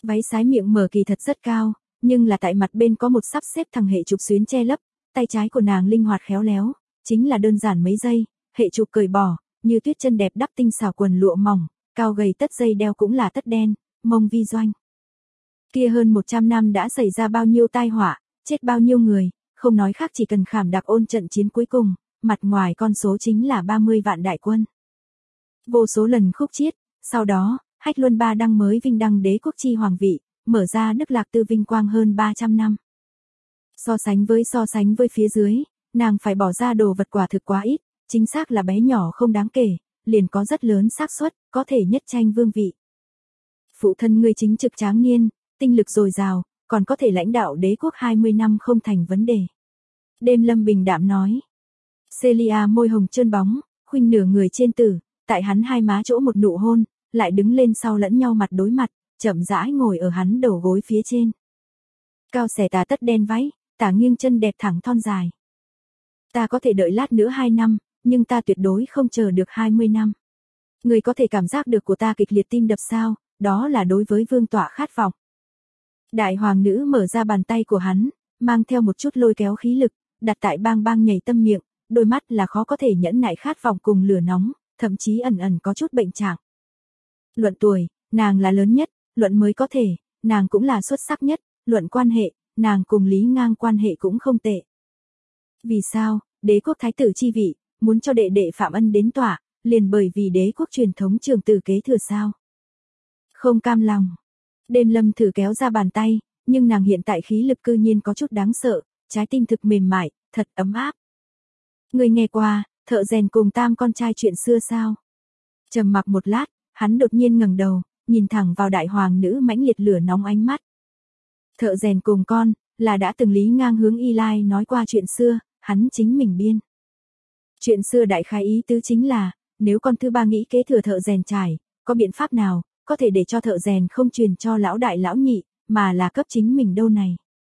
Váy sái miệng mở kỳ thật rất cao, nhưng là tại mặt bên có một sắp xếp thẳng hệ trục xuyến che lấp, tay trái của nàng linh hoạt khéo léo, chính là đơn giản mấy giây, hệ trục cởi bỏ, như tuyết chân đẹp đắp tinh xảo quần lụa mỏng, cao gầy tất dây đeo cũng là tất đen, mông vi doanh. Kia hơn 100 năm đã xảy ra bao nhiêu tai họa, chết bao nhiêu người, không nói khác chỉ cần khảm đạp ôn trận chiến cuối cùng, mặt ngoài con số chính là 30 vạn đại quân. Vô số lần khúc chiết, sau đó, Hách Luân Ba đăng mới vinh đăng đế quốc chi hoàng vị, mở ra Đức Lạc Tư vinh quang hơn 300 năm. So sánh với phía dưới, nàng phải bỏ ra đồ vật quả thực quá ít, chính xác là bé nhỏ không đáng kể, liền có rất lớn xác suất có thể nhất tranh vương vị. Phụ thân ngươi chính trực tráng niên, tinh lực dồi dào, còn có thể lãnh đạo đế quốc 20 năm không thành vấn đề. Đêm Lâm bình đạm nói. Celia môi hồng trơn bóng, khuynh nửa người trên tử, tại hắn hai má chỗ một nụ hôn, lại đứng lên sau lẫn nhau mặt đối mặt, chậm rãi ngồi ở hắn đầu gối phía trên. Cao xẻ tà tất đen váy, tả nghiêng chân đẹp thẳng thon dài. Ta có thể đợi lát nữa 2 năm, nhưng ta tuyệt đối không chờ được 20 năm. Người có thể cảm giác được của ta kịch liệt tim đập sao, đó là đối với vương tọa khát vọng. Đại hoàng nữ mở ra bàn tay của hắn, mang theo một chút lôi kéo khí lực, đặt tại bang bang nhảy tâm miệng, đôi mắt là khó có thể nhẫn nại khát vọng cùng lửa nóng, thậm chí ẩn ẩn có chút bệnh trạng. Luận tuổi, nàng là lớn nhất, luận mới có thể, nàng cũng là xuất sắc nhất, luận quan hệ, nàng cùng Lý Ngang quan hệ cũng không tệ. Vì sao, đế quốc thái tử chi vị, muốn cho đệ đệ Phạm Ân đến tỏa, liền bởi vì đế quốc truyền thống trường tử kế thừa sao? Không cam lòng. Đêm Lâm thử kéo ra bàn tay, nhưng nàng hiện tại khí lực cư nhiên có chút đáng sợ, trái tim thực mềm mại, thật ấm áp. Người nghe qua, thợ rèn cùng tam con trai chuyện xưa sao? Trầm mặc một lát, hắn đột nhiên ngẩng đầu, nhìn thẳng vào đại hoàng nữ mãnh liệt lửa nóng ánh mắt. Thợ rèn cùng con, là đã từng Lý Ngang hướng Y Lai nói qua chuyện xưa, hắn chính mình biên. Chuyện xưa đại khái ý tứ chính là, nếu con thứ ba nghĩ kế thừa thợ rèn trải, có biện pháp nào, có thể để cho thợ rèn không truyền cho lão đại lão nhị, mà là cấp chính mình đâu này.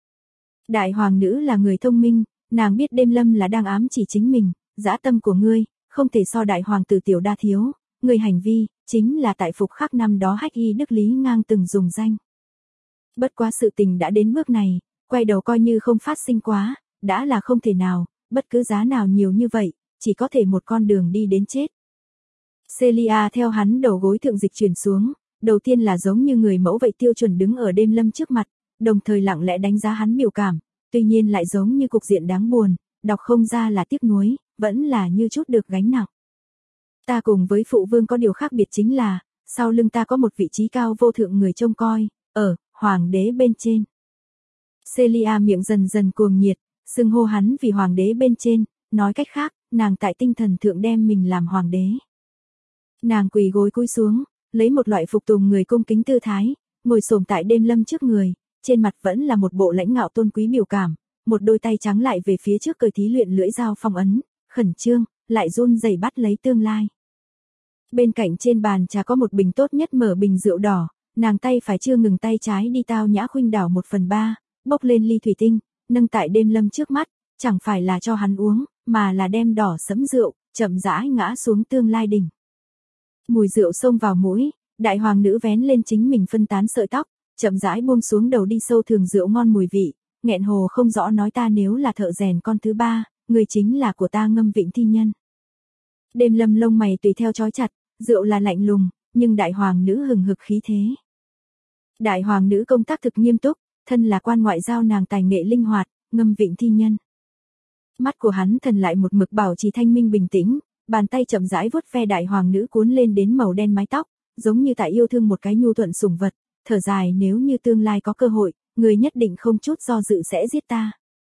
Đại hoàng nữ là người thông minh, nàng biết Đêm Lâm là đang ám chỉ chính mình, dã tâm của ngươi, không thể so đại hoàng tử tiểu đa thiếu, người hành vi, chính là tại phục khắc năm đó Hách Y Đức Lý Ngang từng dùng danh. Bất quá sự tình đã đến bước này, quay đầu coi như không phát sinh quá, đã là không thể nào, bất cứ giá nào nhiều như vậy, chỉ có thể một con đường đi đến chết. Celia theo hắn đầu gối thượng dịch chuyển xuống, đầu tiên là giống như người mẫu vậy tiêu chuẩn đứng ở Đêm Lâm trước mặt, đồng thời lặng lẽ đánh giá hắn biểu cảm, tuy nhiên lại giống như cục diện đáng buồn, đọc không ra là tiếc nuối, vẫn là như chút được gánh nặng. Ta cùng với phụ vương có điều khác biệt chính là, sau lưng ta có một vị trí cao vô thượng người trông coi, ở hoàng đế bên trên. Celia miệng dần dần cuồng nhiệt, xưng hô hắn vì hoàng đế bên trên, nói cách khác, nàng tại tinh thần thượng đem mình làm hoàng đế. Nàng quỳ gối cúi xuống, lấy một loại phục tùng người cung kính tư thái, ngồi xổm tại Đêm Lâm trước người, trên mặt vẫn là một bộ lãnh ngạo tôn quý biểu cảm, một đôi tay trắng lại về phía trước cởi thí luyện lưỡi dao phong ấn, khẩn trương, lại run rẩy bắt lấy tương lai. Bên cạnh trên bàn trà có một bình tốt nhất mở bình rượu đỏ, nàng tay phải chưa ngừng tay trái đi tao nhã khuynh đảo 1/3, bốc lên ly thủy tinh, nâng tại Đêm Lâm trước mắt, chẳng phải là cho hắn uống, mà là đem đỏ sẫm rượu, chậm rãi ngã xuống tương lai đỉnh. Mùi rượu xông vào mũi, đại hoàng nữ vén lên chính mình phân tán sợi tóc, chậm rãi buông xuống đầu đi sâu thường rượu ngon mùi vị, nghẹn hồ không rõ nói ta nếu là thợ rèn con thứ ba, người chính là của ta Ngâm Vịnh thi nhân. Đêm Lâm lông mày tùy theo trói chặt, rượu là lạnh lùng, nhưng đại hoàng nữ hừng hực khí thế. Đại hoàng nữ công tác thực nghiêm túc, thân là quan ngoại giao nàng tài nghệ linh hoạt, Ngâm Vịnh thi nhân. Mắt của hắn thần lại một mực bảo trì thanh minh bình tĩnh, bàn tay chậm rãi vuốt ve đại hoàng nữ cuốn lên đến màu đen mái tóc, giống như tại yêu thương một cái nhu thuận sủng vật, thở dài nếu như tương lai có cơ hội, người nhất định không chút do dự sẽ giết ta.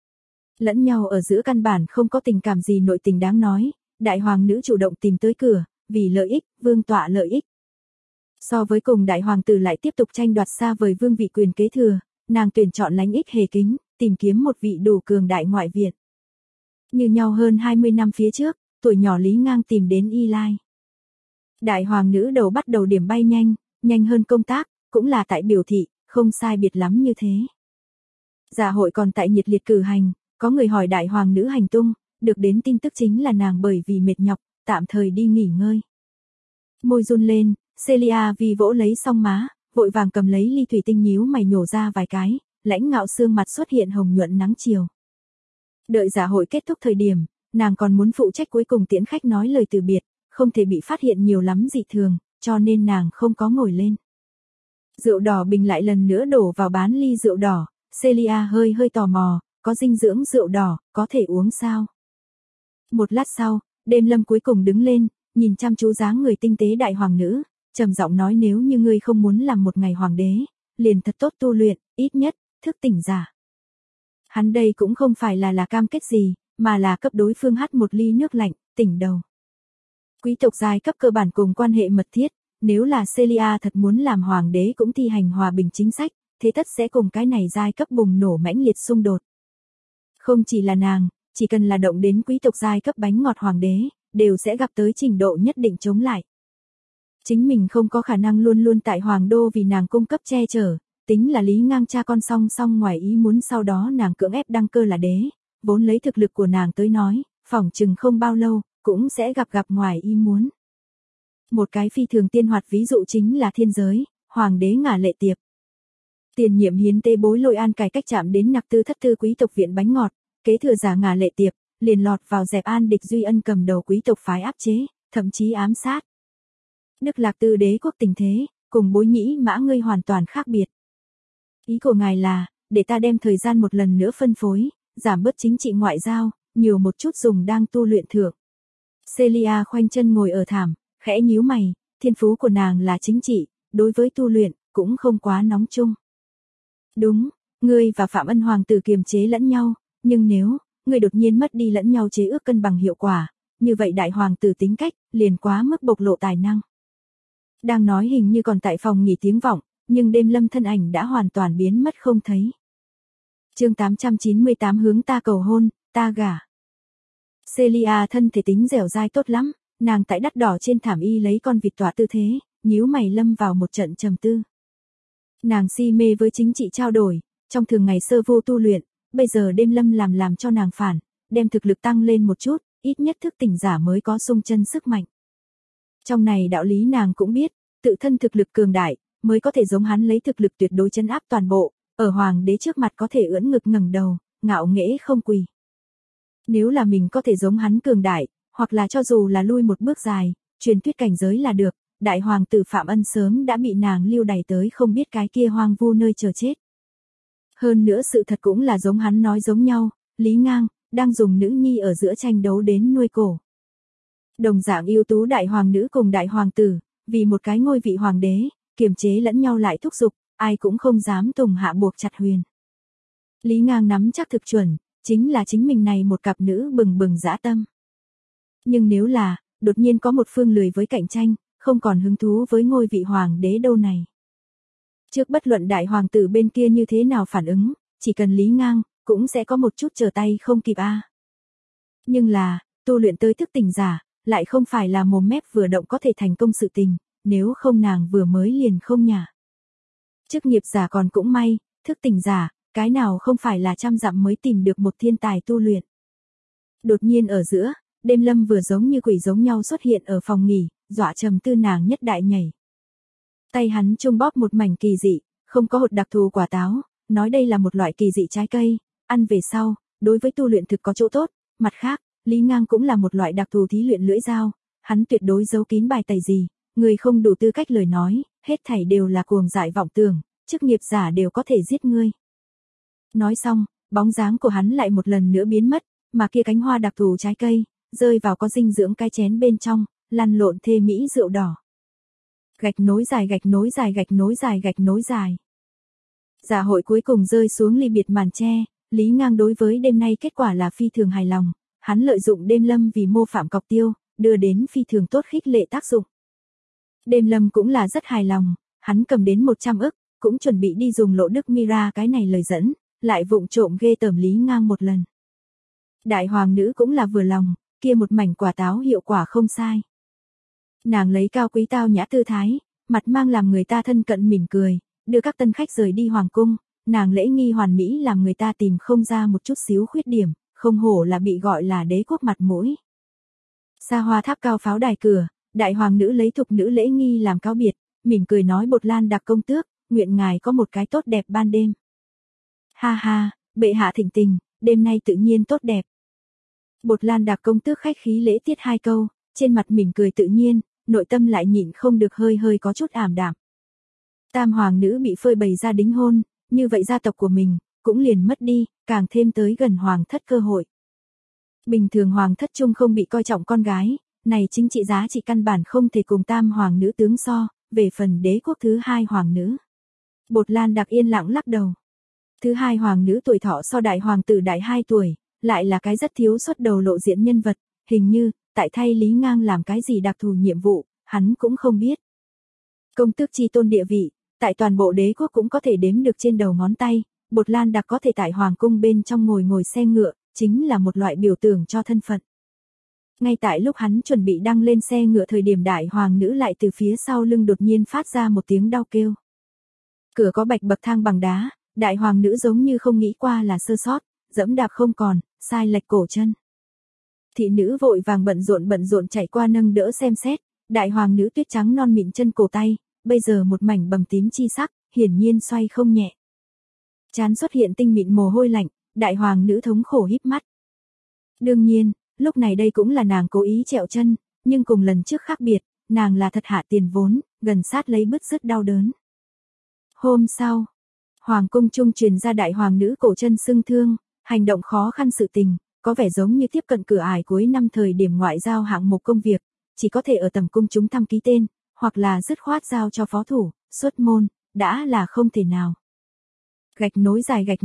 Lẫn nhau ở giữa căn bản không có tình cảm gì nội tình đáng nói, đại hoàng nữ chủ động tìm tới cửa, vì lợi ích, vương tọa lợi ích. So với cùng đại hoàng tử lại tiếp tục tranh đoạt xa vời vương vị quyền kế thừa, nàng tuyển chọn lánh ích hề kính, tìm kiếm một vị đủ cường đại ngoại viện. Như nhau hơn 20 năm phía trước, tuổi nhỏ Lý Ngang tìm đến Y Lai. Đại hoàng nữ đầu bắt đầu điểm bay nhanh, nhanh hơn công tác, cũng là tại biểu thị, không sai biệt lắm như thế. Dạ hội còn tại nhiệt liệt cử hành, có người hỏi đại hoàng nữ hành tung, được đến tin tức chính là nàng bởi vì mệt nhọc, tạm thời đi nghỉ ngơi. Môi run lên, Celia vì vỗ lấy song má, vội vàng cầm lấy ly thủy tinh nhíu mày nhổ ra vài cái, lãnh ngạo xương mặt xuất hiện hồng nhuận nắng chiều. Đợi dạ hội kết thúc thời điểm, nàng còn muốn phụ trách cuối cùng tiễn khách nói lời từ biệt, không thể bị phát hiện nhiều lắm dị thường, cho nên nàng không có ngồi lên. Rượu đỏ bình lại lần nữa đổ vào bán ly rượu đỏ, Celia hơi tò mò, có dinh dưỡng rượu đỏ, có thể uống sao? Một lát sau, Đêm Lâm cuối cùng đứng lên, nhìn chăm chú dáng người tinh tế đại hoàng nữ, trầm giọng nói nếu như ngươi không muốn làm một ngày hoàng đế, liền thật tốt tu luyện, ít nhất, thức tỉnh giả. Hắn đây cũng không phải là cam kết gì, mà là cấp đối phương hát một ly nước lạnh, tỉnh đầu. Quý tộc giai cấp cơ bản cùng quan hệ mật thiết, nếu là Celia thật muốn làm hoàng đế cũng thi hành hòa bình chính sách, thế tất sẽ cùng cái này giai cấp bùng nổ mãnh liệt xung đột. Không chỉ là nàng, chỉ cần là động đến quý tộc giai cấp bánh ngọt hoàng đế, đều sẽ gặp tới trình độ nhất định chống lại. Chính mình không có khả năng luôn luôn tại hoàng đô vì nàng cung cấp che chở, tính là Lý Ngang cha con song ngoài ý muốn sau đó nàng cưỡng ép đăng cơ là đế, vốn lấy thực lực của nàng tới nói, phỏng chừng không bao lâu, cũng sẽ gặp ngoài ý muốn. Một cái phi thường tiên hoạt ví dụ chính là thiên giới, hoàng đế Ngả Lệ Tiệp. Tiền nhiệm hiến tế bối Lôi An cải cách chạm đến nặc tư thất tư quý tộc viện bánh ngọt, kế thừa giả Ngả Lệ Tiệp, liền lọt vào dẹp An Địch Duy Ân cầm đầu quý tộc phái áp chế, thậm chí ám sát. Đức Lạc Tư đế quốc tình thế, cùng Bối Nhĩ Mã ngươi hoàn toàn khác biệt. Ý của ngài là, để ta đem thời gian một lần nữa phân phối, giảm bớt chính trị ngoại giao, nhiều một chút dùng đang tu luyện thượng. Celia khoanh chân ngồi ở thảm, khẽ nhíu mày, thiên phú của nàng là chính trị, đối với tu luyện, cũng không quá nóng chung. Đúng, ngươi và Phạm Ân hoàng tử kiềm chế lẫn nhau, nhưng nếu, ngươi đột nhiên mất đi lẫn nhau chế ước cân bằng hiệu quả, như vậy đại hoàng tử tính cách, liền quá mức bộc lộ tài năng. Đang nói hình như còn tại phòng nghỉ tiếng vọng, nhưng Đêm Lâm thân ảnh đã hoàn toàn biến mất không thấy. Chương 898 hướng ta cầu hôn, ta gả. Celia thân thể tính dẻo dai tốt lắm, nàng tại đắt đỏ trên thảm y lấy con vịt tỏa tư thế, nhíu mày lâm vào một trận trầm tư. Nàng si mê với chính trị trao đổi, trong thường ngày sơ vô tu luyện, bây giờ Đêm Lâm làm cho nàng phản, đem thực lực tăng lên một chút, ít nhất thức tỉnh giả mới có xung chân sức mạnh. Trong này đạo lý nàng cũng biết, tự thân thực lực cường đại, mới có thể giống hắn lấy thực lực tuyệt đối trấn áp toàn bộ, ở hoàng đế trước mặt có thể ưỡn ngực ngẩng đầu, ngạo nghễ không quỳ. Nếu là mình có thể giống hắn cường đại, hoặc là cho dù là lui một bước dài, truyền thuyết cảnh giới là được, đại hoàng tử Phạm Ân sớm đã bị nàng lưu đày tới không biết cái kia hoang vu nơi chờ chết. Hơn nữa sự thật cũng là giống hắn nói giống nhau, Lý Ngang, đang dùng nữ nhi ở giữa tranh đấu đến nuôi cổ. Đồng dạng ưu tú đại hoàng nữ cùng đại hoàng tử, vì một cái ngôi vị hoàng đế, kiềm chế lẫn nhau lại thúc giục, ai cũng không dám tùng hạ buộc chặt huyền. Lý Ngang nắm chắc thực chuẩn, chính là chính mình này một cặp nữ bừng bừng dã tâm. Nhưng nếu là, đột nhiên có một phương lười với cạnh tranh, không còn hứng thú với ngôi vị hoàng đế đâu này. Trước bất luận đại hoàng tử bên kia như thế nào phản ứng, chỉ cần Lý Ngang, cũng sẽ có một chút trở tay không kịp a. Nhưng là, tu luyện tới thức tỉnh giả, lại không phải là mồm mép vừa động có thể thành công sự tình, nếu không nàng vừa mới liền không nhả. Chức nghiệp giả còn cũng may, thức tỉnh giả, cái nào không phải là trăm dặm mới tìm được một thiên tài tu luyện. Đột nhiên ở giữa, Đêm Lâm vừa giống như quỷ giống nhau xuất hiện ở phòng nghỉ, dọa trầm tư nàng nhất đại nhảy. Tay hắn trung bóp một mảnh kỳ dị, không có hột đặc thù quả táo, nói đây là một loại kỳ dị trái cây, ăn về sau, đối với tu luyện thực có chỗ tốt, mặt khác, Lý Ngang cũng là một loại đặc thù thí luyện lưỡi dao, hắn tuyệt đối giấu kín bài tẩy gì, người không đủ tư cách lời nói, hết thảy đều là cuồng dại vọng tưởng, chức nghiệp giả đều có thể giết ngươi. Nói xong, bóng dáng của hắn lại một lần nữa biến mất, mà kia cánh hoa đặc thù trái cây, rơi vào có dinh dưỡng cái chén bên trong, lăn lộn thê mỹ rượu đỏ. Gạch nối dài gạch nối dài gạch nối dài gạch nối dài. Dạ hội cuối cùng rơi xuống ly biệt màn tre, Lý Ngang đối với đêm nay kết quả là phi thường hài lòng, hắn lợi dụng Đêm Lâm vì mô phạm cọc tiêu, đưa đến phi thường tốt khích lệ tác dụng. Đêm Lâm cũng là rất hài lòng, hắn cầm đến 100 ức, cũng chuẩn bị đi dùng Lộ Đức Mira cái này lời dẫn, lại vụng trộm ghê tởm Lý Ngang một lần. Đại hoàng nữ cũng là vừa lòng, kia một mảnh quả táo hiệu quả không sai. Nàng lấy cao quý tao nhã tư thái, mặt mang làm người ta thân cận mỉm cười, đưa các tân khách rời đi hoàng cung, nàng lễ nghi hoàn mỹ làm người ta tìm không ra một chút xíu khuyết điểm, không hổ là bị gọi là đế quốc mặt mũi. Xa hoa tháp cao pháo đài cửa, đại hoàng nữ lấy thục nữ lễ nghi làm cáo biệt, mỉm cười nói Bột Lan Đạc công tước, nguyện ngài có một cái tốt đẹp ban đêm. Ha ha, bệ hạ thịnh tình, đêm nay tự nhiên tốt đẹp. Bột Lan Đạc công tước khách khí lễ tiết 2 câu, trên mặt mỉm cười tự nhiên, nội tâm lại nhịn không được hơi hơi có chút ảm đạm. Tam hoàng nữ bị phơi bày ra đính hôn, như vậy gia tộc của mình cũng liền mất đi, càng thêm tới gần hoàng thất cơ hội. Bình thường hoàng thất chung không bị coi trọng con gái, này chính trị giá trị căn bản không thể cùng tam hoàng nữ tướng so, về phần đế quốc thứ 2 hoàng nữ. Bột Lan Đạc yên lặng lắc đầu. Thứ 2 hoàng nữ tuổi thọ so đại hoàng tử đại 2 tuổi, lại là cái rất thiếu xuất đầu lộ diện nhân vật, hình như, tại thay Lý Ngang làm cái gì đặc thù nhiệm vụ, hắn cũng không biết. Công tước chi tôn địa vị, tại toàn bộ đế quốc cũng có thể đếm được trên đầu ngón tay, Bột Lan Đạc có thể tại hoàng cung bên trong ngồi xe ngựa, chính là một loại biểu tượng cho thân phận. Ngay tại lúc hắn chuẩn bị đăng lên xe ngựa thời điểm đại hoàng nữ lại từ phía sau lưng đột nhiên phát ra một tiếng đau kêu. Cửa có bạch bậc thang bằng đá, đại hoàng nữ giống như không nghĩ qua là sơ sót, dẫm đạp không còn, sai lệch cổ chân. Thị nữ vội vàng bận rộn chạy qua nâng đỡ xem xét, đại hoàng nữ tuyết trắng non mịn chân cổ tay, bây giờ một mảnh bầm tím chi sắc, hiển nhiên xoay không nhẹ. Trán xuất hiện tinh mịn mồ hôi lạnh, đại hoàng nữ thống khổ híp mắt. Đương nhiên, lúc này đây cũng là nàng cố ý trẹo chân, nhưng cùng lần trước khác biệt, nàng là thật hạ tiền vốn, gần sát lấy bứt rứt đau đớn. Hôm sau, hoàng cung trung truyền ra đại hoàng nữ cổ chân sưng thương, hành động khó khăn sự tình, có vẻ giống như tiếp cận cửa ải cuối năm thời điểm ngoại giao hạng mục công việc, chỉ có thể ở tầm cung chúng thăm ký tên, hoặc là dứt khoát giao cho phó thủ, xuất môn, đã là không thể nào. Gạch nối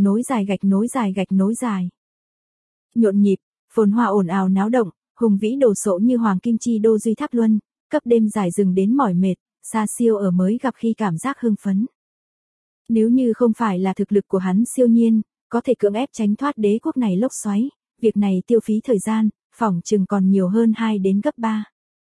dài. Nhộn nhịp, phồn hoa ồn ào náo động, hùng vĩ đồ sộ như hoàng kim chi đô duy tháp luân, cấp đêm dài rừng đến mỏi mệt, xa siêu ở mới gặp khi cảm giác hưng phấn. Nếu như không phải là thực lực của hắn siêu nhiên, có thể cưỡng ép tránh thoát đế quốc này lốc xoáy, việc này tiêu phí thời gian, phỏng chừng còn nhiều hơn 2 đến gấp 3.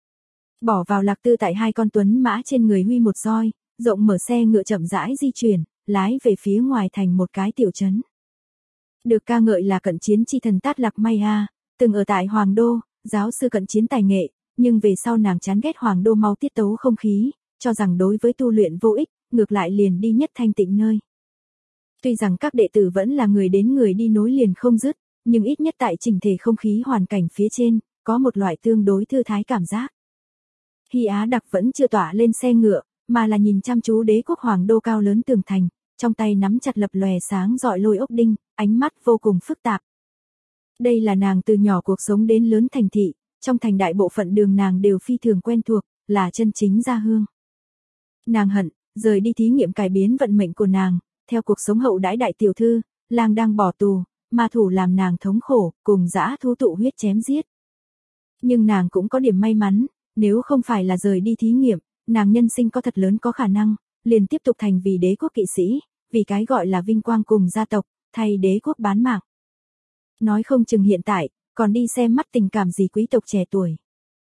Bỏ vào Lạc Tư tại 2 con tuấn mã trên người huy một roi, rộng mở xe ngựa chậm rãi di chuyển, lái về phía ngoài thành một cái tiểu trấn. Được ca ngợi là cận chiến chi thần Tát Lạc May A, từng ở tại Hoàng Đô, giáo sư cận chiến tài nghệ, nhưng về sau nàng chán ghét Hoàng Đô mau tiết tấu không khí, cho rằng đối với tu luyện vô ích, ngược lại liền đi nhất thanh tịnh nơi. Tuy rằng các đệ tử vẫn là người đến người đi nối liền không dứt, nhưng ít nhất tại chỉnh thể không khí hoàn cảnh phía trên, có một loại tương đối thư thái cảm giác. Hy Á Đặc vẫn chưa tỏa lên xe ngựa, mà là nhìn chăm chú đế quốc Hoàng Đô cao lớn tường thành, trong tay nắm chặt lập lòe sáng rọi lôi ốc đinh, ánh mắt vô cùng phức tạp. Đây là nàng từ nhỏ cuộc sống đến lớn thành thị, trong thành đại bộ phận đường nàng đều phi thường quen thuộc, là chân chính gia hương. Nàng hận, rời đi thí nghiệm cải biến vận mệnh của nàng, theo cuộc sống hậu đãi đại tiểu thư, lang đang bỏ tù, ma thủ làm nàng thống khổ, cùng dã thú tụ huyết chém giết. Nhưng nàng cũng có điểm may mắn, nếu không phải là rời đi thí nghiệm, nàng nhân sinh có thật lớn có khả năng, liền tiếp tục thành vì đế quốc kỵ sĩ, vì cái gọi là vinh quang cùng gia tộc, thay đế quốc bán mạng. Nói không chừng hiện tại, còn đi xem mắt tình cảm gì quý tộc trẻ tuổi.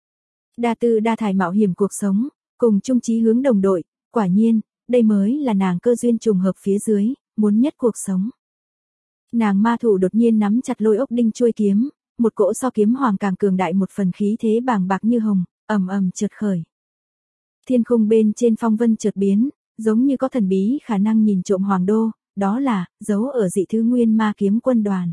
Đa tư đa thải mạo hiểm cuộc sống, cùng chung chí hướng đồng đội, quả nhiên, đây mới là nàng cơ duyên trùng hợp phía dưới, muốn nhất cuộc sống. Nàng ma thủ đột nhiên nắm chặt lôi ốc đinh chuôi kiếm, một cỗ so kiếm hoàng càng cường đại một phần khí thế bàng bạc như hồng, ầm ầm chợt khởi. Thiên khung bên trên phong vân chợt biến, giống như có thần bí khả năng nhìn trộm Hoàng Đô, đó là giấu ở dị thứ nguyên ma kiếm quân đoàn.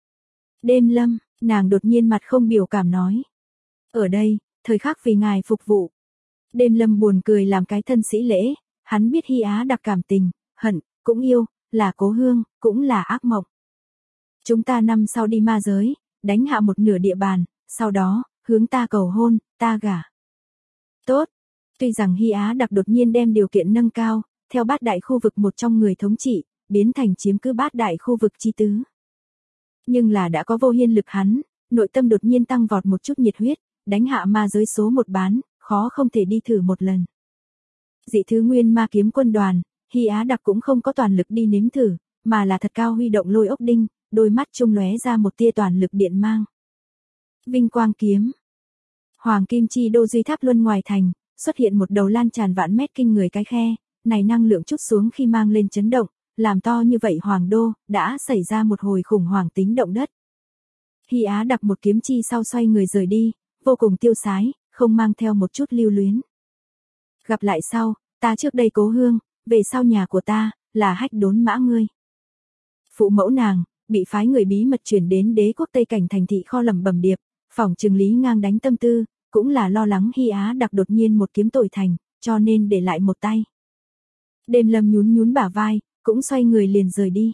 Đêm Lâm, nàng đột nhiên mặt không biểu cảm nói. Ở đây, thời khắc vì ngài phục vụ. Đêm Lâm buồn cười làm cái thân sĩ lễ, hắn biết Hy Á Đặc cảm tình, hận, cũng yêu, là cố hương, cũng là ác mộng. Chúng ta năm sau đi ma giới, đánh hạ một nửa địa bàn, sau đó, hướng ta cầu hôn, ta gả. Tốt. Tuy rằng Hy Á Đặc đột nhiên đem điều kiện nâng cao, theo bát đại khu vực một trong người thống trị, biến thành chiếm cứ bát đại khu vực chi tứ. Nhưng là đã có Vô Hiên lực hắn, nội tâm đột nhiên tăng vọt một chút nhiệt huyết, đánh hạ ma giới số 1 bán, khó không thể đi thử một lần. Dị thứ nguyên ma kiếm quân đoàn, Hy Á Đặc cũng không có toàn lực đi nếm thử, mà là thật cao huy động lôi ốc đinh, đôi mắt trung lóe ra một tia toàn lực điện mang. Vinh quang kiếm. Hoàng kim chi đô duy tháp luân ngoài thành, xuất hiện một đầu lan tràn vạn mét kinh người cái khe, này năng lượng chút xuống khi mang lên chấn động, làm to như vậy Hoàng Đô, đã xảy ra một hồi khủng hoảng tính động đất. Hy Á Đặc một kiếm chi sau xoay người rời đi, vô cùng tiêu sái, không mang theo một chút lưu luyến. Gặp lại sau, ta trước đây cố hương, về sau nhà của ta, là Hách Đốn Mã ngươi. Phụ mẫu nàng, bị phái người bí mật chuyển đến đế quốc Tây Cảnh thành thị kho lẩm bẩm điệp, phỏng chừng Lý Ngang đánh tâm tư, cũng là lo lắng Hy Á Đặc đột nhiên một kiếm tội thành, cho nên để lại một tay. Đêm Lâm nhún nhún bả vai, cũng xoay người liền rời đi.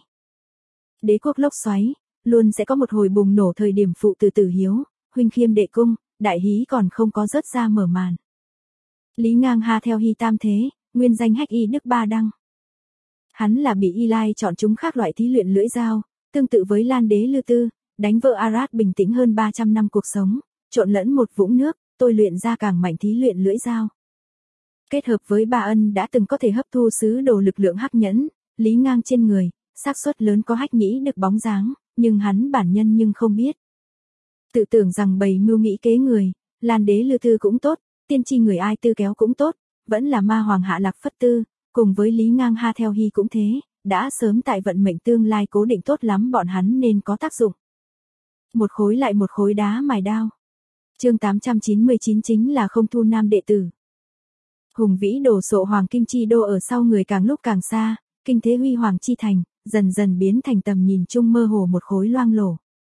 Đế quốc lốc xoáy, luôn sẽ có một hồi bùng nổ thời điểm phụ từ Tử Hiếu, huynh khiêm đệ cung, đại hí còn không có rớt ra mở màn. Lý Ngang ha theo Hy Tam Thế, nguyên danh Hách Y Đức Ba Đăng. Hắn là bị Y Lai chọn chúng khác loại thí luyện lưỡi dao, tương tự với Lan Đế Lư Tư, đánh vợ Arad bình tĩnh hơn 300 năm cuộc sống, trộn lẫn một vũng nước, tôi luyện ra càng mạnh thí luyện lưỡi dao. Kết hợp với Ba Ân đã từng có thể hấp thu sứ đồ lực lượng hắc nhẫn, Lý Ngang trên người, xác suất lớn có Hách Nhĩ được bóng dáng, nhưng hắn bản nhân nhưng không biết. Tự tưởng rằng bày mưu nghĩ kế người, Lan Đế Lư Tư cũng tốt, tiên tri người Ai Tư kéo cũng tốt, vẫn là ma hoàng Hạ Lạc Phất Tư, cùng với Lý Ngang ha theo Hy cũng thế, đã sớm tại vận mệnh tương lai cố định tốt lắm bọn hắn nên có tác dụng. Một khối lại một khối đá mài đao. Chương 899 chính là không thu nam đệ tử. Hùng vĩ đồ sộ hoàng kim chi đô ở sau người càng lúc càng xa, kinh thế huy hoàng chi thành, dần dần biến thành tầm nhìn chung mơ hồ một khối loang lổ.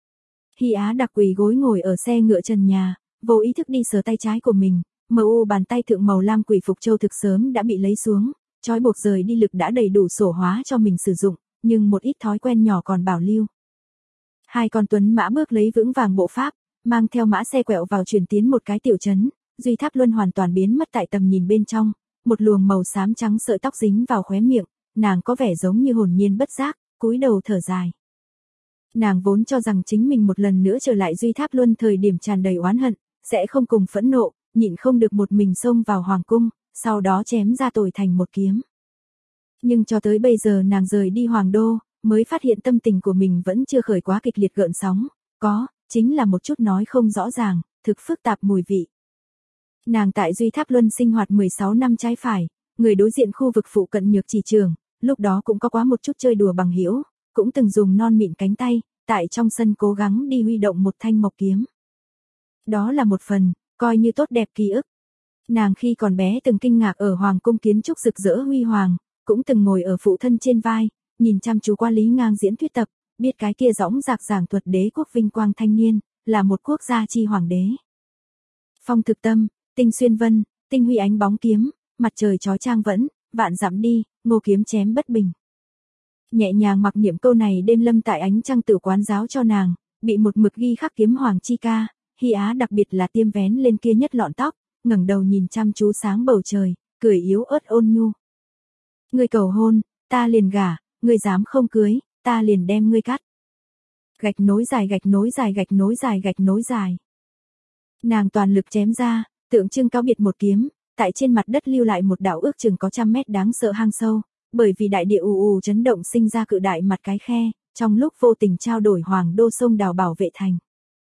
Hy Á Đặc quỳ gối ngồi ở xe ngựa trần nhà, vô ý thức đi sờ tay trái của mình, MU bàn tay thượng màu lam quỷ phục châu thực sớm đã bị lấy xuống, trói buộc rời đi lực đã đầy đủ sổ hóa cho mình sử dụng, nhưng một ít thói quen nhỏ còn bảo lưu. Hai con tuấn mã bước lấy vững vàng bộ pháp, mang theo mã xe quẹo vào chuyển tiến một cái tiểu trấn, Duy Tháp Luân hoàn toàn biến mất tại tầm nhìn bên trong, một luồng màu xám trắng sợi tóc dính vào khóe miệng, nàng có vẻ giống như hồn nhiên bất giác, cúi đầu thở dài. Nàng vốn cho rằng chính mình một lần nữa trở lại Duy Tháp Luân thời điểm tràn đầy oán hận, sẽ không cùng phẫn nộ, nhịn không được một mình xông vào hoàng cung, sau đó chém ra tội thành một kiếm. Nhưng cho tới bây giờ nàng rời đi hoàng đô, mới phát hiện tâm tình của mình vẫn chưa khởi quá kịch liệt gợn sóng, chính là một chút nói không rõ ràng, thực phức tạp mùi vị. Nàng tại Duy Tháp Luân sinh hoạt 16 năm trái phải, người đối diện khu vực phụ cận Nhược Chỉ Trường, lúc đó cũng có quá một chút chơi đùa bằng hữu, cũng từng dùng non mịn cánh tay, tại trong sân cố gắng đi huy động một thanh mộc kiếm. Đó là một phần, coi như tốt đẹp ký ức. Nàng khi còn bé từng kinh ngạc ở hoàng cung kiến trúc rực rỡ huy hoàng, cũng từng ngồi ở phụ thân trên vai, nhìn chăm chú qua Lý Ngang diễn thuyết tập, biết cái kia dõng dạc giảng thuật đế quốc vinh quang thanh niên, là một quốc gia chi hoàng đế. Phong thực tâm, tinh xuyên vân, tinh huy ánh bóng kiếm, mặt trời chói chang vẫn, vạn dặm đi, ngô kiếm chém bất bình. Nhẹ nhàng mặc niệm câu này đêm lâm tại ánh trăng tử quán giáo cho nàng, bị một mực ghi khắc kiếm hoàng chi ca, Hy Á đặc biệt là tiêm vén lên kia nhất lọn tóc, ngẩng đầu nhìn chăm chú sáng bầu trời, cười yếu ớt ôn nhu. Ngươi cầu hôn, ta liền gả, ngươi dám không cưới, ta liền đem ngươi cắt. Gạch nối dài gạch nối dài gạch nối dài gạch nối dài. Nàng toàn lực chém ra, tượng trưng cáo biệt một kiếm, tại trên mặt đất lưu lại một đạo ước chừng có 100 mét đáng sợ hang sâu, bởi vì đại địa ù ù chấn động sinh ra cự đại mặt cái khe, trong lúc vô tình trao đổi hoàng đô sông đào bảo vệ thành.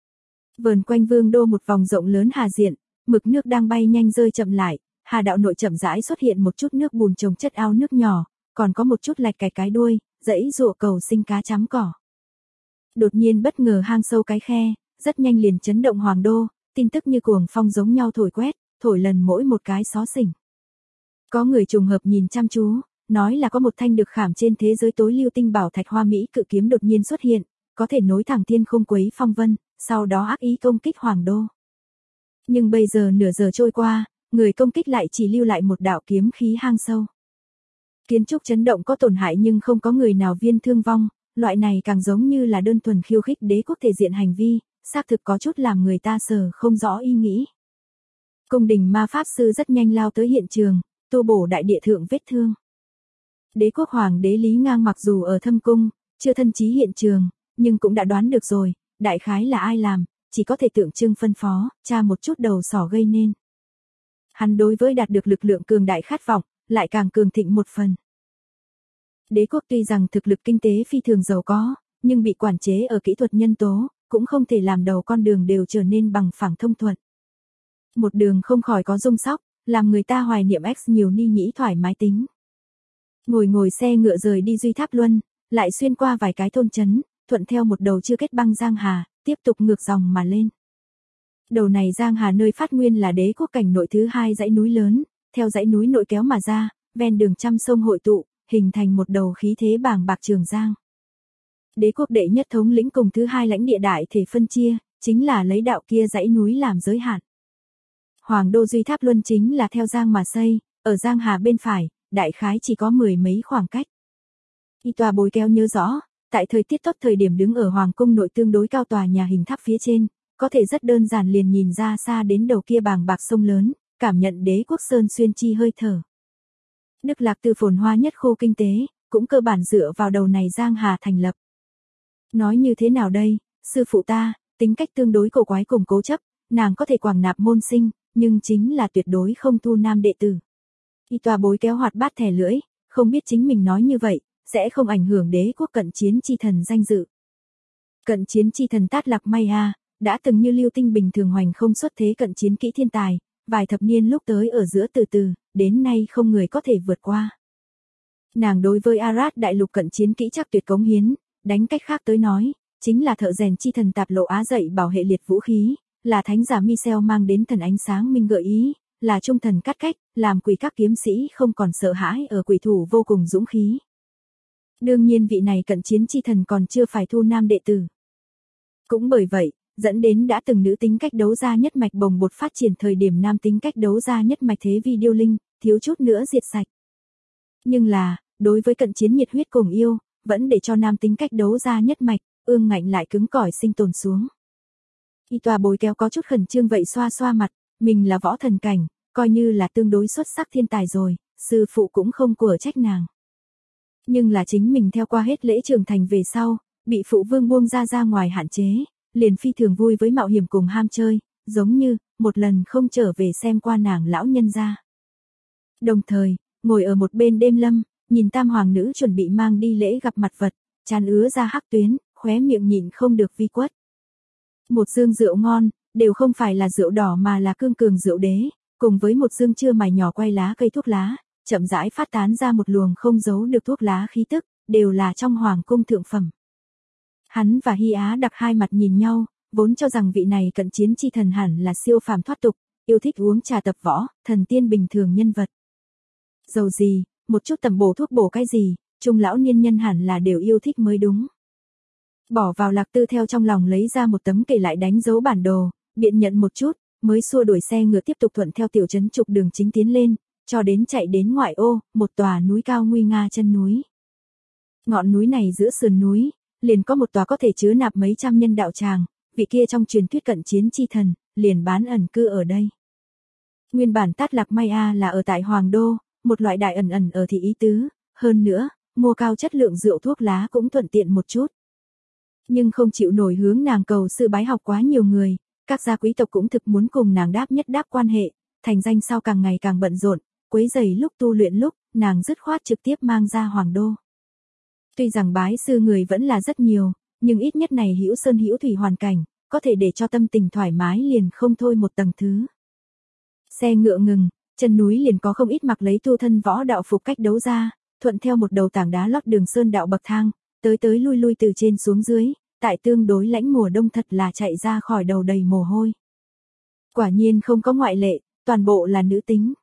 Vờn quanh vương đô một vòng rộng lớn hà diện, mực nước đang bay nhanh rơi chậm lại, hà đạo nội chậm rãi xuất hiện một chút nước bùn trồng chất ao nước nhỏ, còn có một chút lạch cạch cái đuôi, dãy rụa cầu sinh cá chấm cỏ. Đột nhiên bất ngờ hang sâu cái khe, rất nhanh liền chấn động hoàng đô, tin tức như cuồng phong giống nhau thổi quét, thổi lần mỗi một cái xó xỉnh. Có người trùng hợp nhìn chăm chú, nói là có một thanh được khảm trên thế giới tối lưu tinh bảo thạch hoa mỹ cự kiếm đột nhiên xuất hiện, có thể nối thẳng thiên không quấy phong vân, sau đó ác ý công kích hoàng đô. Nhưng bây giờ nửa giờ trôi qua, người công kích lại chỉ lưu lại một đạo kiếm khí hang sâu. Kiến trúc chấn động có tổn hại nhưng không có người nào viên thương vong, loại này càng giống như là đơn thuần khiêu khích đế quốc thể diện hành vi, xác thực có chút làm người ta sờ không rõ ý nghĩ. Cung đình ma pháp sư rất nhanh lao tới hiện trường, tu bổ đại địa thượng vết thương. Đế quốc hoàng đế Lý Ngang mặc dù ở thâm cung, chưa thân chí hiện trường, nhưng cũng đã đoán được rồi, đại khái là ai làm, chỉ có thể tượng trưng phân phó, tra một chút đầu sỏ gây nên. Hắn đối với đạt được lực lượng cường đại khát vọng, lại càng cường thịnh một phần. Đế quốc tuy rằng thực lực kinh tế phi thường giàu có, nhưng bị quản chế ở kỹ thuật nhân tố, cũng không thể làm đầu con đường đều trở nên bằng phẳng thông thuận. Một đường không khỏi có rung sóc, làm người ta hoài niệm X nhiều ni nhĩ thoải mái tính. Ngồi xe ngựa rời đi Duy Tháp Luân, lại xuyên qua vài cái thôn trấn, thuận theo một đầu chưa kết băng giang hà, tiếp tục ngược dòng mà lên. Đầu này giang hà nơi phát nguyên là đế quốc cảnh nội thứ hai dãy núi lớn, theo dãy núi nội kéo mà ra, ven đường trăm sông hội tụ, hình thành một đầu khí thế bàng bạc Trường Giang. Đế quốc đệ nhất thống lĩnh cùng thứ hai lãnh địa đại thể phân chia, chính là lấy đạo kia dãy núi làm giới hạn. Hoàng đô Duy Tháp Luân chính là theo Giang mà xây, ở Giang Hà bên phải, đại khái chỉ có 10 mấy khoảng cách. Y tòa bối kéo nhớ rõ, tại thời tiết tốt thời điểm đứng ở Hoàng cung nội tương đối cao tòa nhà hình tháp phía trên, có thể rất đơn giản liền nhìn ra xa đến đầu kia bàng bạc sông lớn, cảm nhận đế quốc Sơn Xuyên chi hơi thở. Đức Lạc từ phồn hoa nhất khu kinh tế, cũng cơ bản dựa vào đầu này Giang Hà thành lập. Nói như thế nào đây, sư phụ ta, tính cách tương đối cổ quái cùng cố chấp, nàng có thể quảng nạp môn sinh, nhưng chính là tuyệt đối không thu nam đệ tử. Y tòa bối kéo hoạt bát thẻ lưỡi, không biết chính mình nói như vậy, sẽ không ảnh hưởng đế quốc cận chiến chi thần danh dự. Cận chiến chi thần Tát Lạc Maya, đã từng như lưu tinh bình thường hoành không xuất thế cận chiến kỹ thiên tài, vài thập niên lúc tới ở giữa từ từ, đến nay không người có thể vượt qua. Nàng đối với Arad đại lục cận chiến kỹ chắc tuyệt cống hiến, đánh cách khác tới nói, chính là thợ rèn chi thần Tạp Lộ Á dạy bảo hệ liệt vũ khí, là thánh giả Michel mang đến thần ánh sáng minh gợi ý, là trung thần cắt cách, làm quỷ các kiếm sĩ không còn sợ hãi ở quỷ thủ vô cùng dũng khí. Đương nhiên vị này cận chiến chi thần còn chưa phải thu nam đệ tử. Cũng bởi vậy, dẫn đến đã từng nữ tính cách đấu ra nhất mạch bồng bột phát triển thời điểm nam tính cách đấu ra nhất mạch thế vi điêu linh, thiếu chút nữa diệt sạch. Nhưng là, đối với cận chiến nhiệt huyết cùng yêu, vẫn để cho nam tính cách đấu ra nhất mạch, ương ngạnh lại cứng cỏi sinh tồn xuống. Y tòa bối kéo có chút khẩn trương vậy xoa xoa mặt, mình là võ thần cảnh, coi như là tương đối xuất sắc thiên tài rồi, sư phụ cũng không của trách nàng. Nhưng là chính mình theo qua hết lễ trưởng thành về sau, bị phụ vương buông ra ngoài hạn chế, liền phi thường vui với mạo hiểm cùng ham chơi, giống như, một lần không trở về xem qua nàng lão nhân gia. Đồng thời, ngồi ở một bên đêm lâm, nhìn tam hoàng nữ chuẩn bị mang đi lễ gặp mặt vật, tràn ứa ra hắc tuyến, khóe miệng nhịn không được vi quất. Một dương rượu ngon, đều không phải là rượu đỏ mà là cương cường rượu đế, cùng với một dương chưa mài nhỏ quay lá cây thuốc lá, chậm rãi phát tán ra một luồng không giấu được thuốc lá khí tức, đều là trong hoàng cung thượng phẩm. Hắn và Hy Á Đặc hai mặt nhìn nhau, vốn cho rằng vị này cận chiến chi thần hẳn là siêu phàm thoát tục, yêu thích uống trà tập võ, thần tiên bình thường nhân vật. Dầu gì, một chút tầm bổ thuốc bổ cái gì, trung lão niên nhân hẳn là đều yêu thích mới đúng. Bỏ vào Lạc Tư theo trong lòng lấy ra một tấm kể lại đánh dấu bản đồ, biện nhận một chút, mới xua đuổi xe ngựa tiếp tục thuận theo tiểu trấn trục đường chính tiến lên, cho đến chạy đến ngoại ô, một tòa núi cao nguy nga chân núi. Ngọn núi này giữa sườn núi, liền có một tòa có thể chứa nạp mấy trăm nhân đạo tràng, vị kia trong truyền thuyết cận chiến chi thần, liền bán ẩn cư ở đây. Nguyên bản Tát Lạc Maya là ở tại Hoàng Đô, một loại đại ẩn ở thị ý tứ, hơn nữa, mua cao chất lượng rượu thuốc lá cũng thuận tiện một chút. Nhưng không chịu nổi hướng nàng cầu sư bái học quá nhiều người, các gia quý tộc cũng thực muốn cùng nàng đáp nhất đáp quan hệ, thành danh sau càng ngày càng bận rộn, quấy rầy lúc tu luyện lúc, nàng dứt khoát trực tiếp mang ra Hoàng Đô. Tuy rằng bái sư người vẫn là rất nhiều, nhưng ít nhất này hữu sơn hữu thủy hoàn cảnh, có thể để cho tâm tình thoải mái liền không thôi một tầng thứ. Xe ngựa ngừng, chân núi liền có không ít mặc lấy tu thân võ đạo phục cách đấu ra, thuận theo một đầu tảng đá lót đường sơn đạo bậc thang, tới lui từ trên xuống dưới, tại tương đối lãnh mùa đông thật là chạy ra khỏi đầu đầy mồ hôi. Quả nhiên không có ngoại lệ, toàn bộ là nữ tính.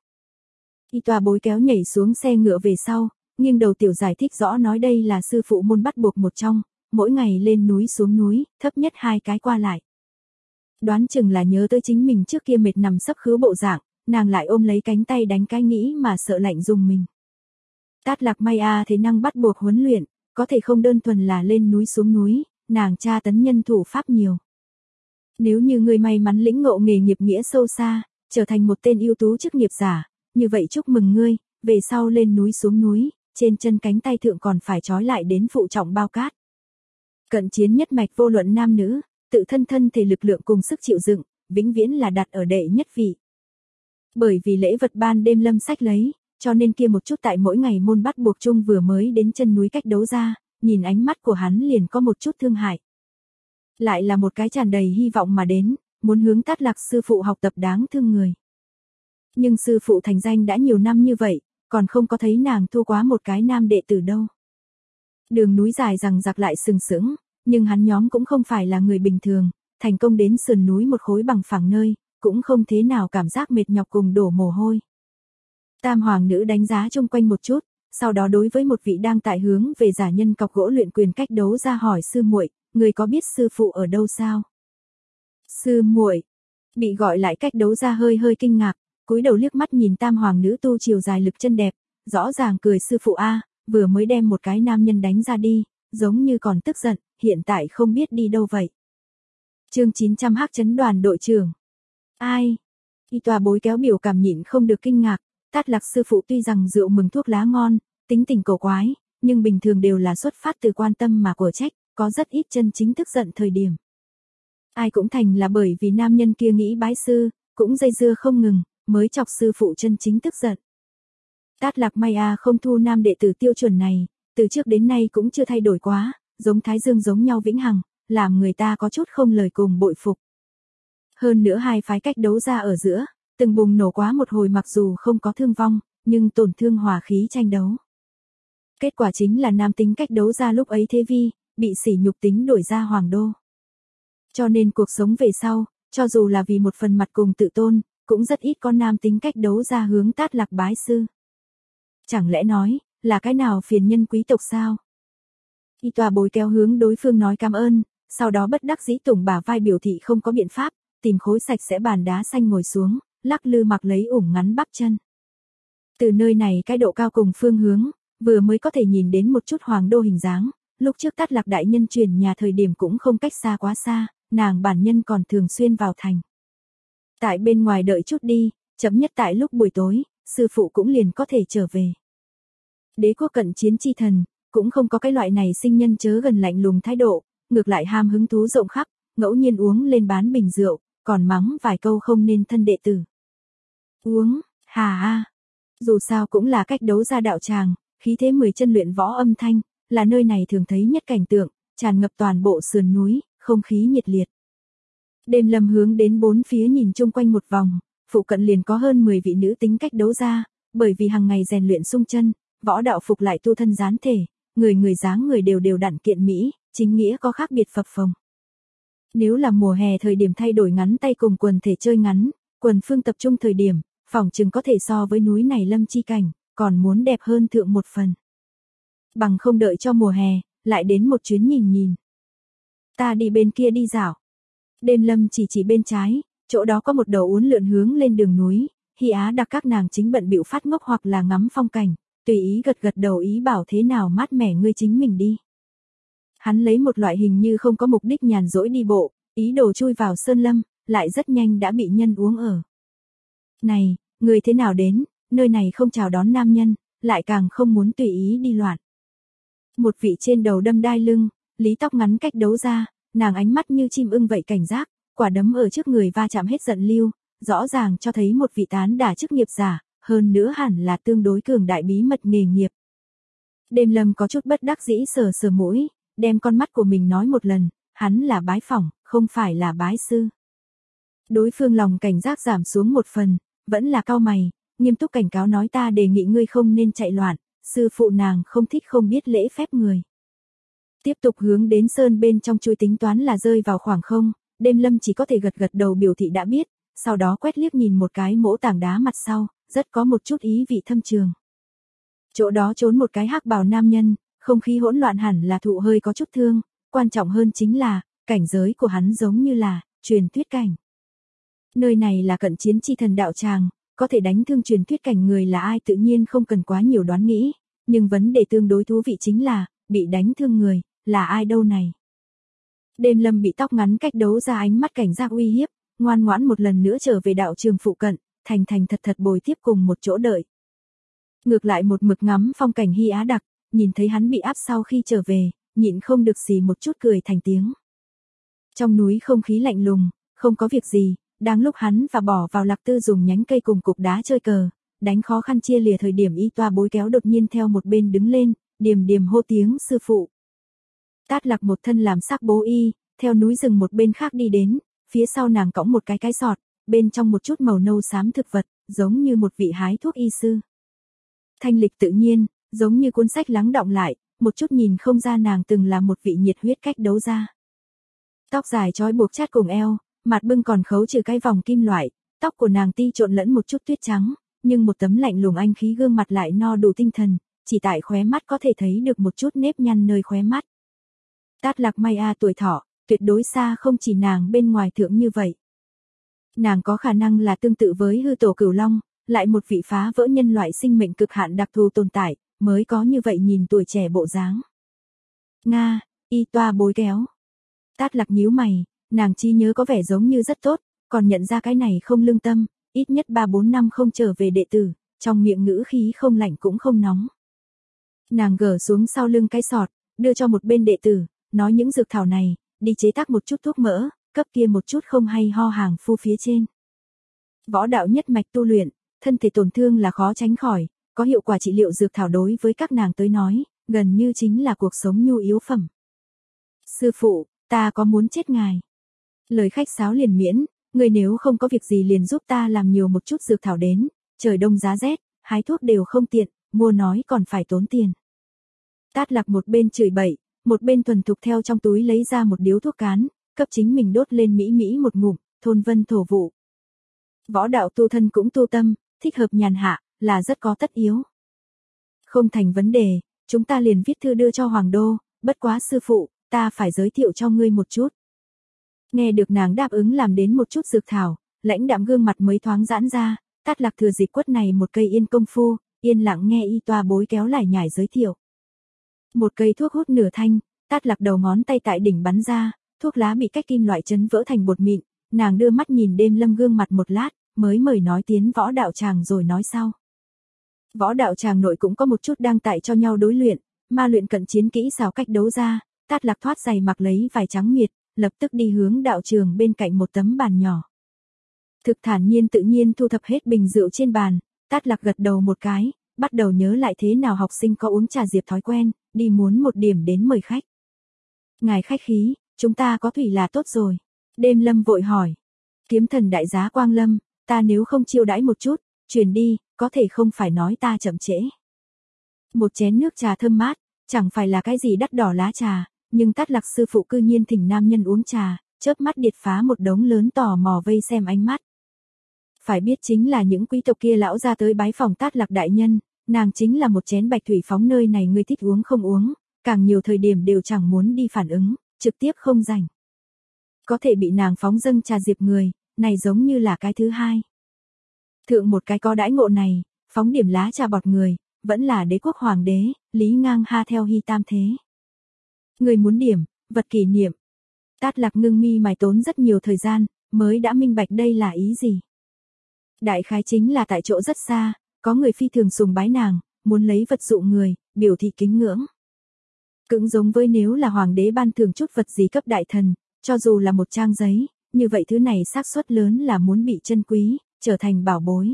Y tòa bối kéo nhảy xuống xe ngựa về sau, nghiêng đầu tiểu giải thích rõ nói đây là sư phụ môn bắt buộc một trong, mỗi ngày lên núi xuống núi, thấp nhất 2 cái qua lại. Đoán chừng là nhớ tới chính mình trước kia mệt nằm sấp khứ bộ dạng, nàng lại ôm lấy cánh tay đánh cái nghĩ mà sợ lạnh dùng mình. Tát Lạc Maya thế năng bắt buộc huấn luyện, có thể không đơn thuần là lên núi xuống núi, nàng tra tấn nhân thủ pháp nhiều. Nếu như người may mắn lĩnh ngộ nghề nghiệp nghĩa sâu xa, trở thành một tên ưu tú chức nghiệp giả, như vậy chúc mừng ngươi, về sau lên núi xuống núi, trên chân cánh tay thượng còn phải trói lại đến phụ trọng bao cát. Cận chiến nhất mạch vô luận nam nữ, tự thân thể lực lượng cùng sức chịu đựng, vĩnh viễn là đặt ở đệ nhất vị. Bởi vì lễ vật ban đêm lâm sách lấy, cho nên kia một chút tại mỗi ngày môn bắt buộc chung vừa mới đến chân núi cách đấu ra, nhìn ánh mắt của hắn liền có một chút thương hại. Lại là một cái tràn đầy hy vọng mà đến, muốn hướng Tát Lạc sư phụ học tập đáng thương người. Nhưng sư phụ thành danh đã nhiều năm như vậy, còn không có thấy nàng thu quá một cái nam đệ tử đâu. Đường núi dài rằng giặc lại sừng sững, nhưng hắn nhóm cũng không phải là người bình thường, thành công đến sườn núi một khối bằng phẳng nơi, cũng không thế nào cảm giác mệt nhọc cùng đổ mồ hôi. Tam hoàng nữ đánh giá chung quanh một chút, sau đó đối với một vị đang tại hướng về giả nhân cọc gỗ luyện quyền cách đấu ra hỏi sư muội, người có biết sư phụ ở đâu sao? Sư muội, bị gọi lại cách đấu ra hơi hơi kinh ngạc, cúi đầu liếc mắt nhìn tam hoàng nữ tu chiều dài lực chân đẹp, rõ ràng cười sư phụ a, vừa mới đem một cái nam nhân đánh ra đi, giống như còn tức giận, hiện tại không biết đi đâu vậy. Chương 900 Hắc Chấn đoàn đội trưởng. Ai? Y tòa bối kéo biểu cảm nhịn không được kinh ngạc, Tát Lạc sư phụ tuy rằng rượu mừng thuốc lá ngon, tính tình cổ quái, nhưng bình thường đều là xuất phát từ quan tâm mà của trách, có rất ít chân chính tức giận thời điểm. Ai cũng thành là bởi vì nam nhân kia nghĩ bái sư, cũng dây dưa không ngừng, mới chọc sư phụ chân chính tức giận. Tát Lạc may không thu nam đệ tử tiêu chuẩn này, từ trước đến nay cũng chưa thay đổi quá, giống Thái Dương giống nhau vĩnh hằng, làm người ta có chút không lời cùng bội phục. Hơn nữa hai phái cách đấu ra ở giữa, từng bùng nổ quá một hồi mặc dù không có thương vong, nhưng tổn thương hòa khí tranh đấu. Kết quả chính là nam tính cách đấu ra lúc ấy thế vi, bị sỉ nhục tính đổi ra hoàng đô. Cho nên cuộc sống về sau, cho dù là vì một phần mặt cùng tự tôn, cũng rất ít con nam tính cách đấu ra hướng Tát Lạc bái sư. Chẳng lẽ nói, là cái nào phiền nhân quý tộc sao? Y tòa bối kéo hướng đối phương nói cảm ơn, sau đó bất đắc dĩ tùng bả vai biểu thị không có biện pháp, tìm khối sạch sẽ bàn đá xanh ngồi xuống, lắc lư mặc lấy ủng ngắn bắp chân. Từ nơi này cái độ cao cùng phương hướng, vừa mới có thể nhìn đến một chút hoàng đô hình dáng, lúc trước Tát Lạc đại nhân chuyển nhà thời điểm cũng không cách xa quá xa, nàng bản nhân còn thường xuyên vào thành. Tại bên ngoài đợi chút đi, chậm nhất tại lúc buổi tối, sư phụ cũng liền có thể trở về. Đế quốc cận chiến chi thần, cũng không có cái loại này sinh nhân chớ gần lạnh lùng thái độ, ngược lại ham hứng thú rộng khắp, ngẫu nhiên uống lên bán bình rượu, còn mắng vài câu không nên thân đệ tử. Uống, dù sao cũng là cách đấu ra đạo tràng, khí thế 10 chân luyện võ âm thanh, là nơi này thường thấy nhất cảnh tượng, tràn ngập toàn bộ sườn núi, không khí nhiệt liệt. Đêm Lâm hướng đến bốn phía nhìn chung quanh một vòng, phụ cận liền có hơn 10 vị nữ tính cách đấu ra, bởi vì hàng ngày rèn luyện sung chân, võ đạo phục lại tu thân dán thể, người dáng người đều đều đặn kiện mỹ, chính nghĩa có khác biệt phập phồng. Nếu là mùa hè thời điểm thay đổi ngắn tay cùng quần thể chơi ngắn, quần phương tập trung thời điểm, phòng chừng có thể so với núi này lâm chi cảnh, còn muốn đẹp hơn thượng một phần. Bằng không đợi cho mùa hè, lại đến một chuyến nhìn nhìn. Ta đi bên kia đi dạo. Đêm Lâm chỉ bên trái, chỗ đó có một đầu uốn lượn hướng lên đường núi, Hy Á đặc các nàng chính bận bịu phát ngốc hoặc là ngắm phong cảnh, tùy ý gật đầu ý bảo thế nào mát mẻ ngươi chính mình đi. Hắn lấy một loại hình như không có mục đích nhàn rỗi đi bộ, ý đồ chui vào sơn lâm, lại rất nhanh đã bị nhân uống ở. Này, người thế nào đến, nơi này không chào đón nam nhân, lại càng không muốn tùy ý đi loạn. Một vị trên đầu đâm đai lưng, lý tóc ngắn cách đấu ra, nàng ánh mắt như chim ưng vậy cảnh giác, quả đấm ở trước người va chạm hết giận lưu, rõ ràng cho thấy một vị tán đả chức nghiệp giả, hơn nữa hẳn là tương đối cường đại bí mật nghề nghiệp. Đêm Lâm có chút bất đắc dĩ sờ mũi, đem con mắt của mình nói một lần, hắn là bái phỏng, không phải là bái sư. Đối phương lòng cảnh giác giảm xuống một phần, vẫn là cau mày, nghiêm túc cảnh cáo nói ta đề nghị ngươi không nên chạy loạn, sư phụ nàng không thích không biết lễ phép người. Tiếp tục hướng đến sơn bên trong chui tính toán là rơi vào khoảng không, Đêm Lâm chỉ có thể gật đầu biểu thị đã biết, sau đó quét liếc nhìn một cái mỗ tảng đá mặt sau, rất có một chút ý vị thâm trường. Chỗ đó trốn một cái hắc bào nam nhân, không khí hỗn loạn hẳn là thụ hơi có chút thương, quan trọng hơn chính là, cảnh giới của hắn giống như là, truyền thuyết cảnh. Nơi này là cận chiến chi thần đạo tràng, có thể đánh thương truyền thuyết cảnh người là ai tự nhiên không cần quá nhiều đoán nghĩ, nhưng vấn đề tương đối thú vị chính là, bị đánh thương người, là ai đâu này. Đêm Lâm bị tóc ngắn cách đấu ra ánh mắt cảnh giác uy hiếp, ngoan ngoãn một lần nữa trở về đạo trường phụ cận, thành thật bồi tiếp cùng một chỗ đợi. Ngược lại một mực ngắm phong cảnh Hy Á đặc, nhìn thấy hắn bị áp sau khi trở về, nhịn không được xì một chút cười thành tiếng. Trong núi không khí lạnh lùng, không có việc gì, đang lúc hắn và bỏ vào Lạc Tư dùng nhánh cây cùng cục đá chơi cờ, đánh khó khăn chia lìa thời điểm y toa bối kéo đột nhiên theo một bên đứng lên, điềm hô tiếng sư phụ. Tát Lạc một thân làm sắc bố y, theo núi rừng một bên khác đi đến, phía sau nàng cõng một cái sọt, bên trong một chút màu nâu xám thực vật, giống như một vị hái thuốc y sư. Thanh lịch tự nhiên, giống như cuốn sách lắng đọng lại, một chút nhìn không ra nàng từng là một vị nhiệt huyết cách đấu ra. Tóc dài trói buộc chát cùng eo, mặt bưng còn khấu trừ cái vòng kim loại, tóc của nàng ti trộn lẫn một chút tuyết trắng, nhưng một tấm lạnh lùng anh khí gương mặt lại no đủ tinh thần, chỉ tại khóe mắt có thể thấy được một chút nếp nhăn nơi khóe mắt. Tát Lạc Mai tuổi thọ, tuyệt đối xa không chỉ nàng bên ngoài thượng như vậy. Nàng có khả năng là tương tự với hư tổ cửu long, lại một vị phá vỡ nhân loại sinh mệnh cực hạn đặc thù tồn tại, mới có như vậy nhìn tuổi trẻ bộ dáng. Nga, y toa bối kéo. Tát Lạc nhíu mày, nàng trí nhớ có vẻ giống như rất tốt, còn nhận ra cái này không lương tâm, ít nhất 3-4 năm không trở về đệ tử, trong miệng ngữ khí không lạnh cũng không nóng. Nàng gỡ xuống sau lưng cái sọt, đưa cho một bên đệ tử, nói những dược thảo này, đi chế tác một chút thuốc mỡ, cấp kia một chút không hay ho hàng phu phía trên. Võ đạo nhất mạch tu luyện, thân thể tổn thương là khó tránh khỏi, có hiệu quả trị liệu dược thảo đối với các nàng tới nói, gần như chính là cuộc sống nhu yếu phẩm. Sư phụ, ta có muốn chết ngài. Lời khách sáo liền miễn, người nếu không có việc gì liền giúp ta làm nhiều một chút dược thảo đến, trời đông giá rét, hái thuốc đều không tiện, mua nói còn phải tốn tiền. Tát Lạc một bên chửi bậy, một bên thuần thục theo trong túi lấy ra một điếu thuốc cán, cấp chính mình đốt lên mỹ mỹ một ngụm, thôn vân thổ vụ. Võ đạo tu thân cũng tu tâm, thích hợp nhàn hạ, là rất có tất yếu. Không thành vấn đề, chúng ta liền viết thư đưa cho Hoàng Đô, bất quá sư phụ, ta phải giới thiệu cho ngươi một chút. Nghe được nàng đáp ứng làm đến một chút dược thảo, lãnh đạm gương mặt mới thoáng giãn ra, Tát Lạc thừa dịp quất này một cây yên công phu, yên lặng nghe y toa bối kéo lải nhải giới thiệu. Một cây thuốc hút nửa thanh, Tát Lạc đầu ngón tay tại đỉnh bắn ra, thuốc lá bị cách kim loại chấn vỡ thành bột mịn, nàng đưa mắt nhìn Đêm Lâm gương mặt một lát, mới mời nói tiến võ đạo tràng rồi nói sau. Võ đạo tràng nội cũng có một chút đang tại cho nhau đối luyện, ma luyện cận chiến kỹ xảo cách đấu ra, Tát Lạc thoát giày mặc lấy vải trắng miệt, lập tức đi hướng đạo trường bên cạnh một tấm bàn nhỏ. Thực thản nhiên tự nhiên thu thập hết bình rượu trên bàn, Tát Lạc gật đầu một cái, bắt đầu nhớ lại thế nào học sinh có uống trà diệp thói quen, đi muốn một điểm đến mời khách. Ngài khách khí, chúng ta có thủy là tốt rồi. Đêm Lâm vội hỏi. Kiếm thần đại giá Quang Lâm, ta nếu không chiêu đãi một chút, truyền đi, có thể không phải nói ta chậm trễ. Một chén nước trà thơm mát, chẳng phải là cái gì đắt đỏ lá trà, nhưng Tát Lạc sư phụ cư nhiên thỉnh nam nhân uống trà, chớp mắt điệt phá một đống lớn tò mò vây xem ánh mắt. Phải biết chính là những quý tộc kia lão ra tới bái phòng Tát Lạc đại nhân, nàng chính là một chén bạch thủy phóng nơi này ngươi thích uống không uống, càng nhiều thời điểm đều chẳng muốn đi phản ứng, trực tiếp không rảnh. Có thể bị nàng phóng dâng trà diệp người, này giống như là cái thứ hai. Thượng một cái có đãi ngộ này, phóng điểm lá trà bọt người, vẫn là đế quốc hoàng đế, Lý Ngang Ha theo Hy Tam thế. Người muốn điểm, vật kỷ niệm. Tát Lạc ngưng mi mài tốn rất nhiều thời gian, mới đã minh bạch đây là ý gì. Đại khái chính là tại chỗ rất xa, có người phi thường sùng bái nàng, muốn lấy vật dụ người, biểu thị kính ngưỡng. Cũng giống với nếu là hoàng đế ban thưởng chút vật gì cấp đại thần, cho dù là một trang giấy, như vậy thứ này xác suất lớn là muốn bị chân quý, trở thành bảo bối.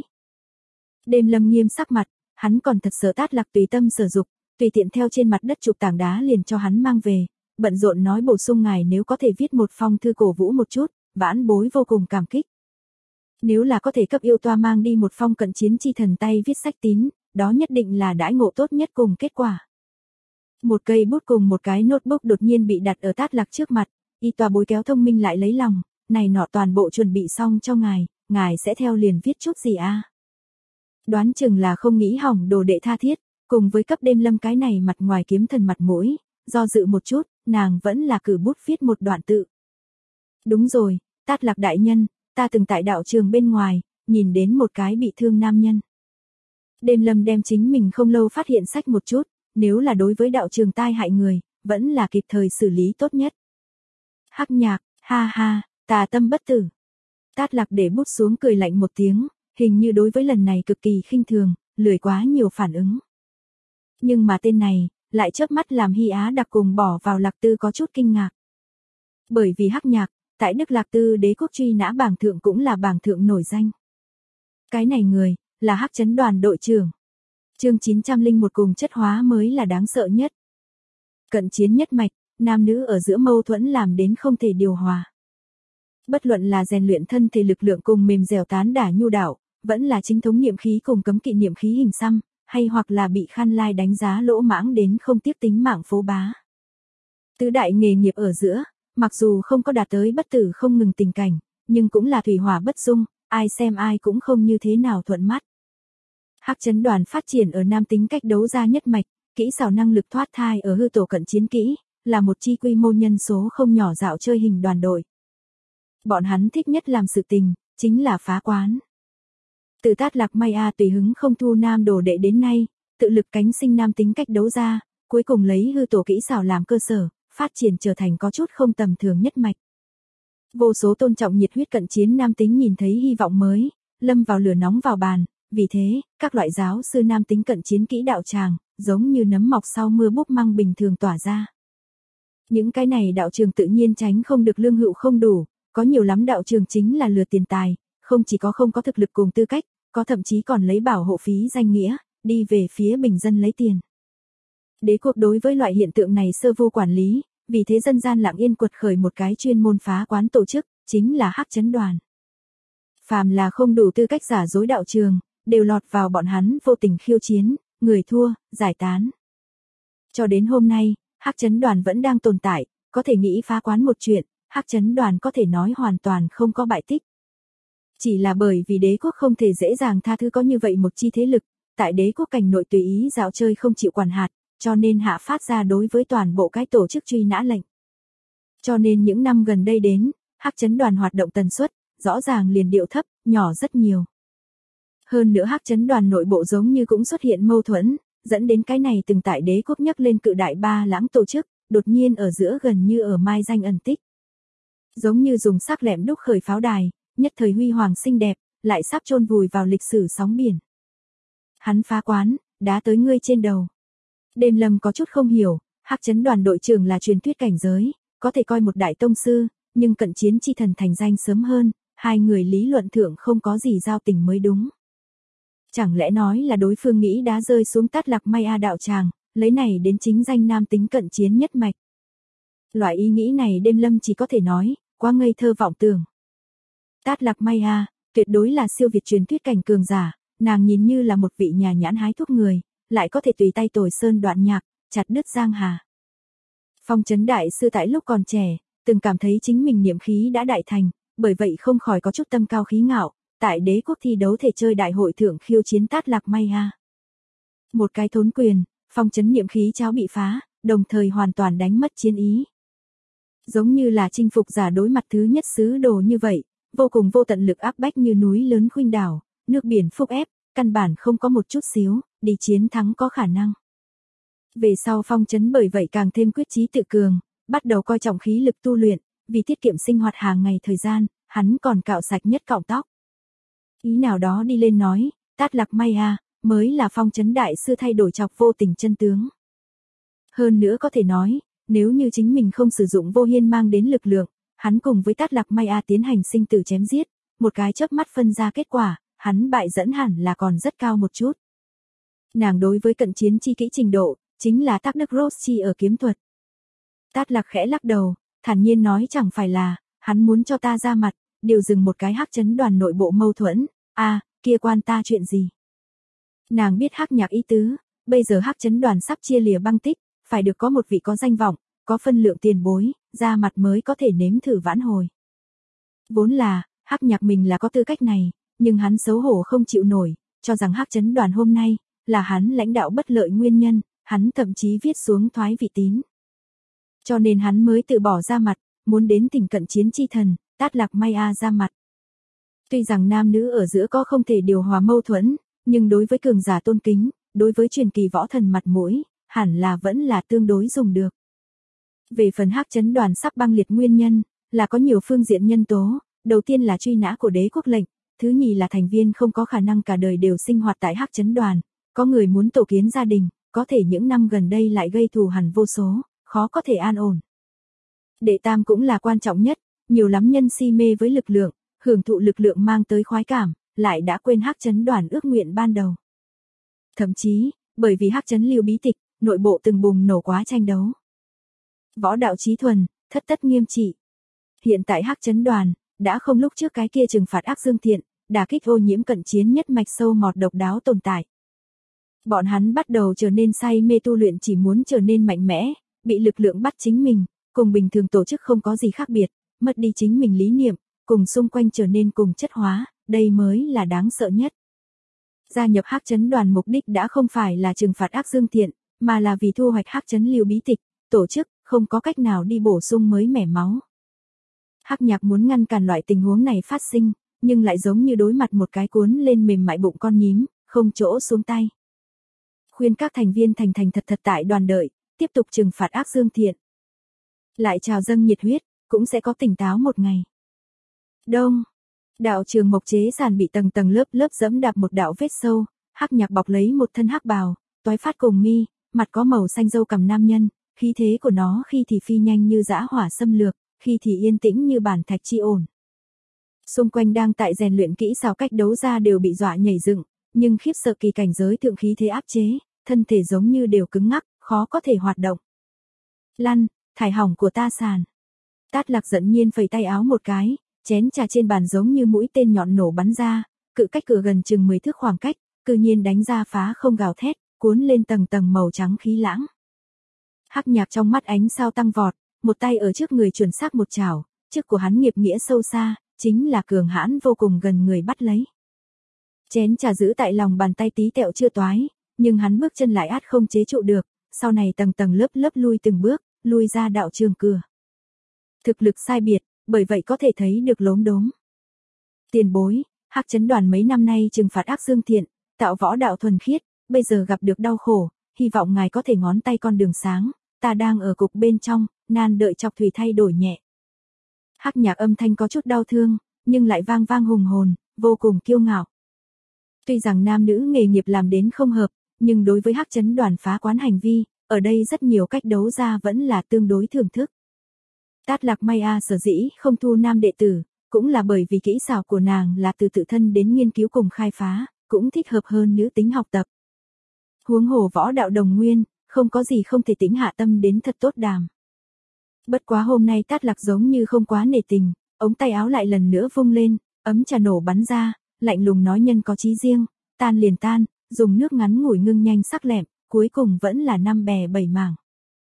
Đêm Lâm nghiêm sắc mặt, hắn còn thật sợ Tát Lạc tùy tâm sử dụng, tùy tiện theo trên mặt đất chụp tảng đá liền cho hắn mang về, bận rộn nói bổ sung ngài nếu có thể viết một phong thư cổ vũ một chút, vãn bối vô cùng cảm kích. Nếu là có thể cấp yêu toa mang đi một phong cận chiến chi thần tay viết sách tín, đó nhất định là đãi ngộ tốt nhất cùng kết quả. Một cây bút cùng một cái notebook đột nhiên bị đặt ở Tát Lạc trước mặt, y toa bối kéo thông minh lại lấy lòng, này nọ toàn bộ chuẩn bị xong cho ngài sẽ theo liền viết chút gì a? Đoán chừng là không nghĩ hỏng đồ đệ tha thiết, cùng với cấp Đêm Lâm cái này mặt ngoài kiếm thần mặt mũi, do dự một chút, nàng vẫn là cử bút viết một đoạn tự. Đúng rồi, Tát Lạc đại nhân, ta từng tại đạo trường bên ngoài, nhìn đến một cái bị thương nam nhân. Đêm Lâm đem chính mình không lâu phát hiện sách một chút, nếu là đối với đạo trường tai hại người, vẫn là kịp thời xử lý tốt nhất. Hắc Nhạc, ha ha, tà tâm bất tử. Tát Lạc để bút xuống cười lạnh một tiếng, hình như đối với lần này cực kỳ khinh thường, lười quá nhiều phản ứng. Nhưng mà tên này, lại chớp mắt làm Hy Á đặc cùng bỏ vào Lạc Tư có chút kinh ngạc. Bởi vì Hắc Nhạc, tại Đức Lạc Tư đế quốc truy nã bảng thượng cũng là bảng thượng nổi danh. Cái này người, là Hắc Chấn đoàn đội trưởng. Chương 901 cùng chất hóa mới là đáng sợ nhất. Cận chiến nhất mạch, nam nữ ở giữa mâu thuẫn làm đến không thể điều hòa. Bất luận là rèn luyện thân thể lực lượng cùng mềm dẻo tán đả nhu đạo, vẫn là chính thống niệm khí cùng cấm kỵ niệm khí hình xăm, hay hoặc là bị Khan Lai đánh giá lỗ mãng đến không tiếc tính mạng phố bá. Tứ đại nghề nghiệp ở giữa, mặc dù không có đạt tới bất tử không ngừng tình cảnh, nhưng cũng là thủy hỏa bất dung, ai xem ai cũng không như thế nào thuận mắt. Hắc Chấn Đoàn phát triển ở nam tính cách đấu ra nhất mạch, kỹ xảo năng lực thoát thai ở hư tổ cận chiến kỹ, là một chi quy mô nhân số không nhỏ dạo chơi hình đoàn đội. Bọn hắn thích nhất làm sự tình, chính là phá quán. Từ Tát Lạc May A tùy hứng không thu nam đồ đệ đến nay, tự lực cánh sinh nam tính cách đấu ra, cuối cùng lấy hư tổ kỹ xảo làm cơ sở, phát triển trở thành có chút không tầm thường nhất mạch. Vô số tôn trọng nhiệt huyết cận chiến nam tính nhìn thấy hy vọng mới, lâm vào lửa nóng vào bàn, vì thế, các loại giáo sư nam tính cận chiến kỹ đạo tràng, giống như nấm mọc sau mưa búp măng bình thường tỏa ra. Những cái này đạo trường tự nhiên tránh không được lương hữu không đủ, có nhiều lắm đạo trường chính là lừa tiền tài, không chỉ có không có thực lực cùng tư cách, có thậm chí còn lấy bảo hộ phí danh nghĩa, đi về phía bình dân lấy tiền. Đế quốc đối với loại hiện tượng này sơ vô quản lý, vì thế dân gian lặng yên quật khởi một cái chuyên môn phá quán tổ chức, chính là Hắc Chấn Đoàn. Phàm là không đủ tư cách giả dối đạo trường, đều lọt vào bọn hắn vô tình khiêu chiến, người thua, giải tán. Cho đến hôm nay, Hắc Chấn Đoàn vẫn đang tồn tại, có thể nghĩ phá quán một chuyện, Hắc Chấn Đoàn có thể nói hoàn toàn không có bại tích. Chỉ là bởi vì đế quốc không thể dễ dàng tha thứ có như vậy một chi thế lực, tại đế quốc cảnh nội tùy ý dạo chơi không chịu quản hạt, cho nên hạ phát ra đối với toàn bộ cái tổ chức truy nã lệnh. Cho nên những năm gần đây đến, Hắc Chấn Đoàn hoạt động tần suất, rõ ràng liền điệu thấp, nhỏ rất nhiều. Hơn nữa Hắc Chấn Đoàn nội bộ giống như cũng xuất hiện mâu thuẫn, dẫn đến cái này từng tại đế quốc nhấc lên cự đại ba lãng tổ chức, đột nhiên ở giữa gần như ở mai danh ẩn tích. Giống như dùng sắc lẹm đúc khởi pháo đài, nhất thời huy hoàng xinh đẹp, lại sắp chôn vùi vào lịch sử sóng biển. Hắn phá quán, đá tới ngươi trên đầu. Đêm Lâm có chút không hiểu, Hắc Chấn Đoàn đội trưởng là truyền thuyết cảnh giới, có thể coi một đại tông sư, nhưng cận chiến chi thần thành danh sớm hơn, hai người lý luận thượng không có gì giao tình mới đúng. Chẳng lẽ nói là đối phương nghĩ đá rơi xuống Tát Lạc May A đạo tràng, lấy này đến chính danh nam tính cận chiến nhất mạch. Loại ý nghĩ này Đêm Lâm chỉ có thể nói, quá ngây thơ vọng tưởng. Tát Lạc May A, tuyệt đối là siêu việt truyền thuyết cảnh cường giả, nàng nhìn như là một vị nhà nhãn hái thuốc người, lại có thể tùy tay tồi sơn đoạn nhạc, chặt đứt giang hà. Phong Chấn đại sư tại lúc còn trẻ, từng cảm thấy chính mình niệm khí đã đại thành, bởi vậy không khỏi có chút tâm cao khí ngạo, tại đế quốc thi đấu thể chơi đại hội thượng khiêu chiến Tát Lạc May A. Một cái thốn quyền, Phong Chấn niệm khí cháo bị phá, đồng thời hoàn toàn đánh mất chiến ý. Giống như là chinh phục giả đối mặt thứ nhất sứ đồ như vậy, vô cùng vô tận lực áp bách như núi lớn khuynh đảo, nước biển phúc ép, căn bản không có một chút xíu, đi chiến thắng có khả năng. Về sau Phong Chấn bởi vậy càng thêm quyết chí tự cường, bắt đầu coi trọng khí lực tu luyện, vì tiết kiệm sinh hoạt hàng ngày thời gian, hắn còn cạo sạch nhất cọng tóc. Ý nào đó đi lên nói, Tát Lạc May A, mới là Phong Chấn đại sư thay đổi chọc vô tình chân tướng. Hơn nữa có thể nói, nếu như chính mình không sử dụng Vô Hiên mang đến lực lượng, hắn cùng với Tát Lạc May A tiến hành sinh tử chém giết, một cái chớp mắt phân ra kết quả, hắn bại dẫn hẳn là còn rất cao một chút. Nàng đối với cận chiến chi kỹ trình độ, chính là Tắc Đức Rossi ở kiếm thuật. Tát Lạc khẽ lắc đầu, thản nhiên nói chẳng phải là, hắn muốn cho ta ra mặt, điều dừng một cái Hắc Chấn Đoàn nội bộ mâu thuẫn, kia quan ta chuyện gì. Nàng biết Hắc Nhạc ý tứ, bây giờ Hắc Chấn Đoàn sắp chia lìa băng tích, phải được có một vị có danh vọng, có phân lượng tiền bối, ra mặt mới có thể nếm thử vãn hồi. Vốn là, Hắc Nhạc mình là có tư cách này, nhưng hắn xấu hổ không chịu nổi, cho rằng Hắc Chấn Đoàn hôm nay, là hắn lãnh đạo bất lợi nguyên nhân, hắn thậm chí viết xuống thoái vị tín. Cho nên hắn mới tự bỏ ra mặt, muốn đến tình cận chiến chi thần, Tát Lạc May A ra mặt. Tuy rằng nam nữ ở giữa có không thể điều hòa mâu thuẫn, nhưng đối với cường giả tôn kính, đối với truyền kỳ võ thần mặt mũi, hẳn là vẫn là tương đối dùng được. Về phần Hắc Chấn Đoàn sắp băng liệt nguyên nhân, là có nhiều phương diện nhân tố, đầu tiên là truy nã của đế quốc lệnh, thứ nhì là thành viên không có khả năng cả đời đều sinh hoạt tại Hắc Chấn Đoàn, có người muốn tổ kiến gia đình, có thể những năm gần đây lại gây thù hằn vô số, khó có thể an ổn. Đệ tam cũng là quan trọng nhất, nhiều lắm nhân si mê với lực lượng, hưởng thụ lực lượng mang tới khoái cảm, lại đã quên Hắc Chấn Đoàn ước nguyện ban đầu. Thậm chí, bởi vì Hắc Chấn lưu bí tịch, nội bộ từng bùng nổ quá tranh đấu. Võ đạo chí thuần, thất tất nghiêm trị. Hiện tại Hắc Chấn Đoàn, đã không lúc trước cái kia trừng phạt ác dương thiện, đả kích ô nhiễm cận chiến nhất mạch sâu mọt độc đáo tồn tại. Bọn hắn bắt đầu trở nên say mê tu luyện chỉ muốn trở nên mạnh mẽ, bị lực lượng bắt chính mình, cùng bình thường tổ chức không có gì khác biệt, mất đi chính mình lý niệm, cùng xung quanh trở nên cùng chất hóa, đây mới là đáng sợ nhất. Gia nhập Hắc Chấn đoàn mục đích đã không phải là trừng phạt ác dương thiện, mà là vì thu hoạch Hắc Chấn Lưu bí tịch, tổ chức không có cách nào đi bổ sung mới mẻ máu. Hắc Nhạc muốn ngăn cản loại tình huống này phát sinh, nhưng lại giống như đối mặt một cái cuốn lên mềm mại bụng con nhím, không chỗ xuống tay. Khuyên các thành viên thành thành thật thật tại đoàn đợi, tiếp tục trừng phạt ác dương thiện. Lại trào dâng nhiệt huyết, cũng sẽ có tỉnh táo một ngày. Đông. Đạo trường mộc chế sàn bị tầng tầng lớp lớp dẫm đạp một đạo vết sâu, Hắc Nhạc bọc lấy một thân hắc bào, toái phát cùng mi, mặt có màu xanh râu cằm nam nhân, khí thế của nó khi thì phi nhanh như dã hỏa xâm lược, khi thì yên tĩnh như bản thạch chi ổn. Xung quanh đang tại rèn luyện kỹ xảo cách đấu ra đều bị dọa nhảy dựng, nhưng khiếp sợ kỳ cảnh giới thượng khí thế áp chế, thân thể giống như đều cứng ngắc, khó có thể hoạt động. Lăn, thải hỏng của ta sàn. Tát Lạc giận nhiên phẩy tay áo một cái, chén trà trên bàn giống như mũi tên nhọn nổ bắn ra, cự cách cửa gần chừng 10 thước khoảng cách, cư nhiên đánh ra phá không gào thét, cuốn lên tầng tầng màu trắng khí lãng. Hắc Nhạc trong mắt ánh sao tăng vọt, một tay ở trước người chuẩn xác một chảo, trước của hắn nghiệp nghĩa sâu xa, chính là cường hãn vô cùng gần người bắt lấy. Chén trà giữ tại lòng bàn tay tí tẹo chưa toái, nhưng hắn bước chân lại át không chế trụ được, sau này tầng tầng lớp lớp lui từng bước, lui ra đạo trường cửa. Thực lực sai biệt, bởi vậy có thể thấy được lốm đốm. Tiền bối, Hắc Chấn đoàn mấy năm nay trừng phạt ác dương thiện, tạo võ đạo thuần khiết, bây giờ gặp được đau khổ, hy vọng ngài có thể ngón tay con đường sáng, ta đang ở cục bên trong, nan đợi chọc thủy thay đổi nhẹ. Hắc Nhạc âm thanh có chút đau thương, nhưng lại vang vang hùng hồn, vô cùng kiêu ngạo. Tuy rằng nam nữ nghề nghiệp làm đến không hợp, nhưng đối với Hắc Chấn đoàn phá quán hành vi, ở đây rất nhiều cách đấu ra vẫn là tương đối thưởng thức. Tát Lạc May A sở dĩ không thu nam đệ tử, cũng là bởi vì kỹ xảo của nàng là từ tự thân đến nghiên cứu cùng khai phá, cũng thích hợp hơn nữ tính học tập. Huống hồ võ đạo đồng nguyên, không có gì không thể tính hạ tâm đến thật tốt đàm. Bất quá hôm nay Tát Lạc giống như không quá nể tình, ống tay áo lại lần nữa vung lên, ấm trà nổ bắn ra, lạnh lùng nói nhân có chí riêng, tan liền tan, dùng nước ngắn ngủi ngưng nhanh sắc lẹm, cuối cùng vẫn là 5 bè 7 mảng.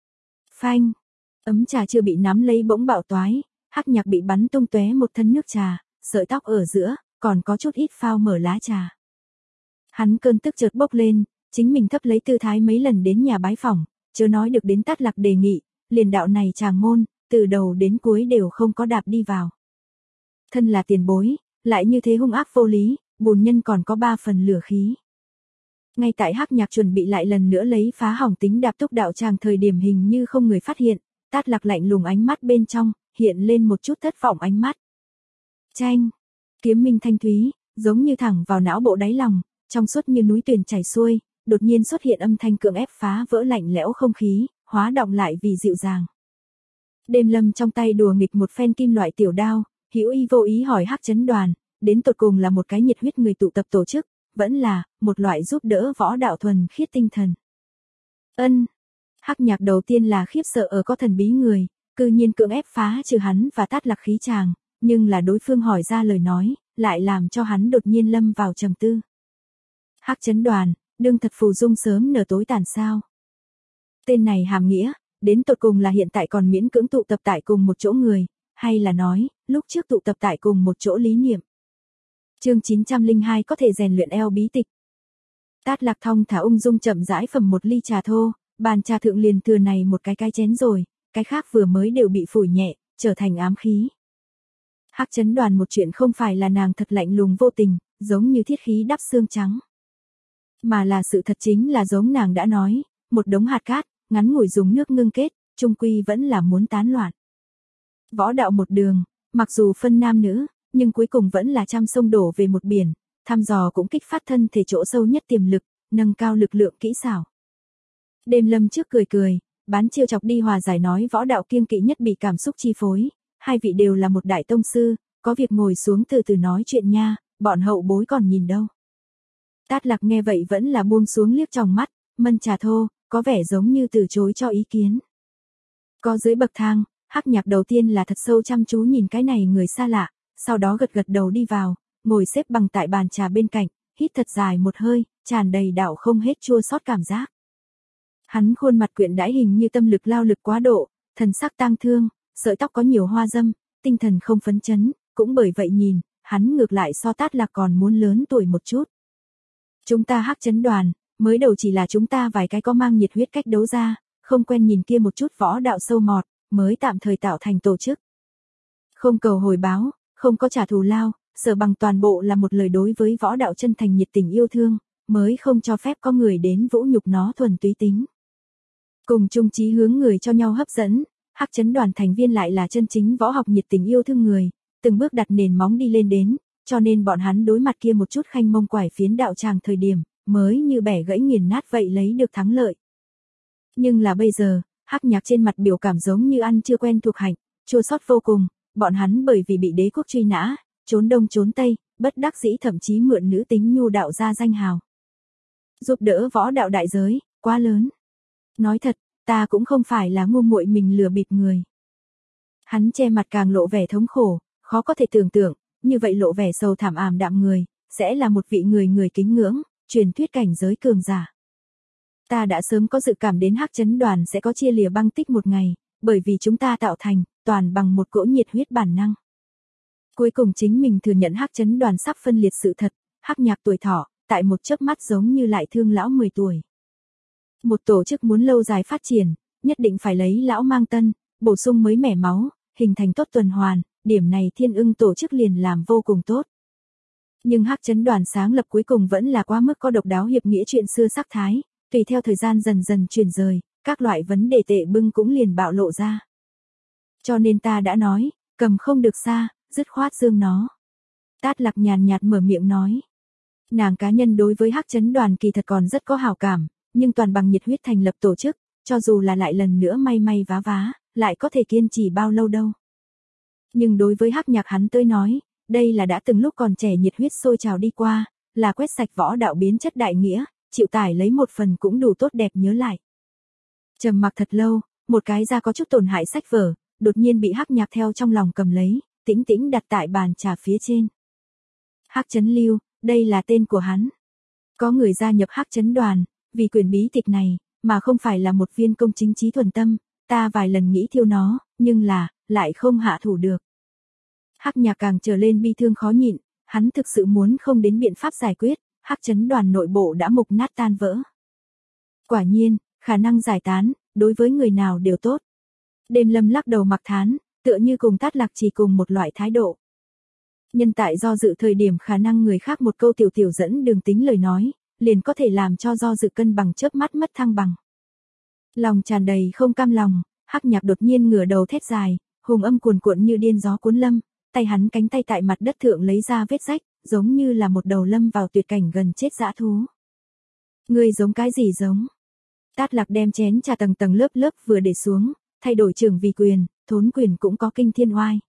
Phanh, ấm trà chưa bị nắm lấy bỗng bạo toái, Hắc Nhạc bị bắn tung tóe một thân nước trà, sợi tóc ở giữa, còn có chút ít phao mở lá trà. Hắn cơn tức chợt bốc lên, chính mình thấp lấy tư thái mấy lần đến nhà bái phỏng, chớ nói được đến Tát Lạc đề nghị, liền đạo này chàng môn, từ đầu đến cuối đều không có đạp đi vào. Thân là tiền bối, lại như thế hung ác vô lý, bùn nhân còn có 3 phần lửa khí. Ngay tại Hắc Nhạc chuẩn bị lại lần nữa lấy phá hỏng tính đạp túc đạo tràng thời điểm hình như không người phát hiện, Tát Lạc lạnh lùng ánh mắt bên trong, hiện lên một chút thất vọng ánh mắt. Chanh, kiếm minh thanh thúy, giống như thẳng vào não bộ đáy lòng, trong suốt như núi tuyền chảy xuôi, đột nhiên xuất hiện âm thanh cưỡng ép phá vỡ lạnh lẽo không khí, hóa động lại vì dịu dàng. Đêm Lâm trong tay đùa nghịch một phen kim loại tiểu đao, hữu ý vô ý hỏi Hắc Chấn đoàn, đến tột cùng là một cái nhiệt huyết người tụ tập tổ chức, vẫn là một loại giúp đỡ võ đạo thuần khiết tinh thần. Ân. Hắc Nhạc đầu tiên là khiếp sợ ở có thần bí người, cư nhiên cưỡng ép phá trừ hắn và Tát Lạc khí tràng, nhưng là đối phương hỏi ra lời nói, lại làm cho hắn đột nhiên lâm vào trầm tư. Hắc Chấn đoàn, đương thật phù dung sớm nở tối tàn sao? Tên này hàm nghĩa, đến tột cùng là hiện tại còn miễn cưỡng tụ tập tại cùng một chỗ người, hay là nói, lúc trước tụ tập tại cùng một chỗ lý niệm. Chương 902 có thể rèn luyện eo bí tịch. Tát Lạc thong thả ung dung chậm rãi phẩm một ly trà thô, bàn trà thượng liền thừa này một cái chén rồi, cái khác vừa mới đều bị phủi nhẹ, trở thành ám khí. Hắc Chấn đoàn một chuyện không phải là nàng thật lạnh lùng vô tình, giống như thiết khí đắp xương trắng. Mà là sự thật chính là giống nàng đã nói, một đống hạt cát, ngắn ngủi dùng nước ngưng kết, chung quy vẫn là muốn tán loạn. Võ đạo một đường, mặc dù phân nam nữ, nhưng cuối cùng vẫn là trăm sông đổ về một biển, thăm dò cũng kích phát thân thể chỗ sâu nhất tiềm lực, nâng cao lực lượng kỹ xảo. Đêm Lâm trước cười cười, bán chiêu chọc đi hòa giải nói võ đạo kiêng kỵ nhất bị cảm xúc chi phối, hai vị đều là một đại tông sư, có việc ngồi xuống từ từ nói chuyện nha, bọn hậu bối còn nhìn đâu. Tát Lạc nghe vậy vẫn là buông xuống liếc trong mắt, mân trà thô, có vẻ giống như từ chối cho ý kiến. Có dưới bậc thang, Hắc Nhạc đầu tiên là thật sâu chăm chú nhìn cái này người xa lạ, sau đó gật gật đầu đi vào, ngồi xếp bằng tại bàn trà bên cạnh, hít thật dài một hơi, tràn đầy đạo không hết chua xót cảm giác. Hắn khuôn mặt quyện đãi hình như tâm lực lao lực quá độ, thần sắc tang thương, sợi tóc có nhiều hoa dâm, tinh thần không phấn chấn, cũng bởi vậy nhìn, hắn ngược lại so Tát Lạc còn muốn lớn tuổi một chút. Chúng ta Hắc Chấn Đoàn, mới đầu chỉ là chúng ta vài cái có mang nhiệt huyết cách đấu ra, không quen nhìn kia một chút võ đạo sâu mọt, mới tạm thời tạo thành tổ chức. Không cầu hồi báo, không có trả thù lao, sở bằng toàn bộ là một lời đối với võ đạo chân thành nhiệt tình yêu thương, mới không cho phép có người đến vũ nhục nó thuần túy tính. Cùng chung chí hướng người cho nhau hấp dẫn, Hắc Chấn Đoàn thành viên lại là chân chính võ học nhiệt tình yêu thương người, từng bước đặt nền móng đi lên đến, cho nên bọn hắn đối mặt kia một chút khanh mông quải phiến đạo tràng thời điểm, mới như bẻ gãy nghiền nát vậy lấy được thắng lợi. Nhưng là bây giờ, Hắc Nhạc trên mặt biểu cảm giống như ăn chưa quen thuộc hạnh, chua xót vô cùng, bọn hắn bởi vì bị đế quốc truy nã, trốn đông trốn tây, bất đắc dĩ thậm chí mượn nữ tính nhu đạo ra danh hào. Giúp đỡ võ đạo đại giới, quá lớn. Nói thật, ta cũng không phải là ngu muội mình lừa bịp người. Hắn che mặt càng lộ vẻ thống khổ, khó có thể tưởng tượng, như vậy lộ vẻ sầu thảm ảm đạm người, sẽ là một vị người kính ngưỡng, truyền thuyết cảnh giới cường giả. Ta đã sớm có dự cảm đến Hắc Chấn Đoàn sẽ có chia lìa băng tích một ngày, bởi vì chúng ta tạo thành, toàn bằng một cỗ nhiệt huyết bản năng. Cuối cùng chính mình thừa nhận Hắc Chấn Đoàn sắp phân liệt sự thật, Hắc Nhạc tuổi thọ, tại một chớp mắt giống như lại thương lão 10 tuổi. Một tổ chức muốn lâu dài phát triển, nhất định phải lấy lão mang tân, bổ sung mới mẻ máu, hình thành tốt tuần hoàn, điểm này Thiên Ưng tổ chức liền làm vô cùng tốt. Nhưng Hắc Chấn Đoàn sáng lập cuối cùng vẫn là quá mức có độc đáo hiệp nghĩa chuyện xưa sắc thái, tùy theo thời gian dần dần chuyển rời, các loại vấn đề tệ bưng cũng liền bạo lộ ra. Cho nên ta đã nói, cầm không được xa, dứt khoát dương nó. Tát Lạc nhàn nhạt mở miệng nói. Nàng cá nhân đối với Hắc Chấn Đoàn kỳ thật còn rất có hảo cảm, nhưng toàn bằng nhiệt huyết thành lập tổ chức, cho dù là lại lần nữa may may vá vá, lại có thể kiên trì bao lâu đâu. Nhưng đối với Hắc Nhạc hắn tới nói, đây là đã từng lúc còn trẻ nhiệt huyết sôi trào đi qua, là quét sạch võ đạo biến chất đại nghĩa, chịu tải lấy một phần cũng đủ tốt đẹp nhớ lại. Trầm mặc thật lâu, một cái da có chút tổn hại sách vở, đột nhiên bị Hắc Nhạc theo trong lòng cầm lấy, tĩnh tĩnh đặt tại bàn trà phía trên. Hắc Chấn Lưu, đây là tên của hắn. Có người gia nhập Hắc Chấn Đoàn, vì quyền bí tịch này, mà không phải là một viên công chính trí thuần tâm, ta vài lần nghĩ thiêu nó, nhưng là, lại không hạ thủ được. Hắc Nhạc càng trở lên bi thương khó nhịn, hắn thực sự muốn không đến biện pháp giải quyết, Hắc Chấn Đoàn nội bộ đã mục nát tan vỡ. Quả nhiên, khả năng giải tán, đối với người nào đều tốt. Đêm Lâm lắc đầu mặc thán, tựa như cùng Tát Lạc chỉ cùng một loại thái độ. Nhân tại do dự thời điểm khả năng người khác một câu tiểu tiểu dẫn đường tính lời nói, liền có thể làm cho do dự cân bằng chớp mắt mất thăng bằng. Lòng tràn đầy không cam lòng, Hắc Nhạc đột nhiên ngửa đầu thét dài, hùng âm cuồn cuộn như điên gió cuốn lâm, tay hắn cánh tay tại mặt đất thượng lấy ra vết rách, giống như là một đầu lâm vào tuyệt cảnh gần chết dã thú. Ngươi giống cái gì giống? Tát Lạc đem chén trà tầng tầng lớp lớp vừa để xuống, thay đổi trưởng vì quyền, thốn quyền cũng có kinh thiên oai.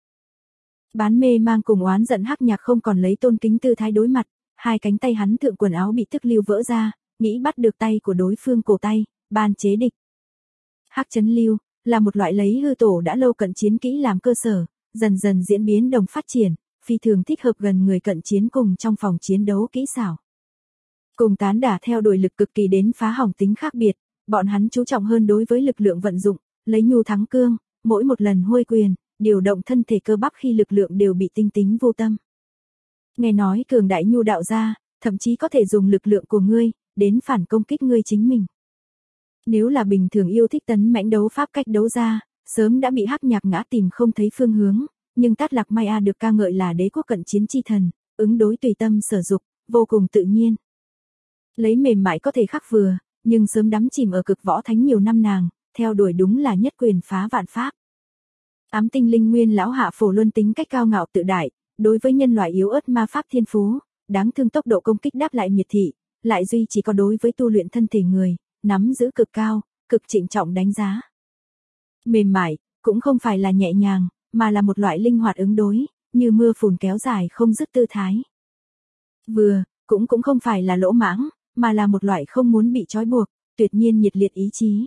Bán mê mang cùng oán giận Hắc Nhạc không còn lấy tôn kính tư thái đối mặt, hai cánh tay hắn thượng quần áo bị tức lưu vỡ ra, nghĩ bắt được tay của đối phương cổ tay, ban chế địch. Hắc Chấn Lưu là một loại lấy hư tổ đã lâu cận chiến kỹ làm cơ sở, dần dần diễn biến đồng phát triển, phi thường thích hợp gần người cận chiến cùng trong phòng chiến đấu kỹ xảo. Cùng tán đả theo đuổi lực cực kỳ đến phá hỏng tính khác biệt, bọn hắn chú trọng hơn đối với lực lượng vận dụng, lấy nhu thắng cương, mỗi một lần huôi quyền, điều động thân thể cơ bắp khi lực lượng đều bị tinh tính vô tâm. Nghe nói cường đại nhu đạo gia, thậm chí có thể dùng lực lượng của ngươi, đến phản công kích ngươi chính mình. Nếu là bình thường yêu thích tấn mãnh đấu pháp cách đấu ra, sớm đã bị Hắc Nhạc ngã tìm không thấy phương hướng, nhưng Tát Lạc Mai A được ca ngợi là đế quốc cận chiến chi thần, ứng đối tùy tâm sở dục, vô cùng tự nhiên. Lấy mềm mại có thể khắc vừa, nhưng sớm đắm chìm ở cực võ thánh nhiều năm nàng, theo đuổi đúng là nhất quyền phá vạn pháp. Ám tinh linh nguyên lão hạ phổ luân tính cách cao ngạo tự đại, đối với nhân loại yếu ớt ma pháp thiên phú, đáng thương tốc độ công kích đáp lại miệt thị, lại duy chỉ có đối với tu luyện thân thể người, nắm giữ cực cao, cực trịnh trọng đánh giá. Mềm mại, cũng không phải là nhẹ nhàng, mà là một loại linh hoạt ứng đối, như mưa phùn kéo dài không dứt tư thái. Vừa, cũng không phải là lỗ mãng, mà là một loại không muốn bị trói buộc, tuyệt nhiên nhiệt liệt ý chí.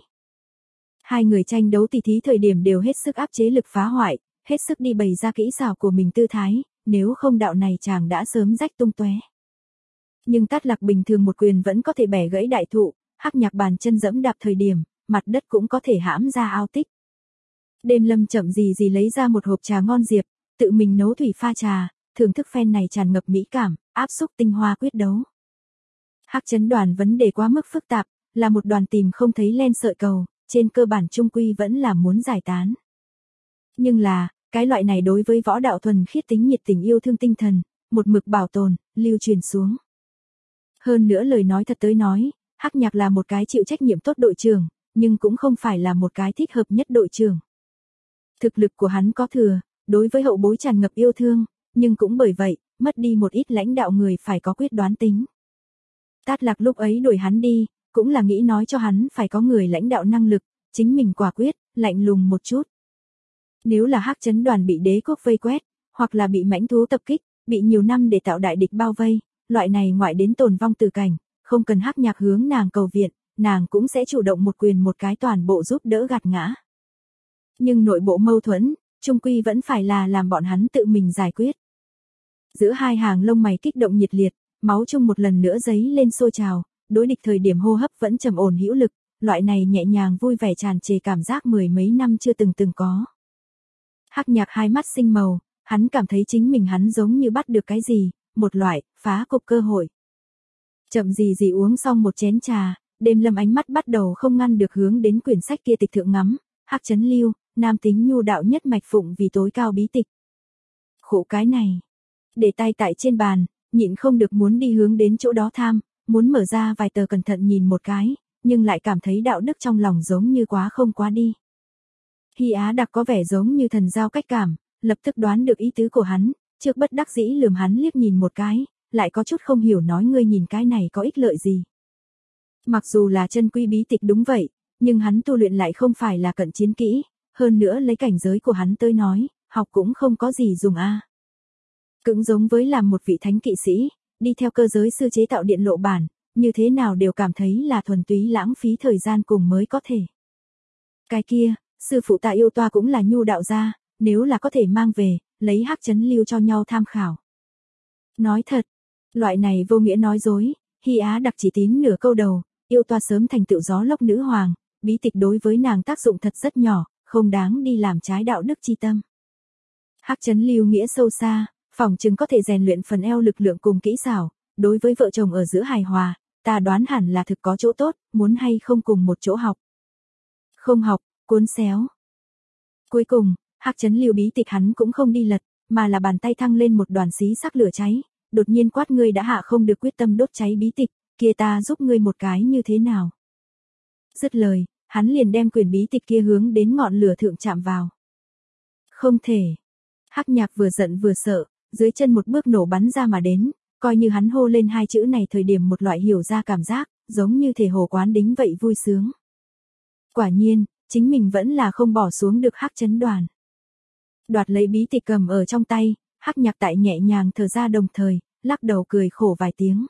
Hai người tranh đấu tỉ thí thời điểm đều hết sức áp chế lực phá hoại, hết sức đi bày ra kỹ xảo của mình tư thái, nếu không đạo này chàng đã sớm rách tung tóe. Nhưng Tát Lạc bình thường một quyền vẫn có thể bẻ gãy đại thụ, Hắc Nhạc bàn chân dẫm đạp thời điểm, mặt đất cũng có thể hãm ra ao tích. Đêm Lâm chậm gì gì lấy ra một hộp trà ngon diệp, tự mình nấu thủy pha trà, thưởng thức phen này tràn ngập mỹ cảm, áp xúc tinh hoa quyết đấu. Hắc Chấn Đoàn vấn đề quá mức phức tạp, là một đoàn tìm không thấy len sợi cầu, trên cơ bản chung quy vẫn là muốn giải tán. Nhưng là, cái loại này đối với võ đạo thuần khiết tính nhiệt tình yêu thương tinh thần, một mực bảo tồn, lưu truyền xuống. Hơn nữa lời nói thật tới nói, Hắc Nhạc là một cái chịu trách nhiệm tốt đội trưởng, nhưng cũng không phải là một cái thích hợp nhất đội trưởng. Thực lực của hắn có thừa, đối với hậu bối tràn ngập yêu thương, nhưng cũng bởi vậy, mất đi một ít lãnh đạo người phải có quyết đoán tính. Tát Lạc lúc ấy đuổi hắn đi, cũng là nghĩ nói cho hắn phải có người lãnh đạo năng lực, chính mình quả quyết, lạnh lùng một chút. Nếu là Hắc Chấn Đoàn bị đế quốc vây quét, hoặc là bị mãnh thú tập kích, bị nhiều năm để tạo đại địch bao vây, loại này ngoại đến tồn vong từ cảnh, không cần Hắc Nhạc hướng nàng cầu viện, nàng cũng sẽ chủ động một quyền một cái toàn bộ giúp đỡ gạt ngã. Nhưng nội bộ mâu thuẫn, chung quy vẫn phải là làm bọn hắn tự mình giải quyết. Giữa hai hàng lông mày kích động nhiệt liệt, máu chung một lần nữa dấy lên sôi trào, đối địch thời điểm hô hấp vẫn trầm ổn hữu lực, loại này nhẹ nhàng vui vẻ tràn trề cảm giác mười mấy năm chưa từng có. Hắc Nhạc hai mắt sinh màu, hắn cảm thấy chính mình hắn giống như bắt được cái gì, một loại phá cục cơ hội. Chậm gì uống xong một chén trà, Đêm Lâm ánh mắt bắt đầu không ngăn được hướng đến quyển sách kia tịch thượng ngắm, Hắc Chấn Lưu, nam tính nhu đạo nhất mạch phụng vì tối cao bí tịch. Khổ cái này, để tay tại trên bàn, nhịn không được muốn đi hướng đến chỗ đó tham, muốn mở ra vài tờ cẩn thận nhìn một cái, nhưng lại cảm thấy đạo đức trong lòng giống như quá không quá đi. Hy Á Đặc có vẻ giống như thần giao cách cảm, lập tức đoán được ý tứ của hắn, trước bất đắc dĩ lườm hắn liếc nhìn một cái, lại có chút không hiểu nói ngươi nhìn cái này có ích lợi gì. Mặc dù là chân quý bí tịch đúng vậy, nhưng hắn tu luyện lại không phải là cận chiến kỹ, hơn nữa lấy cảnh giới của hắn tới nói, học cũng không có gì dùng a. Cũng giống với làm một vị thánh kỵ sĩ, đi theo cơ giới sư chế tạo điện lộ bản, như thế nào đều cảm thấy là thuần túy lãng phí thời gian cùng mới có thể. Cái kia, sư phụ Tạ Yêu Toa cũng là nhu đạo gia, nếu là có thể mang về, lấy Hắc Chấn Lưu cho nhau tham khảo. Nói thật, loại này vô nghĩa nói dối, Hy Á Đặc chỉ tín nửa câu đầu, Yêu Toa sớm thành tựu gió lốc nữ hoàng, bí tịch đối với nàng tác dụng thật rất nhỏ, không đáng đi làm trái đạo đức chi tâm. Hắc Chấn Lưu nghĩa sâu xa, phỏng chừng có thể rèn luyện phần eo lực lượng cùng kỹ xảo, đối với vợ chồng ở giữa hài hòa, ta đoán hẳn là thực có chỗ tốt, muốn hay không cùng một chỗ học. Không học, cuốn xéo. Cuối cùng, Hắc Chấn Lưu bí tịch hắn cũng không đi lật, mà là bàn tay thăng lên một đoàn xí sắc lửa cháy, đột nhiên quát ngươi đã hạ không được quyết tâm đốt cháy bí tịch, kia ta giúp ngươi một cái như thế nào. Dứt lời, hắn liền đem quyển bí tịch kia hướng đến ngọn lửa thượng chạm vào. Không thể. Hắc Nhạc vừa giận vừa sợ, dưới chân một bước nổ bắn ra mà đến, coi như hắn hô lên hai chữ này thời điểm một loại hiểu ra cảm giác, giống như thể hồ quán đính vậy vui sướng. Quả nhiên, chính mình vẫn là không bỏ xuống được Hắc Chấn Đoàn. Đoạt lấy bí tịch cầm ở trong tay, Hắc Nhạc tại nhẹ nhàng thở ra đồng thời, lắc đầu cười khổ vài tiếng.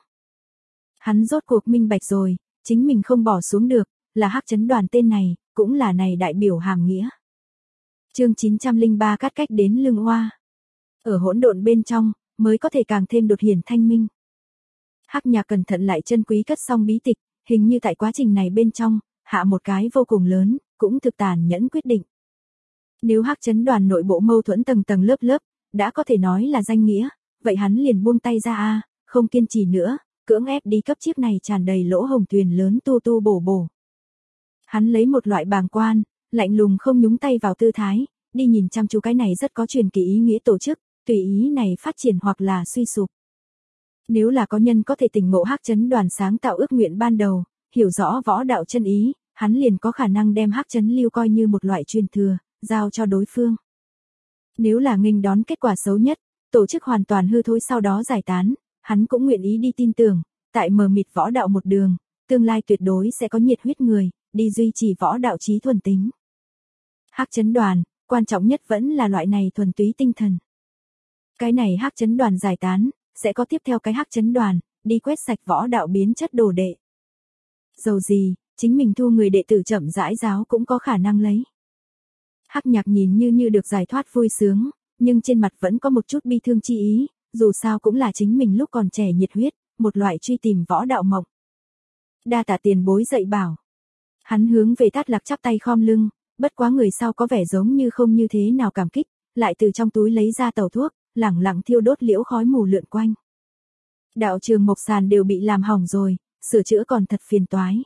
Hắn rốt cuộc minh bạch rồi, chính mình không bỏ xuống được, là Hắc Chấn Đoàn tên này, cũng là này đại biểu hàm nghĩa. Chương 903 cắt cách đến lưng oa. Ở hỗn độn bên trong, mới có thể càng thêm đột hiển thanh minh. Hắc Nhạc cẩn thận lại chân quý cất xong bí tịch, hình như tại quá trình này bên trong, hạ một cái vô cùng lớn, cũng thực tàn nhẫn quyết định. Nếu Hắc Chấn Đoàn nội bộ mâu thuẫn tầng tầng lớp lớp, đã có thể nói là danh nghĩa, vậy hắn liền buông tay ra a, không kiên trì nữa, cưỡng ép đi cấp chiếc này tràn đầy lỗ hổng thuyền lớn tu bổ. Hắn lấy một loại bàng quan, lạnh lùng không nhúng tay vào tư thái, đi nhìn chăm chú cái này rất có truyền kỳ ý nghĩa tổ chức, tùy ý này phát triển hoặc là suy sụp. Nếu là có nhân có thể tỉnh ngộ Hắc Chấn Đoàn sáng tạo ước nguyện ban đầu, hiểu rõ võ đạo chân ý, hắn liền có khả năng đem Hắc Chấn Lưu coi như một loại truyền thừa, giao cho đối phương. Nếu là nghênh đón kết quả xấu nhất, tổ chức hoàn toàn hư thối sau đó giải tán, hắn cũng nguyện ý đi tin tưởng, tại mờ mịt võ đạo một đường, tương lai tuyệt đối sẽ có nhiệt huyết người, đi duy trì võ đạo chí thuần tính. Hắc Chấn Đoàn, quan trọng nhất vẫn là loại này thuần túy tinh thần. Cái này Hắc Chấn Đoàn giải tán, sẽ có tiếp theo cái Hắc Chấn Đoàn, đi quét sạch võ đạo biến chất đồ đệ. Dầu gì, chính mình thu người đệ tử chậm rãi giáo cũng có khả năng lấy. Hắc Nhạc nhìn như được giải thoát vui sướng, nhưng trên mặt vẫn có một chút bi thương chi ý, dù sao cũng là chính mình lúc còn trẻ nhiệt huyết, một loại truy tìm võ đạo mộng. Đa tạ tiền bối dạy bảo. Hắn hướng về Tát Lạc chắp tay khom lưng, bất quá người sau có vẻ giống như không như thế nào cảm kích, lại từ trong túi lấy ra tẩu thuốc, lẳng lặng thiêu đốt liễu khói mù lượn quanh. Đạo trường Mộc Sàn đều bị làm hỏng rồi, sửa chữa còn thật phiền toái.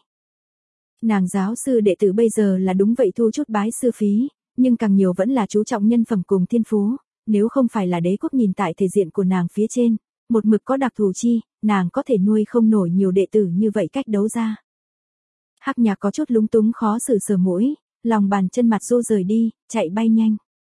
Nàng giáo sư đệ tử bây giờ là đúng vậy thu chút bái sư phí, nhưng càng nhiều vẫn là chú trọng nhân phẩm cùng thiên phú, nếu không phải là đế quốc nhìn tại thể diện của nàng phía trên, một mực có đặc thù chi, nàng có thể nuôi không nổi nhiều đệ tử như vậy cách đấu ra. Hắc Nhạc có chút lúng túng khó xử sờ mũi, lòng bàn chân mặt rô rời đi, chạy bay nhanh.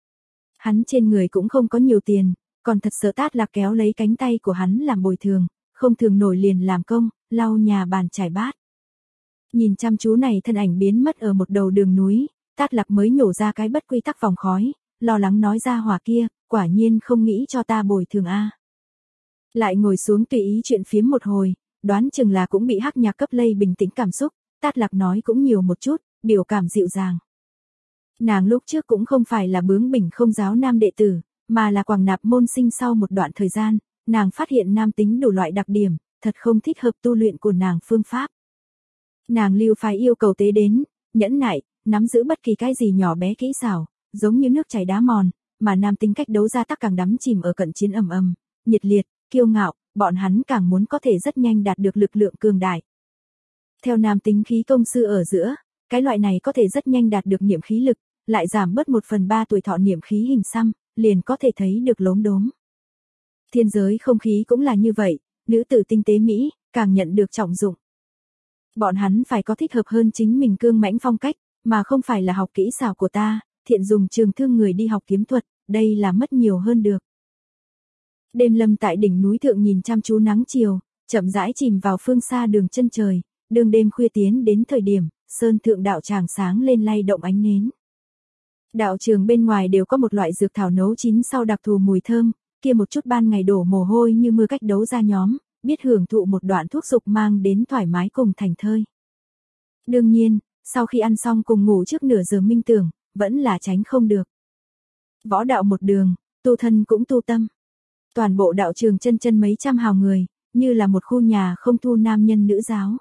Hắn trên người cũng không có nhiều tiền, còn thật sợ Tát Lạc kéo lấy cánh tay của hắn làm bồi thường, không thường nổi liền làm công, lau nhà bàn chải bát. Nhìn chăm chú này thân ảnh biến mất ở một đầu đường núi, Tát Lạc mới nhổ ra cái bất quy tắc vòng khói, lo lắng nói ra hỏa kia, quả nhiên không nghĩ cho ta bồi thường a. Lại ngồi xuống tùy ý chuyện phiếm một hồi, đoán chừng là cũng bị Hắc Nhạc cấp lây bình tĩnh cảm xúc, Tát Lạc nói cũng nhiều một chút, biểu cảm dịu dàng. Nàng lúc trước cũng không phải là bướng bỉnh không giáo nam đệ tử, mà là quảng nạp môn sinh sau một đoạn thời gian, nàng phát hiện nam tính đủ loại đặc điểm, thật không thích hợp tu luyện của nàng phương pháp. Nàng lưu phái yêu cầu tế đến, nhẫn nại, nắm giữ bất kỳ cái gì nhỏ bé kỹ xảo, giống như nước chảy đá mòn, mà nam tính cách đấu ra tắc càng đắm chìm ở cận chiến ầm ầm, nhiệt liệt, kiêu ngạo, bọn hắn càng muốn có thể rất nhanh đạt được lực lượng cường đại. Theo nam tính khí công sư ở giữa, cái loại này có thể rất nhanh đạt được niệm khí lực, lại giảm bớt 1/3 tuổi thọ niệm khí hình xăm, liền có thể thấy được lốm đốm. Thiên giới không khí cũng là như vậy, nữ tử tinh tế Mỹ, càng nhận được trọng dụng. Bọn hắn phải có thích hợp hơn chính mình cương mãnh phong cách, mà không phải là học kỹ xảo của ta, thiện dùng trường thương người đi học kiếm thuật, đây là mất nhiều hơn được. Đêm lâm tại đỉnh núi thượng nhìn chăm chú nắng chiều, chậm rãi chìm vào phương xa đường chân trời, đường đêm khuya tiến đến thời điểm, sơn thượng đạo tràng sáng lên lay động ánh nến. Đạo trường bên ngoài đều có một loại dược thảo nấu chín sau đặc thù mùi thơm, kia một chút ban ngày đổ mồ hôi như mưa cách đấu ra nhóm, biết hưởng thụ một đoạn thuốc dục mang đến thoải mái cùng thành thơi. Đương nhiên, sau khi ăn xong cùng ngủ trước nửa giờ minh tưởng, vẫn là tránh không được. Võ đạo một đường, tu thân cũng tu tâm. Toàn bộ đạo trường chân mấy trăm hào người, như là một khu nhà không thu nam nhân nữ giáo.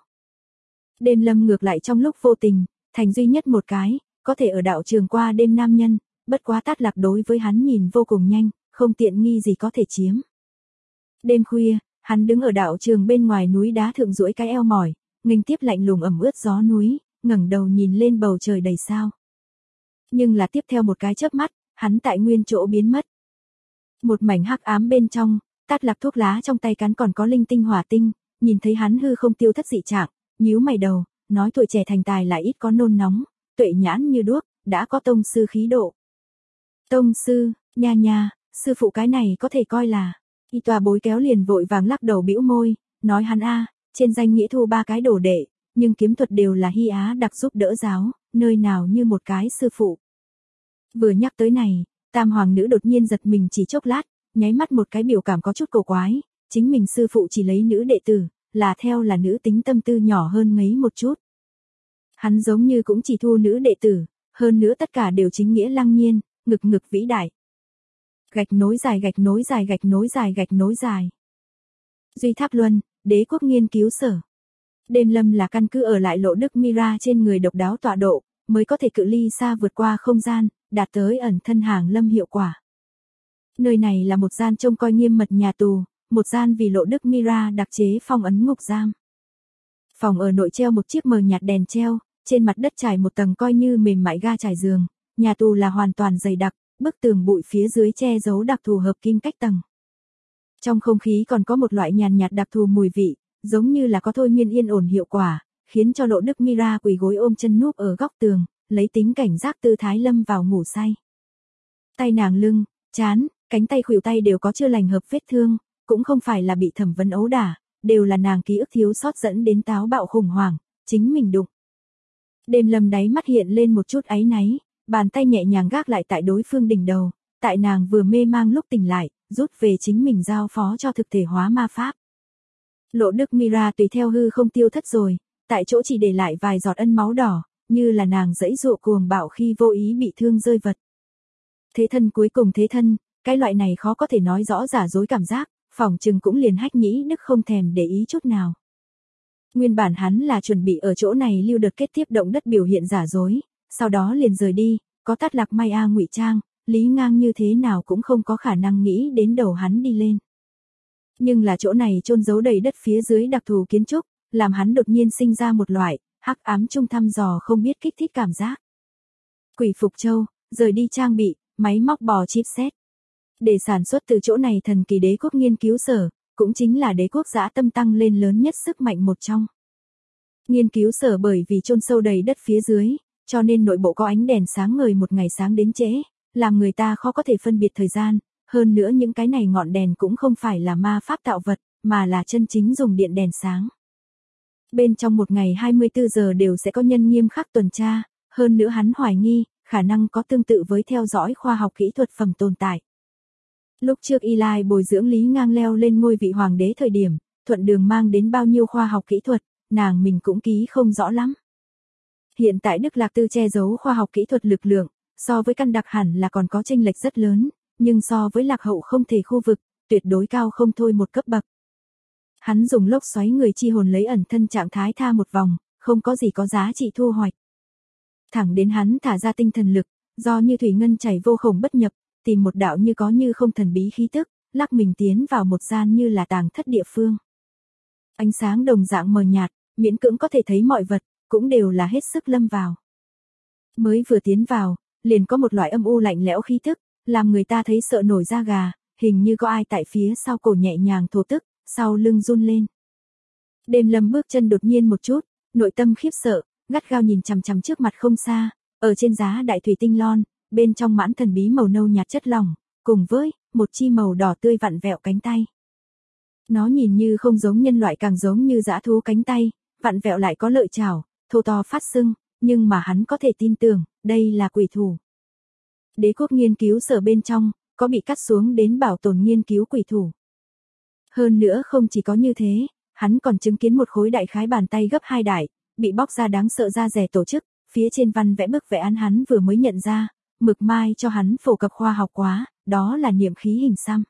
Đêm lâm ngược lại trong lúc vô tình, thành duy nhất một cái, có thể ở đạo trường qua đêm nam nhân, bất quá Tát Lạc đối với hắn nhìn vô cùng nhanh, không tiện nghi gì có thể chiếm. Đêm khuya, hắn đứng ở đạo trường bên ngoài núi đá thượng duỗi cái eo mỏi, nghênh tiếp lạnh lùng ẩm ướt gió núi, ngẩng đầu nhìn lên bầu trời đầy sao. Nhưng là tiếp theo một cái chớp mắt, hắn tại nguyên chỗ biến mất. Một mảnh hắc ám bên trong, Tát Lạc thuốc lá trong tay cắn còn có linh tinh hỏa tinh, nhìn thấy hắn hư không tiêu thất dị trạng, nhíu mày đầu, nói tuổi trẻ thành tài lại ít có nôn nóng, tuệ nhãn như đuốc, đã có tông sư khí độ. Tông sư, nha, sư phụ cái này có thể coi là. Y tòa bối kéo liền vội vàng lắc đầu bĩu môi, nói hắn trên danh nghĩa thu 3 cái đồ đệ, nhưng kiếm thuật đều là Hy Á đặc giúp đỡ giáo, nơi nào như một cái sư phụ. Vừa nhắc tới này, Tam hoàng nữ đột nhiên giật mình chỉ chốc lát, nháy mắt một cái biểu cảm có chút cổ quái, chính mình sư phụ chỉ lấy nữ đệ tử, là theo là nữ tính tâm tư nhỏ hơn ngấy một chút. Hắn giống như cũng chỉ thu nữ đệ tử, hơn nữa tất cả đều chính nghĩa lăng nhiên, ngực vĩ đại. Gạch nối dài. Duy Tháp Luân, Đế quốc nghiên cứu sở. Đêm lâm là căn cứ ở lại Lộ Đức Mira trên người độc đáo tọa độ, mới có thể cự ly xa vượt qua không gian, đạt tới ẩn thân hàng lâm hiệu quả. Nơi này là một gian trông coi nghiêm mật nhà tù, một gian vì Lộ Đức Mira đặc chế phong ấn ngục giam. Phòng ở nội treo một chiếc mờ nhạt đèn treo, trên mặt đất trải một tầng coi như mềm mại ga trải giường, nhà tù là hoàn toàn dày đặc, bức tường bụi phía dưới che giấu đặc thù hợp kim cách tầng. Trong không khí còn có một loại nhàn nhạt đặc thù mùi vị, giống như là có thôi miên yên ổn hiệu quả, khiến cho Lộ Đức Mira quỳ gối ôm chân núp ở góc tường, lấy tính cảnh giác tư thái lâm vào ngủ say. Tay nàng lưng, trán, cánh tay khuỷu tay đều có chưa lành hợp vết thương, cũng không phải là bị thẩm vấn ấu đả, đều là nàng ký ức thiếu sót dẫn đến táo bạo khủng hoảng, chính mình đụng. Đêm lâm đáy mắt hiện lên một chút áy náy, bàn tay nhẹ nhàng gác lại tại đối phương đỉnh đầu, tại nàng vừa mê mang lúc tỉnh lại, rút về chính mình giao phó cho thực thể hóa ma pháp. Lộ Đức Mira tùy theo hư không tiêu thất rồi, tại chỗ chỉ để lại vài giọt ân máu đỏ, như là nàng giãy giụa cuồng bạo khi vô ý bị thương rơi vật. Thế thân cuối cùng thế thân, cái loại này khó có thể nói rõ giả dối cảm giác, phỏng chừng cũng liền Hách Nhĩ Đức không thèm để ý chút nào. Nguyên bản hắn là chuẩn bị ở chỗ này lưu đợt kết tiếp động đất biểu hiện giả dối, sau đó liền rời đi, có Tát Lạc may ngụy trang, Lý Ngang như thế nào cũng không có khả năng nghĩ đến đầu hắn đi lên. Nhưng là chỗ này chôn giấu đầy đất phía dưới đặc thù kiến trúc, làm hắn đột nhiên sinh ra một loại hắc ám trung thăm dò không biết kích thích cảm giác. Quỷ Phục Châu, rời đi trang bị, máy móc bò chipset. Để sản xuất từ chỗ này thần kỳ đế quốc nghiên cứu sở, cũng chính là đế quốc dã tâm tăng lên lớn nhất sức mạnh một trong. Nghiên cứu sở bởi vì chôn sâu đầy đất phía dưới, cho nên nội bộ có ánh đèn sáng ngời một ngày sáng đến trễ, làm người ta khó có thể phân biệt thời gian, hơn nữa những cái này ngọn đèn cũng không phải là ma pháp tạo vật, mà là chân chính dùng điện đèn sáng. Bên trong một ngày 24 giờ đều sẽ có nhân nghiêm khắc tuần tra, hơn nữa hắn hoài nghi, khả năng có tương tự với theo dõi khoa học kỹ thuật phẩm tồn tại. Lúc trước Eli bồi dưỡng Lý Ngang leo lên ngôi vị hoàng đế thời điểm, thuận đường mang đến bao nhiêu khoa học kỹ thuật, nàng mình cũng ký không rõ lắm. Hiện tại Đức Lạc Tư che giấu khoa học kỹ thuật lực lượng, so với Căn Đặc hẳn là còn có chênh lệch rất lớn, nhưng so với Lạc Hậu không thể khu vực, tuyệt đối cao không thôi một cấp bậc. Hắn dùng lốc xoáy người chi hồn lấy ẩn thân trạng thái tha một vòng, không có gì có giá trị thu hoạch. Thẳng đến hắn thả ra tinh thần lực, do như thủy ngân chảy vô khổng bất nhập, tìm một đạo như có như không thần bí khí tức, lắc mình tiến vào một gian như là tàng thất địa phương. Ánh sáng đồng dạng mờ nhạt, miễn cưỡng có thể thấy mọi vật, cũng đều là hết sức lâm vào. Mới vừa tiến vào, liền có một loại âm u lạnh lẽo khí tức, làm người ta thấy sợ nổi da gà, hình như có ai tại phía sau cổ nhẹ nhàng thổ tức, sau lưng run lên. Đêm Lâm bước chân đột nhiên một chút, nội tâm khiếp sợ, gắt gao nhìn chằm chằm trước mặt không xa, ở trên giá đại thủy tinh lon, bên trong mãn thần bí màu nâu nhạt chất lỏng, cùng với một chi màu đỏ tươi vặn vẹo cánh tay. Nó nhìn như không giống nhân loại càng giống như dã thú cánh tay, vặn vẹo lại có lợi chảo, thô to phát sưng, nhưng mà hắn có thể tin tưởng, đây là quỷ thủ. Đế quốc nghiên cứu sở bên trong, có bị cắt xuống đến bảo tồn nghiên cứu quỷ thủ. Hơn nữa không chỉ có như thế, hắn còn chứng kiến một khối đại khái bàn tay gấp 2 đại, bị bóc ra đáng sợ da rẻ tổ chức, phía trên văn vẽ bức vẽ án hắn vừa mới nhận ra, mực mai cho hắn phổ cập khoa học quá, đó là niệm khí hình xăm.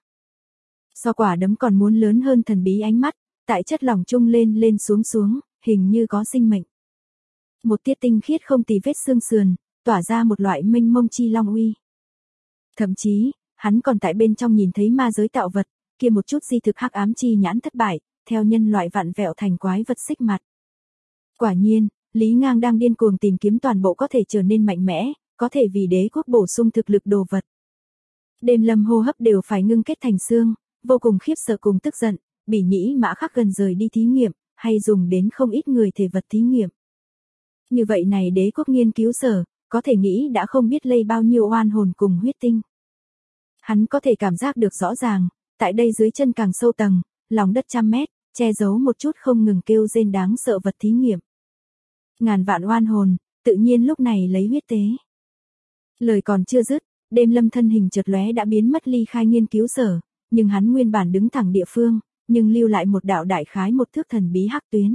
So quả đấm còn muốn lớn hơn thần bí ánh mắt, tại chất lỏng trung lên lên xuống xuống, hình như có sinh mệnh. Một tiết tinh khiết không tì vết xương sườn, tỏa ra một loại mênh mông chi long uy. Thậm chí, hắn còn tại bên trong nhìn thấy ma giới tạo vật, kia một chút di thực hắc ám chi nhãn thất bại, theo nhân loại vặn vẹo thành quái vật xích mặt. Quả nhiên, Lý Ngang đang điên cuồng tìm kiếm toàn bộ có thể trở nên mạnh mẽ, có thể vì đế quốc bổ sung thực lực đồ vật. Đêm Lâm hô hấp đều phải ngưng kết thành xương, vô cùng khiếp sợ cùng tức giận, bỉ nhĩ mã khắc gần rời đi thí nghiệm, hay dùng đến không ít người thể vật thí nghiệm. Như vậy này đế quốc nghiên cứu sở, có thể nghĩ đã không biết lây bao nhiêu oan hồn cùng huyết tinh. Hắn có thể cảm giác được rõ ràng, tại đây dưới chân càng sâu tầng, lòng đất trăm mét, che giấu một chút không ngừng kêu rên đáng sợ vật thí nghiệm. Ngàn vạn oan hồn, tự nhiên lúc này lấy huyết tế. Lời còn chưa dứt, Đêm Lâm thân hình chợt lóe đã biến mất ly khai nghiên cứu sở, nhưng hắn nguyên bản đứng thẳng địa phương, nhưng lưu lại một đạo đại khái một thước thần bí hắc tuyến.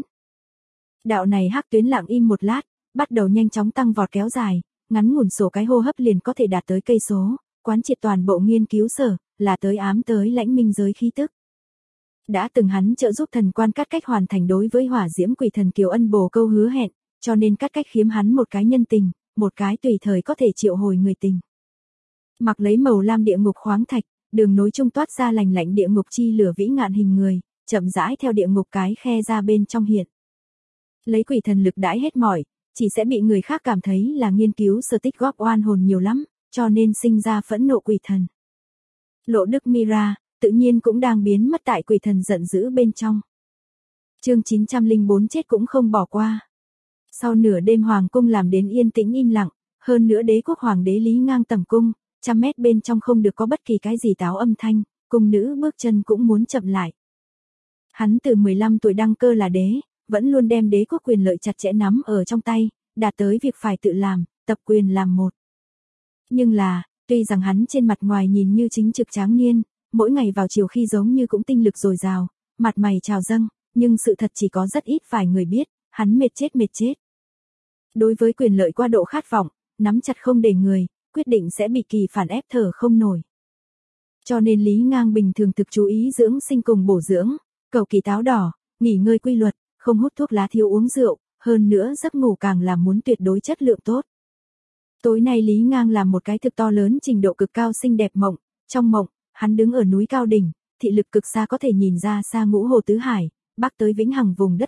Đạo này hắc tuyến lặng im một lát, bắt đầu nhanh chóng tăng vọt kéo dài, ngắn ngủn sổ cái hô hấp liền có thể đạt tới cây số, quán triệt toàn bộ nghiên cứu sở, là tới ám tới lãnh minh giới khí tức. Đã từng hắn trợ giúp thần quan cắt cách hoàn thành đối với hỏa diễm quỷ thần Kiều Ân bồ câu hứa hẹn, cho nên cắt cách khiếm hắn một cái nhân tình, một cái tùy thời có thể triệu hồi người tình. Mặc lấy màu lam địa ngục khoáng thạch, đường nối trung toát ra lành lạnh địa ngục chi lửa vĩ ngạn hình người, chậm rãi theo địa ngục cái khe ra bên trong hiện. Lấy quỷ thần lực đãi hết mỏi, chỉ sẽ bị người khác cảm thấy là nghiên cứu sở tích góp oan hồn nhiều lắm, cho nên sinh ra phẫn nộ quỷ thần. Lộ Đức Mira, tự nhiên cũng đang biến mất tại quỷ thần giận dữ bên trong. Chương 904 chết cũng không bỏ qua. Sau nửa đêm hoàng cung làm đến yên tĩnh im lặng, hơn nữa đế quốc hoàng đế Lý Ngang tầm cung, 100 mét bên trong không được có bất kỳ cái gì táo âm thanh, cung nữ bước chân cũng muốn chậm lại. Hắn từ 15 tuổi đăng cơ là đế, vẫn luôn đem đế quốc quyền lợi chặt chẽ nắm ở trong tay, đạt tới việc phải tự làm, tập quyền làm một. Nhưng là, tuy rằng hắn trên mặt ngoài nhìn như chính trực tráng niên, mỗi ngày vào chiều khi giống như cũng tinh lực dồi dào, mặt mày trào dâng, nhưng sự thật chỉ có rất ít vài người biết, hắn mệt chết. Đối với quyền lợi qua độ khát vọng, nắm chặt không để người, quyết định sẽ bị kỳ phản ép thở không nổi. Cho nên Lý Ngang bình thường thực chú ý dưỡng sinh cùng bổ dưỡng, cầu kỳ táo đỏ, nghỉ ngơi quy luật, không hút thuốc lá thiếu uống rượu, hơn nữa giấc ngủ càng là muốn tuyệt đối chất lượng tốt. Tối nay Lý Ngang làm một cái thực to lớn trình độ cực cao xinh đẹp mộng, trong mộng, hắn đứng ở núi cao đỉnh, thị lực cực xa có thể nhìn ra xa Ngũ Hồ Tứ Hải, bắc tới vĩnh hằng vùng đất lạnh,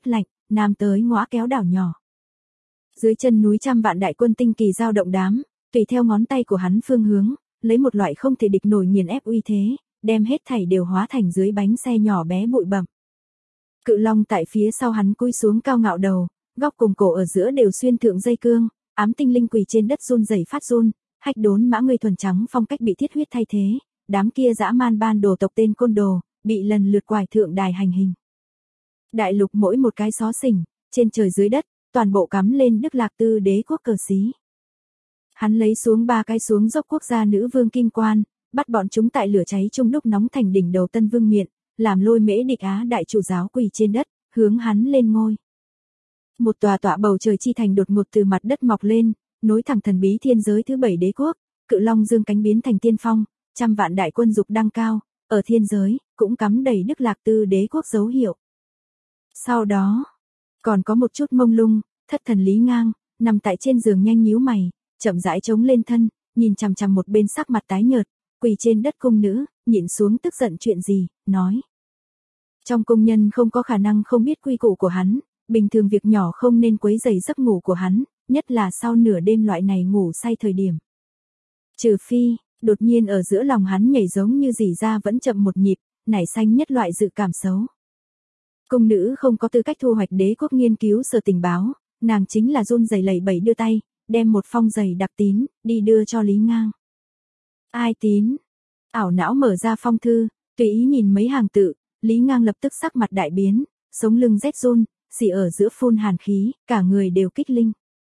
nam tới ngõa kéo đảo nhỏ. Dưới chân núi trăm vạn đại quân tinh kỳ dao động đám, tùy theo ngón tay của hắn phương hướng, lấy một loại không thể địch nổi nghiền ép uy thế, đem hết thảy đều hóa thành dưới bánh xe nhỏ bé bụi bặm. Cự long tại phía sau hắn cúi xuống cao ngạo đầu, góc cùng cổ ở giữa đều xuyên thượng dây cương, ám tinh linh quỳ trên đất run rẩy phát run, hách đốn mã người thuần trắng phong cách bị thiết huyết thay thế, đám kia dã man ban đồ tộc tên côn đồ, bị lần lượt quải thượng đài hành hình. Đại lục mỗi một cái xó xỉnh, trên trời dưới đất, toàn bộ cắm lên Đức Lạc Tư đế quốc cờ xí. Hắn lấy xuống 3 cái xuống dốc quốc gia nữ vương kim quan, bắt bọn chúng tại lửa cháy chung đúc nóng thành đỉnh đầu tân vương miện, làm lôi mễ địch Á đại chủ giáo quỳ trên đất, hướng hắn lên ngôi. Một tòa tọa bầu trời chi thành đột ngột từ mặt đất mọc lên, nối thẳng thần bí thiên giới thứ 7 đế quốc, cự long dương cánh biến thành tiên phong, trăm vạn đại quân dục đăng cao, ở thiên giới, cũng cắm đầy Đức Lạc Tư đế quốc dấu hiệu. Sau đó, còn có một chút mông lung, thất thần Lý Ngang, nằm tại trên giường nhanh nhíu mày, chậm rãi chống lên thân, nhìn chằm chằm một bên sắc mặt tái nhợt, quỳ trên đất cung nữ, nhịn xuống tức giận chuyện gì, nói. Trong cung nhân không có khả năng không biết quy củ của hắn, bình thường việc nhỏ không nên quấy rầy giấc ngủ của hắn, nhất là sau nửa đêm loại này ngủ say thời điểm. Trừ phi, đột nhiên ở giữa lòng hắn nhảy giống như rỉ ra vẫn chậm một nhịp, nảy sinh nhất loại dự cảm xấu. Cung nữ không có tư cách thu hoạch đế quốc nghiên cứu sở tình báo, nàng chính là run rẩy lẩy bẩy đưa tay, đem một phong dày đặc tín, đi đưa cho Lý Ngang. Ai tín? Ảo não mở ra phong thư, tùy ý nhìn mấy hàng tự, Lý Ngang lập tức sắc mặt đại biến, sống lưng rét run, xì ở giữa phun hàn khí, cả người đều kích linh.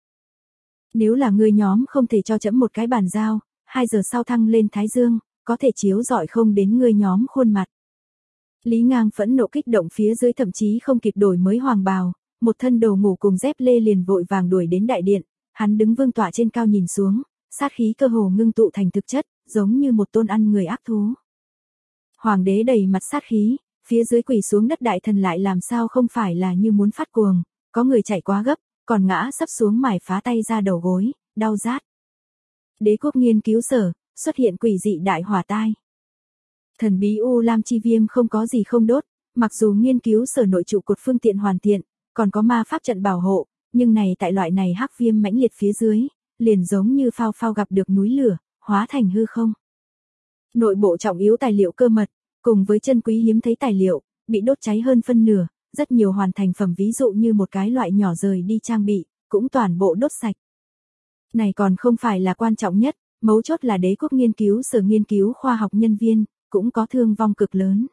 Nếu là ngươi nhóm không thể cho trẫm một cái bàn giao, 2 giờ sau thăng lên Thái Dương, có thể chiếu rọi không đến ngươi nhóm khuôn mặt. Lý Ngang phẫn nộ kích động phía dưới thậm chí không kịp đổi mới hoàng bào, một thân đồ ngủ cùng dép lê liền vội vàng đuổi đến đại điện, hắn đứng vương tọa trên cao nhìn xuống, sát khí cơ hồ ngưng tụ thành thực chất, giống như một tôn ăn người ác thú. Hoàng đế đầy mặt sát khí, phía dưới quỳ xuống đất đại thần lại làm sao không phải là như muốn phát cuồng, có người chạy quá gấp, còn ngã sấp xuống mài phá tay ra đầu gối, đau rát. Đế quốc nghiên cứu sở, xuất hiện quỷ dị đại hỏa tai. Thần bí U Lam chi viêm không có gì không đốt, mặc dù nghiên cứu sở nội trụ cột phương tiện hoàn thiện, còn có ma pháp trận bảo hộ, nhưng này tại loại này hắc viêm mãnh liệt phía dưới, liền giống như phao phao gặp được núi lửa, hóa thành hư không. Nội bộ trọng yếu tài liệu cơ mật, cùng với chân quý hiếm thấy tài liệu, bị đốt cháy hơn phân nửa, rất nhiều hoàn thành phẩm ví dụ như một cái loại nhỏ rời đi trang bị, cũng toàn bộ đốt sạch. Này còn không phải là quan trọng nhất, mấu chốt là đế quốc nghiên cứu sở nghiên cứu khoa học nhân viên, cũng có thương vong cực lớn.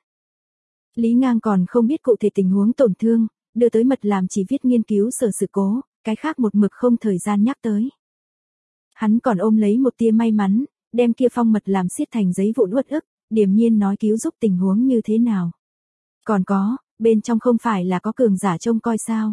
Lý Ngang còn không biết cụ thể tình huống tổn thương, đưa tới mật làm chỉ viết nghiên cứu sở sự cố, cái khác một mực không thời gian nhắc tới. Hắn còn ôm lấy một tia may mắn, đem kia phong mật làm xiết thành giấy vụn uất ức, điềm nhiên nói cứu giúp tình huống như thế nào. Còn có, bên trong không phải là có cường giả trông coi sao.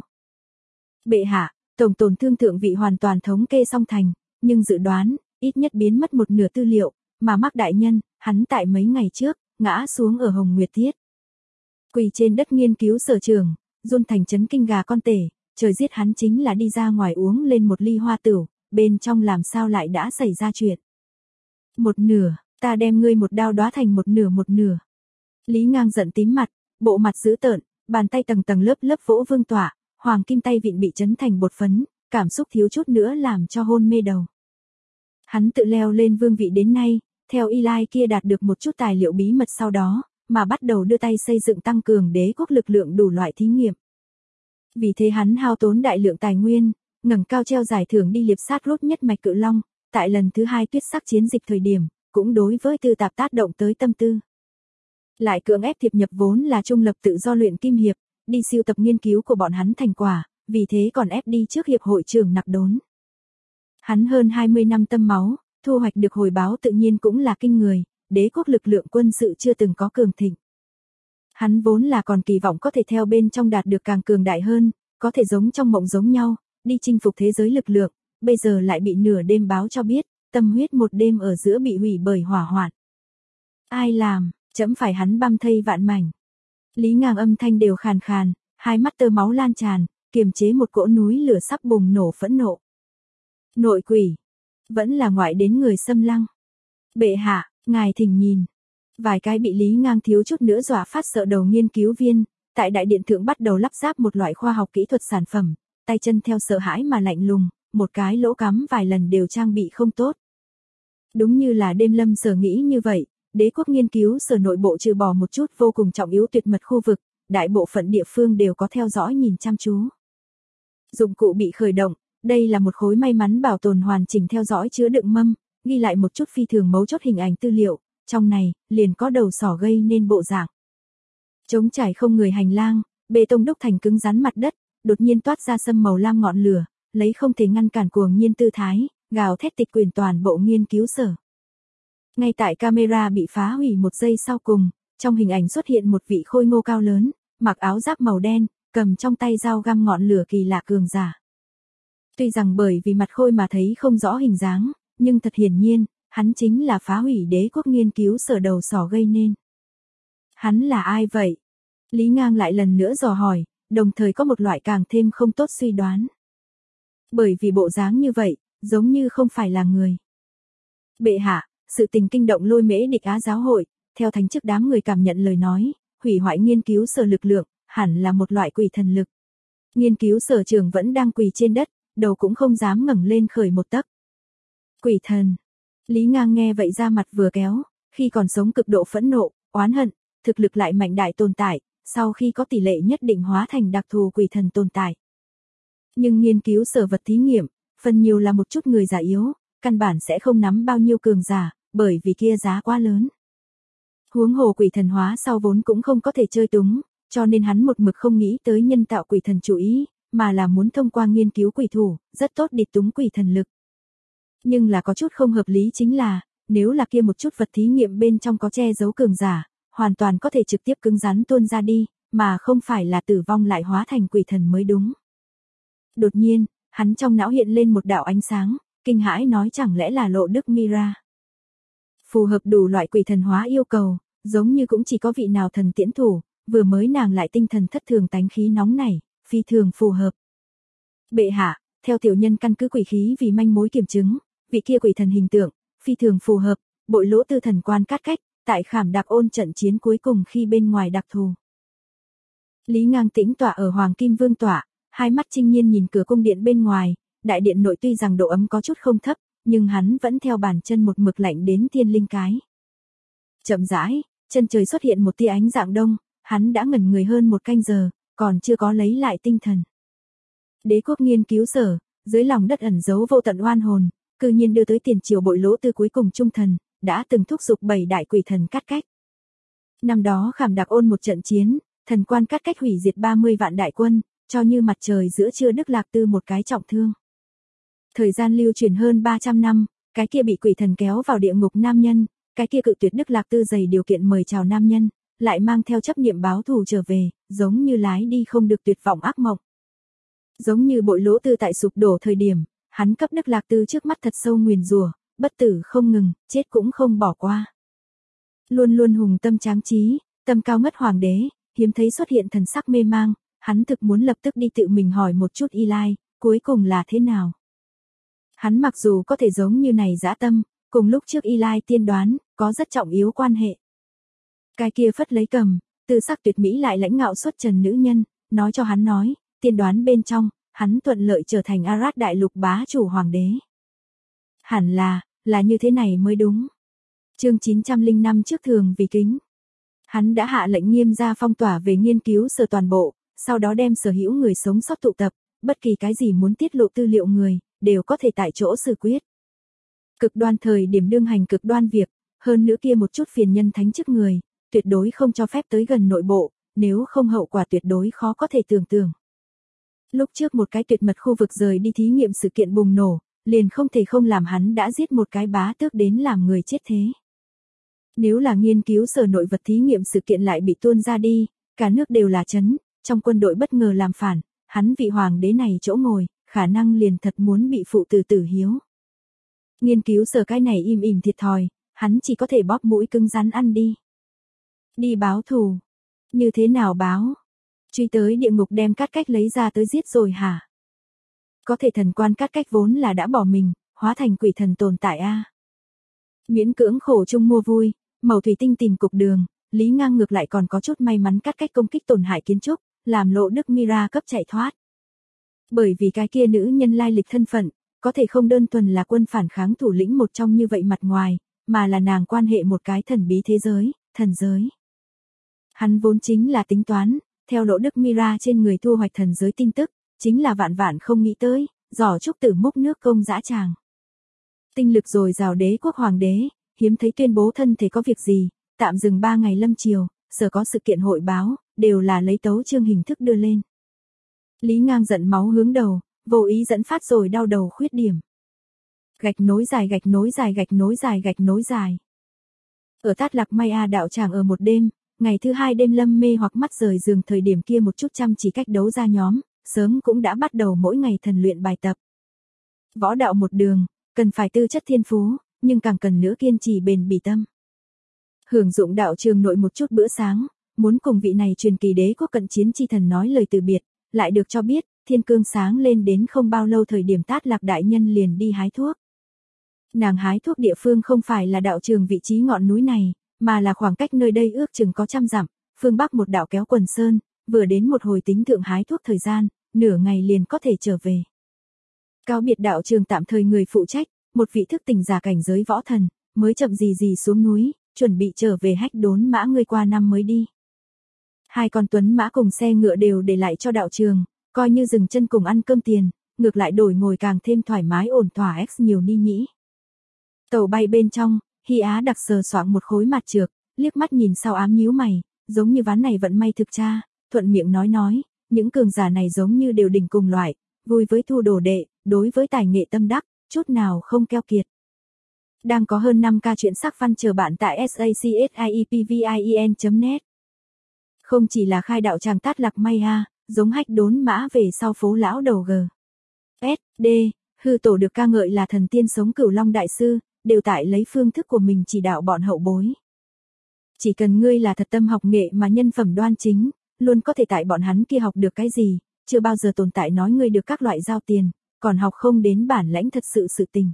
Bệ hạ, tổng tổn thương thượng vị hoàn toàn thống kê xong thành, nhưng dự đoán, ít nhất biến mất một nửa tư liệu, mà mắc đại nhân, hắn tại mấy ngày trước, ngã xuống ở Hồng Nguyệt Thiết. Quỳ trên đất nghiên cứu sở trường, run thành chấn kinh gà con tể, trời giết hắn chính là đi ra ngoài uống lên một ly hoa tửu, bên trong làm sao lại đã xảy ra chuyện. Một nửa, ta đem ngươi một đao đóa thành một nửa. Lý Ngang giận tím mặt, bộ mặt dữ tợn, bàn tay tầng tầng lớp lớp vỗ vương tọa, hoàng kim tay vịn bị chấn thành bột phấn, cảm xúc thiếu chút nữa làm cho hôn mê đầu. Hắn tự leo lên vương vị đến nay, theo Eli kia đạt được một chút tài liệu bí mật sau đó, mà bắt đầu đưa tay xây dựng tăng cường đế quốc lực lượng đủ loại thí nghiệm. Vì thế hắn hao tốn đại lượng tài nguyên, ngẩng cao treo giải thưởng đi liệp sát rốt nhất mạch cự long, tại lần thứ 2 tuyết sắc chiến dịch thời điểm, cũng đối với tư tạp tác động tới tâm tư. Lại cưỡng ép thiệp nhập vốn là trung lập tự do luyện kim hiệp, đi siêu tập nghiên cứu của bọn hắn thành quả, vì thế còn ép đi trước hiệp hội trưởng nặc đốn. Hắn hơn 20 năm tâm máu, thu hoạch được hồi báo tự nhiên cũng là kinh người, đế quốc lực lượng quân sự chưa từng có cường thịnh. Hắn vốn là còn kỳ vọng có thể theo bên trong đạt được càng cường đại hơn, có thể giống trong mộng giống nhau, đi chinh phục thế giới lực lượng, bây giờ lại bị nửa đêm báo cho biết, tâm huyết một đêm ở giữa bị hủy bởi hỏa hoạn. Ai làm, chấm phải hắn băm thây vạn mảnh. Lý Ngang âm thanh đều khàn khàn, hai mắt tơ máu lan tràn, kiềm chế một cỗ núi lửa sắp bùng nổ phẫn nộ. Nội quỷ, vẫn là ngoại đến người xâm lăng. Bệ hạ, ngài thỉnh nhìn. Vài cái bị Lý Ngang thiếu chút nữa dọa phát sợ đầu nghiên cứu viên, tại đại điện thượng bắt đầu lắp ráp một loại khoa học kỹ thuật sản phẩm, tay chân theo sợ hãi mà lạnh lùng, một cái lỗ cắm vài lần đều trang bị không tốt. Đúng như là đêm Lâm Sở nghĩ như vậy, đế quốc nghiên cứu sở nội bộ trừ bỏ một chút vô cùng trọng yếu tuyệt mật khu vực, đại bộ phận địa phương đều có theo dõi nhìn chăm chú. Dụng cụ bị khởi động, đây là một khối may mắn bảo tồn hoàn chỉnh theo dõi chứa đựng mâm, ghi lại một chút phi thường mấu chốt hình ảnh tư liệu, trong này, liền có đầu sỏ gây nên bộ dạng. Trống trải không người hành lang, bê tông đúc thành cứng rắn mặt đất, đột nhiên toát ra sâm màu lam ngọn lửa, lấy không thể ngăn cản cuồng nhiên tư thái, gào thét tịch quyển toàn bộ nghiên cứu sở. Ngay tại camera bị phá hủy một giây sau cùng, trong hình ảnh xuất hiện một vị khôi ngô cao lớn, mặc áo giáp màu đen, cầm trong tay dao găm ngọn lửa kỳ lạ cường giả. Tuy rằng bởi vì mặt khôi mà thấy không rõ hình dáng, nhưng thật hiển nhiên, hắn chính là phá hủy đế quốc nghiên cứu sở đầu sỏ gây nên. Hắn là ai vậy? Lý Ngang lại lần nữa dò hỏi, đồng thời có một loại càng thêm không tốt suy đoán. Bởi vì bộ dáng như vậy, giống như không phải là người. Bệ hạ, sự tình kinh động Lôi Mễ Địch Á giáo hội, theo thánh chức đám người cảm nhận lời nói, hủy hoại nghiên cứu sở lực lượng, hẳn là một loại quỷ thần lực. Nghiên cứu sở trưởng vẫn đang quỳ trên đất, đầu cũng không dám ngẩng lên khởi một tấc. Quỷ thần. Lý Ngang nghe vậy ra mặt vừa kéo, khi còn sống cực độ phẫn nộ, oán hận, thực lực lại mạnh đại tồn tại, sau khi có tỷ lệ nhất định hóa thành đặc thù quỷ thần tồn tại. Nhưng nghiên cứu sở vật thí nghiệm, phần nhiều là một chút người già yếu, căn bản sẽ không nắm bao nhiêu cường giả, bởi vì kia giá quá lớn. Huống hồ quỷ thần hóa sau vốn cũng không có thể chơi túng, cho nên hắn một mực không nghĩ tới nhân tạo quỷ thần chủ ý, mà là muốn thông qua nghiên cứu quỷ thủ, rất tốt địch túng quỷ thần lực. Nhưng là có chút không hợp lý chính là, nếu là kia một chút vật thí nghiệm bên trong có che giấu cường giả, hoàn toàn có thể trực tiếp cứng rắn tuôn ra đi, mà không phải là tử vong lại hóa thành quỷ thần mới đúng. Đột nhiên, hắn trong não hiện lên một đạo ánh sáng, kinh hãi nói chẳng lẽ là Lộ Đức Mira. Phù hợp đủ loại quỷ thần hóa yêu cầu, giống như cũng chỉ có vị nào thần tiễn thủ, vừa mới nàng lại tinh thần thất thường tánh khí nóng nảy, phi thường phù hợp. Bệ hạ, theo tiểu nhân căn cứ quỷ khí vì manh mối kiểm chứng, vị kia quỷ thần hình tượng, phi thường phù hợp, bội lỗ tư thần quan cát cách, tại Khảm Đạc Ôn trận chiến cuối cùng khi bên ngoài đặc thù. Lý Ngang tĩnh tọa ở Hoàng Kim Vương tọa, hai mắt trinh nhiên nhìn cửa cung điện bên ngoài, đại điện nội tuy rằng độ ấm có chút không thấp, nhưng hắn vẫn theo bàn chân một mực lạnh đến thiên linh cái. Chậm rãi, chân trời xuất hiện một tia ánh dạng đông, hắn đã ngẩn người hơn một canh giờ, còn chưa có lấy lại tinh thần. Đế quốc nghiên cứu sở, dưới lòng đất ẩn giấu vô tận oan hồn, cư nhiên đưa tới tiền triều bội lỗ tư cuối cùng trung thần, đã từng thúc giục 7 đại quỷ thần cát cách. Năm đó Khảm Đạc Ôn một trận chiến, thần quan cát cách hủy diệt 30 vạn đại quân, cho như mặt trời giữa trưa Đức Lạc Tư một cái trọng thương. Thời gian lưu truyền hơn 300 năm, cái kia bị quỷ thần kéo vào địa ngục nam nhân, cái kia cự tuyệt Đức Lạc Tư dày điều kiện mời chào nam nhân, lại mang theo chấp niệm báo thù trở về, giống như lái đi không được tuyệt vọng ác mộng. Giống như bội lỗ tư tại sụp đổ thời điểm, hắn cấp Đức Lạc Tư trước mắt thật sâu nguyền rủa, bất tử không ngừng, chết cũng không bỏ qua. Luôn luôn hùng tâm tráng trí, tâm cao ngất hoàng đế, hiếm thấy xuất hiện thần sắc mê mang, hắn thực muốn lập tức đi tự mình hỏi một chút Eli, cuối cùng là thế nào. Hắn mặc dù có thể giống như này dã tâm, cùng lúc trước Eli tiên đoán, có rất trọng yếu quan hệ. Cái kia phất lấy cầm, tư sắc tuyệt mỹ lại lãnh ngạo xuất trần nữ nhân, nói cho hắn nói, tiên đoán bên trong, hắn thuận lợi trở thành Arad đại lục bá chủ hoàng đế. Hẳn là như thế này mới đúng. Chương 905 trước thường vì kính. Hắn đã hạ lệnh nghiêm ra phong tỏa về nghiên cứu sở toàn bộ, sau đó đem sở hữu người sống sót tụ tập, bất kỳ cái gì muốn tiết lộ tư liệu người, đều có thể tại chỗ xử quyết. Cực đoan thời điểm đương hành cực đoan việc, hơn nữa kia một chút phiền nhân thánh chức người, tuyệt đối không cho phép tới gần nội bộ, nếu không hậu quả tuyệt đối khó có thể tưởng tượng. Lúc trước một cái tuyệt mật khu vực rời đi thí nghiệm sự kiện bùng nổ, liền không thể không làm hắn đã giết một cái bá tước đến làm người chết thế. Nếu là nghiên cứu sở nội vật thí nghiệm sự kiện lại bị tuôn ra đi, cả nước đều là chấn, trong quân đội bất ngờ làm phản, hắn vị hoàng đế này chỗ ngồi, khả năng liền thật muốn bị phụ tử tử hiếu. Nghiên cứu sở cái này im ỉm thiệt thòi, hắn chỉ có thể bóp mũi cứng rắn ăn đi. Đi báo thù. Như thế nào báo? Truy tới địa ngục đem cát cách lấy ra tới giết rồi hả? Có thể thần quan cát cách vốn là đã bỏ mình, hóa thành quỷ thần tồn tại a. Miễn cưỡng khổ chung mua vui, Màu Thủy Tinh tìm cục đường, Lý Ngang ngược lại còn có chút may mắn cắt cách công kích tổn hại kiến trúc, làm Lộ Đức Mira cấp chạy thoát. Bởi vì cái kia nữ nhân lai lịch thân phận, có thể không đơn thuần là quân phản kháng thủ lĩnh một trong như vậy mặt ngoài, mà là nàng quan hệ một cái thần bí thế giới, thần giới. Hắn vốn chính là tính toán, theo Lộ Đức Mira trên người thu hoạch thần giới tin tức, chính là vạn vạn không nghĩ tới, giỏ trúc tử múc nước công dã tràng. Tinh lực dồi dào đế quốc hoàng đế, hiếm thấy tuyên bố thân thể có việc gì, tạm dừng 3 ngày lâm triều, sở có sự kiện hội báo, đều là lấy tấu chương hình thức đưa lên. Lý Ngang giận máu hướng đầu, vô ý dẫn phát rồi đau đầu khuyết điểm. Gạch nối dài gạch nối dài gạch nối dài gạch nối dài. Ở Tát Lạc Maya đạo tràng ở một đêm, ngày thứ 2 đêm lâm mê hoặc mắt rời giường thời điểm kia một chút chăm chỉ cách đấu ra nhóm, sớm cũng đã bắt đầu mỗi ngày thần luyện bài tập. Võ đạo một đường, cần phải tư chất thiên phú, nhưng càng cần nữa kiên trì bền bỉ tâm. Hưởng dụng đạo trường nội một chút bữa sáng, muốn cùng vị này truyền kỳ đế quốc cận chiến chi thần nói lời từ biệt, lại được cho biết, thiên cương sáng lên đến không bao lâu thời điểm Tát Lạc đại nhân liền đi hái thuốc. Nàng hái thuốc địa phương không phải là đạo trường vị trí ngọn núi này, mà là khoảng cách nơi đây ước chừng có 100 dặm, phương bắc một đạo kéo quần sơn, vừa đến một hồi tính thượng hái thuốc thời gian, nửa ngày liền có thể trở về. Cáo biệt đạo trường tạm thời người phụ trách, một vị thức tỉnh giả cảnh giới võ thần, mới chậm gì xuống núi, chuẩn bị trở về Hách Đốn Mã ngươi qua năm mới đi. 2 con tuấn mã cùng xe ngựa đều để lại cho đạo trường, coi như dừng chân cùng ăn cơm tiền, ngược lại đổi ngồi càng thêm thoải mái ổn thỏa x nhiều ni nhĩ. Tàu bay bên trong, Hy Á đặc sờ soạng một khối mặt trược, liếc mắt nhìn sau ám nhíu mày, giống như ván này vận may thực cha, thuận miệng nói, những cường giả này giống như đều đỉnh cùng loại, vui với thu đồ đệ, đối với tài nghệ tâm đắc, chút nào không keo kiệt. Đang có hơn 5 ca truyện sắc văn chờ bạn tại sacsipvien.net. Không chỉ là khai đạo tràng Tát Lạc Maya, giống Hách Đốn Mã về sau phố lão đầu G. S.D. Hư tổ được ca ngợi là thần tiên sống Cửu Long đại sư, đều tại lấy phương thức của mình chỉ đạo bọn hậu bối. Chỉ cần ngươi là thật tâm học nghệ mà nhân phẩm đoan chính, luôn có thể tại bọn hắn kia học được cái gì, chưa bao giờ tồn tại nói ngươi được các loại giao tiền, còn học không đến bản lãnh thật sự sự tình.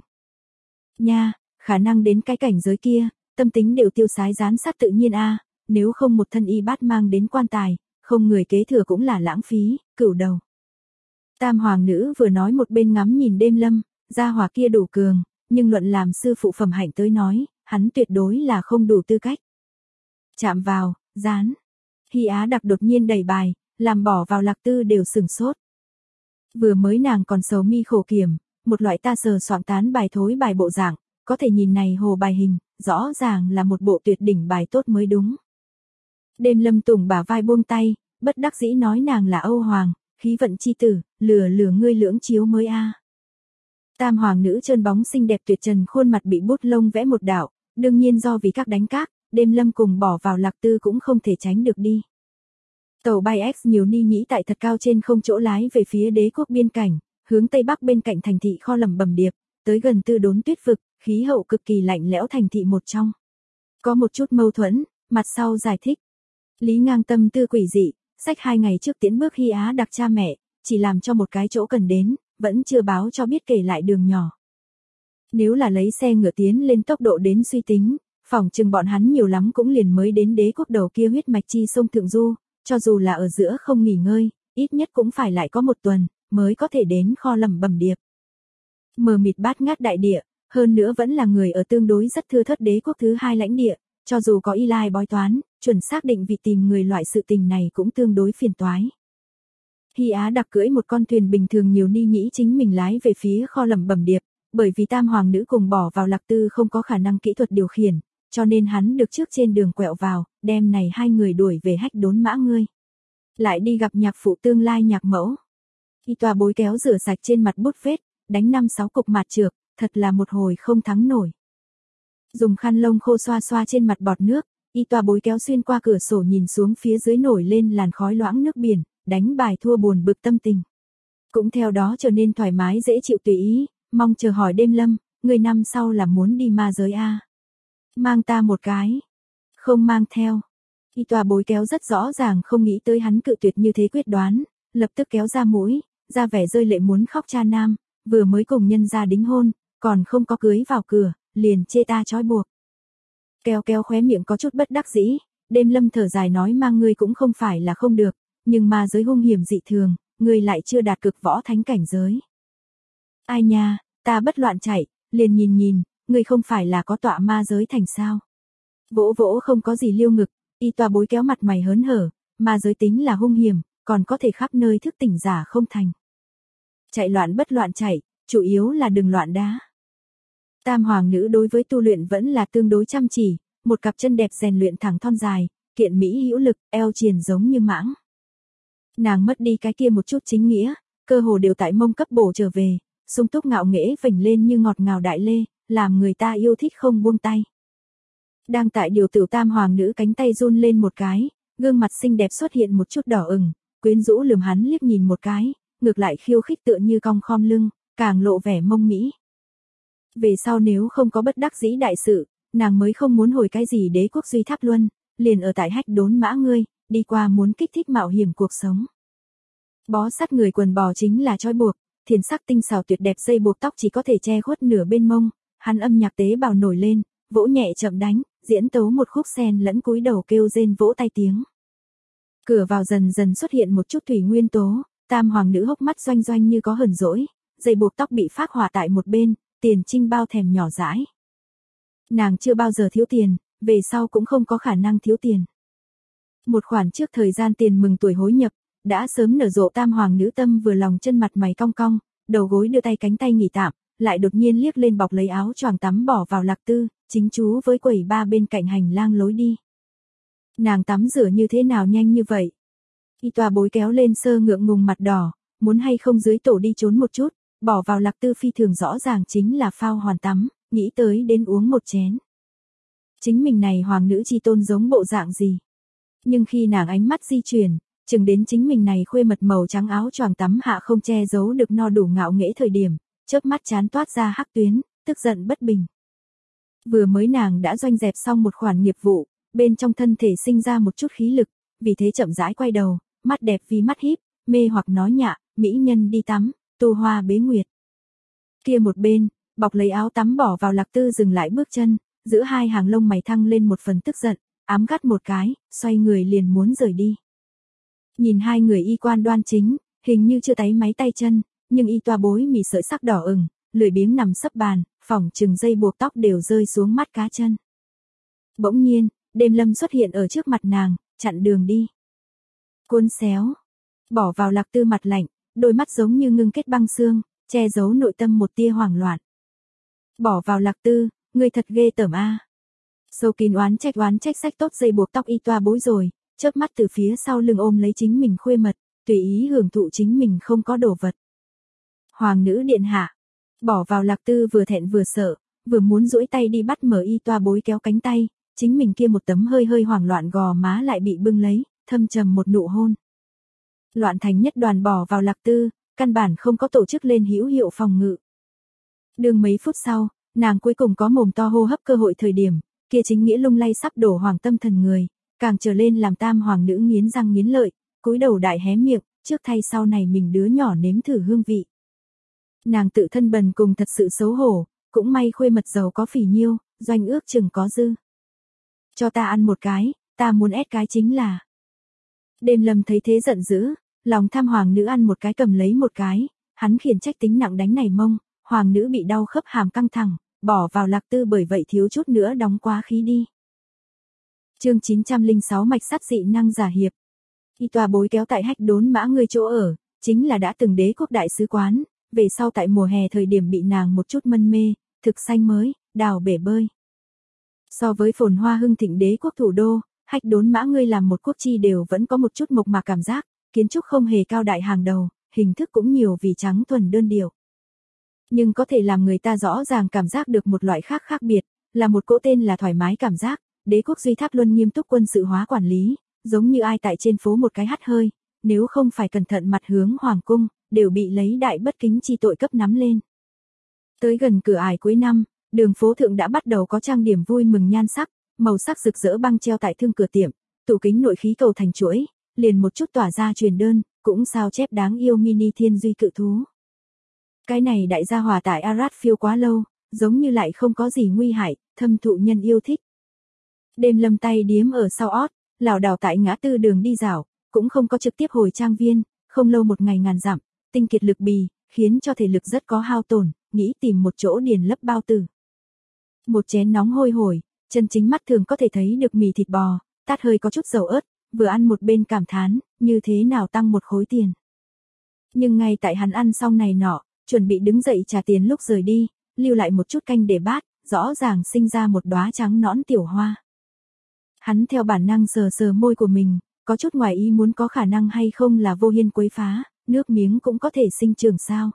Nha, khả năng đến cái cảnh giới kia, tâm tính đều tiêu sái gián sát tự nhiên a, nếu không một thân y bát mang đến quan tài, không người kế thừa cũng là lãng phí, cửu đầu. Tam hoàng nữ vừa nói một bên ngắm nhìn đêm lâm, gia hỏa kia đủ cường, nhưng luận làm sư phụ phẩm hạnh tới nói, hắn tuyệt đối là không đủ tư cách. Chạm vào, dán. Hy Á đặc đột nhiên đẩy bài, làm bỏ vào Lạc Tư đều sửng sốt. Vừa mới nàng còn sầu mi khổ kiểm, một loại ta sờ soạng tán bài thối bài bộ dạng, có thể nhìn này hồ bài hình, rõ ràng là một bộ tuyệt đỉnh bài tốt mới đúng. Đêm lâm tùng bả vai buông tay, bất đắc dĩ nói nàng là Âu Hoàng, khí vận chi tử, lừa ngươi lưỡng chiếu mới a. Tam hoàng nữ trơn bóng xinh đẹp tuyệt trần khuôn mặt bị bút lông vẽ một đạo, đương nhiên do vì các đánh các, đêm lâm cùng bỏ vào Lạc Tư cũng không thể tránh được đi. Tàu bay X nhiều ni nhĩ tại thật cao trên không chỗ lái về phía đế quốc biên cảnh, hướng tây bắc bên cạnh thành thị Kho Lầm Bầm Điệp, tới gần Tư Đốn Tuyết vực, khí hậu cực kỳ lạnh lẽo thành thị một trong. Có một chút mâu thuẫn, mặt sau giải thích. Lý Ngang tâm tư quỷ dị, sách 2 ngày trước tiễn bước Hy Á đặc cha mẹ, chỉ làm cho một cái chỗ cần đến, vẫn chưa báo cho biết kể lại đường nhỏ. Nếu là lấy xe ngựa tiến lên tốc độ đến suy tính, phỏng chừng bọn hắn nhiều lắm cũng liền mới đến đế quốc đầu kia huyết mạch chi sông Thượng Du, cho dù là ở giữa không nghỉ ngơi, ít nhất cũng phải lại có 1 tuần, mới có thể đến Kho Lầm Bầm Điệp. Mờ mịt bát ngát đại địa, hơn nữa vẫn là người ở tương đối rất thưa thớt đế quốc thứ 2 lãnh địa, cho dù có y lai bói toán, chuẩn xác định vị tìm người loại sự tình này cũng tương đối phiền toái. Hy Á đặc cưỡi một con thuyền bình thường nhiều ni nhĩ chính mình lái về phía Kho Lầm Bầm Điệp, bởi vì tam hoàng nữ cùng bỏ vào Lạc Tư không có khả năng kỹ thuật điều khiển, cho nên hắn được trước trên đường quẹo vào, đem này 2 người đuổi về Hách Đốn Mã ngươi. Lại đi gặp nhạc phụ tương lai nhạc mẫu. Y tòa bối kéo rửa sạch trên mặt bút vết, đánh 5-6 cục mạt trược, thật là một hồi không thắng nổi. Dùng khăn lông khô xoa xoa trên mặt bọt nước, y tòa bối kéo xuyên qua cửa sổ nhìn xuống phía dưới nổi lên làn khói loãng nước biển, đánh bài thua buồn bực tâm tình. Cũng theo đó trở nên thoải mái dễ chịu tùy ý, mong chờ hỏi đêm lâm, người năm sau là muốn đi ma giới a? Mang ta một cái. Không mang theo. Y tòa bối kéo rất rõ ràng không nghĩ tới hắn cự tuyệt như thế quyết đoán, lập tức kéo ra mũi, ra vẻ rơi lệ muốn khóc cha nam, vừa mới cùng nhân gia đính hôn, còn không có cưới vào cửa, liền chê ta trói buộc. Kéo khóe miệng có chút bất đắc dĩ, Đêm Lâm thở dài nói mang ngươi cũng không phải là không được, nhưng ma giới hung hiểm dị thường, ngươi lại chưa đạt cực võ thánh cảnh giới. Ai nha, ta bất loạn chạy, liền nhìn, ngươi không phải là có tọa ma giới thành sao. Vỗ vỗ không có gì liêu ngực, y tòa bối kéo mặt mày hớn hở, ma giới tính là hung hiểm, còn có thể khắp nơi thức tỉnh giả không thành. Chạy loạn bất loạn chạy, chủ yếu là đừng loạn đá. Tam hoàng nữ đối với tu luyện vẫn là tương đối chăm chỉ, một cặp chân đẹp rèn luyện thẳng thon dài, kiện mỹ hữu lực, eo triền giống như mãng. Nàng mất đi cái kia một chút chính nghĩa, cơ hồ đều tại mông cấp bổ trở về, sung túc ngạo nghễ vểnh lên như ngọt ngào đại lê, làm người ta yêu thích không buông tay. Đang tại điều tử tam hoàng nữ cánh tay run lên một cái, gương mặt xinh đẹp xuất hiện một chút đỏ ửng, quyến rũ lườm hắn liếc nhìn một cái, ngược lại khiêu khích tựa như cong khom lưng, càng lộ vẻ mông mỹ. Về sau nếu không có bất đắc dĩ đại sự, nàng mới không muốn hồi cái gì đế quốc duy tháp luân, liền ở tại Hách Đốn Mã ngươi, đi qua muốn kích thích mạo hiểm cuộc sống. Bó sát người quần bò chính là trói buộc, thiền sắc tinh xảo tuyệt đẹp dây buộc tóc chỉ có thể che khuất nửa bên mông, hắn âm nhạc tế bào nổi lên, vỗ nhẹ chậm đánh, diễn tấu một khúc sen lẫn cúi đầu kêu rên vỗ tay tiếng. Cửa vào dần dần xuất hiện một chút thủy nguyên tố, tam hoàng nữ hốc mắt doanh doanh như có hờn dỗi, dây buộc tóc bị phác hỏa tại một bên, tiền trinh bao thèm nhỏ dãi. Nàng chưa bao giờ thiếu tiền, về sau cũng không có khả năng thiếu tiền. Một khoản trước thời gian tiền mừng tuổi hối nhập, đã sớm nở rộ tam hoàng nữ tâm vừa lòng chân mặt mày cong cong, đầu gối đưa tay cánh tay nghỉ tạm, lại đột nhiên liếc lên bọc lấy áo choàng tắm bỏ vào lạc tư, chính chú với quầy ba bên cạnh hành lang lối đi. Nàng tắm rửa như thế nào nhanh như vậy? Y tòa bối kéo lên sơ ngượng ngùng mặt đỏ, muốn hay không dưới tổ đi trốn một chút, bỏ vào lạc tư phi thường rõ ràng chính là phao hoàn tắm, nghĩ tới đến uống một chén. Chính mình này hoàng nữ chi tôn giống bộ dạng gì? Nhưng khi nàng ánh mắt di chuyển, chừng đến chính mình này khuê mật màu trắng áo choàng tắm hạ không che giấu được no đủ ngạo nghễ thời điểm, chớp mắt chán toát ra hắc tuyến, tức giận bất bình. Vừa mới nàng đã doanh dẹp xong một khoản nghiệp vụ, bên trong thân thể sinh ra một chút khí lực, vì thế chậm rãi quay đầu, mắt đẹp vì mắt híp, mê hoặc nói nhạ, mỹ nhân đi tắm, tu hoa bế nguyệt. Kia một bên, bọc lấy áo tắm bỏ vào lạc tư dừng lại bước chân, giữa hai hàng lông mày thăng lên một phần tức giận, ám gắt một cái, xoay người liền muốn rời đi. Nhìn hai người y quan đoan chính, hình như chưa táy máy tay chân, nhưng y toa bối mì sợi sắc đỏ ửng, lười biếng nằm sấp bàn, phỏng chừng dây buộc tóc đều rơi xuống mắt cá chân. Bỗng nhiên, Đêm Lâm xuất hiện ở trước mặt nàng, chặn đường đi. Cuốn xéo, bỏ vào lạc tư mặt lạnh, đôi mắt giống như ngưng kết băng xương, che giấu nội tâm một tia hoảng loạn. Bỏ vào lạc tư, ngươi thật ghê tởm a. Sâu kín oán trách sách tốt dây buộc tóc y toa bối rồi, chớp mắt từ phía sau lưng ôm lấy chính mình khuê mật, tùy ý hưởng thụ chính mình không có đồ vật. Hoàng nữ điện hạ, bỏ vào lạc tư vừa thẹn vừa sợ, vừa muốn duỗi tay đi bắt mở y toa bối kéo cánh tay, chính mình kia một tấm hơi hơi hoảng loạn gò má lại bị bưng lấy, thâm trầm một nụ hôn. Loạn thành nhất đoàn bỏ vào lạc tư, căn bản không có tổ chức lên hữu hiệu phòng ngự. Đường mấy phút sau, nàng cuối cùng có mồm to hô hấp cơ hội thời điểm, kia chính nghĩa lung lay sắp đổ hoàng tâm thần người, càng trở lên làm tam hoàng nữ nghiến răng nghiến lợi, cúi đầu đại hé miệng, trước thay sau này mình đứa nhỏ nếm thử hương vị. Nàng tự thân bần cùng thật sự xấu hổ, cũng may khuê mật giàu có phỉ nhiêu, doanh ước chừng có dư. Cho ta ăn một cái, ta muốn ép cái chính là. Đêm Lâm thấy thế giận dữ, lòng tham hoàng nữ ăn một cái cầm lấy một cái, hắn khiển trách tính nặng đánh này mông, hoàng nữ bị đau khớp hàm căng thẳng, bỏ vào lạc tư bởi vậy thiếu chút nữa đóng quá khí đi. Chương 906 mạch sắt dị năng giả hiệp. Y tòa bối kéo tại Hách Đốn Mã ngươi chỗ ở, chính là đã từng đế quốc đại sứ quán, về sau tại mùa hè thời điểm bị nàng một chút mân mê, thực xanh mới, đào bể bơi. So với phồn hoa hưng thịnh đế quốc thủ đô, Hách Đốn Mã ngươi làm một quốc chi đều vẫn có một chút mộc mạc cảm giác, kiến trúc không hề cao đại hàng đầu, hình thức cũng nhiều vì trắng thuần đơn điệu. Nhưng có thể làm người ta rõ ràng cảm giác được một loại khác khác biệt, là một cỗ tên là thoải mái cảm giác, đế quốc duy tháp luân nghiêm túc quân sự hóa quản lý, giống như ai tại trên phố một cái hắt hơi, nếu không phải cẩn thận mặt hướng hoàng cung, đều bị lấy đại bất kính chi tội cấp nắm lên. Tới gần cửa ải cuối năm, đường phố thượng đã bắt đầu có trang điểm vui mừng nhan sắc, màu sắc rực rỡ băng treo tại thương cửa tiệm, tủ kính nội khí cầu thành chuỗi, liền một chút tỏa ra truyền đơn, cũng sao chép đáng yêu mini thiên duy cự thú. Cái này đại gia hòa tại Arad phiêu quá lâu, giống như lại không có gì nguy hại, thâm thụ nhân yêu thích. Đêm Lâm tay điếm ở sau ót, lảo đảo tại ngã tư đường đi dạo, cũng không có trực tiếp hồi trang viên, không lâu một ngày ngàn dặm, tinh kiệt lực bì, khiến cho thể lực rất có hao tổn, nghĩ tìm một chỗ điền lấp bao tử. Một chén nóng hôi hổi, chân chính mắt thường có thể thấy được mì thịt bò, tát hơi có chút dầu ớt, vừa ăn một bên cảm thán, như thế nào tăng một khối tiền. Nhưng ngay tại hắn ăn xong này nọ, chuẩn bị đứng dậy trả tiền lúc rời đi, lưu lại một chút canh để bát, rõ ràng sinh ra một đóa trắng nõn tiểu hoa. Hắn theo bản năng sờ sờ môi của mình, có chút ngoài ý muốn có khả năng hay không là Vô Hiên quấy phá, nước miếng cũng có thể sinh trưởng sao.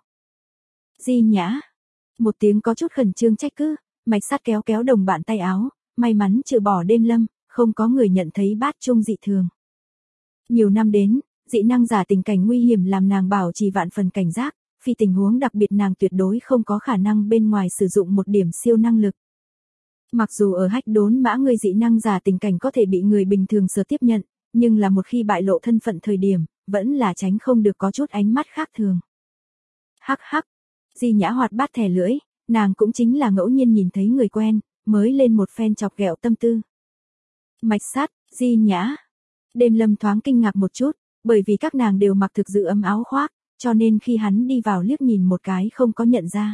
Di Nhã. Một tiếng có chút khẩn trương trách cứ, Mạch Sát kéo kéo đồng bạn tay áo, may mắn trừ bỏ đêm lâm, không có người nhận thấy bát chung dị thường. Nhiều năm đến, dị năng giả tình cảnh nguy hiểm làm nàng bảo trì vạn phần cảnh giác, phi tình huống đặc biệt nàng tuyệt đối không có khả năng bên ngoài sử dụng một điểm siêu năng lực. Mặc dù ở Hách Đốn Mã người dị năng giả tình cảnh có thể bị người bình thường sở tiếp nhận, nhưng là một khi bại lộ thân phận thời điểm, vẫn là tránh không được có chút ánh mắt khác thường. Hắc hắc, Di Nhã hoạt bát thẻ lưỡi, nàng cũng chính là ngẫu nhiên nhìn thấy người quen, mới lên một phen chọc ghẹo tâm tư. Mạch Sát, Di Nhã. Đêm lâm thoáng kinh ngạc một chút, bởi vì các nàng đều mặc thực dự ấm áo khoác, cho nên khi hắn đi vào liếc nhìn một cái không có nhận ra.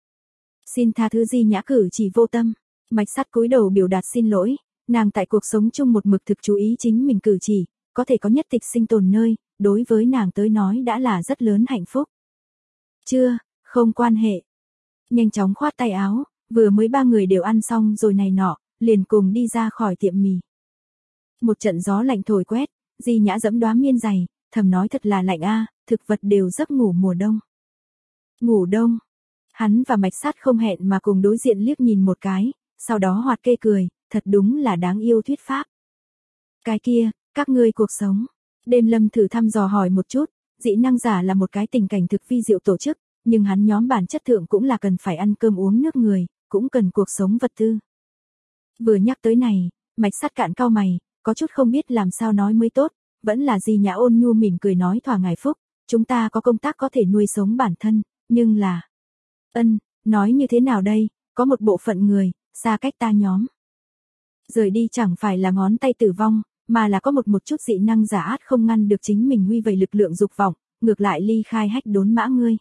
Xin tha thứ Di Nhã cử chỉ vô tâm, Mạch Sát cúi đầu biểu đạt xin lỗi, nàng tại cuộc sống chung một mực thực chú ý chính mình cử chỉ, có thể có nhất tịch sinh tồn nơi, đối với nàng tới nói đã là rất lớn hạnh phúc. Chưa, không quan hệ. Nhanh chóng khoát tay áo, vừa mới ba người đều ăn xong rồi này nọ, liền cùng đi ra khỏi tiệm mì. Một trận gió lạnh thổi quét, Di Nhã giẫm đóa miên giày, thầm nói thật là lạnh a, thực vật đều giấc ngủ mùa đông. Ngủ đông. Hắn và Mạch Sát không hẹn mà cùng đối diện liếc nhìn một cái, sau đó hoạt kê cười, thật đúng là đáng yêu thuyết pháp. Cái kia, các ngươi cuộc sống. Đêm lâm thử thăm dò hỏi một chút, dị năng giả là một cái tình cảnh thực phi diệu tổ chức, nhưng hắn nhóm bản chất thượng cũng là cần phải ăn cơm uống nước người, cũng cần cuộc sống vật tư. Vừa nhắc tới này, Mạch Sát cạn cau mày, có chút không biết làm sao nói mới tốt, vẫn là Di Nhã ôn nhu mỉm cười nói thỏa ngài phúc, chúng ta có công tác có thể nuôi sống bản thân, nhưng là... nói như thế nào đây, có một bộ phận người, xa cách ta nhóm. Rời đi chẳng phải là ngón tay tử vong, mà là có một chút dị năng giả át không ngăn được chính mình huy vầy lực lượng dục vọng, ngược lại ly khai Hách Đốn Mã ngươi.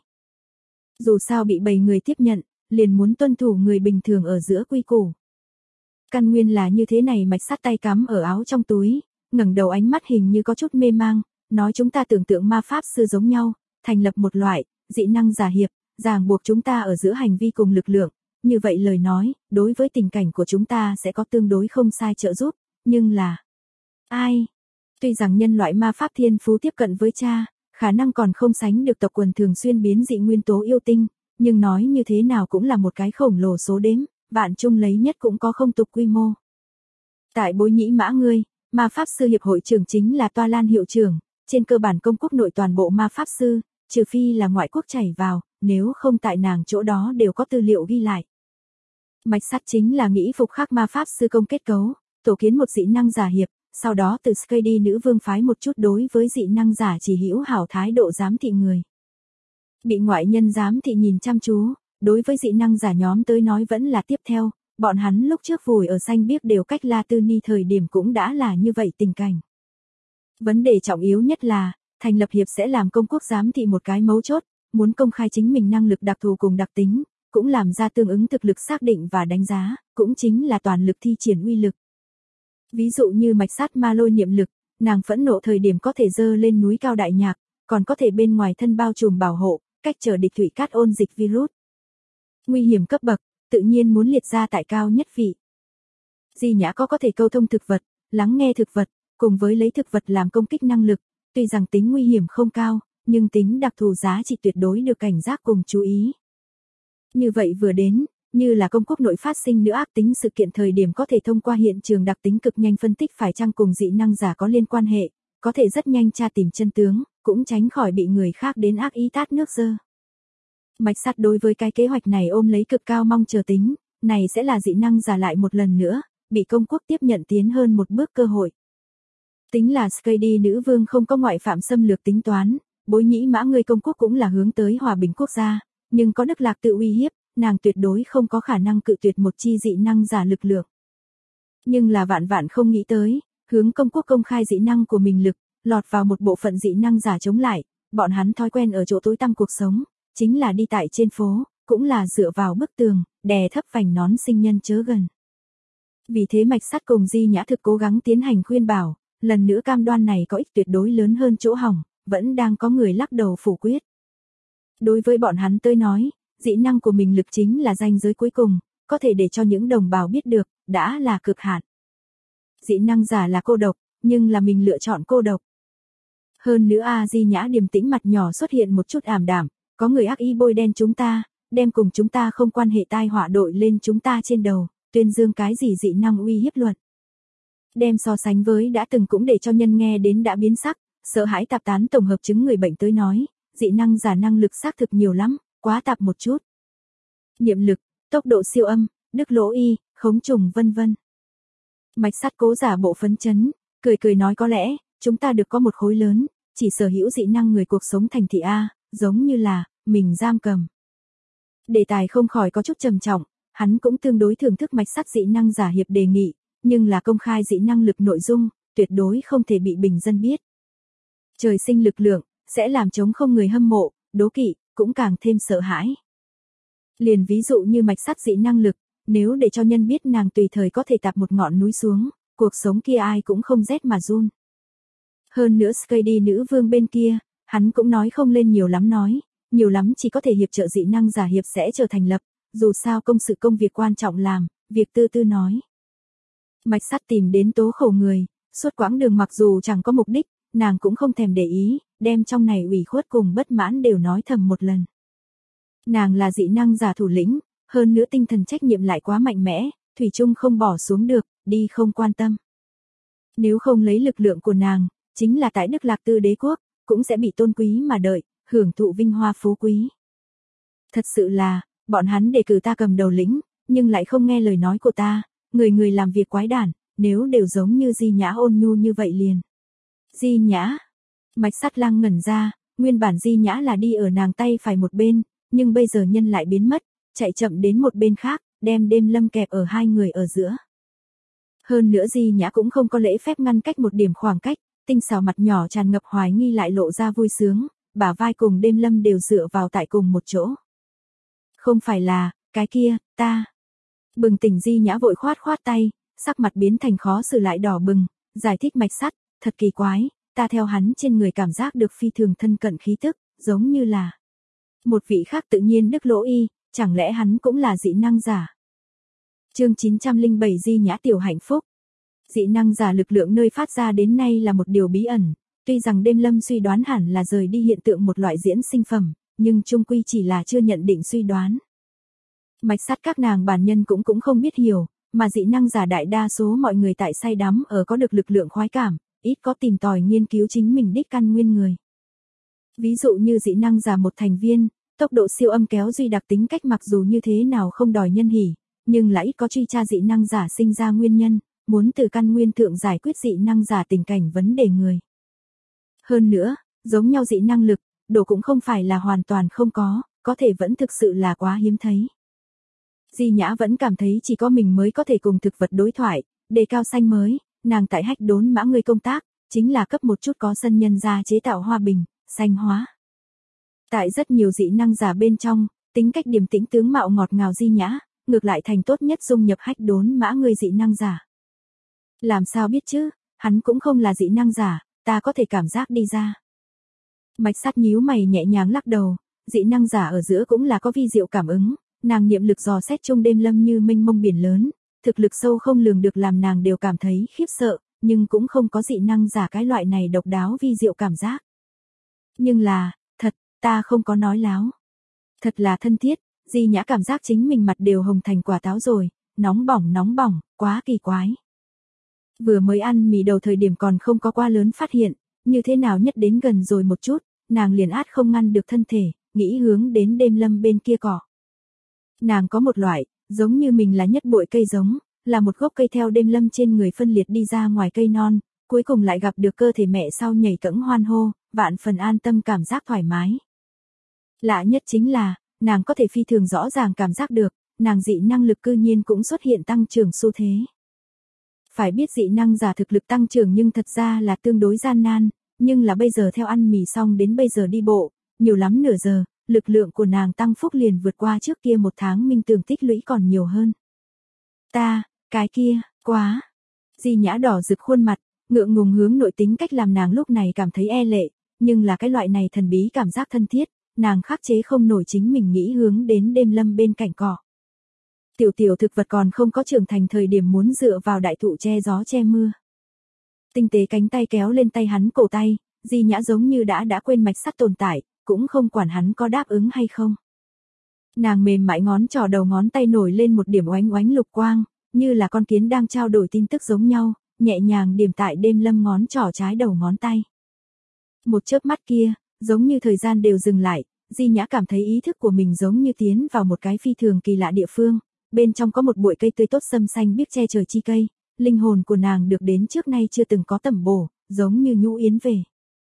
Dù sao bị bầy người tiếp nhận, liền muốn tuân thủ người bình thường ở giữa quy củ. Căn nguyên là như thế này. Mạch Sát tay cắm ở áo trong túi, ngẩng đầu ánh mắt hình như có chút mê mang, nói chúng ta tưởng tượng ma pháp sư giống nhau, thành lập một loại, dị năng giả hiệp, ràng buộc chúng ta ở giữa hành vi cùng lực lượng, như vậy lời nói, đối với tình cảnh của chúng ta sẽ có tương đối không sai trợ giúp, nhưng là... Ai? Tuy rằng nhân loại ma pháp thiên phú tiếp cận với cha, khả năng còn không sánh được tộc quần thường xuyên biến dị nguyên tố yêu tinh, nhưng nói như thế nào cũng là một cái khổng lồ số đếm, vạn chung lấy nhất cũng có không tục quy mô. Tại Bối Nhĩ Mã ngươi, ma pháp sư hiệp hội trưởng chính là Toa Lan hiệu trưởng, trên cơ bản công quốc nội toàn bộ ma pháp sư, trừ phi là ngoại quốc chảy vào, nếu không tại nàng chỗ đó đều có tư liệu ghi lại. Mạch Sát chính là nghĩ phục khắc ma pháp sư công kết cấu, tổ kiến một dị năng giả hiệp, sau đó từ Skady nữ vương phái một chút đối với dị năng giả chỉ hữu hảo thái độ giám thị người. Bị ngoại nhân giám thị nhìn chăm chú, đối với dị năng giả nhóm tới nói vẫn là tiếp theo, bọn hắn lúc trước vùi ở xanh biếc đều cách La Tư Ni thời điểm cũng đã là như vậy tình cảnh. Vấn đề trọng yếu nhất là, thành lập hiệp sẽ làm công quốc giám thị một cái mấu chốt, muốn công khai chính mình năng lực đặc thù cùng đặc tính, cũng làm ra tương ứng thực lực xác định và đánh giá, cũng chính là toàn lực thi triển uy lực. Ví dụ như Mạch Sát ma lôi niệm lực, nàng phẫn nộ thời điểm có thể dơ lên núi cao đại nhạc, còn có thể bên ngoài thân bao trùm bảo hộ, cách trở địch thủy cát ôn dịch virus. Nguy hiểm cấp bậc, tự nhiên muốn liệt ra tại cao nhất vị. Di Nhã có thể câu thông thực vật, lắng nghe thực vật, cùng với lấy thực vật làm công kích năng lực, tuy rằng tính nguy hiểm không cao, nhưng tính đặc thù giá trị tuyệt đối được cảnh giác cùng chú ý. Như vậy vừa đến, như là công quốc nội phát sinh nữa ác tính sự kiện thời điểm có thể thông qua hiện trường đặc tính cực nhanh phân tích phải chăng cùng dị năng giả có liên quan hệ, có thể rất nhanh tra tìm chân tướng, cũng tránh khỏi bị người khác đến ác ý tát nước dơ. Mạch Sát đối với cái kế hoạch này ôm lấy cực cao mong chờ tính, này sẽ là dị năng giả lại một lần nữa, bị công quốc tiếp nhận tiến hơn một bước cơ hội. Tính là Skady nữ vương không có ngoại phạm xâm lược tính toán, Bối Nhĩ Mã ngươi công quốc cũng là hướng tới hòa bình quốc gia, nhưng có Đức Lạc tự uy hiếp, nàng tuyệt đối không có khả năng cự tuyệt một chi dị năng giả lực lượng. Nhưng là vạn vạn không nghĩ tới, hướng công quốc công khai dị năng của mình lực, lọt vào một bộ phận dị năng giả chống lại, bọn hắn thói quen ở chỗ tối tăm cuộc sống, chính là đi tại trên phố, cũng là dựa vào bức tường, đè thấp vành nón sinh nhân chớ gần. Vì thế Mạch Sắt cùng Di Nhã thực cố gắng tiến hành khuyên bảo, lần nữa cam đoan này có ích tuyệt đối lớn hơn chỗ hỏng, vẫn đang có người lắc đầu phủ quyết. Đối với bọn hắn tới nói, dị năng của mình lực chính là ranh giới cuối cùng, có thể để cho những đồng bào biết được, đã là cực hạn. Dị năng giả là cô độc, nhưng là mình lựa chọn cô độc. Hơn nữa Di Nhã điềm tĩnh mặt nhỏ xuất hiện một chút ảm đạm, có người ác ý bôi đen chúng ta, đem cùng chúng ta không quan hệ tai họa đội lên chúng ta trên đầu, tuyên dương cái gì dị năng uy hiếp luận. Đem so sánh với đã từng cũng để cho nhân nghe đến đã biến sắc, sợ hãi tạp tán tổng hợp chứng người bệnh tới nói, dị năng giả năng lực xác thực nhiều lắm, quá tạp một chút. Niệm lực, tốc độ siêu âm, đức lỗ y, khống trùng vân vân. Mạch Sắt cố giả bộ phấn chấn, cười cười nói có lẽ, chúng ta được có một khối lớn, chỉ sở hữu dị năng người cuộc sống thành thị A, giống như là, mình giam cầm. Đề tài không khỏi có chút trầm trọng, hắn cũng tương đối thưởng thức Mạch Sắt dị năng giả hiệp đề nghị, nhưng là công khai dị năng lực nội dung, tuyệt đối không thể bị bình dân biết. Trời sinh lực lượng, sẽ làm chống không người hâm mộ, đố kỵ, cũng càng thêm sợ hãi. Liền ví dụ như Mạch Sắt dị năng lực, nếu để cho nhân biết nàng tùy thời có thể tạp một ngọn núi xuống, cuộc sống kia ai cũng không rét mà run. Hơn nữa Skady nữ vương bên kia, hắn cũng nói không lên nhiều lắm chỉ có thể hiệp trợ dị năng giả hiệp sẽ trở thành lập, dù sao công sự công việc quan trọng làm, việc tư tư nói. Mạch Sắt tìm đến tố khổ người, suốt quãng đường mặc dù chẳng có mục đích, nàng cũng không thèm để ý, đem trong này ủy khuất cùng bất mãn đều nói thầm một lần. Nàng là dị năng giả thủ lĩnh, hơn nữa tinh thần trách nhiệm lại quá mạnh mẽ, thủy chung không bỏ xuống được, đi không quan tâm. Nếu không lấy lực lượng của nàng, chính là tại Đức Lạc Tư đế quốc, cũng sẽ bị tôn quý mà đợi, hưởng thụ vinh hoa phú quý. Thật sự là, bọn hắn đề cử ta cầm đầu lĩnh, nhưng lại không nghe lời nói của ta, người làm việc quái đản, nếu đều giống như Di Nhã ôn nhu như vậy liền. Di Nhã, Mạch Sắt Lang ngẩn ra, nguyên bản Di Nhã là đi ở nàng tay phải một bên, nhưng bây giờ nhân lại biến mất, chạy chậm đến một bên khác, đem Đêm Lâm kẹp ở hai người ở giữa. Hơn nữa Di Nhã cũng không có lễ phép ngăn cách một điểm khoảng cách, tinh xảo mặt nhỏ tràn ngập hoài nghi lại lộ ra vui sướng, bả vai cùng Đêm Lâm đều dựa vào tại cùng một chỗ. Không phải là, cái kia, ta. Bừng tỉnh Di Nhã vội khoát tay, sắc mặt biến thành khó xử lại đỏ bừng, giải thích Mạch Sắt, thật kỳ quái, ta theo hắn trên người cảm giác được phi thường thân cận khí tức, giống như là một vị khác tự nhiên đức lỗ y, chẳng lẽ hắn cũng là dị năng giả. Chương 907 Di Nhã tiểu hạnh phúc. Dị năng giả lực lượng nơi phát ra đến nay là một điều bí ẩn, tuy rằng Đêm Lâm suy đoán hẳn là rời đi hiện tượng một loại diễn sinh phẩm, nhưng chung quy chỉ là chưa nhận định suy đoán. Mạch Sắt các nàng bản nhân cũng không biết hiểu, mà dị năng giả đại đa số mọi người tại say đắm ở có được lực lượng khoái cảm, ít có tìm tòi nghiên cứu chính mình đích căn nguyên người. Ví dụ như dị năng giả một thành viên, tốc độ siêu âm kéo duy đặc tính cách mặc dù như thế nào không đòi nhân hỉ, nhưng lại ít có truy tra dị năng giả sinh ra nguyên nhân, muốn từ căn nguyên thượng giải quyết dị năng giả tình cảnh vấn đề người. Hơn nữa, giống nhau dị năng lực, độ cũng không phải là hoàn toàn không có thể vẫn thực sự là quá hiếm thấy. Di Nhã vẫn cảm thấy chỉ có mình mới có thể cùng thực vật đối thoại, đề cao xanh mới, nàng tại Hách Đốn Mã người công tác, chính là cấp một chút có sân nhân ra chế tạo hoa bình, xanh hóa. Tại rất nhiều dị năng giả bên trong, tính cách điềm tĩnh tướng mạo ngọt ngào Di Nhã, ngược lại thành tốt nhất dung nhập Hách Đốn Mã người dị năng giả. Làm sao biết chứ, hắn cũng không là dị năng giả, ta có thể cảm giác đi ra. Mạch Sắt nhíu mày nhẹ nhàng lắc đầu, dị năng giả ở giữa cũng là có vi diệu cảm ứng, nàng niệm lực dò xét chung Đêm Lâm như mênh mông biển lớn, thực lực sâu không lường được làm nàng đều cảm thấy khiếp sợ, nhưng cũng không có dị năng giả cái loại này độc đáo vi diệu cảm giác. Nhưng là, thật, ta không có nói láo. Thật là thân thiết, Di Nhã cảm giác chính mình mặt đều hồng thành quả táo rồi, nóng bỏng, quá kỳ quái. Vừa mới ăn mì đầu thời điểm còn không có quá lớn phát hiện, như thế nào nhất đến gần rồi một chút, nàng liền át không ngăn được thân thể, nghĩ hướng đến Đêm Lâm bên kia cỏ. Nàng có một loại, giống như mình là nhất bội cây giống, là một gốc cây theo Đêm Lâm trên người phân liệt đi ra ngoài cây non, cuối cùng lại gặp được cơ thể mẹ sau nhảy cẫng hoan hô, vạn phần an tâm cảm giác thoải mái. Lạ nhất chính là, nàng có thể phi thường rõ ràng cảm giác được, nàng dị năng lực cư nhiên cũng xuất hiện tăng trưởng xu thế. Phải biết dị năng giả thực lực tăng trưởng nhưng thật ra là tương đối gian nan, nhưng là bây giờ theo ăn mì xong đến bây giờ đi bộ, nhiều lắm nửa giờ, lực lượng của nàng tăng phúc liền vượt qua trước kia một tháng minh tường tích lũy còn nhiều hơn. Cái kia, quá. Di Nhã đỏ rực khuôn mặt, ngượng ngùng hướng nội tính cách làm nàng lúc này cảm thấy e lệ, nhưng là cái loại này thần bí cảm giác thân thiết, nàng khắc chế không nổi chính mình nghĩ hướng đến đêm lâm bên cạnh cỏ. Tiểu thực vật còn không có trưởng thành thời điểm muốn dựa vào đại thụ che gió che mưa. Tinh tế cánh tay kéo lên tay hắn cổ tay, Di Nhã giống như đã quên mạch sắt tồn tại, cũng không quản hắn có đáp ứng hay không. Nàng mềm mại ngón trỏ đầu ngón tay nổi lên một điểm oánh oánh lục quang, như là con kiến đang trao đổi tin tức giống nhau, nhẹ nhàng điểm tại đêm lâm ngón trỏ trái đầu ngón tay. Một chớp mắt kia, giống như thời gian đều dừng lại, Di Nhã cảm thấy ý thức của mình giống như tiến vào một cái phi thường kỳ lạ địa phương, bên trong có một bụi cây tươi tốt xâm xanh biếc che trời chi cây, linh hồn của nàng được đến trước nay chưa từng có tẩm bổ, giống như nhũ yến về.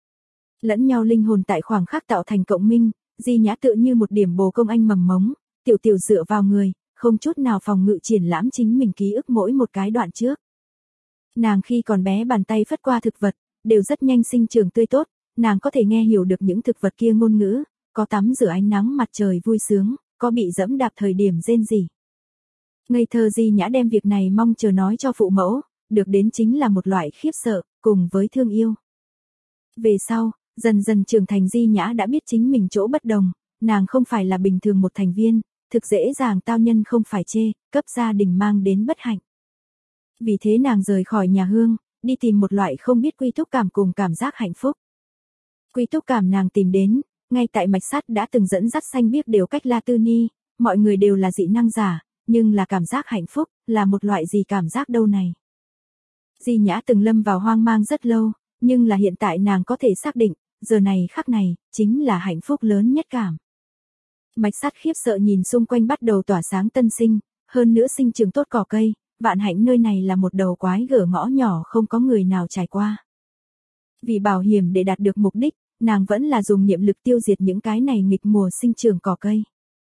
Lẫn nhau linh hồn tại khoảng khắc tạo thành cộng minh, Di Nhã tựa như một điểm bồ công anh mầm mống, tiểu dựa vào người, không chút nào phòng ngự triển lãm chính mình ký ức mỗi một cái đoạn trước. Nàng khi còn bé bàn tay phất qua thực vật, đều rất nhanh sinh trưởng tươi tốt, nàng có thể nghe hiểu được những thực vật kia ngôn ngữ, có tắm rửa ánh nắng mặt trời vui sướng, có bị dẫm đạp thời điểm rên rỉ. Ngây thơ Di Nhã đem việc này mong chờ nói cho phụ mẫu, được đến chính là một loại khiếp sợ, cùng với thương yêu. Về sau, dần dần trưởng thành Di Nhã đã biết chính mình chỗ bất đồng, nàng không phải là bình thường một thành viên, thực dễ dàng tao nhân không phải chê, cấp gia đình mang đến bất hạnh. Vì thế nàng rời khỏi nhà hương, đi tìm một loại không biết quy túc cảm cùng cảm giác hạnh phúc. Quy túc cảm nàng tìm đến, ngay tại mạch sắt đã từng dẫn dắt xanh biếc đều cách La Tư Ni, mọi người đều là dị năng giả, nhưng là cảm giác hạnh phúc, là một loại gì cảm giác đâu này. Di Nhã từng lâm vào hoang mang rất lâu, nhưng là hiện tại nàng có thể xác định, giờ này khắc này, chính là hạnh phúc lớn nhất cảm. Mạch sắt khiếp sợ nhìn xung quanh bắt đầu tỏa sáng tân sinh, hơn nữa sinh trưởng tốt cỏ cây, vạn hạnh nơi này là một đầu quái gở ngõ nhỏ không có người nào trải qua. Vì bảo hiểm để đạt được mục đích, nàng vẫn là dùng niệm lực tiêu diệt những cái này nghịch mùa sinh trưởng cỏ cây.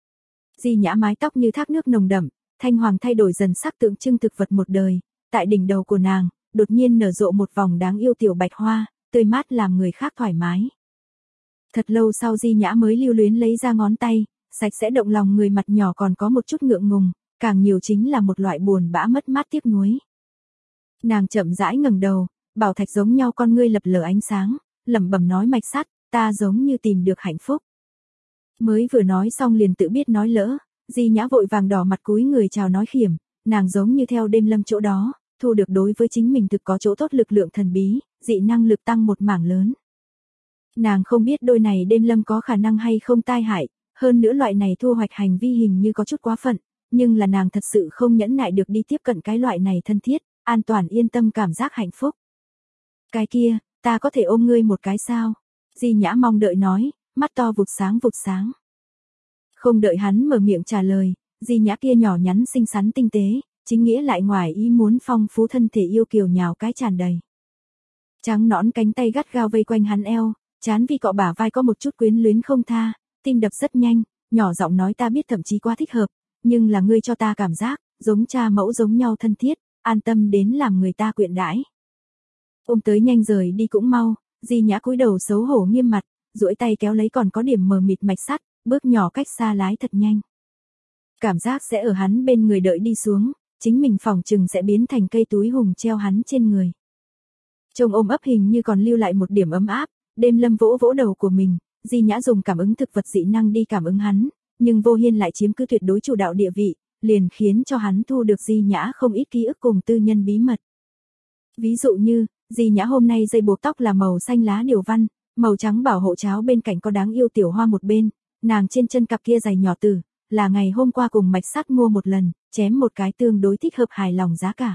Di Nhã mái tóc như thác nước nồng đậm, thanh hoàng thay đổi dần sắc tượng trưng thực vật một đời, tại đỉnh đầu của nàng, đột nhiên nở rộ một vòng đáng yêu tiểu bạch hoa, tươi mát làm người khác thoải mái. Thật lâu sau Di Nhã mới lưu luyến lấy ra ngón tay, sạch sẽ động lòng người mặt nhỏ còn có một chút ngượng ngùng, càng nhiều chính là một loại buồn bã mất mát tiếc nuối. Nàng chậm rãi ngẩng đầu, bảo thạch giống nhau con ngươi lập lờ ánh sáng, lẩm bẩm nói mạch sắt, ta giống như tìm được hạnh phúc. Mới vừa nói xong liền tự biết nói lỡ, Di Nhã vội vàng đỏ mặt cúi người chào nói khiểm, nàng giống như theo đêm lâm chỗ đó, thu được đối với chính mình thực có chỗ tốt lực lượng thần bí, dị năng lực tăng một mảng lớn. Nàng không biết đôi này đêm lâm có khả năng hay không tai hại, hơn nữa loại này thu hoạch hành vi hình như có chút quá phận, nhưng là nàng thật sự không nhẫn nại được đi tiếp cận cái loại này thân thiết, an toàn yên tâm cảm giác hạnh phúc. Cái kia, ta có thể ôm ngươi một cái sao? Di Nhã mong đợi nói, mắt to vụt sáng. Không đợi hắn mở miệng trả lời, Di Nhã kia nhỏ nhắn xinh xắn tinh tế, chính nghĩa lại ngoài ý muốn phong phú thân thể yêu kiều nhào cái tràn đầy. Trắng nõn cánh tay gắt gao vây quanh hắn eo, chán vì cọ bả vai có một chút quyến luyến không tha, tim đập rất nhanh, nhỏ giọng nói ta biết thậm chí quá thích hợp, nhưng là ngươi cho ta cảm giác, giống cha mẫu giống nhau thân thiết, an tâm đến làm người ta quyện đãi. Ôm tới nhanh rời đi cũng mau, Di Nhã cúi đầu xấu hổ nghiêm mặt, duỗi tay kéo lấy còn có điểm mờ mịt mạch sắt, bước nhỏ cách xa lái thật nhanh. Cảm giác sẽ ở hắn bên người đợi đi xuống, chính mình phòng chừng sẽ biến thành cây túi hùng treo hắn trên người. Trông ôm ấp hình như còn lưu lại một điểm ấm áp, đêm lâm vỗ vỗ đầu của mình, Di Nhã dùng cảm ứng thực vật dị năng đi cảm ứng hắn, nhưng Vô Hiên lại chiếm cứ tuyệt đối chủ đạo địa vị, liền khiến cho hắn thu được Di Nhã không ít ký ức cùng tư nhân bí mật. Ví dụ như, Di Nhã hôm nay dây buộc tóc là màu xanh lá điều văn, màu trắng bảo hộ cháo bên cạnh có đáng yêu tiểu hoa một bên, nàng trên chân cặp kia giày nhỏ tử, là ngày hôm qua cùng mạch sắt mua một lần, chém một cái tương đối thích hợp hài lòng giá cả.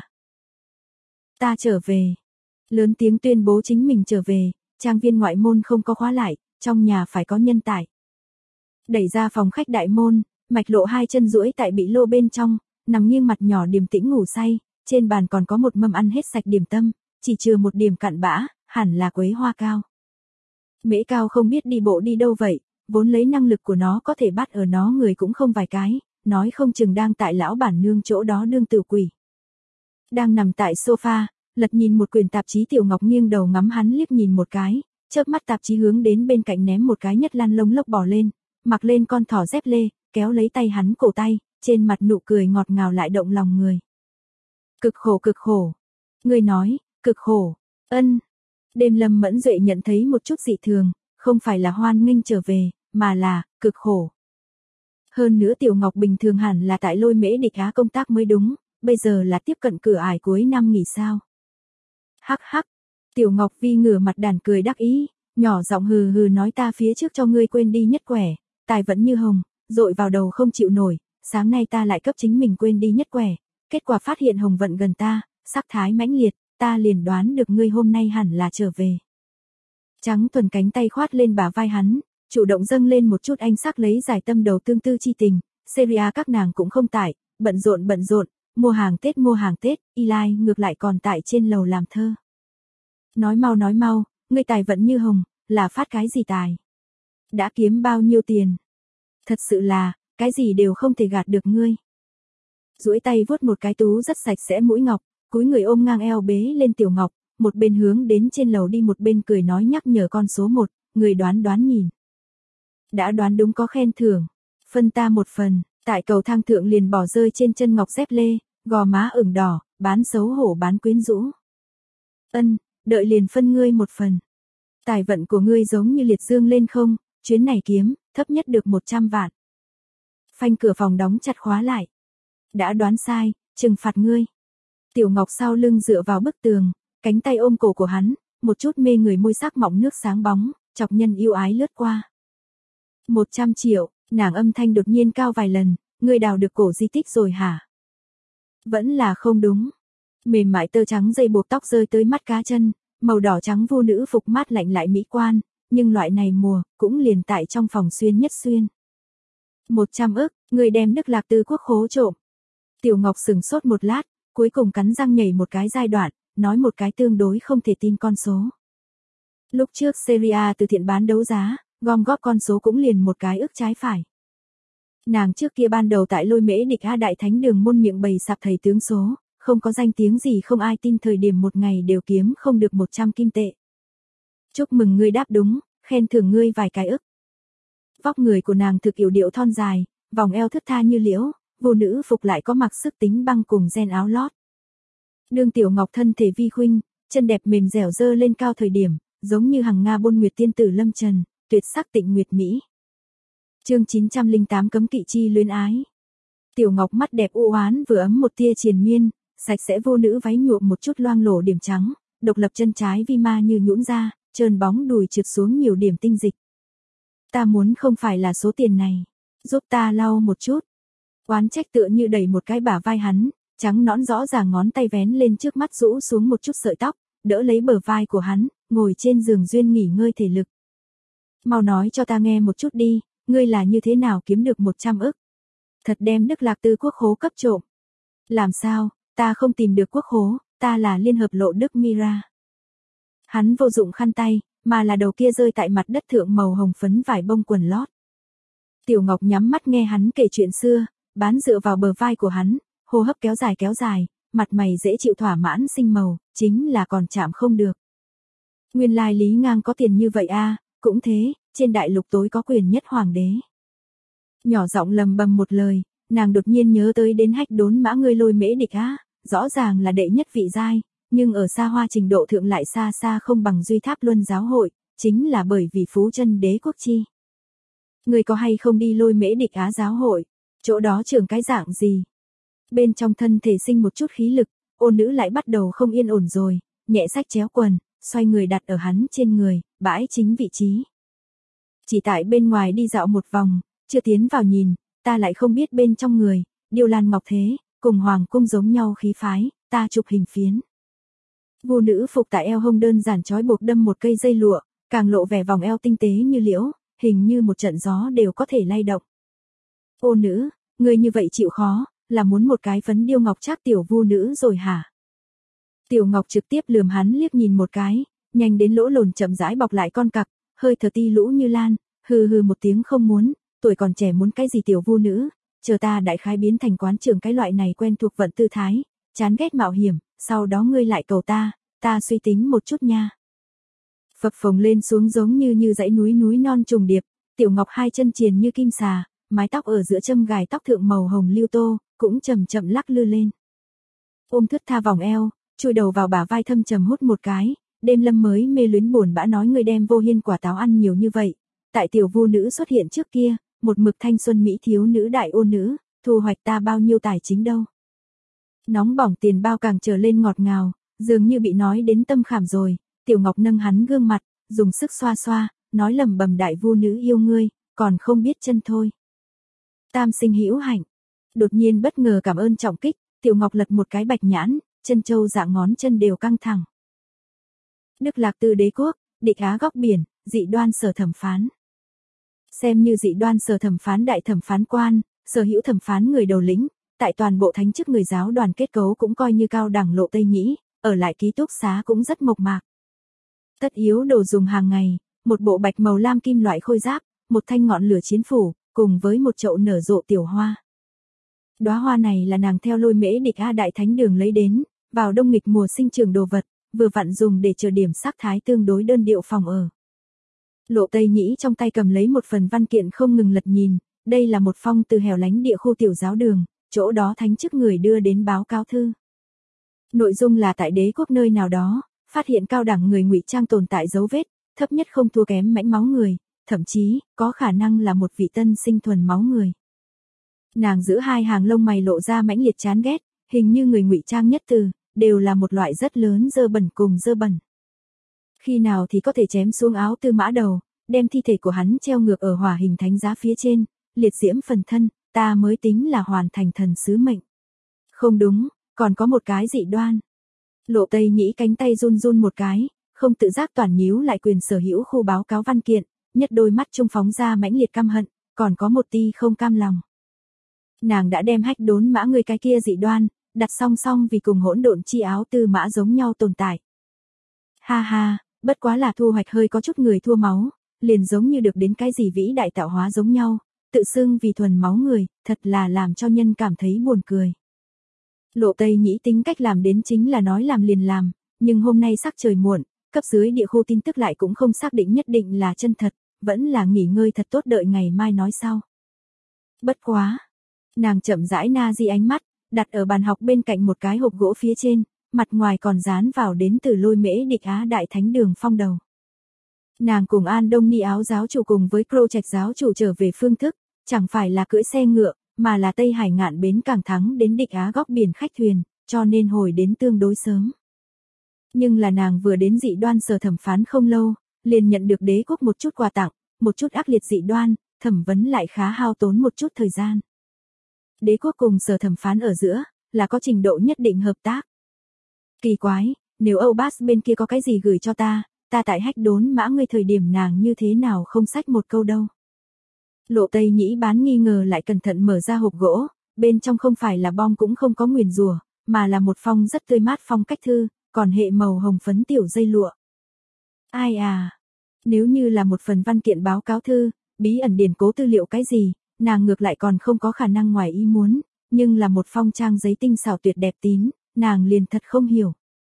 Ta trở về. Lớn tiếng tuyên bố chính mình trở về, trang viên ngoại môn không có khóa lại, trong nhà phải có nhân tại. Đẩy ra phòng khách đại môn, Mạch Lộ hai chân duỗi tại bị lô bên trong, nằm nghiêng mặt nhỏ điềm tĩnh ngủ say, trên bàn còn có một mâm ăn hết sạch điểm tâm, chỉ trừ một điểm cặn bã, hẳn là quế hoa cao. Mễ Cao không biết đi bộ đi đâu vậy, vốn lấy năng lực của nó có thể bắt ở nó người cũng không vài cái, nói không chừng đang tại lão bản nương chỗ đó đương tử quỷ. Đang nằm tại sofa, lật nhìn một quyển tạp chí Tiểu Ngọc nghiêng đầu ngắm hắn liếc nhìn một cái, chớp mắt tạp chí hướng đến bên cạnh ném một cái nhất lan lông lốc bỏ lên, mặc lên con thỏ dép lê, kéo lấy tay hắn cổ tay, trên mặt nụ cười ngọt ngào lại động lòng người. Cực khổ cực khổ. Ngươi nói, cực khổ. Ân. Đêm Lâm Mẫn Duệ nhận thấy một chút dị thường, không phải là hoan nghênh trở về, mà là, cực khổ. Hơn nữa Tiểu Ngọc bình thường hẳn là tại Lôi Mễ Địch Á công tác mới đúng, bây giờ là tiếp cận cửa ải cuối năm nghỉ sao. Hắc hắc. Tiểu Ngọc Vi ngửa mặt đàn cười đắc ý, nhỏ giọng hừ hừ nói ta phía trước cho ngươi quên đi nhất quẻ, tài vẫn như hồng, dội vào đầu không chịu nổi, sáng nay ta lại cấp chính mình quên đi nhất quẻ, kết quả phát hiện hồng vận gần ta, sắc thái mãnh liệt, ta liền đoán được ngươi hôm nay hẳn là trở về. Trắng Tuần cánh tay khoát lên bả vai hắn, chủ động dâng lên một chút anh sắc lấy giải tâm đầu tương tư chi tình, Seria các nàng cũng không tại, bận rộn, mua hàng Tết, Eli ngược lại còn tại trên lầu làm thơ. Nói mau, ngươi tài vận như hồng, là phát cái gì tài? Đã kiếm bao nhiêu tiền? Thật sự là, cái gì đều không thể gạt được ngươi. Duỗi tay vuốt một cái tú rất sạch sẽ mũi ngọc, cúi người ôm ngang eo bế lên Tiểu Ngọc, một bên hướng đến trên lầu đi một bên cười nói nhắc nhở con số 1, người đoán nhìn. Đã đoán đúng có khen thưởng, phân ta một phần, tại cầu thang thượng liền bỏ rơi trên chân ngọc dép lê, gò má ửng đỏ, bán xấu hổ bán quyến rũ. Ân, đợi liền phân ngươi một phần. Tài vận của ngươi giống như liệt dương lên không, chuyến này kiếm, thấp nhất được 100 vạn. Phanh cửa phòng đóng chặt khóa lại. Đã đoán sai, trừng phạt ngươi. Tiểu Ngọc sau lưng dựa vào bức tường, cánh tay ôm cổ của hắn, một chút mê người môi sắc mọng nước sáng bóng, chọc nhân yêu ái lướt qua. 100 triệu, nàng âm thanh đột nhiên cao vài lần, ngươi đào được cổ di tích rồi hả? Vẫn là không đúng. Mềm mại tơ trắng dây buộc tóc rơi tới mắt cá chân, màu đỏ trắng vô nữ phục mát lạnh lại mỹ quan, nhưng loại này mùa, cũng liền tại trong phòng xuyên nhất xuyên. 100 ức, người đem Đức Lạc Tư quốc khố trộm. Tiểu Ngọc sừng sốt một lát, cuối cùng cắn răng nhảy một cái giai đoạn, nói một cái tương đối không thể tin con số. Lúc trước Seria từ thiện bán đấu giá, gom góp con số cũng liền một cái ức trái phải. Nàng trước kia ban đầu tại Lôi Mễ Địch A Đại Thánh Đường môn miệng bày sạp thầy tướng số, không có danh tiếng gì không ai tin thời điểm một ngày đều kiếm không được 100 kim tệ. Chúc mừng ngươi đáp đúng, khen thưởng ngươi vài cái ức. Vóc người của nàng thực yểu điệu thon dài, vòng eo thướt tha như liễu, vô nữ phục lại có mặc sức tính băng cùng ren áo lót. Đương Tiểu Ngọc thân thể vi khuynh, chân đẹp mềm dẻo dơ lên cao thời điểm, giống như hằng Nga bôn nguyệt tiên tử lâm trần, tuyệt sắc tịnh nguyệt mỹ. Chương 908 cấm kỵ chi luyến ái. Tiểu Ngọc mắt đẹp u oán vừa ấm một tia triền miên, sạch sẽ vô nữ váy nhuộm một chút loang lổ điểm trắng, độc lập chân trái vi ma như nhũn ra, trơn bóng đùi trượt xuống nhiều điểm tinh dịch. Ta muốn không phải là số tiền này, giúp ta lau một chút. Oán trách tựa như đẩy một cái bả vai hắn, trắng nõn rõ ràng ngón tay vén lên trước mắt rũ xuống một chút sợi tóc, đỡ lấy bờ vai của hắn, ngồi trên giường duyên nghỉ ngơi thể lực. Mau nói cho ta nghe một chút đi, ngươi là như thế nào kiếm được 100 ức? Thật đem Đức Lạc Tư quốc khố cấp trộm. Làm sao, ta không tìm được quốc khố, ta là Liên Hợp Lộ Đức Mira. Hắn vô dụng khăn tay, mà là đầu kia rơi tại mặt đất thượng màu hồng phấn vải bông quần lót. Tiểu Ngọc nhắm mắt nghe hắn kể chuyện xưa, bán dựa vào bờ vai của hắn, hô hấp kéo dài, mặt mày dễ chịu thỏa mãn sinh màu, chính là còn chạm không được. Nguyên lai Lý Ngang có tiền như vậy a, cũng thế, trên đại lục tối có quyền nhất hoàng đế. Nhỏ giọng lầm bầm một lời, nàng đột nhiên nhớ tới đến Hách Đốn Mã ngươi Lôi Mễ Địch Á, rõ ràng là đệ nhất vị giai, nhưng ở xa hoa trình độ thượng lại xa xa không bằng Duy Tháp Luân giáo hội, chính là bởi vì phú chân đế quốc chi. Người có hay không đi Lôi Mễ Địch Á giáo hội, chỗ đó trưởng cái dạng gì? Bên trong thân thể sinh một chút khí lực, ôn nữ lại bắt đầu không yên ổn rồi, nhẹ sách chéo quần, xoay người đặt ở hắn trên người, bãi chính vị trí. Chỉ tại bên ngoài đi dạo một vòng, chưa tiến vào nhìn, ta lại không biết bên trong người, điêu lan ngọc thế, cùng hoàng cung giống nhau khí phái, ta chụp hình phiến. Vô nữ phục tại eo hông đơn giản trói buộc đâm một cây dây lụa, càng lộ vẻ vòng eo tinh tế như liễu, hình như một trận gió đều có thể lay động. Ô nữ, người như vậy chịu khó, là muốn một cái phấn điêu ngọc trác tiểu vu nữ rồi hả? Tiểu Ngọc trực tiếp lườm hắn liếc nhìn một cái, nhanh đến lỗ lồn chậm rãi bọc lại con cặc, hơi thở ti lũ như lan, hừ hừ một tiếng không muốn, tuổi còn trẻ muốn cái gì tiểu vu nữ, chờ ta đại khái biến thành quán trưởng cái loại này quen thuộc vận tư thái, chán ghét mạo hiểm, sau đó ngươi lại cầu ta suy tính một chút nha. Phập phồng lên xuống giống như dãy núi non trùng điệp, Tiểu Ngọc hai chân triền như kim xà, mái tóc ở giữa châm gài tóc thượng màu hồng lưu tô, cũng chậm chậm lắc lư lên. Ôm thướt tha vòng eo, chui đầu vào bả vai thâm trầm hút một cái, đêm lâm mới mê luyến buồn bã nói ngươi đem vô hiên quả táo ăn nhiều như vậy. Tại tiểu vu nữ xuất hiện trước kia, một mực thanh xuân mỹ thiếu nữ đại ô nữ, thu hoạch ta bao nhiêu tài chính đâu. Nóng bỏng tiền bao càng trở lên ngọt ngào, dường như bị nói đến tâm khảm rồi, Tiểu Ngọc nâng hắn gương mặt, dùng sức xoa xoa, nói lẩm bẩm đại vu nữ yêu ngươi, còn không biết chân thôi. Tam sinh hữu hạnh. Đột nhiên bất ngờ cảm ơn trọng kích, Tiểu Ngọc lật một cái bạch nhãn, chân châu dạng ngón chân đều căng thẳng. Đức Lạc Tư Đế quốc, Địch Á góc biển, dị đoan sở thẩm phán. Xem như dị đoan sở thẩm phán đại thẩm phán quan, sở hữu thẩm phán người đầu lĩnh, tại toàn bộ thánh chức người giáo đoàn kết cấu cũng coi như cao đẳng Lộ Tây Nhĩ, ở lại ký túc xá cũng rất mộc mạc. Tất yếu đồ dùng hàng ngày, một bộ bạch màu lam kim loại khôi giáp, một thanh ngọn lửa chiến phủ, cùng với một chậu nở rộ tiểu hoa. Đóa hoa này là nàng theo Lôi Mễ Địch A đại thánh đường lấy đến, vào đông nghịch mùa sinh trưởng đồ vật, vừa vặn dùng để chờ điểm sắc thái tương đối đơn điệu phòng ở. Lộ Tây Nhĩ trong tay cầm lấy một phần văn kiện không ngừng lật nhìn, đây là một phong từ hẻo lánh địa khu tiểu giáo đường, chỗ đó thánh chức người đưa đến báo cáo thư. Nội dung là tại đế quốc nơi nào đó, phát hiện cao đẳng người ngụy trang tồn tại dấu vết, thấp nhất không thua kém mãnh máu người, thậm chí có khả năng là một vị tân sinh thuần máu người. Nàng giữ hai hàng lông mày lộ ra mãnh liệt chán ghét, hình như người ngụy trang nhất từ đều là một loại rất lớn dơ bẩn cùng dơ bẩn. Khi nào thì có thể chém xuống áo tư mã đầu, đem thi thể của hắn treo ngược ở hỏa hình thánh giá phía trên, liệt diễm phần thân, ta mới tính là hoàn thành thần sứ mệnh. Không đúng, còn có một cái dị đoan. Lộ Tây Nhĩ cánh tay run run một cái, không tự giác toàn nhíu lại quyền sở hữu khu báo cáo văn kiện, nhất đôi mắt trung phóng ra mãnh liệt căm hận, còn có một tia không cam lòng. Nàng đã đem hách đốn mã người cái kia dị đoan, đặt song song vì cùng hỗn độn chi áo tư mã giống nhau tồn tại. Ha ha, bất quá là thu hoạch hơi có chút người thua máu, liền giống như được đến cái gì vĩ đại tạo hóa giống nhau, tự xưng vì thuần máu người, thật là làm cho nhân cảm thấy buồn cười. Lộ Tây Nhĩ tính cách làm đến chính là nói làm liền làm, nhưng hôm nay sắc trời muộn, cấp dưới địa khu tin tức lại cũng không xác định nhất định là chân thật, vẫn là nghỉ ngơi thật tốt đợi ngày mai nói sau. Bất quá, nàng chậm rãi na di ánh mắt, đặt ở bàn học bên cạnh một cái hộp gỗ phía trên, mặt ngoài còn dán vào đến từ Lôi Mễ Địch Á đại thánh đường phong đầu. Nàng cùng An Đông Ni áo giáo chủ cùng với Crow Trạch giáo chủ trở về phương thức, chẳng phải là cưỡi xe ngựa, mà là Tây Hải ngạn bến cảng thắng đến Địch Á góc biển khách thuyền, cho nên hồi đến tương đối sớm. Nhưng là nàng vừa đến dị đoan sở thẩm phán không lâu, liền nhận được đế quốc một chút quà tặng, một chút ác liệt dị đoan, thẩm vấn lại khá hao tốn một chút thời gian. Đế quốc cùng sở thẩm phán ở giữa, là có trình độ nhất định hợp tác. Kỳ quái, nếu Âu Bass bên kia có cái gì gửi cho ta tại hách đốn mã ngươi thời điểm nàng như thế nào không xách một câu đâu. Lộ Tây Nhĩ bán nghi ngờ lại cẩn thận mở ra hộp gỗ, bên trong không phải là bom cũng không có nguyền rủa, mà là một phong rất tươi mát phong cách thư, còn hệ màu hồng phấn tiểu dây lụa. Ai à, nếu như là một phần văn kiện báo cáo thư, bí ẩn điển cố tư liệu cái gì, nàng ngược lại còn không có khả năng ngoài ý muốn, nhưng là một phong trang giấy tinh xảo tuyệt đẹp tín, nàng liền thật không hiểu.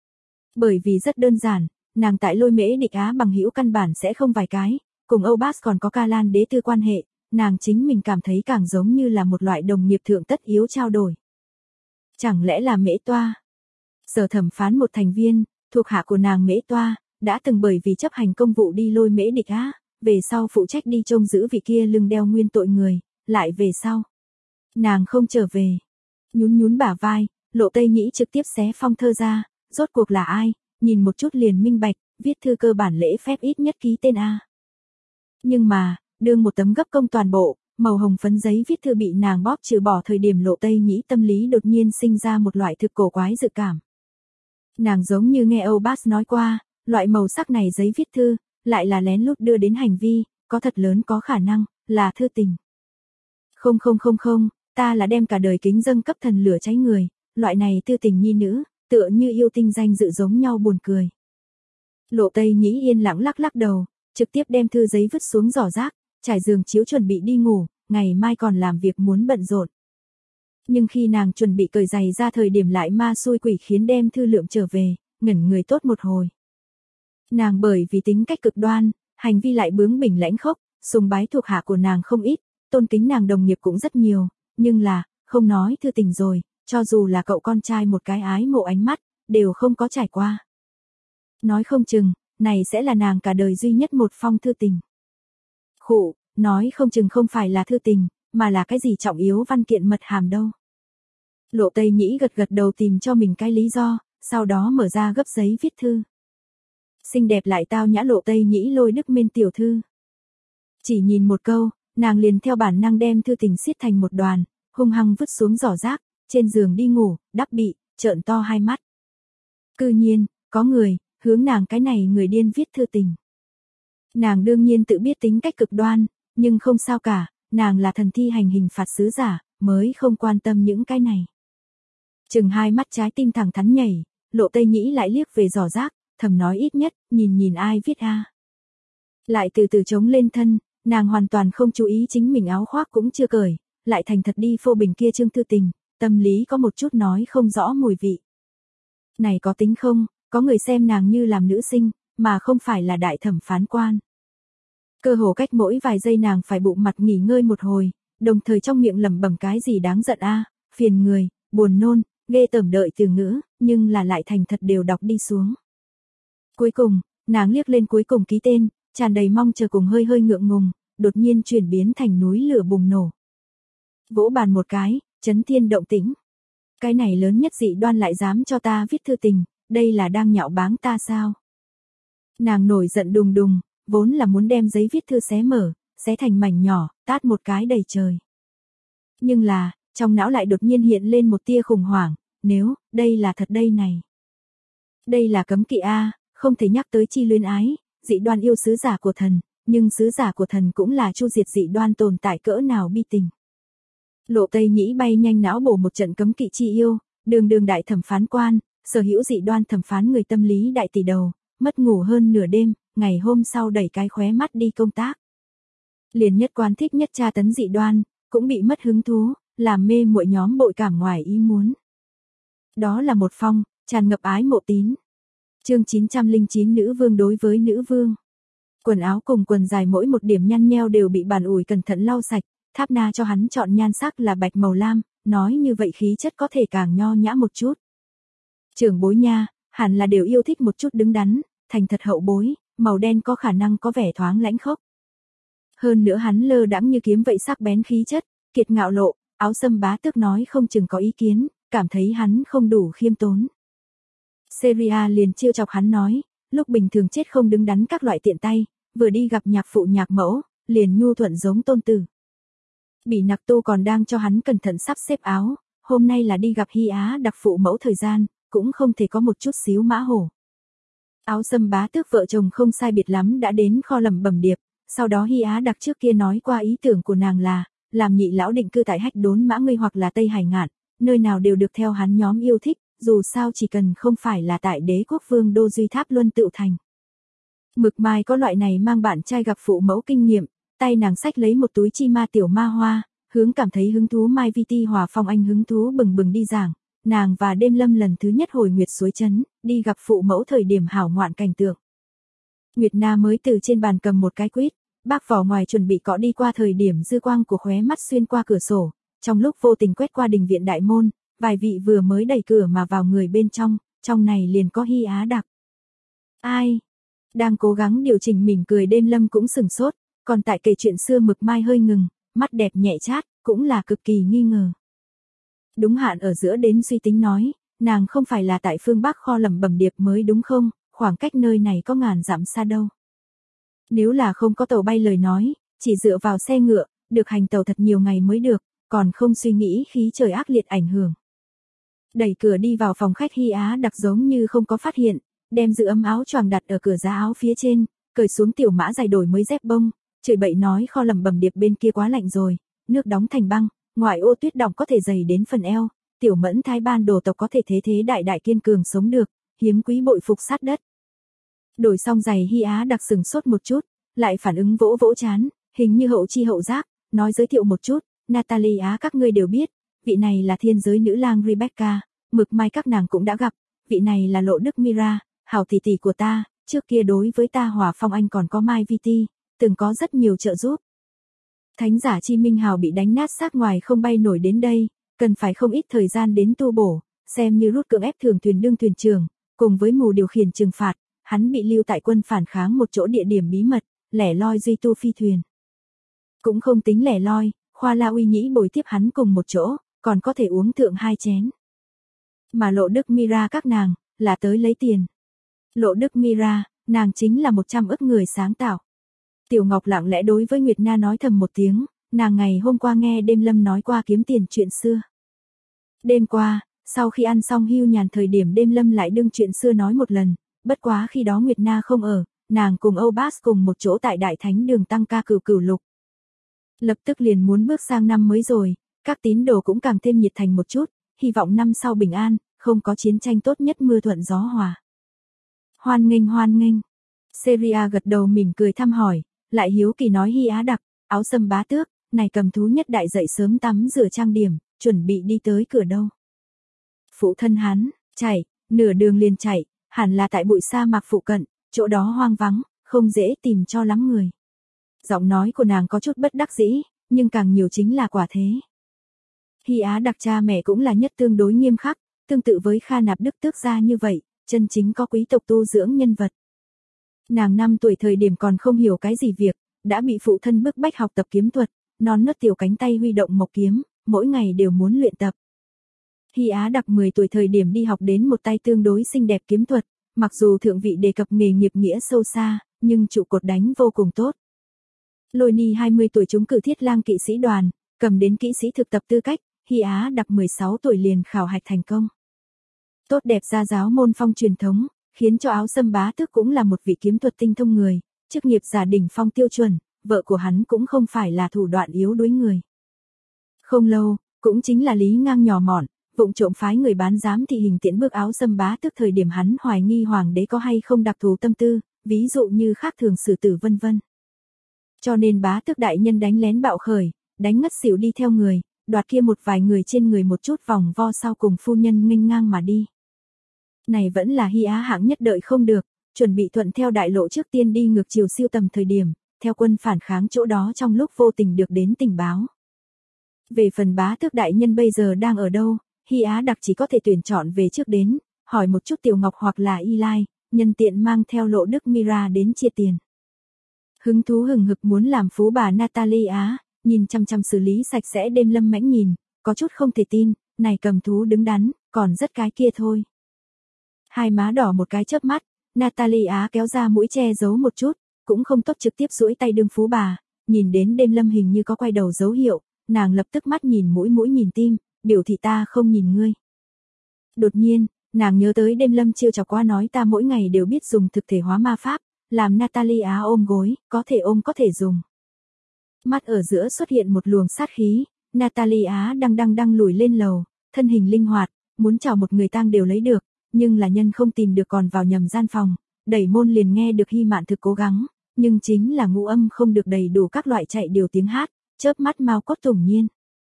Bởi vì rất đơn giản, nàng tại Lôi Mễ Địch Á bằng hữu căn bản sẽ không vài cái, cùng Âu Bass còn có Ca Lan đế tư quan hệ, nàng chính mình cảm thấy càng giống như là một loại đồng nghiệp thượng tất yếu trao đổi. Chẳng lẽ là Mễ Toa? Sở thẩm phán một thành viên, thuộc hạ của nàng Mễ Toa, đã từng bởi vì chấp hành công vụ đi Lôi Mễ Địch Á, về sau phụ trách đi trông giữ vị kia lưng đeo nguyên tội người, lại về sau. Nàng không trở về. Nhún bả vai, Lộ Tây Nhĩ trực tiếp xé phong thơ ra, rốt cuộc là ai, nhìn một chút liền minh bạch, viết thư cơ bản lễ phép ít nhất ký tên A. Nhưng mà, đương một tấm gấp công toàn bộ, màu hồng phấn giấy viết thư bị nàng bóp trừ bỏ thời điểm Lộ Tây Nhĩ tâm lý đột nhiên sinh ra một loại thực cổ quái dự cảm. Nàng giống như nghe Âu Bass nói qua, loại màu sắc này giấy viết thư, lại là lén lút đưa đến hành vi, có thật lớn có khả năng, là thư tình. Không, ta là đem cả đời kính dâng cấp thần lửa cháy người, loại này tư tình nhi nữ, tựa như yêu tinh danh dự giống nhau buồn cười. Lộ Tây Nhĩ yên lặng lắc đầu, trực tiếp đem thư giấy vứt xuống giỏ rác, trải giường chiếu chuẩn bị đi ngủ, ngày mai còn làm việc muốn bận rộn. Nhưng khi nàng chuẩn bị cởi giày ra thời điểm lại ma xui quỷ khiến đem Thư Lượm trở về, ngẩn người tốt một hồi. Nàng bởi vì tính cách cực đoan, hành vi lại bướng bỉnh lãnh khốc, sùng bái thuộc hạ của nàng không ít, tôn kính nàng đồng nghiệp cũng rất nhiều, nhưng là, không nói Thư Tình rồi, cho dù là cậu con trai một cái ái mộ ánh mắt, đều không có trải qua. Nói không chừng, này sẽ là nàng cả đời duy nhất một phong thư tình. Khụ, nói không chừng không phải là thư tình, mà là cái gì trọng yếu văn kiện mật hàm đâu. Lộ Tây Nhĩ gật gật đầu tìm cho mình cái lý do, sau đó mở ra gấp giấy viết thư. Xinh đẹp lại tao nhã Lộ Tây Nhĩ Lôi Đức Miên tiểu thư. Chỉ nhìn một câu, nàng liền theo bản năng đem thư tình siết thành một đoàn, hung hăng vứt xuống giỏ rác, trên giường đi ngủ, đắp bị, trợn to hai mắt. Cư nhiên, có người, hướng nàng cái này người điên viết thư tình. Nàng đương nhiên tự biết tính cách cực đoan, nhưng không sao cả, nàng là thần thi hành hình phạt sứ giả, mới không quan tâm những cái này. Chừng hai mắt trái tim thẳng thắn nhảy, Lộ Tây Nhĩ lại liếc về giỏ rác, thầm nói ít nhất, nhìn ai viết a. Lại từ từ chống lên thân, nàng hoàn toàn không chú ý chính mình áo khoác cũng chưa cởi, lại thành thật đi phô bình kia chương thư tình, tâm lý có một chút nói không rõ mùi vị. Này có tính không, có người xem nàng như làm nữ sinh, mà không phải là đại thẩm phán quan. Cơ hồ cách mỗi vài giây nàng phải bụng mặt nghỉ ngơi một hồi, đồng thời trong miệng lẩm bẩm cái gì đáng giận a, phiền người, buồn nôn, ghê tởm đợi từ ngữ, nhưng là lại thành thật đều đọc đi xuống. Cuối cùng, nàng liếc lên cuối cùng ký tên, tràn đầy mong chờ cùng hơi hơi ngượng ngùng, đột nhiên chuyển biến thành núi lửa bùng nổ. Vỗ bàn một cái, chấn thiên động tĩnh. Cái này lớn nhất dị đoan lại dám cho ta viết thư tình, đây là đang nhạo báng ta sao? Nàng nổi giận đùng đùng, vốn là muốn đem giấy viết thư xé mở, xé thành mảnh nhỏ, tát một cái đầy trời. Nhưng là, trong não lại đột nhiên hiện lên một tia khủng hoảng, nếu, đây là thật đây này. Đây là cấm kỵ a, không thể nhắc tới chi luyến ái, dị đoan yêu sứ giả của thần, nhưng sứ giả của thần cũng là chu diệt dị đoan tồn tại cỡ nào bi tình. Lộ Tây Nhĩ bay nhanh não bổ một trận cấm kỵ chi yêu, đường đại thẩm phán quan, sở hữu dị đoan thẩm phán người tâm lý đại tỷ đầu, mất ngủ hơn nửa đêm, ngày hôm sau đẩy cái khóe mắt đi công tác. Liền nhất quan thích nhất tra tấn dị đoan, cũng bị mất hứng thú, làm mê muội nhóm bội cảm ngoài ý muốn. Đó là một phong, tràn ngập ái mộ tín. Chương 909 nữ vương đối với nữ vương. Quần áo cùng quần dài mỗi một điểm nhăn nheo đều bị bàn ủi cẩn thận lau sạch, Tháp Na cho hắn chọn nhan sắc là bạch màu lam, nói như vậy khí chất có thể càng nho nhã một chút. Trưởng bối nha, hẳn là đều yêu thích một chút đứng đắn, thành thật hậu bối, màu đen có khả năng có vẻ thoáng lãnh khốc. Hơn nữa hắn lơ đãng như kiếm vậy sắc bén khí chất, kiệt ngạo lộ, Áo Sâm Bá Tước nói không chừng có ý kiến, cảm thấy hắn không đủ khiêm tốn. Seria liền trêu chọc hắn nói, lúc bình thường chết không đứng đắn các loại tiện tay, vừa đi gặp nhạc phụ nhạc mẫu, liền nhu thuận giống tôn tử. Bỉ Nặc Tô còn đang cho hắn cẩn thận sắp xếp áo, hôm nay là đi gặp Hy Á đặc phụ mẫu thời gian, cũng không thể có một chút xíu mã hổ. Áo Sâm Bá Tước vợ chồng không sai biệt lắm đã đến kho lẩm bẩm điệp, sau đó Hy Á đặc trước kia nói qua ý tưởng của nàng là, làm nhị lão định cư tại Hách Đốn Mã Ngươi hoặc là Tây Hải Ngạn, nơi nào đều được theo hắn nhóm yêu thích, dù sao chỉ cần không phải là tại Đế quốc vương đô Duy Tháp Luân Tựu thành. Mực Mai có loại này mang bạn trai gặp phụ mẫu kinh nghiệm, tay nàng xách lấy một túi chi ma tiểu ma hoa, hướng cảm thấy hứng thú Mai Vi Ti Hòa Phong Anh hứng thú bừng bừng đi giảng, nàng và Đêm Lâm lần thứ nhất hồi Nguyệt suối trấn, đi gặp phụ mẫu thời điểm hảo ngoạn cảnh tượng. Nguyệt Na mới từ trên bàn cầm một cái quýt, bác vỏ ngoài chuẩn bị cọ đi qua thời điểm dư quang của khóe mắt xuyên qua cửa sổ, trong lúc vô tình quét qua đình viện đại môn, vài vị vừa mới đẩy cửa mà vào người bên trong này liền có Hy Á đặc. Ai? Đang cố gắng điều chỉnh mỉm cười Đêm Lâm cũng sửng sốt, còn tại kể chuyện xưa Mực Mai hơi ngừng, mắt đẹp nhẹ chát, cũng là cực kỳ nghi ngờ. Đúng hạn ở giữa đến suy tính nói, nàng không phải là tại phương Bắc kho lẩm bẩm điệp mới đúng không, khoảng cách nơi này có ngàn dặm xa đâu. Nếu là không có tàu bay lời nói, chỉ dựa vào xe ngựa, được hành tàu thật nhiều ngày mới được, còn không suy nghĩ khí trời ác liệt ảnh hưởng. Đẩy cửa đi vào phòng khách Hy Á đặc giống như không có phát hiện, đem giữ ấm áo choàng đặt ở cửa giá áo phía trên, cởi xuống tiểu mã dài đổi mới dép bông, chửi bậy nói kho lẩm bẩm điệp bên kia quá lạnh rồi, nước đóng thành băng, ngoại ô tuyết đọng có thể dày đến phần eo, tiểu mẫn Thái Ban đồ tộc có thể thế đại kiên cường sống được, hiếm quý bội phục sát đất. Đổi xong giày Hy Á đặc sừng sốt một chút, lại phản ứng vỗ chán, hình như hậu chi hậu giác, nói giới thiệu một chút, Natalie Á các ngươi đều biết, vị này là thiên giới nữ lang Rebecca, Mực Mai các nàng cũng đã gặp, vị này là Lộ Đức Mira, hảo tỷ tỷ của ta, trước kia đối với ta Hỏa Phong Anh còn có Mai Vi Ti, từng có rất nhiều trợ giúp. Thánh giả Chi Minh Hào bị đánh nát xác ngoài không bay nổi đến đây, cần phải không ít thời gian đến tu bổ, xem như rút cưỡng ép thường thuyền đương thuyền trưởng, cùng với mù điều khiển trừng phạt, hắn bị lưu tại quân phản kháng một chỗ địa điểm bí mật, lẻ loi duy tu phi thuyền. Cũng không tính lẻ loi, Khoa La Uy Nhĩ bồi tiếp hắn cùng một chỗ, còn có thể uống thượng 2 chén. Mà Lộ Đức Mira các nàng, là tới lấy tiền. Lộ Đức Mira, nàng chính là 100 ức người sáng tạo. Tiểu Ngọc lặng lẽ đối với Nguyệt Na nói thầm một tiếng, nàng ngày hôm qua nghe đêm Lâm nói qua kiếm tiền chuyện xưa. Đêm qua, sau khi ăn xong hưu nhàn thời điểm đêm Lâm lại đương chuyện xưa nói một lần, bất quá khi đó Nguyệt Na không ở, nàng cùng Âu Bas cùng một chỗ tại Đại Thánh Đường tăng ca cửu cửu lục. Lập tức liền muốn bước sang năm mới rồi, các tín đồ cũng càng thêm nhiệt thành một chút, hy vọng năm sau bình an, không có chiến tranh, tốt nhất mưa thuận gió hòa. Hoan nghênh hoan nghênh. Seria gật đầu mỉm cười thăm hỏi, lại hiếu kỳ nói Hy Á Đặc, Áo Sâm Bá Tước, này cầm thú nhất đại dậy sớm tắm rửa trang điểm, chuẩn bị đi tới cửa đâu. Phụ thân hắn, chạy, nửa đường liền chạy, hẳn là tại bụi sa mạc phụ cận, chỗ đó hoang vắng, không dễ tìm cho lắm người. Giọng nói của nàng có chút bất đắc dĩ, nhưng càng nhiều chính là quả thế. Hy Á Đặc cha mẹ cũng là nhất tương đối nghiêm khắc, tương tự với Kha Nạp Đức tước gia như vậy, chân chính có quý tộc tu dưỡng nhân vật. Nàng 5 tuổi thời điểm còn không hiểu cái gì việc, đã bị phụ thân bức bách học tập kiếm thuật, non nớt tiểu cánh tay huy động mộc kiếm, mỗi ngày đều muốn luyện tập. Hy Á Đặc 10 tuổi thời điểm đi học đến một tay tương đối xinh đẹp kiếm thuật, mặc dù thượng vị đề cập nghề nghiệp nghĩa sâu xa, nhưng trụ cột đánh vô cùng tốt. Lôi Ni 20 tuổi trúng cử Thiết Lang kỵ sĩ đoàn, cầm đến kỵ sĩ thực tập tư cách, Hy Á Đặc 16 tuổi liền khảo hạch thành công. Tốt đẹp ra giáo môn phong truyền thống, khiến cho Áo Sâm Bá Tước cũng là một vị kiếm thuật tinh thông người, chức nghiệp giả đỉnh phong tiêu chuẩn, vợ của hắn cũng không phải là thủ đoạn yếu đuối người. Không lâu, cũng chính là Lý Ngang nhỏ mọn, vụng trộm phái người bán giám thị hình tiễn bước Áo Sâm Bá Tước thời điểm hắn hoài nghi hoàng đế có hay không đặc thù tâm tư, ví dụ như khác thường xử tử vân vân. Cho nên Bá Tước đại nhân đánh lén bạo khởi, đánh ngất xỉu đi theo người, đoạt kia một vài người trên người một chút vòng vo sau cùng phu nhân nghênh ngang mà đi. Này vẫn là Hy Á hạng nhất đợi không được, chuẩn bị thuận theo đại lộ trước tiên đi ngược chiều siêu tầm thời điểm, theo quân phản kháng chỗ đó trong lúc vô tình được đến tình báo. Về phần Bá Tước đại nhân bây giờ đang ở đâu, Hy Á Đặc chỉ có thể tuyển chọn về trước đến, hỏi một chút Tiểu Ngọc hoặc là Y Lai, nhân tiện mang theo Lộ Đức Mira đến chia tiền. Hứng thú hừng hực muốn làm phú bà Natalie Á, nhìn chăm chăm xử lý sạch sẽ đêm Lâm mãnh nhìn, có chút không thể tin, này cầm thú đứng đắn, còn rất cái kia thôi. Hai má đỏ một cái chớp mắt, Natalie Á kéo ra mũi che giấu một chút, cũng không tốt trực tiếp duỗi tay đương phú bà, nhìn đến đêm Lâm hình như có quay đầu dấu hiệu, nàng lập tức mắt nhìn mũi mũi nhìn tim, biểu thị ta không nhìn ngươi. Đột nhiên, nàng nhớ tới đêm Lâm chiêu chọc qua nói ta mỗi ngày đều biết dùng thực thể hóa ma pháp, làm Natalie Á ôm gối, có thể ôm có thể dùng. Mắt ở giữa xuất hiện một luồng sát khí, Natalie Á đang lùi lên lầu, thân hình linh hoạt, muốn chào một người tang đều lấy được, nhưng là nhân không tìm được còn vào nhầm gian phòng, đẩy môn liền nghe được Hy Mạn Thực cố gắng, nhưng chính là ngũ âm không được đầy đủ các loại chạy điều tiếng hát, chớp mắt mau cốt tủng nhiên.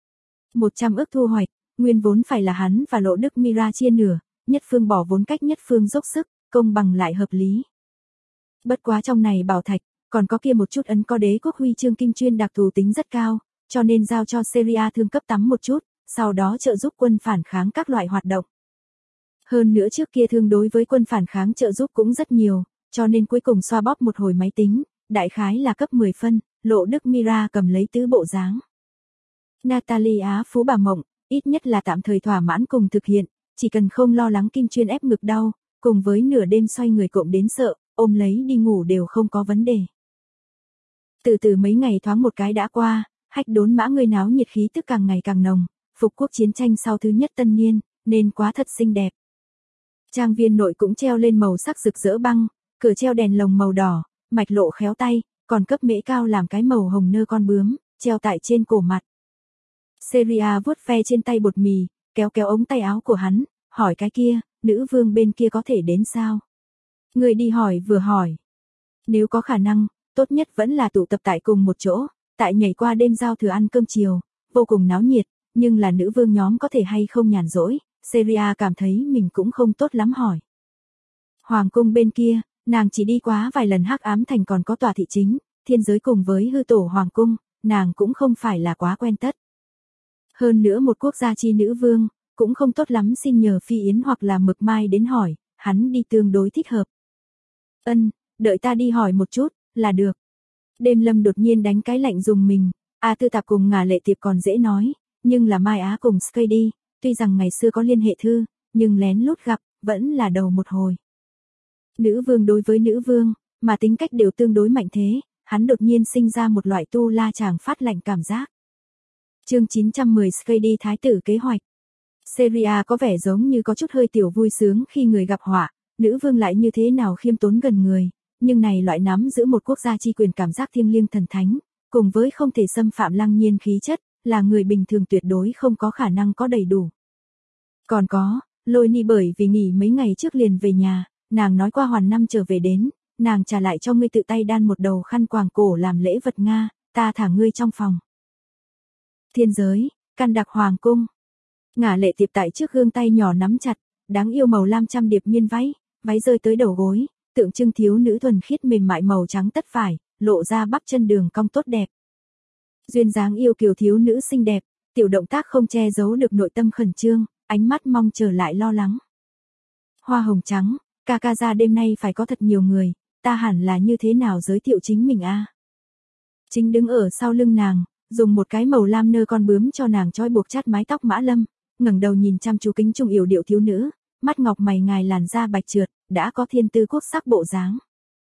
100 ức thu hoạch, nguyên vốn phải là hắn và Lộ Đức Mira chia nửa, nhất phương bỏ vốn cách nhất phương dốc sức, công bằng lại hợp lý. Bất quá trong này bảo thạch, còn có kia một chút ấn có đế quốc huy chương kim chuyên đặc thù tính rất cao, cho nên giao cho Seria thương cấp tắm một chút, sau đó trợ giúp quân phản kháng các loại hoạt động. Hơn nữa trước kia thương đối với quân phản kháng trợ giúp cũng rất nhiều, cho nên cuối cùng xoa bóp một hồi máy tính, đại khái là cấp 10 phân, Lộ Đức Mira cầm lấy tứ bộ dáng. Natalie Á phú bà mộng, ít nhất là tạm thời thỏa mãn cùng thực hiện, chỉ cần không lo lắng kim chuyên ép ngực đau, cùng với nửa đêm xoay người cộm đến sợ, ôm lấy đi ngủ đều không có vấn đề. Từ từ mấy ngày thoáng một cái đã qua, Hách Đốn Mã người náo nhiệt khí tức càng ngày càng nồng, phục quốc chiến tranh sau thứ nhất tân niên, nên quá thật xinh đẹp. Trang viên nội cũng treo lên màu sắc rực rỡ băng, cửa treo đèn lồng màu đỏ, mạch lộ khéo tay, còn cấp mễ cao làm cái màu hồng nơ con bướm, treo tại trên cổ mặt. Seria vuốt ve trên tay bột mì, kéo kéo ống tay áo của hắn, hỏi cái kia, nữ vương bên kia có thể đến sao? Người đi hỏi vừa hỏi. Nếu có khả năng, tốt nhất vẫn là tụ tập tại cùng một chỗ, tại nhảy qua đêm giao thừa ăn cơm chiều, vô cùng náo nhiệt, nhưng là nữ vương nhóm có thể hay không nhàn rỗi, Seria cảm thấy mình cũng không tốt lắm hỏi. Hoàng cung bên kia, nàng chỉ đi quá vài lần Hắc Ám Thành còn có tòa thị chính, thiên giới cùng với hư tổ hoàng cung, nàng cũng không phải là quá quen tất. Hơn nữa một quốc gia chi nữ vương, cũng không tốt lắm xin nhờ Phi Yến hoặc là Mực Mai đến hỏi, hắn đi tương đối thích hợp. Đợi ta đi hỏi một chút, là được. Đêm Lâm đột nhiên đánh cái lạnh dùng mình, Tư Tạp cùng Ngả Lệ Tiệp còn dễ nói, nhưng là Mai Á cùng Skady, tuy rằng ngày xưa có liên hệ thư, nhưng lén lút gặp, vẫn là đầu một hồi. Nữ vương đối với nữ vương, mà tính cách đều tương đối mạnh thế, hắn đột nhiên sinh ra một loại tu la chàng phát lạnh cảm giác. Chương 910 Skady thái tử kế hoạch. Seria có vẻ giống như có chút hơi tiểu vui sướng khi người gặp họa, nữ vương lại như thế nào khiêm tốn gần người, nhưng này loại nắm giữ một quốc gia chi quyền cảm giác thiêng liêng thần thánh, cùng với không thể xâm phạm lăng nhiên khí chất, là người bình thường tuyệt đối không có khả năng có đầy đủ. Còn có, Lôi Ni bởi vì nghỉ mấy ngày trước liền về nhà, nàng nói qua hoàn năm trở về đến, nàng trả lại cho ngươi tự tay đan một đầu khăn quàng cổ làm lễ vật Nga, ta thả ngươi trong phòng. Thiên giới, căn đặc hoàng cung. Ngả Lệ Tiệp tại trước gương tay nhỏ nắm chặt, đáng yêu màu lam trăm điệp miên váy, váy rơi tới đầu gối, tượng trưng thiếu nữ thuần khiết mềm mại màu trắng tất vải, lộ ra bắp chân đường cong tốt đẹp. Duyên dáng yêu kiều thiếu nữ xinh đẹp, tiểu động tác không che giấu được nội tâm khẩn trương, ánh mắt mong chờ lại lo lắng. Hoa hồng trắng, ca ca ra đêm nay phải có thật nhiều người, ta hẳn là như thế nào giới thiệu chính mình a? Chính đứng ở sau lưng nàng, dùng một cái màu lam nơ con bướm cho nàng trói buộc chát mái tóc Mã Lâm, ngẩng đầu nhìn chăm chú kính trung yểu điệu thiếu nữ, mắt ngọc mày ngài làn da bạch trượt, đã có thiên tư quốc sắc bộ dáng.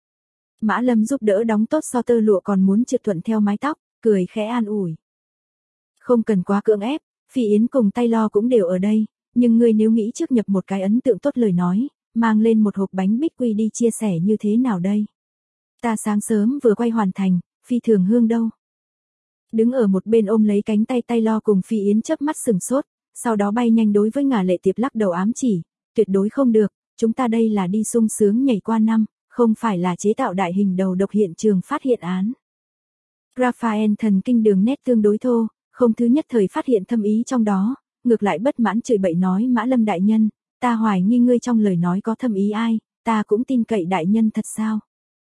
Mã Lâm giúp đỡ đóng tốt so tơ lụa còn muốn trượt thuận theo mái tóc, cười khẽ an ủi. Không cần quá cưỡng ép, Phi Yến cùng tay lo cũng đều ở đây, nhưng ngươi nếu nghĩ trước nhập một cái ấn tượng tốt lời nói, mang lên một hộp bánh bích quy đi chia sẻ như thế nào đây? Ta sáng sớm vừa quay hoàn thành, phi thường hương đâu. Đứng ở một bên ôm lấy cánh tay tay lo cùng Phi Yến chớp mắt sừng sốt, sau đó bay nhanh đối với Ngả Lệ Tiệp lắc đầu ám chỉ, tuyệt đối không được, chúng ta đây là đi sung sướng nhảy qua năm, không phải là chế tạo đại hình đầu độc hiện trường phát hiện án. Raphael thần kinh đường nét tương đối thô, không thứ nhất thời phát hiện thâm ý trong đó, ngược lại bất mãn chửi bậy nói Mã Lâm đại nhân, ta hoài nghi ngươi trong lời nói có thâm ý ai, ta cũng tin cậy đại nhân thật sao?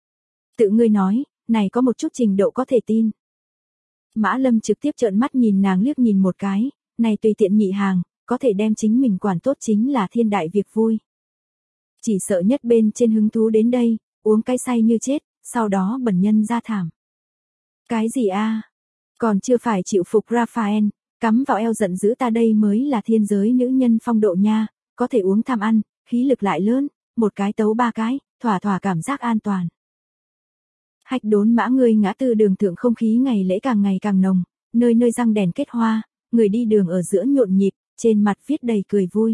Tự ngươi nói, này có một chút trình độ có thể tin. Mã Lâm trực tiếp trợn mắt nhìn nàng liếc nhìn một cái, này tùy tiện nhị hàng, có thể đem chính mình quản tốt chính là thiên đại việc vui. Chỉ sợ nhất bên trên hứng thú đến đây, uống cái say như chết, sau đó bẩn nhân ra thảm. Cái gì a? Còn chưa phải chịu phục Raphael, cắm vào eo giận dữ ta đây mới là thiên giới nữ nhân phong độ nha, có thể uống tham ăn, khí lực lại lớn, một cái tấu ba cái, thỏa thỏa cảm giác an toàn. Hạch Đốn Mã người ngã tư đường thượng không khí ngày lễ càng ngày càng nồng, nơi nơi răng đèn kết hoa, người đi đường ở giữa nhộn nhịp, trên mặt viết đầy cười vui.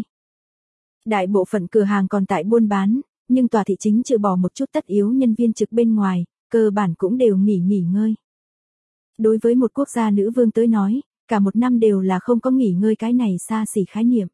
Đại bộ phận cửa hàng còn tại buôn bán, nhưng tòa thị chính trừ bỏ một chút tất yếu nhân viên trực bên ngoài, cơ bản cũng đều nghỉ ngơi. Đối với một quốc gia nữ vương tới nói, cả một năm đều là không có nghỉ ngơi cái này xa xỉ khái niệm.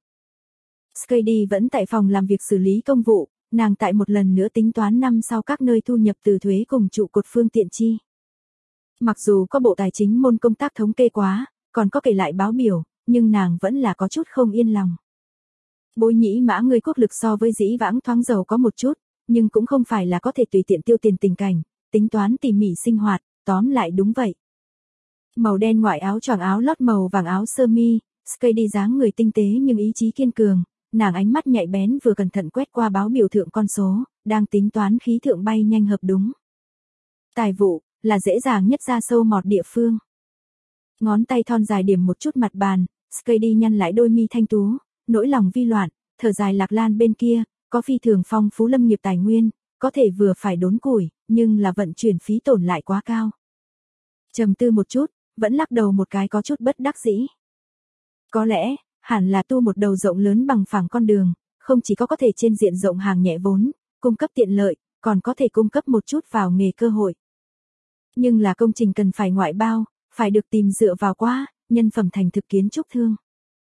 Skady vẫn tại phòng làm việc xử lý công vụ, nàng tại một lần nữa tính toán năm sau các nơi thu nhập từ thuế cùng trụ cột phương tiện chi. Mặc dù có bộ tài chính môn công tác thống kê quá, còn có kể lại báo biểu, nhưng nàng vẫn là có chút không yên lòng. Bối Nhĩ Mã người quốc lực so với dĩ vãng thoáng giàu có một chút, nhưng cũng không phải là có thể tùy tiện tiêu tiền tình cảnh, tính toán tỉ mỉ sinh hoạt, tóm lại đúng vậy. Màu đen ngoại áo choàng áo lót màu vàng áo sơ mi, Skady dáng người tinh tế nhưng ý chí kiên cường, nàng ánh mắt nhạy bén vừa cẩn thận quét qua báo biểu thượng con số, đang tính toán khí thượng bay nhanh hợp đúng. Tài vụ, là dễ dàng nhất ra sâu mọt địa phương. Ngón tay thon dài điểm một chút mặt bàn, Skady nhăn lại đôi mi thanh tú, nỗi lòng vi loạn, thở dài Lạc Lan bên kia, có phi thường phong phú lâm nghiệp tài nguyên, có thể vừa phải đốn củi, nhưng là vận chuyển phí tổn lại quá cao. Trầm tư một chút, vẫn lắc đầu một cái có chút bất đắc dĩ. Có lẽ, hẳn là tu một đầu rộng lớn bằng phẳng con đường, không chỉ có thể trên diện rộng hàng nhẹ vốn, cung cấp tiện lợi, còn có thể cung cấp một chút vào nghề cơ hội. Nhưng là công trình cần phải ngoại bao, phải được tìm dựa vào qua, nhân phẩm thành thực kiến trúc thương.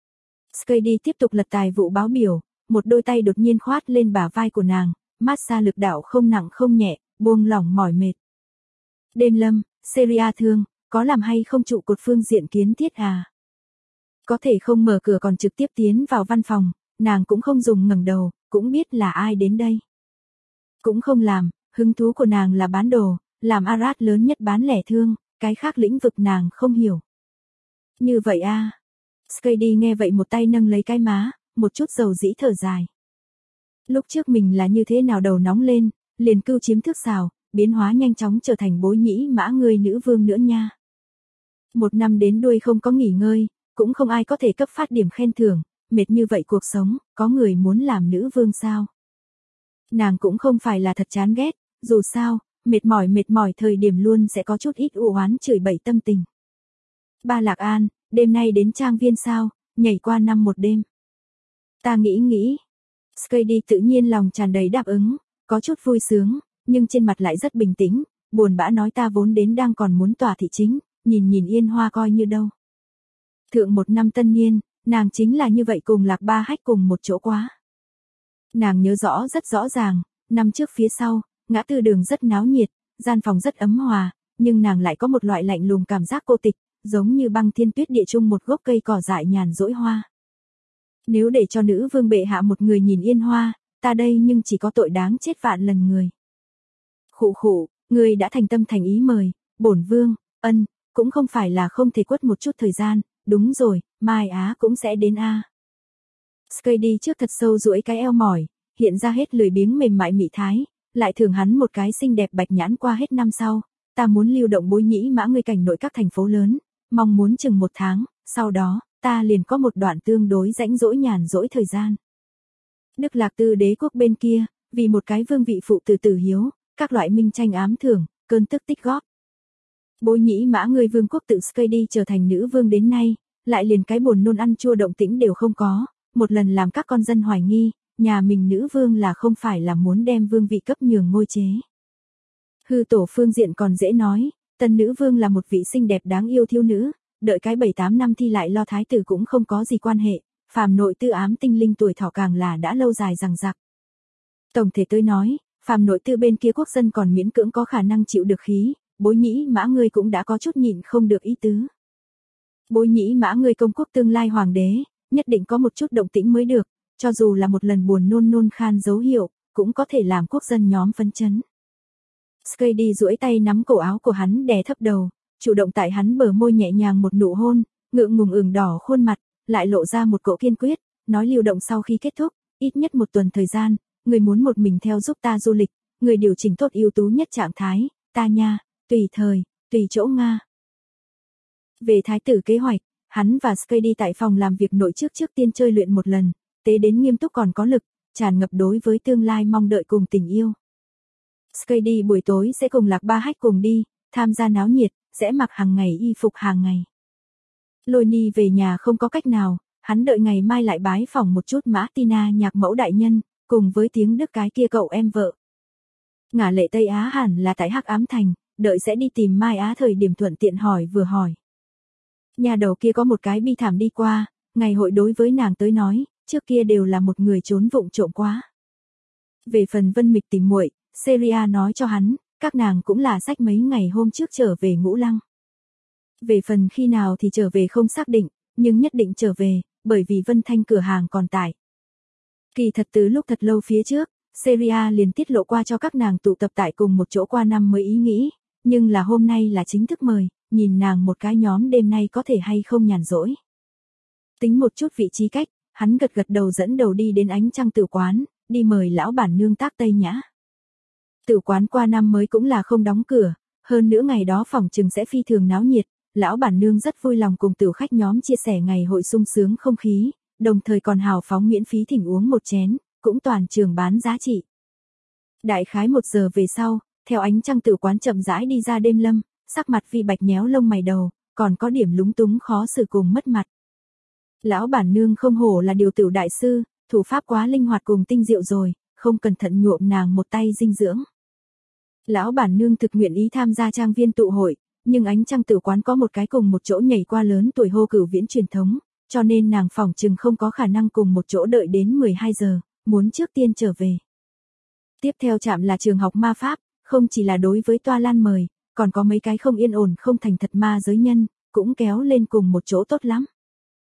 Skady tiếp tục lật tài vụ báo biểu, một đôi tay đột nhiên khoát lên bả vai của nàng, massage lực đạo không nặng không nhẹ, buông lỏng mỏi mệt. Đêm Lâm, Seria thương, có làm hay không trụ cột phương diện kiến thiết à? Có thể không mở cửa còn trực tiếp tiến vào văn phòng, nàng cũng không dùng ngẩng đầu, cũng biết là ai đến đây. Cũng không làm, hứng thú của nàng là bán đồ, làm Arad lớn nhất bán lẻ thương, cái khác lĩnh vực nàng không hiểu. Như vậy a. Skady nghe vậy một tay nâng lấy cái má, một chút dầu dĩ thở dài. Lúc trước mình là như thế nào đầu nóng lên, liền cưu chiếm thước xào, biến hóa nhanh chóng trở thành bối nhĩ mã người nữ vương nữa nha. Một năm đến đuôi không có nghỉ ngơi, cũng không ai có thể cấp phát điểm khen thưởng, mệt như vậy cuộc sống, có người muốn làm nữ vương sao? Nàng cũng không phải là thật chán ghét, dù sao, mệt mỏi thời điểm luôn sẽ có chút ít u oán chửi bậy tâm tình. Ba Lạc An, đêm nay đến trang viên sao, nhảy qua năm một đêm. Ta nghĩ. Skady tự nhiên lòng tràn đầy đáp ứng, có chút vui sướng, nhưng trên mặt lại rất bình tĩnh, buồn bã nói ta vốn đến đang còn muốn tỏa thị chính, nhìn Yên Hoa coi như đâu. Thượng một năm tân niên, nàng chính là như vậy cùng Lạc Ba Hách cùng một chỗ quá. Nàng nhớ rất rõ ràng, năm trước phía sau, ngã tư đường rất náo nhiệt, gian phòng rất ấm hòa, nhưng nàng lại có một loại lạnh lùng cảm giác cô tịch, giống như băng thiên tuyết địa chung một gốc cây cỏ dại nhàn rỗi hoa. Nếu để cho nữ vương bệ hạ một người nhìn Yên Hoa, ta đây nhưng chỉ có tội đáng chết vạn lần người. Khụ, người đã thành tâm thành ý mời, bổn vương, cũng không phải là không thể quất một chút thời gian, đúng rồi, Mai Á cũng sẽ đến a. Skady trước thật sâu duỗi cái eo mỏi, hiện ra hết lười biếng mềm mại mị thái, lại thưởng hắn một cái xinh đẹp bạch nhãn qua hết năm sau, ta muốn lưu động bối nhĩ mã người cảnh nội các thành phố lớn, mong muốn chừng 1 tháng, sau đó, ta liền có một đoạn tương đối rãnh rỗi nhàn rỗi thời gian. Đức Lạc Tư đế quốc bên kia, vì một cái vương vị phụ tử hiếu, các loại minh tranh ám thưởng, cơn tức tích góp. Bối nhĩ mã người vương quốc tự Skady trở thành nữ vương đến nay, lại liền cái buồn nôn ăn chua động tĩnh đều không có, một lần làm các con dân hoài nghi, nhà mình nữ vương là không phải là muốn đem vương vị cấp nhường ngôi chế. Hư tổ phương diện còn dễ nói, tân nữ vương là một vị xinh đẹp đáng yêu thiếu nữ, đợi cái 7-8 năm thi lại lo thái tử cũng không có gì quan hệ, phàm nội tư ám tinh linh tuổi thọ càng là đã lâu dài rằng rặc. Tổng thể tôi nói, phàm nội tư bên kia quốc dân còn miễn cưỡng có khả năng chịu được khí, bối nhĩ mã ngươi cũng đã có chút nhịn không được ý tứ. Bối nhĩ mã ngươi công quốc tương lai hoàng đế, nhất định có một chút động tĩnh mới được, cho dù là một lần buồn nôn khan dấu hiệu, cũng có thể làm quốc dân nhóm phấn chấn. Skady duỗi tay nắm cổ áo của hắn đè thấp đầu, chủ động tại hắn bờ môi nhẹ nhàng một nụ hôn, ngượng ngùng ửng đỏ khuôn mặt, lại lộ ra một cỗ kiên quyết, nói lưu động sau khi kết thúc, ít nhất 1 tuần thời gian, người muốn một mình theo giúp ta du lịch, người điều chỉnh tốt ưu tú nhất trạng thái, ta nha, tùy thời, tùy chỗ Nga. Về thái tử kế hoạch, hắn và Skady tại phòng làm việc nội trước tiên chơi luyện một lần, tế đến nghiêm túc còn có lực, tràn ngập đối với tương lai mong đợi cùng tình yêu. Skady buổi tối sẽ cùng Lạc Ba Hách cùng đi, tham gia náo nhiệt, sẽ mặc hàng ngày y phục hàng ngày. Lôi Ni về nhà không có cách nào, hắn đợi ngày mai lại bái phỏng một chút Mã Tina nhạc mẫu đại nhân, cùng với tiếng Đức cái kia cậu em vợ. Ngả Lệ Tây Á hẳn là tại Hắc Ám Thành, đợi sẽ đi tìm Mai Á thời điểm thuận tiện hỏi vừa hỏi. Nhà đầu kia có một cái bi thảm đi qua, ngày hội đối với nàng tới nói, trước kia đều là một người trốn vụng trộm quá. Về phần Vân Mịch tìm muội, Seria nói cho hắn, các nàng cũng là sách mấy ngày hôm trước trở về Ngũ Lăng. Về phần khi nào thì trở về không xác định, nhưng nhất định trở về, bởi vì Vân Thanh cửa hàng còn tại. Kỳ thật từ lúc thật lâu phía trước, Seria liền tiết lộ qua cho các nàng tụ tập tại cùng một chỗ qua năm mới ý nghĩ, nhưng là hôm nay là chính thức mời, nhìn nàng một cái nhóm đêm nay có thể hay không nhàn rỗi. Tính một chút vị trí cách, hắn gật đầu dẫn đầu đi đến Ánh Trăng tử quán, đi mời lão bản nương tác Tây Nhã. Tử quán qua năm mới cũng là không đóng cửa, hơn nữa ngày đó phòng trừng sẽ phi thường náo nhiệt, lão bản nương rất vui lòng cùng tử khách nhóm chia sẻ ngày hội sung sướng không khí, đồng thời còn hào phóng miễn phí thỉnh uống một chén, cũng toàn trường bán giá trị. Đại khái 1 giờ về sau, theo Ánh Trăng tử quán chậm rãi đi ra đêm lâm, sắc mặt Vi Bạch nhéo lông mày đầu, còn có điểm lúng túng khó xử cùng mất mặt. Lão bản nương không hổ là điều tử đại sư, thủ pháp quá linh hoạt cùng tinh diệu rồi, không cẩn thận nhuộm nàng một tay dinh dưỡng. Lão bản nương thực nguyện ý tham gia trang viên tụ hội, nhưng Ánh Trăng tử quán có một cái cùng một chỗ nhảy qua lớn tuổi hô cửu viễn truyền thống, cho nên nàng phỏng chừng không có khả năng cùng một chỗ đợi đến 12 giờ, muốn trước tiên trở về. Tiếp theo chạm là trường học ma pháp, không chỉ là đối với Toa Lan mời, còn có mấy cái không yên ổn không thành thật ma giới nhân, cũng kéo lên cùng một chỗ tốt lắm.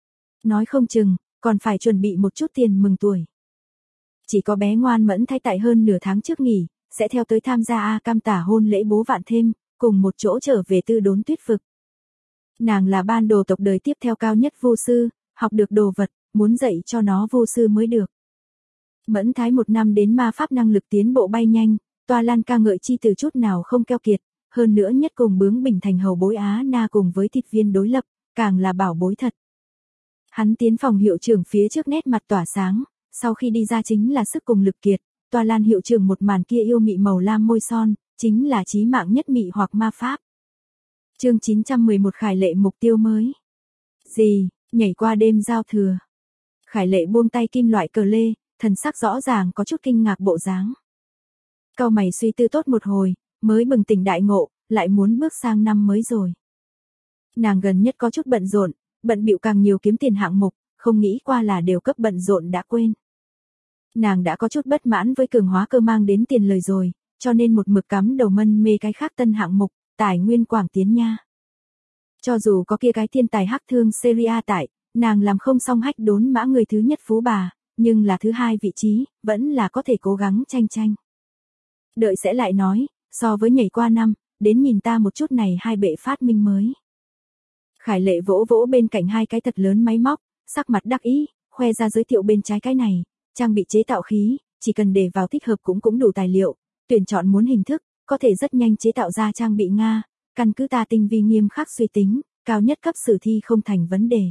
Nói không chừng, còn phải chuẩn bị một chút tiền mừng tuổi. Chỉ có bé ngoan mẫn thay tại hơn nửa tháng trước nghỉ, sẽ theo tới tham gia A Cam tả hôn lễ bố vạn thêm, cùng một chỗ trở về Tư Đốn Tuyết Vực. Nàng là ban đồ tộc đời tiếp theo cao nhất vô sư, học được đồ vật, muốn dạy cho nó vô sư mới được. Mẫn thái 1 năm đến ma pháp năng lực tiến bộ bay nhanh, Toa Lan ca ngợi chi từ chút nào không keo kiệt, hơn nữa nhất cùng bướng bình thành hầu bối Á Na cùng với thịt viên đối lập, càng là bảo bối thật. Hắn tiến phòng hiệu trưởng phía trước nét mặt tỏa sáng, sau khi đi ra chính là sức cùng lực kiệt, Toa Lan hiệu trưởng một màn kia yêu mị màu lam môi son, chính là chí mạng nhất mị hoặc ma pháp. Chương 911 Khải Lệ mục tiêu mới. Gì, nhảy qua đêm giao thừa. Khải Lệ buông tay kim loại cờ lê, thần sắc rõ ràng có chút kinh ngạc bộ dáng. Cau mày suy tư tốt một hồi, mới bừng tỉnh đại ngộ, lại muốn bước sang năm mới rồi. Nàng gần nhất có chút bận rộn, bận bịu càng nhiều kiếm tiền hạng mục, không nghĩ qua là đều cấp bận rộn đã quên. Nàng đã có chút bất mãn với cường hóa cơ mang đến tiền lời rồi, cho nên một mực cắm đầu mân mê cái khác tân hạng mục, tài nguyên quảng tiến nha. Cho dù có kia cái thiên tài hắc thương Seria tại, nàng làm không xong hách đốn mã người thứ nhất phú bà, nhưng là thứ hai vị trí, vẫn là có thể cố gắng tranh. Đợi sẽ lại nói, so với nhảy qua năm, đến nhìn ta một chút này hai bệ phát minh mới. Khải Lệ vỗ vỗ bên cạnh hai cái thật lớn máy móc, sắc mặt đắc ý, khoe ra giới thiệu bên trái cái này, trang bị chế tạo khí, chỉ cần để vào thích hợp cũng đủ tài liệu, tuyển chọn muốn hình thức, có thể rất nhanh chế tạo ra trang bị Nga, căn cứ ta tinh vi nghiêm khắc suy tính, cao nhất cấp sử thi không thành vấn đề.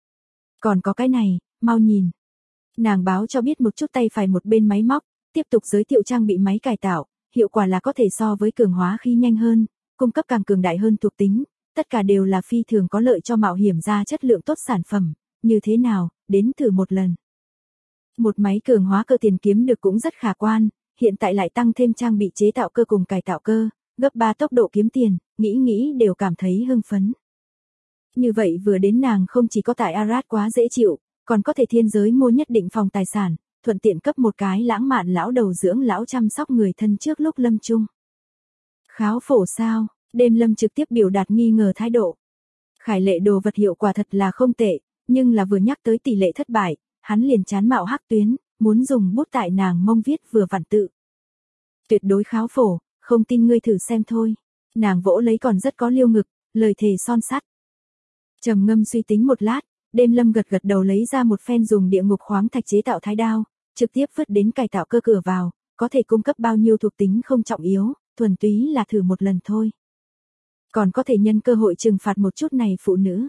Còn có cái này, mau nhìn. Nàng báo cho biết một chút tay phải một bên máy móc, tiếp tục giới thiệu trang bị máy cải tạo, hiệu quả là có thể so với cường hóa khí nhanh hơn, cung cấp càng cường đại hơn thuộc tính, tất cả đều là phi thường có lợi cho mạo hiểm ra chất lượng tốt sản phẩm, như thế nào, đến thử một lần. Một máy cường hóa cơ tiền kiếm được cũng rất khả quan, hiện tại lại tăng thêm trang bị chế tạo cơ cùng cải tạo cơ, gấp 3 tốc độ kiếm tiền, nghĩ đều cảm thấy hưng phấn. Như vậy vừa đến nàng không chỉ có tại Arad quá dễ chịu, còn có thể thiên giới mua nhất định phòng tài sản, thuận tiện cấp một cái lãng mạn lão đầu dưỡng lão chăm sóc người thân trước lúc lâm chung. Kháo phổ sao, Đêm Lâm trực tiếp biểu đạt nghi ngờ thái độ. Khải Lệ đồ vật hiệu quả thật là không tệ, nhưng là vừa nhắc tới tỷ lệ thất bại, hắn liền chán mạo hắc tuyến, muốn dùng bút tại nàng mông viết vừa vặn tự. Tuyệt đối kháo phổ, không tin ngươi thử xem thôi. Nàng vỗ lấy còn rất có liêu ngực, lời thề son sắt. Trầm ngâm suy tính một lát, Đêm Lâm gật đầu lấy ra một phen dùng địa ngục khoáng thạch chế tạo thái đao, trực tiếp vứt đến cải tạo cơ cửa vào, có thể cung cấp bao nhiêu thuộc tính không trọng yếu, thuần túy là thử một lần thôi. Còn có thể nhân cơ hội trừng phạt một chút này phụ nữ.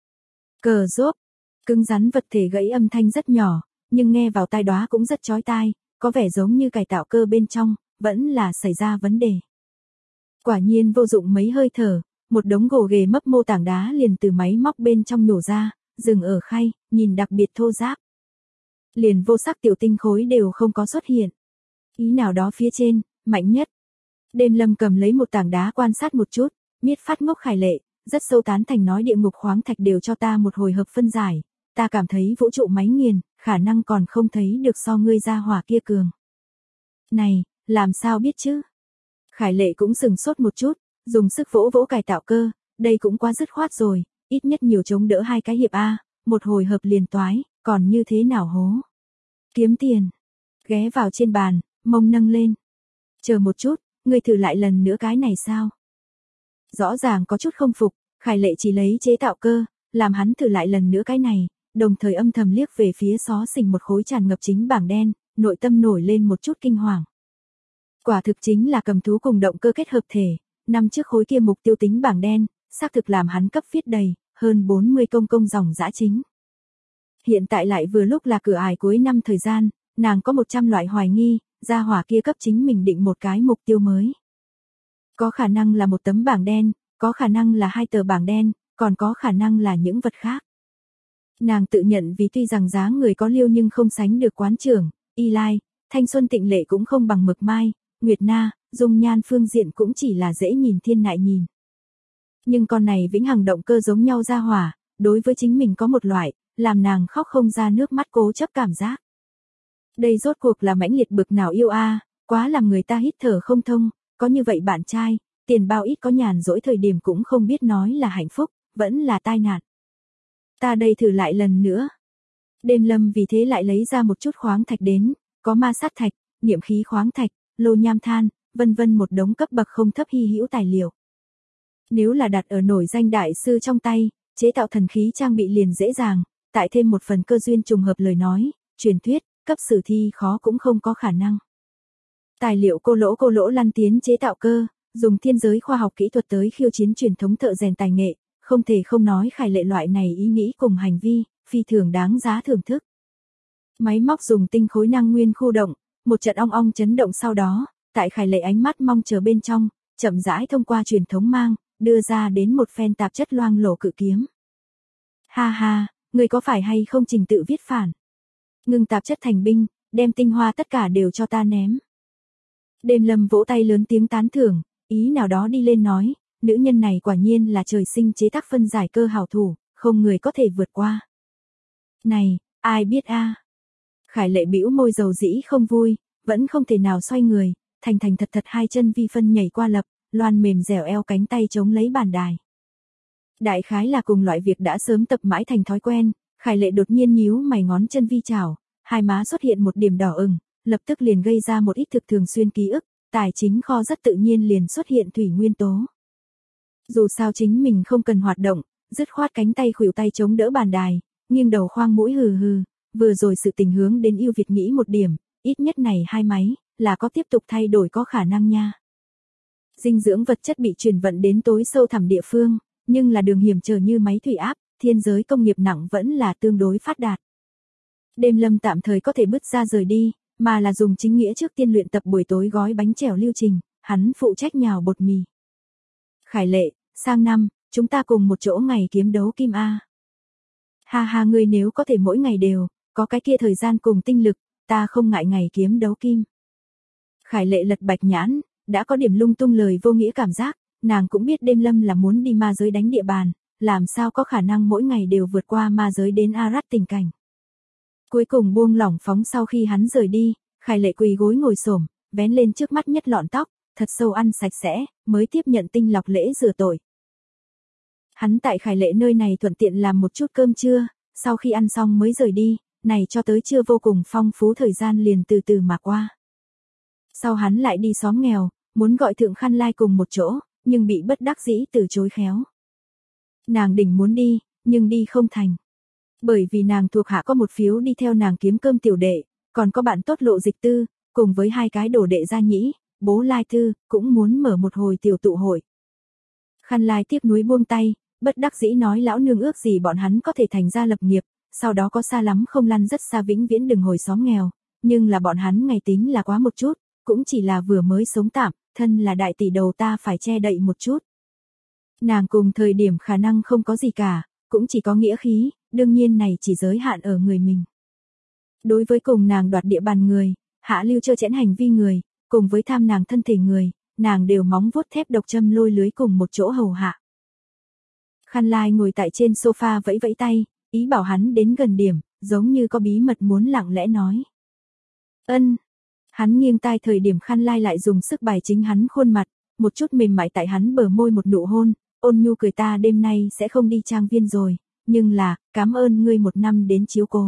Cờ rốp, cứng rắn vật thể gãy âm thanh rất nhỏ, nhưng nghe vào tai đó cũng rất chói tai, có vẻ giống như cải tạo cơ bên trong, vẫn là xảy ra vấn đề. Quả nhiên vô dụng mấy hơi thở, một đống gồ ghề mấp mô tảng đá liền từ máy móc bên trong nổ ra, dừng ở khay, nhìn đặc biệt thô ráp. Liền vô sắc tiểu tinh khối đều không có xuất hiện. Ý nào đó phía trên, mạnh nhất. Đêm Lâm cầm lấy một tảng đá quan sát một chút, miết phát ngốc Khải Lệ, rất sâu tán thành nói địa ngục khoáng thạch đều cho ta một hồi hợp phân giải, ta cảm thấy vũ trụ máy nghiền, khả năng còn không thấy được so ngươi ra hỏa kia cường. Này, làm sao biết chứ? Khải Lệ cũng sừng sốt một chút, dùng sức vỗ vỗ cải tạo cơ, đây cũng quá dứt khoát rồi, ít nhất nhiều chống đỡ hai cái hiệp A, một hồi hợp liền toái, còn như thế nào hố? Kiếm tiền. Ghé vào trên bàn, mông nâng lên. Chờ một chút, ngươi thử lại lần nữa cái này sao? Rõ ràng có chút không phục, Khải Lệ chỉ lấy chế tạo cơ, làm hắn thử lại lần nữa cái này, đồng thời âm thầm liếc về phía xó xỉnh một khối tràn ngập chính bảng đen, nội tâm nổi lên một chút kinh hoàng. Quả thực chính là cầm thú cùng động cơ kết hợp thể, năm trước khối kia mục tiêu tính bảng đen, xác thực làm hắn cấp viết đầy, hơn 40 công dòng dã chính. Hiện tại lại vừa lúc là cửa ải cuối năm thời gian, nàng có 100 loại hoài nghi, gia hỏa kia cấp chính mình định một cái mục tiêu mới. Có khả năng là một tấm bảng đen, có khả năng là 2 tờ bảng đen, còn có khả năng là những vật khác. Nàng tự nhận vì tuy rằng dáng người có liêu nhưng không sánh được quán trưởng, Y Lai, thanh xuân tịnh lệ cũng không bằng Mực Mai, Nguyệt Na, dung nhan phương diện cũng chỉ là dễ nhìn thiên nại nhìn. Nhưng con này vĩnh hằng động cơ giống nhau ra hỏa, đối với chính mình có một loại, làm nàng khóc không ra nước mắt cố chấp cảm giác. Đây rốt cuộc là mãnh liệt bực nào yêu a, quá làm người ta hít thở không thông, có như vậy bạn trai, tiền bao ít có nhàn rỗi thời điểm cũng không biết nói là hạnh phúc, vẫn là tai nạn. Ta đây thử lại lần nữa. Đêm Lâm vì thế lại lấy ra một chút khoáng thạch đến, có ma sát thạch, niệm khí khoáng thạch, lô nham than, vân vân một đống cấp bậc không thấp hy hữu tài liệu. Nếu là đặt ở nổi danh đại sư trong tay, chế tạo thần khí trang bị liền dễ dàng, tại thêm một phần cơ duyên trùng hợp lời nói, truyền thuyết, cấp sử thi khó cũng không có khả năng. Tài liệu cô lỗ lăn tiến chế tạo cơ, dùng thiên giới khoa học kỹ thuật tới khiêu chiến truyền thống thợ rèn tài nghệ, không thể không nói Khải Lệ loại này ý nghĩ cùng hành vi, phi thường đáng giá thưởng thức. Máy móc dùng tinh khối năng nguyên khu động, một trận ong ong chấn động sau đó, tại Khải Lệ ánh mắt mong chờ bên trong, chậm rãi thông qua truyền thống mang, đưa ra đến một phen tạp chất loang lổ cự kiếm. Ha ha, người có phải hay không trình tự viết phản? Ngưng tạp chất thành binh, đem tinh hoa tất cả đều cho ta ném. Đêm Lâm vỗ tay lớn tiếng tán thưởng, ý nào đó đi lên nói, nữ nhân này quả nhiên là trời sinh chế tác phân giải cơ hảo thủ, không người có thể vượt qua. Này, ai biết a? Khải Lệ bĩu môi dầu dĩ không vui, vẫn không thể nào xoay người, thành thật hai chân vi phân nhảy qua lập, loan mềm dẻo eo cánh tay chống lấy bàn đài. Đại khái là cùng loại việc đã sớm tập mãi thành thói quen, Khải Lệ đột nhiên nhíu mày ngón chân vi chảo, hai má xuất hiện một điểm đỏ ửng, lập tức liền gây ra một ít thực thường xuyên ký ức, tài chính kho rất tự nhiên liền xuất hiện thủy nguyên tố. Dù sao chính mình không cần hoạt động, dứt khoát cánh tay khuỷu tay chống đỡ bàn đài, nghiêng đầu khoang mũi hừ hừ, vừa rồi sự tình hướng đến yêu Việt nghĩ một điểm, ít nhất này hai máy, là có tiếp tục thay đổi có khả năng nha. Dinh dưỡng vật chất bị chuyển vận đến tối sâu thẳm địa phương, nhưng là đường hiểm trở như máy thủy áp, thiên giới công nghiệp nặng vẫn là tương đối phát đạt. Đêm Lâm tạm thời có thể bứt ra rời đi, mà là dùng chính nghĩa trước tiên luyện tập buổi tối gói bánh chèo lưu trình, hắn phụ trách nhào bột mì. Khải Lệ, sang năm, chúng ta cùng một chỗ ngày kiếm đấu kim A. Ha ha, ngươi nếu có thể mỗi ngày đều, có cái kia thời gian cùng tinh lực, ta không ngại ngày kiếm đấu kim. Khải Lệ lật bạch nhãn, đã có điểm lung tung lời vô nghĩa cảm giác, nàng cũng biết Đêm Lâm là muốn đi ma giới đánh địa bàn, làm sao có khả năng mỗi ngày đều vượt qua ma giới đến Arat tình cảnh. Cuối cùng buông lỏng phóng sau khi hắn rời đi, Khải Lệ quỳ gối ngồi xổm, vén lên trước mắt nhất lọn tóc, thật sâu ăn sạch sẽ, mới tiếp nhận tinh lọc lễ rửa tội. Hắn tại Khải Lệ nơi này thuận tiện làm một chút cơm trưa, sau khi ăn xong mới rời đi, này cho tới trưa vô cùng phong phú thời gian liền từ từ mà qua. Sau hắn lại đi xóm nghèo, muốn gọi Thượng Khăn Lai cùng một chỗ, nhưng bị bất đắc dĩ từ chối khéo. Nàng đỉnh muốn đi, nhưng đi không thành. Bởi vì nàng thuộc hạ có một phiếu đi theo nàng kiếm cơm tiểu đệ, còn có bạn tốt Lộ Dịch Tư, cùng với hai cái đồ đệ Gia Nhĩ, bố Lai Tư, cũng muốn mở một hồi tiểu tụ hội. Khăn Lai tiếc nuối buông tay, bất đắc dĩ nói lão nương ước gì bọn hắn có thể thành gia lập nghiệp, sau đó có xa lắm không lăn rất xa vĩnh viễn đừng hồi xóm nghèo, nhưng là bọn hắn ngày tính là quá một chút, cũng chỉ là vừa mới sống tạm, thân là đại tỷ đầu ta phải che đậy một chút. Nàng cùng thời điểm khả năng không có gì cả, cũng chỉ có nghĩa khí, đương nhiên này chỉ giới hạn ở người mình. Đối với cùng nàng đoạt địa bàn người, hạ lưu trơ chẽn hành vi người, cùng với tham nàng thân thể người, nàng đều móng vuốt thép độc châm lôi lưới cùng một chỗ hầu hạ. Khăn Lai ngồi tại trên sofa vẫy vẫy tay, ý bảo hắn đến gần điểm, giống như có bí mật muốn lặng lẽ nói. Ân. Hắn nghiêng tai thời điểm Khăn Lai lại dùng sức bài chính hắn khuôn mặt, một chút mềm mại tại hắn bờ môi một nụ hôn, ôn nhu cười ta đêm nay sẽ không đi trang viên rồi, nhưng là, cảm ơn ngươi một năm đến chiếu cố.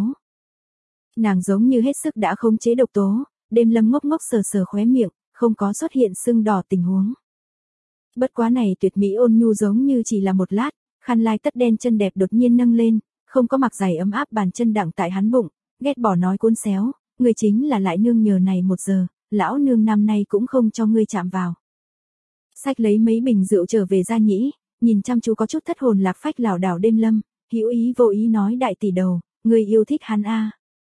Nàng giống như hết sức đã khống chế độc tố, Đêm Lâm ngốc ngốc sờ sờ khóe miệng, không có xuất hiện sưng đỏ tình huống. Bất quá này tuyệt mỹ ôn nhu giống như chỉ là một lát, Khăn Lai tất đen chân đẹp đột nhiên nâng lên, không có mặc giày ấm áp bàn chân đặng tại hắn bụng, ghét bỏ nói cuốn xéo, người chính là lại nương nhờ này 1 giờ, lão nương năm nay cũng không cho ngươi chạm vào. Xách lấy mấy bình rượu trở về Gia Nhĩ, nhìn chăm chú có chút thất hồn lạc phách lảo đảo Đêm Lâm, hữu ý vô ý nói đại tỷ đầu, ngươi yêu thích hắn a?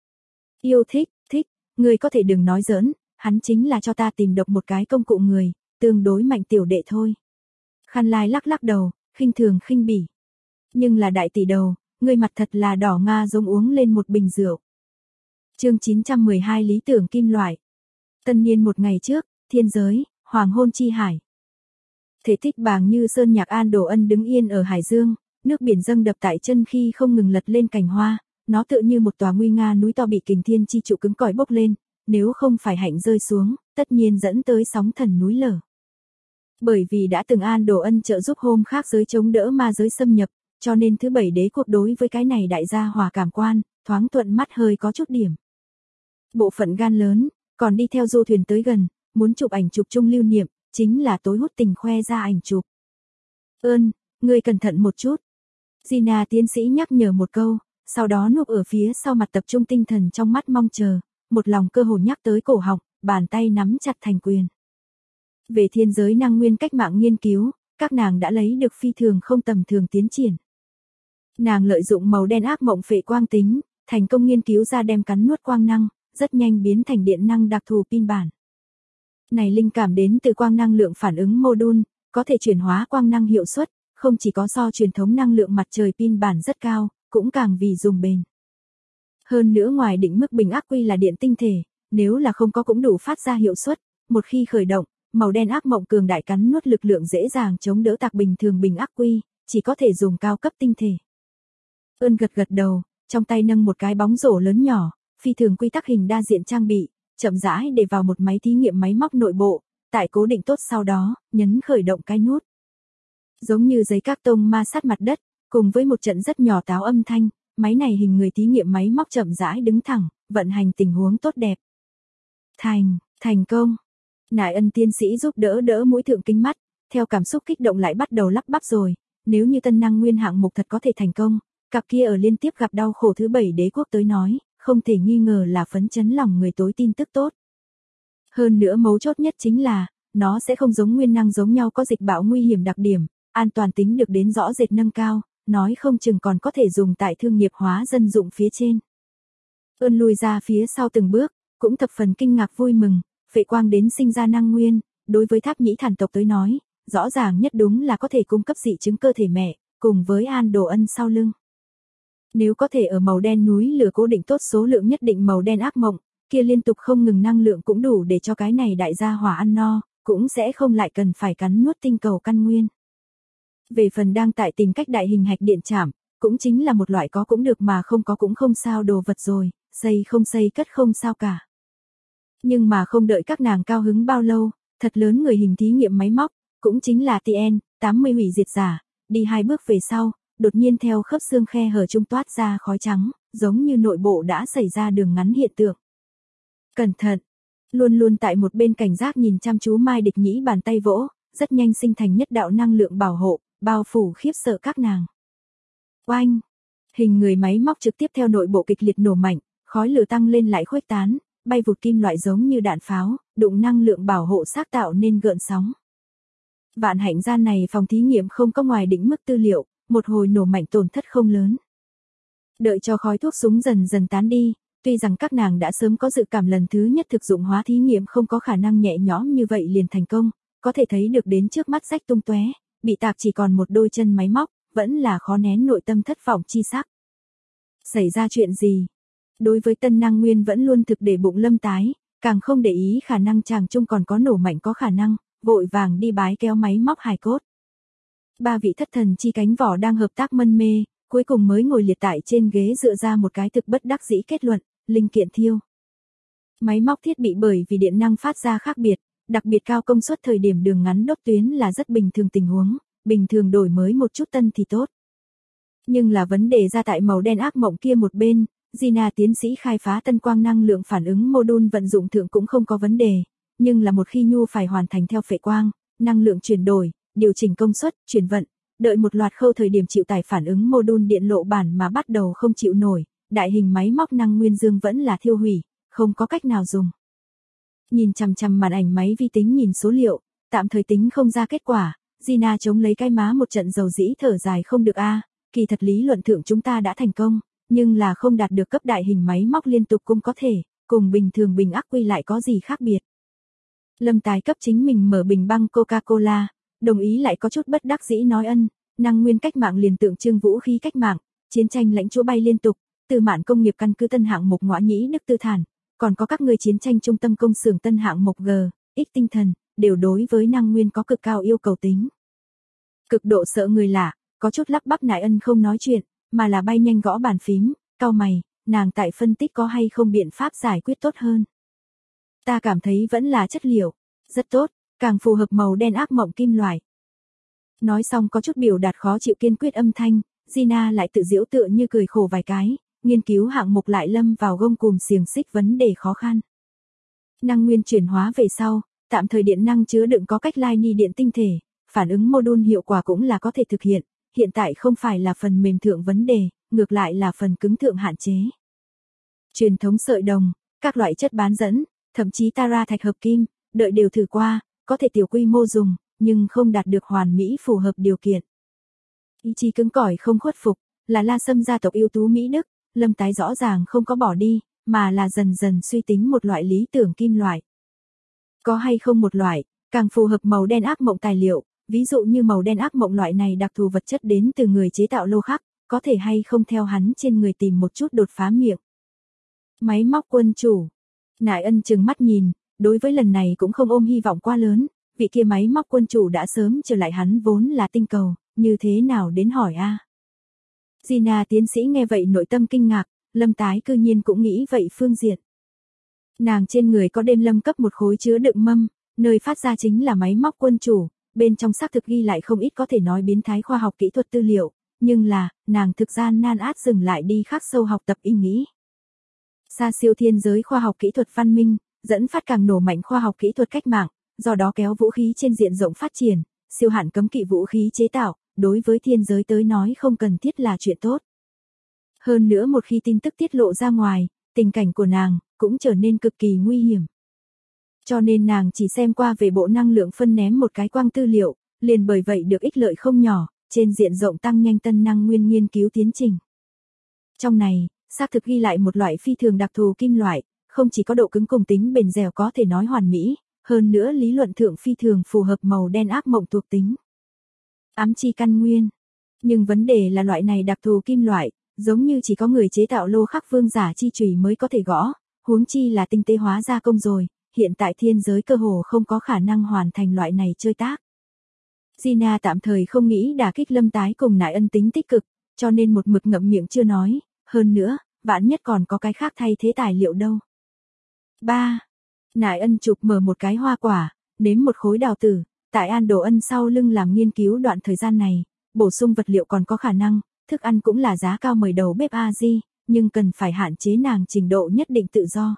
Yêu thích, ngươi có thể đừng nói giỡn, hắn chính là cho ta tìm độc một cái công cụ người, tương đối mạnh tiểu đệ thôi. Khăn Lai lắc lắc đầu, khinh thường khinh bỉ. Nhưng là đại tỷ đầu, ngươi mặt thật là đỏ nga giống uống lên một bình rượu. Chương 912 lý tưởng kim loại. Tân niên một ngày trước, thiên giới, hoàng hôn chi hải. Thể tích bàng như sơn nhạc An Đồ Ân đứng yên ở hải dương, nước biển dâng đập tại chân khi không ngừng lật lên cành hoa, nó tựa như một tòa nguy nga núi to bị kình thiên chi trụ cứng cỏi bốc lên, nếu không phải hạnh rơi xuống, tất nhiên dẫn tới sóng thần núi lở. Bởi vì đã từng An Đồ Ân trợ giúp hôm khác giới chống đỡ ma giới xâm nhập, cho nên thứ bảy đế quốc đối với cái này đại gia hỏa cảm quan, thoáng thuận mắt hơi có chút điểm. Bộ phận gan lớn, còn đi theo du thuyền tới gần, muốn chụp ảnh chụp chung lưu niệm, chính là tối hút tình khoe ra ảnh chụp. Ngươi cẩn thận một chút. Gina tiến sĩ nhắc nhở một câu, sau đó núp ở phía sau mặt tập trung tinh thần trong mắt mong chờ, một lòng cơ hồ nhắc tới cổ họng, bàn tay nắm chặt thành quyền. Về thiên giới năng nguyên cách mạng nghiên cứu, các nàng đã lấy được phi thường không tầm thường tiến triển. Nàng lợi dụng màu đen ác mộng phệ quang tính, thành công nghiên cứu ra đem cắn nuốt quang năng, rất nhanh biến thành điện năng đặc thù pin bản. Này linh cảm đến từ quang năng lượng phản ứng module, có thể chuyển hóa quang năng hiệu suất, không chỉ có so truyền thống năng lượng mặt trời pin bản rất cao, cũng càng vì dùng bền. Hơn nữa ngoài định mức bình ắc quy là điện tinh thể, nếu là không có cũng đủ phát ra hiệu suất, một khi khởi động, màu đen ác mộng cường đại cắn nuốt lực lượng dễ dàng chống đỡ tạc bình thường bình ắc quy, chỉ có thể dùng cao cấp tinh thể. Gật gật đầu, trong tay nâng một cái bóng rổ lớn nhỏ, phi thường quy tắc hình đa diện trang bị, chậm rãi để vào một máy thí nghiệm máy móc nội bộ, tại cố định tốt sau đó, nhấn khởi động cái nút. Giống như giấy các tông ma sát mặt đất, cùng với một trận rất nhỏ táo âm thanh, máy này hình người thí nghiệm máy móc chậm rãi đứng thẳng, vận hành tình huống tốt đẹp. Thành công. Nại Ân tiến sĩ giúp đỡ mũi thượng kính mắt, theo cảm xúc kích động lại bắt đầu lắp bắp rồi, nếu như tân năng nguyên hạng mục thật có thể thành công, cặp kia ở liên tiếp gặp đau khổ thứ bảy đế quốc tới nói, không thể nghi ngờ là phấn chấn lòng người tối tin tức tốt. Hơn nữa mấu chốt nhất chính là, nó sẽ không giống nguyên năng giống nhau có dịch bạo nguy hiểm đặc điểm, an toàn tính được đến rõ rệt nâng cao, nói không chừng còn có thể dùng tại thương nghiệp hóa dân dụng phía trên. Lùi ra phía sau từng bước, cũng thập phần kinh ngạc vui mừng, phệ quang đến sinh ra năng nguyên, đối với tháp nhĩ thản tộc tới nói, rõ ràng nhất đúng là có thể cung cấp dị chứng cơ thể mẹ, cùng với an đồ ân sau lưng. Nếu có thể ở màu đen núi lửa cố định tốt số lượng nhất định màu đen ác mộng, kia liên tục không ngừng năng lượng cũng đủ để cho cái này đại gia hỏa ăn no, cũng sẽ không lại cần phải cắn nuốt tinh cầu căn nguyên. Về phần đang tại tìm cách đại hình hạch điện trảm, cũng chính là một loại có cũng được mà không có cũng không sao đồ vật rồi, xây không xây cất không sao cả. Nhưng mà không đợi các nàng cao hứng bao lâu, thật lớn người hình thí nghiệm máy móc, cũng chính là TN-80 hủy diệt giả, đi 2 bước về sau, đột nhiên theo khớp xương khe hở trung toát ra khói trắng, giống như nội bộ đã xảy ra đường ngắn hiện tượng. Cẩn thận! Luôn luôn tại một bên cảnh giác nhìn chăm chú Mai Địch Nhĩ bàn tay vỗ, rất nhanh sinh thành nhất đạo năng lượng bảo hộ, bao phủ khiếp sợ các nàng. Oanh! Hình người máy móc trực tiếp theo nội bộ kịch liệt nổ mạnh, khói lửa tăng lên lại khuếch tán, bay vụt kim loại giống như đạn pháo, đụng năng lượng bảo hộ xác tạo nên gợn sóng. Vạn hạnh gian này phòng thí nghiệm không có ngoài định mức tư liệu, một hồi nổ mạnh tổn thất không lớn. Đợi cho khói thuốc súng dần dần tán đi, tuy rằng các nàng đã sớm có dự cảm lần thứ nhất thực dụng hóa thí nghiệm không có khả năng nhẹ nhõm như vậy liền thành công, có thể thấy được đến trước mắt rách tung tóe, bị tạc chỉ còn một đôi chân máy móc, vẫn là khó nén nội tâm thất vọng chi sắc. Xảy ra chuyện gì? Đối với tân năng nguyên vẫn luôn thực để bụng Lâm Tái, càng không để ý khả năng chàng trung còn có nổ mạnh có khả năng, vội vàng đi bái kéo máy móc hài cốt. 3 vị thất thần chi cánh vỏ đang hợp tác mân mê, cuối cùng mới ngồi liệt tại trên ghế dựa ra một cái thực bất đắc dĩ kết luận, linh kiện thiêu. Máy móc thiết bị bởi vì điện năng phát ra khác biệt, đặc biệt cao công suất thời điểm đường ngắn đốt tuyến là rất bình thường tình huống, bình thường đổi mới một chút tân thì tốt. Nhưng là vấn đề ra tại màu đen ác mộng kia một bên, Gina tiến sĩ khai phá tân quang năng lượng phản ứng module vận dụng thượng cũng không có vấn đề, nhưng là một khi nhu phải hoàn thành theo phệ quang, năng lượng chuyển đổi, điều chỉnh công suất, chuyển vận, đợi một loạt khâu thời điểm chịu tải phản ứng module điện lộ bản mà bắt đầu không chịu nổi, đại hình máy móc năng nguyên dương vẫn là thiêu hủy, không có cách nào dùng. Nhìn chằm chằm màn ảnh máy vi tính nhìn số liệu, tạm thời tính không ra kết quả, Gina chống lấy cái má một trận dầu dĩ thở dài không được a, kỳ thật lý luận thượng chúng ta đã thành công, nhưng là không đạt được cấp đại hình máy móc liên tục cũng có thể, cùng bình thường bình ắc quy lại có gì khác biệt. Lâm Tái cấp chính mình mở bình băng Coca-Cola, đồng ý lại có chút bất đắc dĩ nói năng nguyên cách mạng liền tượng trưng vũ khí cách mạng, chiến tranh lãnh chúa bay liên tục, từ mạn công nghiệp căn cứ tân hạng mục ngõa nhĩ Đức Tư Thản, còn có các người chiến tranh trung tâm công xưởng tân hạng mục G, X tinh thần, đều đối với năng nguyên có cực cao yêu cầu tính. Cực độ sợ người lạ, có chút lắp bắp Nại Ân không nói chuyện, mà là bay nhanh gõ bàn phím, cau mày, nàng tại phân tích có hay không biện pháp giải quyết tốt hơn. Ta cảm thấy vẫn là chất liệu, rất tốt, càng phù hợp màu đen ác mộng kim loại. Nói xong có chút biểu đạt khó chịu kiên quyết âm thanh, Gina lại tự giễu tựa như cười khổ vài cái, nghiên cứu hạng mục lại lâm vào gông cùm xiềng xích vấn đề khó khăn. Năng nguyên chuyển hóa về sau, tạm thời điện năng chứa đựng có cách line điện tinh thể, phản ứng module hiệu quả cũng là có thể thực hiện, hiện tại không phải là phần mềm thượng vấn đề, ngược lại là phần cứng thượng hạn chế. Truyền thống sợi đồng, các loại chất bán dẫn, thậm chí tara thạch hợp kim, đợi đều thử qua, có thể tiểu quy mô dùng, nhưng không đạt được hoàn mỹ phù hợp điều kiện. Ý chí cứng cỏi không khuất phục, là La Sâm gia tộc ưu tú Mỹ Đức, Lâm Tái rõ ràng không có bỏ đi, mà là dần dần suy tính một loại lý tưởng kim loại. Có hay không một loại, càng phù hợp màu đen ác mộng tài liệu, ví dụ như màu đen ác mộng loại này đặc thù vật chất đến từ người chế tạo lô khắc, có thể hay không theo hắn trên người tìm một chút đột phá miệng. Máy móc quân chủ. Nại Ân trừng mắt nhìn, đối với lần này cũng không ôm hy vọng quá lớn, vị kia máy móc quân chủ đã sớm trở lại hắn vốn là tinh cầu, như thế nào đến hỏi a? Gina tiến sĩ nghe vậy nội tâm kinh ngạc, Lâm Tái cư nhiên cũng nghĩ vậy phương diện. Nàng trên người có đêm lâm cấp một khối chứa đựng mâm, nơi phát ra chính là máy móc quân chủ, bên trong xác thực ghi lại không ít có thể nói biến thái khoa học kỹ thuật tư liệu, nhưng là, nàng thực gian nan át dừng lại đi khắc sâu học tập ý nghĩ. Xa siêu thiên giới khoa học kỹ thuật văn minh, dẫn phát càng nổ mạnh khoa học kỹ thuật cách mạng, do đó kéo vũ khí trên diện rộng phát triển, siêu hạn cấm kỵ vũ khí chế tạo, đối với thiên giới tới nói không cần thiết là chuyện tốt. Hơn nữa một khi tin tức tiết lộ ra ngoài, tình cảnh của nàng cũng trở nên cực kỳ nguy hiểm. Cho nên nàng chỉ xem qua về bộ năng lượng phân ném một cái quang tư liệu, liền bởi vậy được ích lợi không nhỏ, trên diện rộng tăng nhanh tân năng nguyên nghiên cứu tiến trình. Trong này, xác thực ghi lại một loại phi thường đặc thù kim loại, không chỉ có độ cứng cùng tính bền dẻo có thể nói hoàn mỹ, hơn nữa lý luận thượng phi thường phù hợp màu đen ác mộng thuộc tính. Ám chi căn nguyên. Nhưng vấn đề là loại này đặc thù kim loại, giống như chỉ có người chế tạo lô khắc vương giả chi chùy mới có thể gõ, huống chi là tinh tế hóa gia công rồi, hiện tại thiên giới cơ hồ không có khả năng hoàn thành loại này chơi tác. Gina tạm thời không nghĩ đả kích Lâm Tái cùng Nại Ân tính tích cực, cho nên một mực ngậm miệng chưa nói, hơn nữa, vạn nhất còn có cái khác thay thế tài liệu đâu. 3. Nại Ân chụp mở một cái hoa quả, nếm một khối đào tử, tại An Đồ Ân sau lưng làm nghiên cứu đoạn thời gian này, bổ sung vật liệu còn có khả năng, thức ăn cũng là giá cao mời đầu bếp A-di, nhưng cần phải hạn chế nàng trình độ nhất định tự do.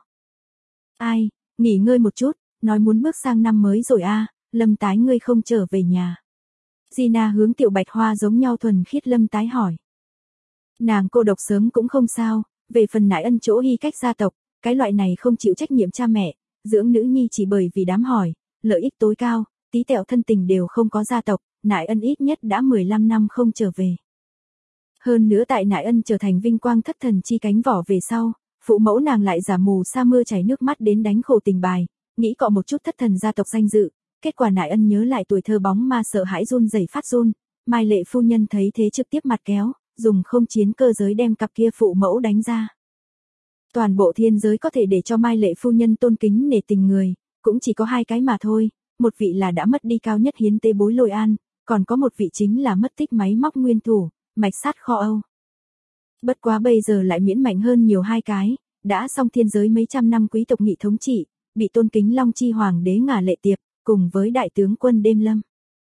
Ai, nghỉ ngơi một chút, nói muốn bước sang năm mới rồi a, Lâm Tái ngươi không trở về nhà. Gina hướng Tiểu Bạch Hoa giống nhau thuần khiết Lâm Tái hỏi. Nàng cô độc sớm cũng không sao, về phần Nại Ân chỗ hy cách gia tộc, cái loại này không chịu trách nhiệm cha mẹ, dưỡng nữ nhi chỉ bởi vì đám hỏi, lợi ích tối cao, tí tẹo thân tình đều không có gia tộc, Nại Ân ít nhất đã 15 năm không trở về. Hơn nữa tại Nại Ân trở thành vinh quang thất thần chi cánh vỏ về sau, phụ mẫu nàng lại giả mù sa mưa chảy nước mắt đến đánh khổ tình bài, nghĩ cọ một chút thất thần gia tộc danh dự, kết quả Nại Ân nhớ lại tuổi thơ bóng ma sợ hãi run rẩy phát run, Mai Lệ phu nhân thấy thế trực tiếp mặt kéo, dùng không chiến cơ giới đem cặp kia phụ mẫu đánh ra. Toàn bộ thiên giới có thể để cho Mai Lệ phu nhân tôn kính nể tình người, cũng chỉ có hai cái mà thôi, một vị là đã mất đi cao nhất hiến tế bối Lôi An, còn có một vị chính là mất tích máy móc nguyên thủ, mạch sát kho Âu. Bất quá bây giờ lại miễn mạnh hơn nhiều hai cái, đã xong thiên giới mấy trăm năm quý tộc nghị thống trị, bị tôn kính Long Chi Hoàng đế Ngà Lệ Tiệp, cùng với đại tướng quân Đêm Lâm.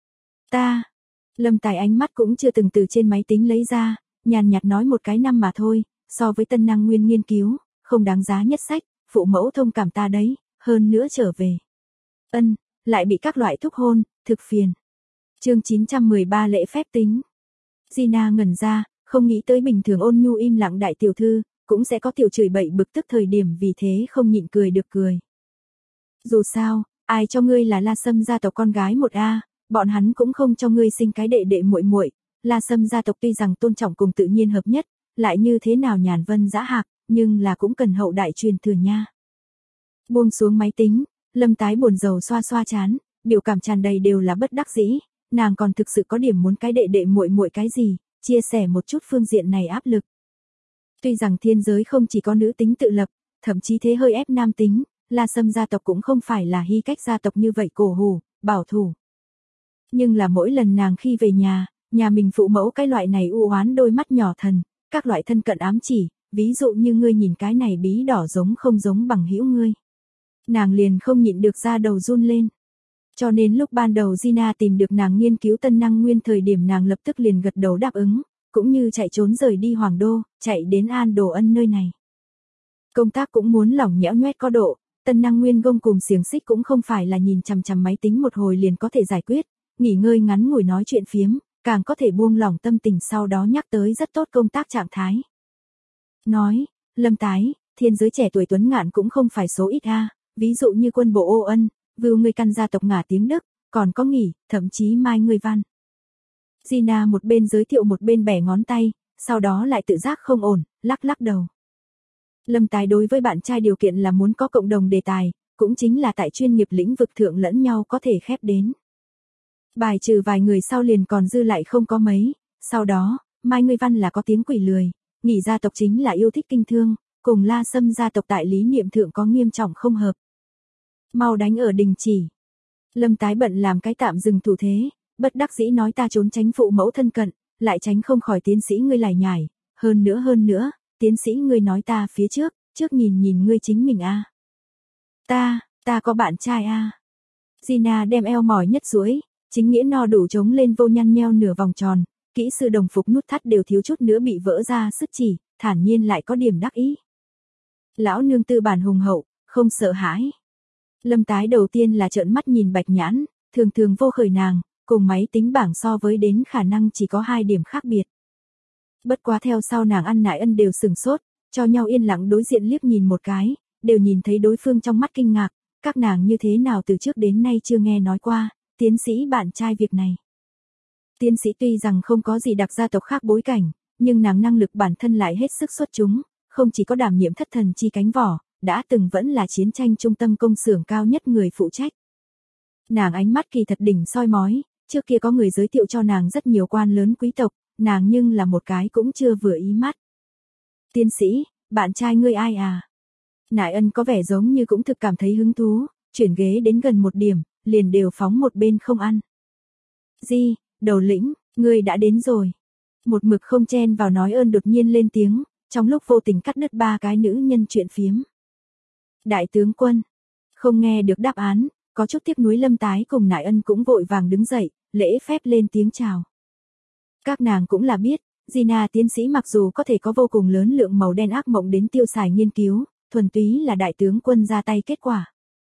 Lâm Tài ánh mắt cũng chưa từng từ trên máy tính lấy ra, nhàn nhạt nói một cái năm mà thôi, so với tân năng nguyên nghiên cứu, không đáng giá nhất sách, phụ mẫu thông cảm ta đấy, hơn nữa trở về. Lại bị các loại thúc hôn, thực phiền. Chương 913 lễ phép tính. Gina ngẩn ra, không nghĩ tới bình thường ôn nhu im lặng đại tiểu thư, cũng sẽ có tiểu chửi bậy bực tức thời điểm vì thế không nhịn cười được cười. Dù sao, ai cho ngươi là La Sâm gia tộc con gái một a, bọn hắn cũng không cho ngươi sinh cái đệ đệ muội muội. La Sâm gia tộc tuy rằng tôn trọng cùng tự nhiên hợp nhất, lại như thế nào nhàn vân dã hạc, nhưng là cũng cần hậu đại truyền thừa nha. Buông xuống máy tính, Lâm Tái buồn rầu xoa xoa chán, biểu cảm tràn đầy đều là bất đắc dĩ, nàng còn thực sự có điểm muốn cái đệ đệ muội muội cái gì, chia sẻ một chút phương diện này áp lực. Tuy rằng thiên giới không chỉ có nữ tính tự lập, thậm chí thế hơi ép nam tính, La Sâm gia tộc cũng không phải là hy cách gia tộc như vậy cổ hủ, bảo thủ. Nhưng là mỗi lần nàng khi về nhà mình phụ mẫu cái loại này u oán đôi mắt nhỏ thần, các loại thân cận ám chỉ, ví dụ như ngươi nhìn cái này bí đỏ giống không giống bằng hữu ngươi. Nàng liền không nhịn được ra đầu run lên. Cho nên lúc ban đầu Gina tìm được nàng nghiên cứu tân năng nguyên thời điểm nàng lập tức liền gật đầu đáp ứng, cũng như chạy trốn rời đi Hoàng Đô, chạy đến An Đồ Ân nơi này. Công tác cũng muốn lỏng nhẽo nhoét có độ, Tân Năng Nguyên Gông cùng xiềng xích cũng không phải là nhìn chằm chằm máy tính một hồi liền có thể giải quyết, nghỉ ngơi ngắn ngủi nói chuyện phiếm, càng có thể buông lỏng tâm tình sau đó nhắc tới rất tốt công tác trạng thái. Nói, Lâm Tái, thiên giới trẻ tuổi tuấn ngạn cũng không phải số ít a, ví dụ như quân bộ Ô Ân, vưu người căn gia tộc ngả tiếng Đức, còn có nghỉ, thậm chí mai người văn. Gina một bên giới thiệu một bên bẻ ngón tay, sau đó lại tự giác không ổn, lắc lắc đầu. Lâm Tái đối với bạn trai điều kiện là muốn có cộng đồng đề tài, cũng chính là tại chuyên nghiệp lĩnh vực thượng lẫn nhau có thể khép đến. Bài trừ vài người sau liền còn dư lại không có mấy, sau đó, Mai Ngươi Văn là có tiếng quỷ lười, nghỉ gia tộc chính là yêu thích kinh thương, cùng La Sâm gia tộc tại lý niệm thượng có nghiêm trọng không hợp. Mau đánh ở đình chỉ. Lâm Tái bận làm cái tạm dừng thủ thế, bất đắc dĩ nói ta trốn tránh phụ mẫu thân cận, lại tránh không khỏi tiến sĩ ngươi lải nhải, hơn nữa, tiến sĩ ngươi nói ta phía trước nhìn ngươi chính mình a. Ta có bạn trai a. Gina đem eo mỏi nhất duỗi, chính nghĩa no đủ chống lên vô nhăn nheo nửa vòng tròn, kỹ sư đồng phục nút thắt đều thiếu chút nữa bị vỡ ra sức chỉ, thản nhiên lại có điểm đắc ý. Lão nương tư bản hùng hậu, không sợ hãi. Lâm Tái đầu tiên là trợn mắt nhìn Bạch Nhãn, thường vô khởi nàng, cùng máy tính bảng so với đến khả năng chỉ có 2 điểm khác biệt. Bất quá theo sau nàng ăn nại ân đều sừng sốt, cho nhau yên lặng đối diện liếc nhìn một cái, đều nhìn thấy đối phương trong mắt kinh ngạc, các nàng như thế nào từ trước đến nay chưa nghe nói qua, tiến sĩ bạn trai việc này. Tiến sĩ tuy rằng không có gì đặc gia tộc khác bối cảnh, nhưng nàng năng lực bản thân lại hết sức xuất chúng, không chỉ có đảm nhiệm thất thần chi cánh vỏ, đã từng vẫn là chiến tranh trung tâm công xưởng cao nhất người phụ trách. Nàng ánh mắt kỳ thật đỉnh soi mói, trước kia có người giới thiệu cho nàng rất nhiều quan lớn quý tộc, nàng nhưng là một cái cũng chưa vừa ý mắt. Tiến sĩ, bạn trai ngươi ai à? Nại Ân có vẻ giống như cũng thực cảm thấy hứng thú, chuyển ghế đến gần một điểm, liền đều phóng một bên không ăn. Di, đầu lĩnh, ngươi đã đến rồi. Một mực không chen vào nói ơn đột nhiên lên tiếng, trong lúc vô tình cắt đứt 3 cái nữ nhân chuyện phiếm. Đại tướng quân, không nghe được đáp án, có chút tiếc nuối Lâm Tái cùng Nại Ân cũng vội vàng đứng dậy, lễ phép lên tiếng chào. Các nàng cũng là biết, Gina tiến sĩ mặc dù có thể có vô cùng lớn lượng màu đen ác mộng đến tiêu xài nghiên cứu, thuần túy là đại tướng quân ra tay kết quả.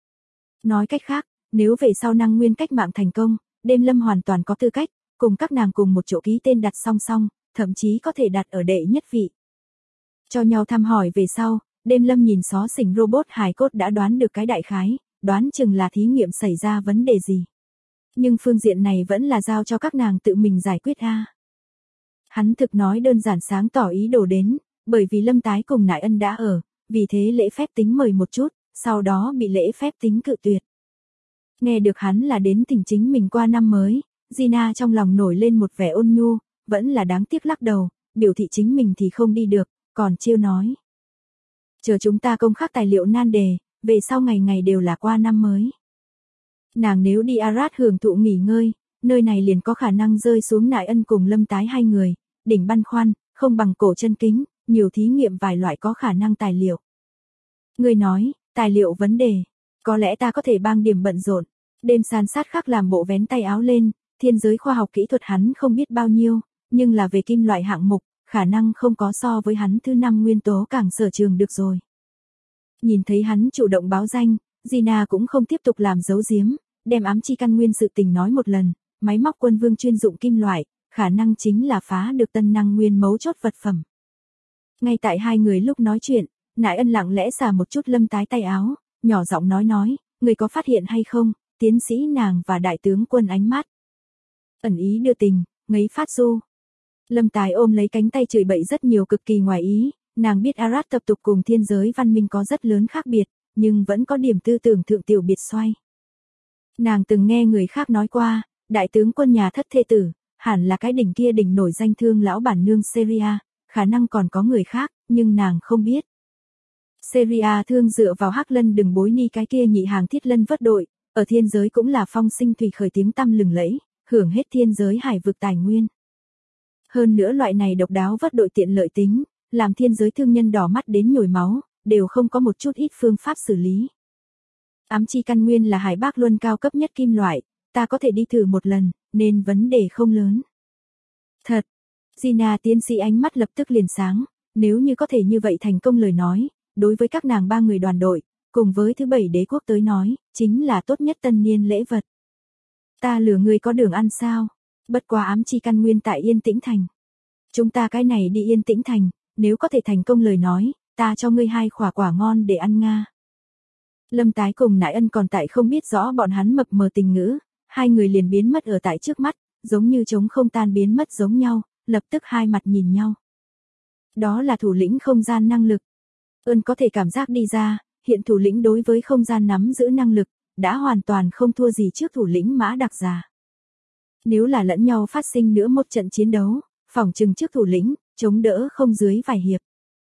Nói cách khác, nếu về sau năng nguyên cách mạng thành công, Đêm Lâm hoàn toàn có tư cách, cùng các nàng cùng một chỗ ký tên đặt song song, thậm chí có thể đặt ở đệ nhất vị. Cho nhau thăm hỏi về sau, Đêm Lâm nhìn xó xỉnh robot hài cốt đã đoán được cái đại khái, đoán chừng là thí nghiệm xảy ra vấn đề gì. Nhưng phương diện này vẫn là giao cho các nàng tự mình giải quyết a. Hắn thực nói đơn giản sáng tỏ ý đồ đến, bởi vì Lâm Tái cùng Nại Ân đã ở, vì thế lễ phép tính mời một chút, sau đó bị lễ phép tính cự tuyệt. Nghe được hắn là đến thỉnh chính mình qua năm mới, Gina trong lòng nổi lên một vẻ ôn nhu, vẫn là đáng tiếc lắc đầu, biểu thị chính mình thì không đi được, còn trêu nói. Chờ chúng ta công khắc tài liệu nan đề, về sau ngày ngày đều là qua năm mới. Nàng nếu đi Arad hưởng thụ nghỉ ngơi, nơi này liền có khả năng rơi xuống Nại Ân cùng Lâm Tái hai người, đỉnh băn khoăn, không bằng cổ chân kính, nhiều thí nghiệm vài loại có khả năng tài liệu. Người nói, tài liệu vấn đề, có lẽ ta có thể bang điểm bận rộn. Đêm san sát khắc làm bộ vén tay áo lên, thiên giới khoa học kỹ thuật hắn không biết bao nhiêu, nhưng là về kim loại hạng mục, khả năng không có so với hắn thứ 5 nguyên tố càng sở trường được rồi. Nhìn thấy hắn chủ động báo danh, Gina cũng không tiếp tục làm giấu giếm, đem ám chi căn nguyên sự tình nói một lần, máy móc quân vương chuyên dụng kim loại, khả năng chính là phá được tân năng nguyên mấu chốt vật phẩm. Ngay tại hai người lúc nói chuyện, Nại Ân lặng lẽ xả một chút Lâm Tái tay áo, nhỏ giọng nói, người có phát hiện hay không, tiến sĩ nàng và đại tướng quân ánh mắt. Ẩn ý đưa tình, ngấy phát du. Lâm Tái ôm lấy cánh tay chửi bậy rất nhiều cực kỳ ngoài ý, nàng biết Arad tập tục cùng thiên giới văn minh có rất lớn khác biệt, nhưng vẫn có điểm tư tưởng thượng tiểu biệt xoay. Nàng từng nghe người khác nói qua, đại tướng quân nhà thất thê tử, hẳn là cái đỉnh kia đỉnh nổi danh thương lão bản nương Syria, khả năng còn có người khác, nhưng nàng không biết. Syria thương dựa vào Hắc Lân đừng bối ni cái kia nhị hàng thiết lân vất đội, ở thiên giới cũng là phong sinh thủy khởi tiếng tăm lừng lẫy, hưởng hết thiên giới hải vực tài nguyên. Hơn nữa loại này độc đáo vất đội tiện lợi tính, làm thiên giới thương nhân đỏ mắt đến nhồi máu, đều không có một chút ít phương pháp xử lý. Ám chi căn nguyên là hải bác luân cao cấp nhất kim loại, ta có thể đi thử một lần, nên vấn đề không lớn. Thật, Gina tiến sĩ ánh mắt lập tức liền sáng, nếu như có thể như vậy thành công lời nói, đối với các nàng 3 người đoàn đội, cùng với thứ 7 đế quốc tới nói, chính là tốt nhất tân niên lễ vật. Ta lừa ngươi có đường ăn sao? Bất quá ám chi căn nguyên tại Yên Tĩnh Thành. Chúng ta cái này đi Yên Tĩnh Thành, nếu có thể thành công lời nói, ta cho ngươi 2 quả ngon để ăn nga. Lâm Tái cùng Nại Ân còn tại không biết rõ bọn hắn mập mờ tình ngữ, 2 người liền biến mất ở tại trước mắt, giống như trống không tan biến mất giống nhau, lập tức hai mặt nhìn nhau. Đó là thủ lĩnh không gian năng lực. Ân có thể cảm giác đi ra, hiện thủ lĩnh đối với không gian nắm giữ năng lực, đã hoàn toàn không thua gì trước thủ lĩnh Mã Đặc Già. Nếu là lẫn nhau phát sinh nữa một trận chiến đấu, phỏng chừng trước thủ lĩnh, chống đỡ không dưới vài hiệp.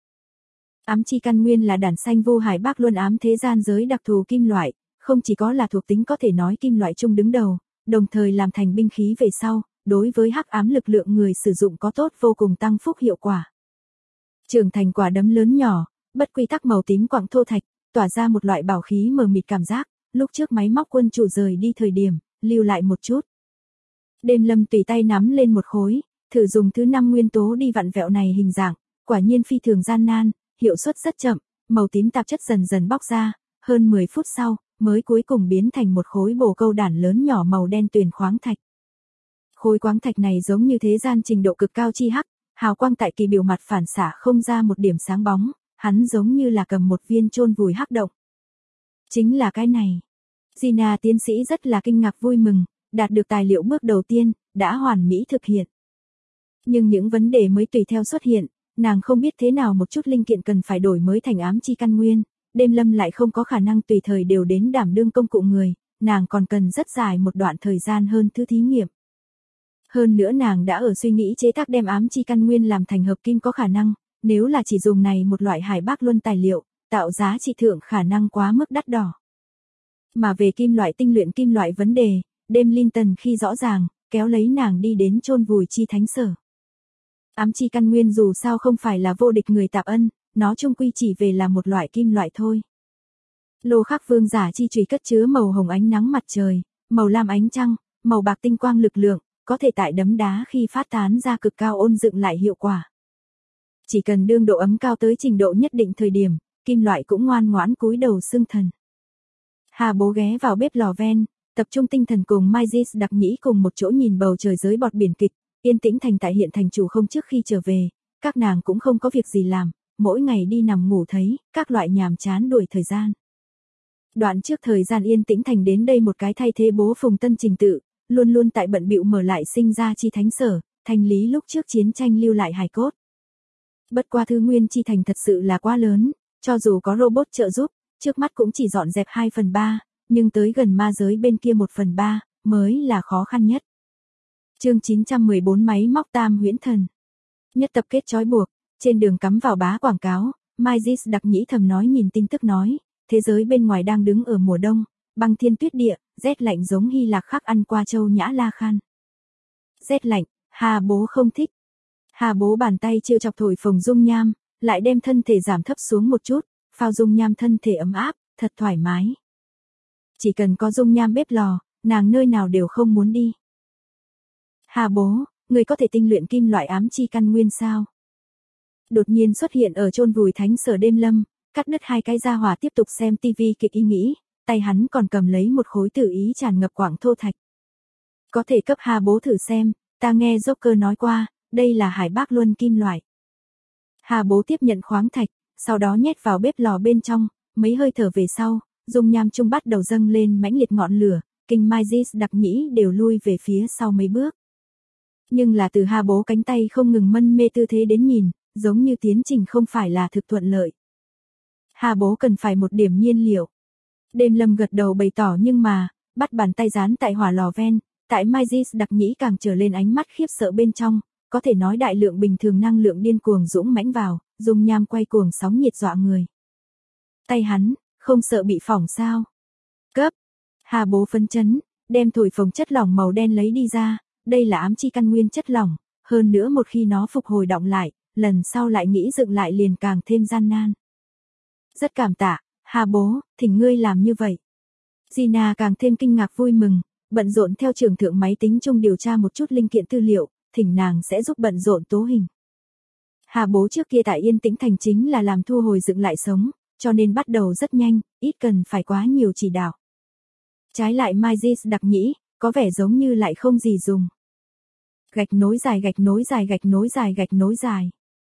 Ám chi căn nguyên là đản xanh vô hải bác luân ám thế gian giới đặc thù kim loại, không chỉ có là thuộc tính có thể nói kim loại chung đứng đầu, đồng thời làm thành binh khí về sau, đối với hắc ám lực lượng người sử dụng có tốt vô cùng tăng phúc hiệu quả. Trưởng thành quả đấm lớn nhỏ, bất quy tắc màu tím quặng thô thạch, tỏa ra một loại bảo khí mờ mịt cảm giác, lúc trước máy móc quân chủ rời đi thời điểm, lưu lại một chút. Đêm Lâm tùy tay nắm lên một khối, thử dùng thứ 5 nguyên tố đi vặn vẹo này hình dạng, quả nhiên phi thường gian nan, hiệu suất rất chậm, màu tím tạp chất dần dần bóc ra, hơn 10 phút sau, mới cuối cùng biến thành một khối bồ câu đản lớn nhỏ màu đen tuyền khoáng thạch. Khối khoáng thạch này giống như thế gian trình độ cực cao chi hắc, hào quang tại kỳ biểu mặt phản xạ không ra một điểm sáng bóng, hắn giống như là cầm một viên chôn vùi hắc động. Chính là cái này. Gina tiến sĩ rất là kinh ngạc vui mừng, đạt được tài liệu bước đầu tiên, đã hoàn mỹ thực hiện. Nhưng những vấn đề mới tùy theo xuất hiện, nàng không biết thế nào một chút linh kiện cần phải đổi mới thành ám chi căn nguyên, Đêm Lâm lại không có khả năng tùy thời đều đến đảm đương công cụ người, nàng còn cần rất dài một đoạn thời gian hơn thứ thí nghiệm. Hơn nữa nàng đã ở suy nghĩ chế tác đem ám chi căn nguyên làm thành hợp kim có khả năng, nếu là chỉ dùng này một loại hải bác luân tài liệu, tạo giá trị thượng khả năng quá mức đắt đỏ. Mà về kim loại tinh luyện kim loại vấn đề, Đêm Linton khi rõ ràng, kéo lấy nàng đi đến chôn vùi chi thánh sở. Ám chi căn nguyên dù sao không phải là vô địch người tạp ân, nó chung quy chỉ về là một loại kim loại thôi. Lô khắc vương giả chi chùy cất chứa màu hồng ánh nắng mặt trời, màu lam ánh trăng, màu bạc tinh quang lực lượng, có thể tại đấm đá khi phát tán ra cực cao ôn dựng lại hiệu quả. Chỉ cần đương độ ấm cao tới trình độ nhất định thời điểm, kim loại cũng ngoan ngoãn cúi đầu xưng thần. Hà Bố ghé vào bếp lò ven, tập trung tinh thần cùng Mai Jis Đặc Nhĩ cùng một chỗ nhìn bầu trời giới bọt biển kịch, Yên Tĩnh Thành tại hiện thành chủ không trước khi trở về, các nàng cũng không có việc gì làm, mỗi ngày đi nằm ngủ thấy, các loại nhàm chán đuổi thời gian. Đoạn trước thời gian Yên Tĩnh Thành đến đây một cái thay thế bố Phùng Tân trình tự, luôn luôn tại bận bịu mở lại sinh ra chi thánh sở, thành lý lúc trước chiến tranh lưu lại hài cốt. Bất qua thứ nguyên chi thành thật sự là quá lớn, cho dù có robot trợ giúp, trước mắt cũng chỉ dọn dẹp 2/3, nhưng tới gần ma giới bên kia 1/3, mới là khó khăn nhất. Chương 914 máy móc tam huyễn thần. Nhất tập kết trói buộc, trên đường cắm vào bá quảng cáo, Mai Jis Đặc Nhĩ thầm nói nhìn tin tức nói, thế giới bên ngoài đang đứng ở mùa đông, băng thiên tuyết địa, rét lạnh giống Hy Lạc khắc ăn qua châu Nhã La Khan. Rét lạnh, Hà Bố không thích. Hà Bố bàn tay trêu chọc thổi phồng dung nham, lại đem thân thể giảm thấp xuống một chút, phao dung nham thân thể ấm áp, thật thoải mái. Chỉ cần có dung nham bếp lò, nàng nơi nào đều không muốn đi. Hà Bố, người có thể tinh luyện kim loại ám chi căn nguyên sao? Đột nhiên xuất hiện ở chôn vùi thánh sở Đêm Lâm, cắt đứt hai cái gia hỏa tiếp tục xem tivi kịch ý nghĩ, tay hắn còn cầm lấy một khối tự ý tràn ngập quảng thô thạch. Có thể cấp Hà Bố thử xem, ta nghe Joker nói qua, đây là hải bác luân kim loại. Hà Bố tiếp nhận khoáng thạch, sau đó nhét vào bếp lò bên trong, mấy hơi thở về sau, dung nham trung bắt đầu dâng lên mãnh liệt ngọn lửa, kinh Mai Jis Đặc Nhĩ đều lui về phía sau mấy bước. Nhưng là từ Hà Bố cánh tay không ngừng mân mê tư thế đến nhìn, giống như tiến trình không phải là thực thuận lợi. Hà Bố cần phải một điểm nhiên liệu. Đêm Lâm gật đầu bày tỏ nhưng mà, bắt bàn tay dán tại hỏa lò ven, tại Mai Jis Đặc Nhĩ càng trở lên ánh mắt khiếp sợ bên trong, có thể nói đại lượng bình thường năng lượng điên cuồng dũng mãnh vào, dung nham quay cuồng sóng nhiệt dọa người. Tay hắn, không sợ bị phỏng sao? Cấp. Hà Bố phấn chấn, đem thổi phồng chất lỏng màu đen lấy đi ra, đây là ám chi căn nguyên chất lỏng, hơn nữa một khi nó phục hồi động lại, lần sau lại nghĩ dựng lại liền càng thêm gian nan. Rất cảm tạ, Hà Bố, thỉnh ngươi làm như vậy. Gina càng thêm kinh ngạc vui mừng, bận rộn theo trưởng thượng máy tính chung điều tra một chút linh kiện tư liệu, thỉnh nàng sẽ giúp bận rộn tố hình. Hà bố trước kia tại Yên Tĩnh Thành chính là làm thu hồi dựng lại sống, cho nên bắt đầu rất nhanh, ít cần phải quá nhiều chỉ đạo. Trái lại Mai Jis đặc nhĩ, có vẻ giống như lại không gì dùng. Gạch nối dài gạch nối dài gạch nối dài gạch nối dài.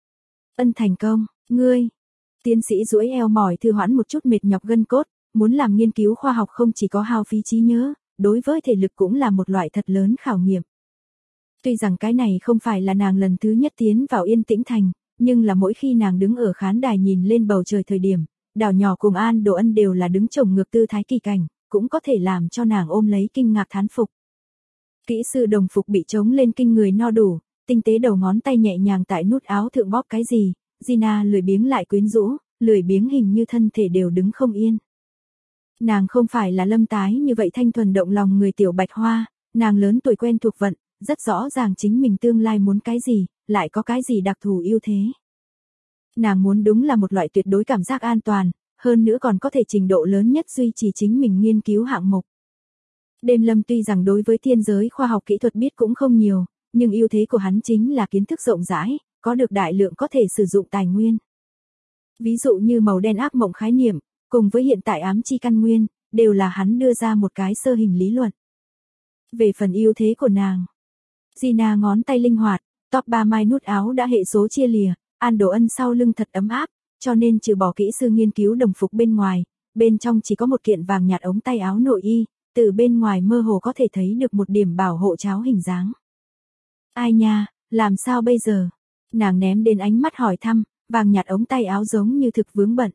Ân thành công, ngươi. Tiến sĩ duỗi eo mỏi thư hoãn một chút mệt nhọc gân cốt, muốn làm nghiên cứu khoa học không chỉ có hao phí trí nhớ, đối với thể lực cũng là một loại thật lớn khảo nghiệm. Tuy rằng cái này không phải là nàng lần thứ nhất tiến vào Yên Tĩnh Thành, nhưng là mỗi khi nàng đứng ở khán đài nhìn lên bầu trời thời điểm, đảo nhỏ cùng An Đồ Ân đều là đứng chồng ngược tư thái kỳ cảnh, cũng có thể làm cho nàng ôm lấy kinh ngạc thán phục. Kỹ sư đồng phục bị trống lên kinh người no đủ, tinh tế đầu ngón tay nhẹ nhàng tại nút áo thượng bóp cái gì, Gina lười biếng lại quyến rũ, lười biếng hình như thân thể đều đứng không yên. Nàng không phải là Lâm Tái như vậy thanh thuần động lòng người tiểu bạch hoa, nàng lớn tuổi quen thuộc vận, rất rõ ràng chính mình tương lai muốn cái gì, lại có cái gì đặc thù ưu thế. Nàng muốn đúng là một loại tuyệt đối cảm giác an toàn, hơn nữa còn có thể trình độ lớn nhất duy trì chính mình nghiên cứu hạng mục. Đêm Lâm tuy rằng đối với thiên giới khoa học kỹ thuật biết cũng không nhiều, nhưng ưu thế của hắn chính là kiến thức rộng rãi, có được đại lượng có thể sử dụng tài nguyên. Ví dụ như màu đen ác mộng khái niệm, cùng với hiện tại ám chi căn nguyên, đều là hắn đưa ra một cái sơ hình lý luận. Về phần ưu thế của nàng, Gina ngón tay linh hoạt, top 3 mai nút áo đã hệ số chia lìa, An Đồ Ân sau lưng thật ấm áp, cho nên trừ bỏ kỹ sư nghiên cứu đồng phục bên ngoài, bên trong chỉ có một kiện vàng nhạt ống tay áo nội y, từ bên ngoài mơ hồ có thể thấy được một điểm bảo hộ cháo hình dáng. Ai nha, làm sao bây giờ? Nàng ném đến ánh mắt hỏi thăm, vàng nhạt ống tay áo giống như thực vướng bận.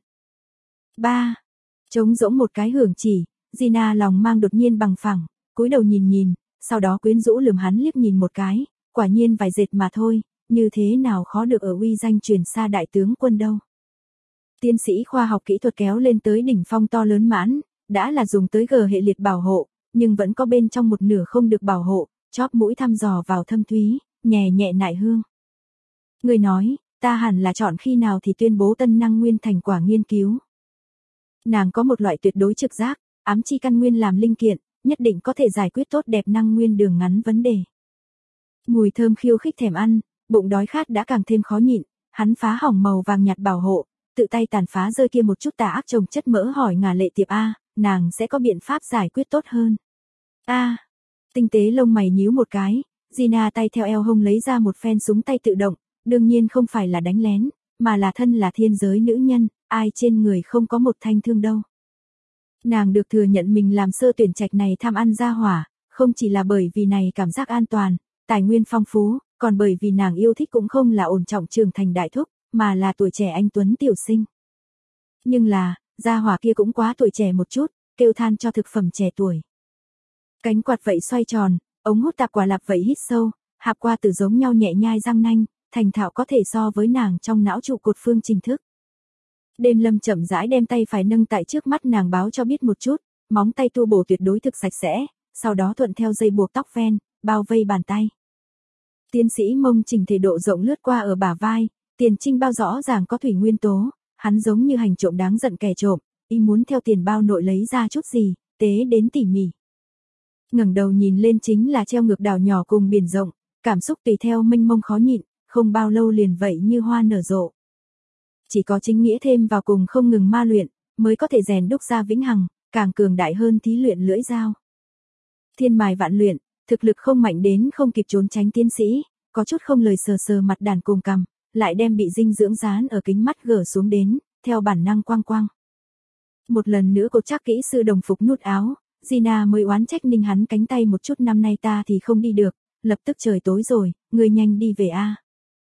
3. Trống rỗng một cái hưởng chỉ, Gina lòng mang đột nhiên bằng phẳng, cúi đầu nhìn nhìn, sau đó quyến rũ lườm hắn liếc nhìn một cái, quả nhiên vài dệt mà thôi, như thế nào khó được ở uy danh truyền xa đại tướng quân đâu. Tiến sĩ khoa học kỹ thuật kéo lên tới đỉnh phong to lớn mãn, đã là dùng tới G hệ liệt bảo hộ, nhưng vẫn có bên trong một nửa không được bảo hộ, chóp mũi thăm dò vào thâm thúy, nhẹ nhẹ nại hương. Người nói, ta hẳn là chọn khi nào thì tuyên bố tân năng nguyên thành quả nghiên cứu. Nàng có một loại tuyệt đối trực giác, ám chi căn nguyên làm linh kiện, nhất định có thể giải quyết tốt đẹp năng nguyên đường ngắn vấn đề. Mùi thơm khiêu khích thèm ăn, bụng đói khát đã càng thêm khó nhịn, hắn phá hỏng màu vàng nhạt bảo hộ, tự tay tàn phá rơi kia một chút tà ác trồng chất mỡ hỏi Ngà Lệ Tiệp a, nàng sẽ có biện pháp giải quyết tốt hơn. A, tinh tế lông mày nhíu một cái, Gina tay theo eo hông lấy ra một phen súng tay tự động, đương nhiên không phải là đánh lén, mà là thân là thiên giới nữ nhân, ai trên người không có một thanh thương đâu. Nàng được thừa nhận mình làm sơ tuyển trạch này tham ăn ra hỏa, không chỉ là bởi vì này cảm giác an toàn, tài nguyên phong phú, còn bởi vì nàng yêu thích cũng không là ổn trọng trưởng thành đại thúc, mà là tuổi trẻ anh tuấn tiểu sinh. Nhưng là, gia hỏa kia cũng quá tuổi trẻ một chút, kêu than cho thực phẩm trẻ tuổi. Cánh quạt vậy xoay tròn, ống hút tạp quả lạp vậy hít sâu, hạp qua từ giống nhau nhẹ nhai răng nanh, thành thạo có thể so với nàng trong não trụ cột phương trình thức. Đêm Lâm chậm rãi đem tay phải nâng tại trước mắt nàng báo cho biết một chút, móng tay tua bổ tuyệt đối thực sạch sẽ, sau đó thuận theo dây buộc tóc ven, bao vây bàn tay. Tiến sĩ mông chỉnh thể độ rộng lướt qua ở bả vai, tiền trinh bao rõ ràng có thủy nguyên tố, hắn giống như hành trộm đáng giận kẻ trộm, y muốn theo tiền bao nội lấy ra chút gì, tế đến tỉ mỉ. Ngẩng đầu nhìn lên chính là treo ngược đảo nhỏ cùng biển rộng, cảm xúc tùy theo mênh mông khó nhịn, không bao lâu liền vậy như hoa nở rộ. Chỉ có chính nghĩa thêm vào cùng không ngừng ma luyện, mới có thể rèn đúc ra vĩnh hằng, càng cường đại hơn thí luyện lưỡi dao. Thiên mài vạn luyện, thực lực không mạnh đến không kịp trốn tránh tiến sĩ, có chút không lời sờ sờ mặt đàn cùng cằm, lại đem bị dinh dưỡng dán ở kính mắt gỡ xuống đến, theo bản năng quang quang. Một lần nữa cô chắc kỹ sư đồng phục nút áo, Gina mới oán trách ninh hắn cánh tay một chút, năm nay ta thì không đi được, lập tức trời tối rồi, ngươi nhanh đi về a.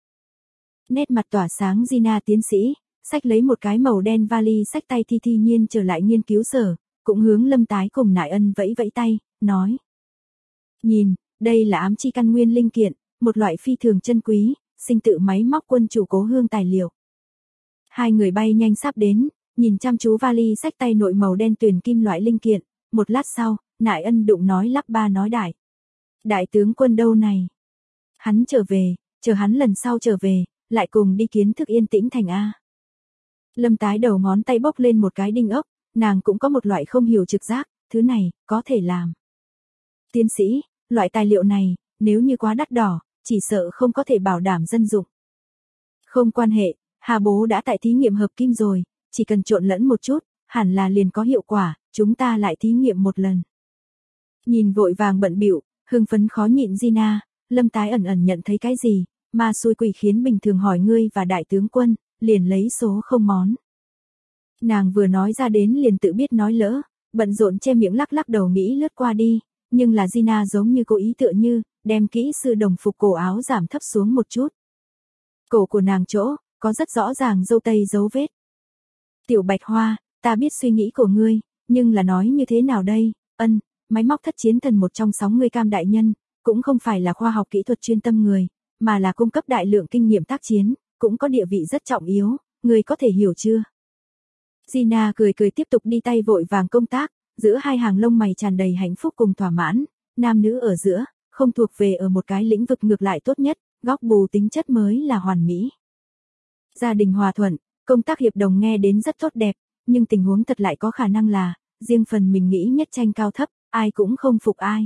Nét mặt tỏa sáng Gina tiến sĩ, xách lấy một cái màu đen vali xách tay thi thi nhiên trở lại nghiên cứu sở, cũng hướng Lâm Tái cùng Nại Ân vẫy vẫy tay, nói. Nhìn, đây là ám chi căn nguyên linh kiện, một loại phi thường chân quý, sinh tự máy móc quân chủ cố hương tài liệu. Hai người bay nhanh sắp đến, nhìn chăm chú vali xách tay nội màu đen tuyền kim loại linh kiện, một lát sau, Nại Ân đụng nói lắp ba nói đại. Đại tướng quân đâu này? Hắn trở về, chờ hắn lần sau trở về, lại cùng đi kiến thức Yên Tĩnh Thành A. Lâm Tái đầu ngón tay bốc lên một cái đinh ốc, nàng cũng có một loại không hiểu trực giác, thứ này, có thể làm. Tiến sĩ, loại tài liệu này, nếu như quá đắt đỏ, chỉ sợ không có thể bảo đảm dân dụng. Không quan hệ, Hà bố đã tại thí nghiệm hợp kim rồi, chỉ cần trộn lẫn một chút, hẳn là liền có hiệu quả, chúng ta lại thí nghiệm một lần. Nhìn vội vàng bận bịu, hưng phấn khó nhịn Gina, Lâm Tái ẩn ẩn nhận thấy cái gì, mà xui quỷ khiến bình thường hỏi ngươi và đại tướng quân, liền lấy số không món. Nàng vừa nói ra đến liền tự biết nói lỡ, bận rộn che miệng lắc lắc đầu nghĩ lướt qua đi, nhưng là Gina giống như cố ý tựa như, đem kỹ sư đồng phục cổ áo giảm thấp xuống một chút. Cổ của nàng chỗ, có rất rõ ràng dâu tây dấu vết. Tiểu Bạch Hoa, ta biết suy nghĩ của ngươi, nhưng là nói như thế nào đây, máy móc thất chiến thần một trong 6 người cam đại nhân, cũng không phải là khoa học kỹ thuật chuyên tâm người, mà là cung cấp đại lượng kinh nghiệm tác chiến, cũng có địa vị rất trọng yếu, ngươi có thể hiểu chưa? Gina cười cười tiếp tục đi tay vội vàng công tác, giữa hai hàng lông mày tràn đầy hạnh phúc cùng thỏa mãn, nam nữ ở giữa, không thuộc về ở một cái lĩnh vực ngược lại tốt nhất, góc bù tính chất mới là hoàn mỹ. Gia đình hòa thuận, công tác hiệp đồng nghe đến rất tốt đẹp, nhưng tình huống thật lại có khả năng là, riêng phần mình nghĩ nhất tranh cao thấp, ai cũng không phục ai.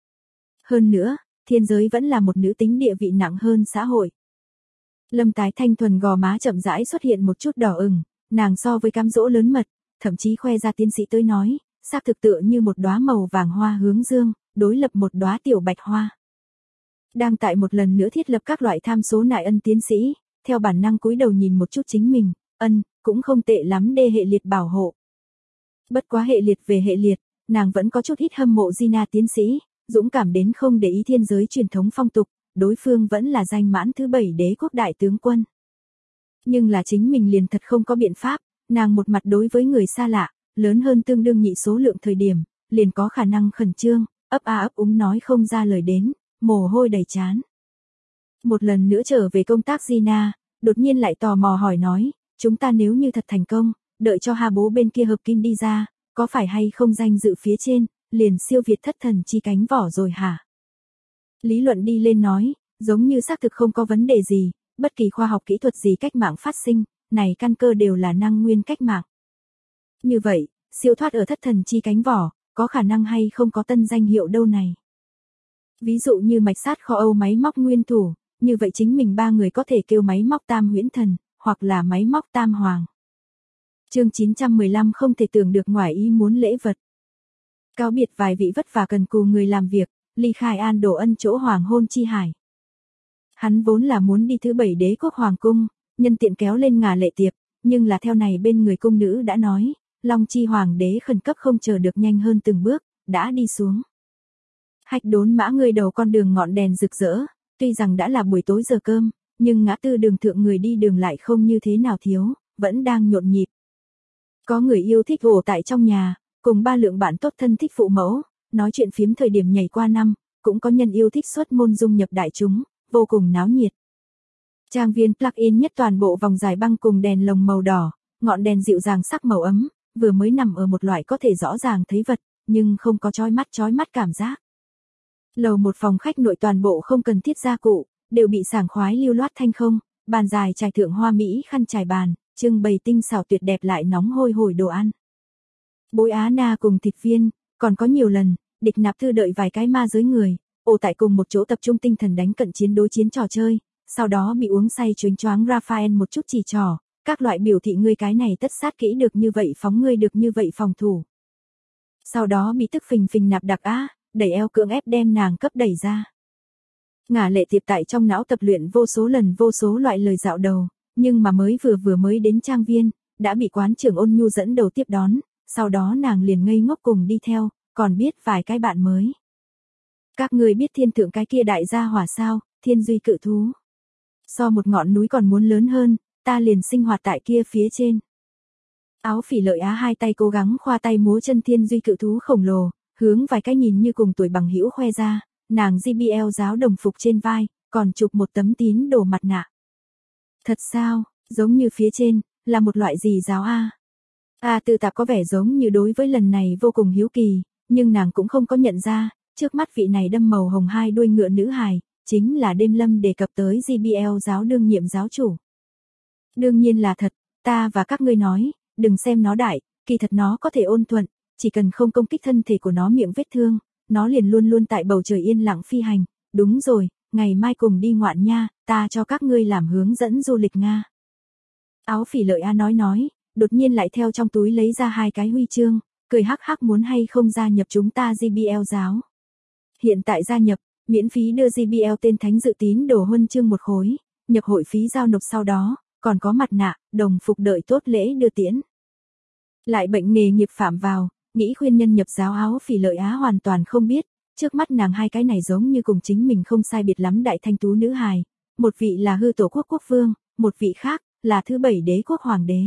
Hơn nữa, thiên giới vẫn là một nữ tính địa vị nặng hơn xã hội. Lâm Tái thanh thuần gò má chậm rãi xuất hiện một chút đỏ ửng, nàng so với cám dỗ lớn mật, thậm chí khoe ra tiến sĩ tới nói, xác thực tựa như một đóa màu vàng hoa hướng dương, đối lập một đóa tiểu bạch hoa. Đang tại một lần nữa thiết lập các loại tham số nại tiến sĩ, theo bản năng cúi đầu nhìn một chút chính mình, cũng không tệ lắm đê hệ liệt bảo hộ. Bất quá hệ liệt về hệ liệt, nàng vẫn có chút ít hâm mộ Gina tiến sĩ, dũng cảm đến không để ý thiên giới truyền thống phong tục, đối phương vẫn là danh mãn thứ 7 đế quốc đại tướng quân. Nhưng là chính mình liền thật không có biện pháp, nàng một mặt đối với người xa lạ, lớn hơn tương đương nhị số lượng thời điểm, liền có khả năng khẩn trương, ấp a ấp úng nói không ra lời đến, mồ hôi đầy trán. Một lần nữa trở về công tác Gina, đột nhiên lại tò mò hỏi nói, chúng ta nếu như thật thành công, đợi cho Hà bố bên kia hợp kim đi ra, có phải hay không danh dự phía trên, liền siêu việt thất thần chi cánh vỏ rồi hả? Lý luận đi lên nói, giống như xác thực không có vấn đề gì, bất kỳ khoa học kỹ thuật gì cách mạng phát sinh, này căn cơ đều là năng nguyên cách mạng. Như vậy, siêu thoát ở thất thần chi cánh vỏ, có khả năng hay không có tân danh hiệu đâu này? Ví dụ như mạch sát kho Âu máy móc nguyên thủ, như vậy chính mình 3 người có thể kêu máy móc tam huyễn thần, hoặc là máy móc tam hoàng. Chương 915 không thể tưởng được ngoài ý muốn lễ vật. Cáo biệt vài vị vất vả cần cù người làm việc, ly khai An Đổ Ân chỗ hoàng hôn chi hải. Hắn vốn là muốn đi thứ 7 đế quốc hoàng cung, nhân tiện kéo lên ngà lệ tiệp, nhưng là theo này bên người cung nữ đã nói, Long Chi hoàng đế khẩn cấp không chờ được nhanh hơn từng bước, đã đi xuống. Hạch đốn mã người đầu con đường ngọn đèn rực rỡ, tuy rằng đã là buổi tối giờ cơm, nhưng ngã tư đường thượng người đi đường lại không như thế nào thiếu, vẫn đang nhộn nhịp. Có người yêu thích ổ tại trong nhà, cùng 3 lượng bạn tốt thân thích phụ mẫu, nói chuyện phiếm thời điểm nhảy qua năm, cũng có nhân yêu thích xuất môn dung nhập đại chúng, vô cùng náo nhiệt. Trang viên plug-in nhất toàn bộ vòng dài băng cùng đèn lồng màu đỏ, ngọn đèn dịu dàng sắc màu ấm, vừa mới nằm ở một loại có thể rõ ràng thấy vật, nhưng không có chói mắt cảm giác. Lầu một phòng khách nội toàn bộ không cần thiết gia cụ, đều bị sảng khoái lưu loát thanh không, bàn dài trải thượng hoa mỹ khăn trải bàn, trưng bày tinh xảo tuyệt đẹp lại nóng hôi hổi đồ ăn. Bối Á Na cùng thịt viên, còn có nhiều lần, địch nạp thư đợi vài cái ma giới người, ồ tại cùng một chỗ tập trung tinh thần đánh cận chiến đối chiến trò chơi, sau đó bị uống say choáng choáng Raphael một chút chỉ trò, các loại biểu thị ngươi cái này tất sát kỹ được như vậy phóng ngươi được như vậy phòng thủ. Sau đó bị tức phình phình nạp đặc á, đẩy eo cưỡng ép đem nàng cấp đẩy ra. Ngả lệ tiệp tại trong não tập luyện vô số lần vô số loại lời dạo đầu, nhưng mà vừa mới đến trang viên, đã bị quán trưởng Ôn Nhu dẫn đầu tiếp đón, sau đó nàng liền ngây ngốc cùng đi theo, còn biết vài cái bạn mới. Các người biết thiên thượng cái kia đại gia hỏa sao, thiên duy cự thú. So một ngọn núi còn muốn lớn hơn, ta liền sinh hoạt tại kia phía trên. Áo phỉ lợi á hai tay cố gắng khoa tay múa chân thiên duy cự thú khổng lồ, hướng vài cái nhìn như cùng tuổi bằng hữu khoe ra, nàng JBL giáo đồng phục trên vai, còn chụp một tấm tín đồ mặt nạ. Thật sao, giống như phía trên, là một loại gì giáo a? Tự tạp có vẻ giống như đối với lần này vô cùng hiếu kỳ, nhưng nàng cũng không có nhận ra, trước mắt vị này đâm màu hồng hai đuôi ngựa nữ hài, chính là đêm lâm đề cập tới JBL giáo đương nhiệm giáo chủ. Đương nhiên là thật, ta và các ngươi nói, đừng xem nó đại, kỳ thật nó có thể ôn thuận, chỉ cần không công kích thân thể của nó miệng vết thương, nó liền luôn luôn tại bầu trời yên lặng phi hành, đúng rồi, ngày mai cùng đi ngoạn nha, ta cho các ngươi làm hướng dẫn du lịch Nga. Áo Phỉ Lợi Á nói, đột nhiên lại theo trong túi lấy ra 2 cái huy chương, cười hắc hắc muốn hay không gia nhập chúng ta JBL giáo. Hiện tại gia nhập, miễn phí đưa JBL tên thánh dự tín đồ huân chương 1 khối, nhập hội phí giao nộp sau đó, còn có mặt nạ, đồng phục đợi tốt lễ đưa tiễn. Lại bệnh nghề nghiệp phạm vào, nghĩ khuyên nhân nhập giáo. Áo Phỉ Lợi Á hoàn toàn không biết, trước mắt nàng 2 cái này giống như cùng chính mình không sai biệt lắm đại thanh tú nữ hài, một vị là hư tổ quốc quốc vương, một vị khác là thứ 7 đế quốc hoàng đế.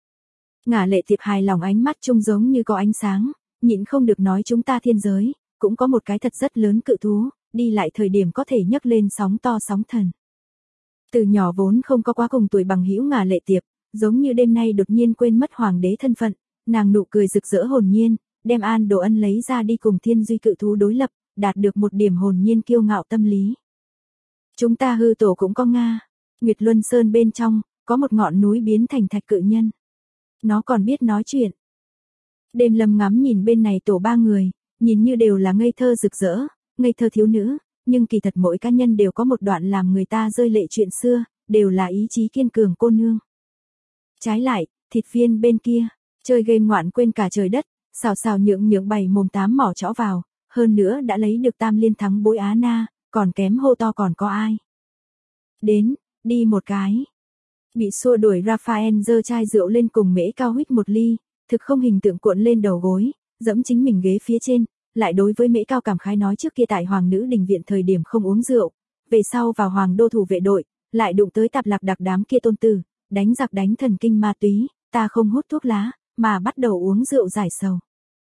Ngả Lệ Tiệp hài lòng ánh mắt trông giống như có ánh sáng, nhịn không được nói chúng ta thiên giới, cũng có một cái thật rất lớn cự thú, đi lại thời điểm có thể nhấc lên sóng to sóng thần. Từ nhỏ vốn không có quá cùng tuổi bằng hữu Ngả Lệ Tiệp, giống như đêm nay đột nhiên quên mất hoàng đế thân phận, nàng nụ cười rực rỡ hồn nhiên, đem An Đồ Ân lấy ra đi cùng thiên duy cự thú đối lập, đạt được một điểm hồn nhiên kiêu ngạo tâm lý. Chúng ta hư tổ cũng có Nga, Nguyệt Luân Sơn bên trong, có một ngọn núi biến thành thạch cự nhân. Nó còn biết nói chuyện. Đêm Lâm ngắm nhìn bên này tổ 3 người, nhìn như đều là ngây thơ rực rỡ, ngây thơ thiếu nữ, nhưng kỳ thật mỗi cá nhân đều có một đoạn làm người ta rơi lệ chuyện xưa, đều là ý chí kiên cường cô nương. Trái lại, thịt viên bên kia, chơi game ngoạn quên cả trời đất, xào nhượng bày mồm 8 mỏ chõ vào, hơn nữa đã lấy được tam liên thắng bối Á Na, còn kém hô to còn có ai. Đến, đi một cái. Bị xua đuổi Raphael giơ chai rượu lên cùng Mễ Cao huýt một ly, thực không hình tượng cuộn lên đầu gối, dẫm chính mình ghế phía trên, lại đối với Mễ Cao cảm khái nói trước kia tại Hoàng nữ đình viện thời điểm không uống rượu, về sau vào Hoàng đô thủ vệ đội, lại đụng tới tạp lạc đặc đám kia tôn tử, đánh giặc đánh thần kinh ma túy, ta không hút thuốc lá, mà bắt đầu uống rượu giải sầu.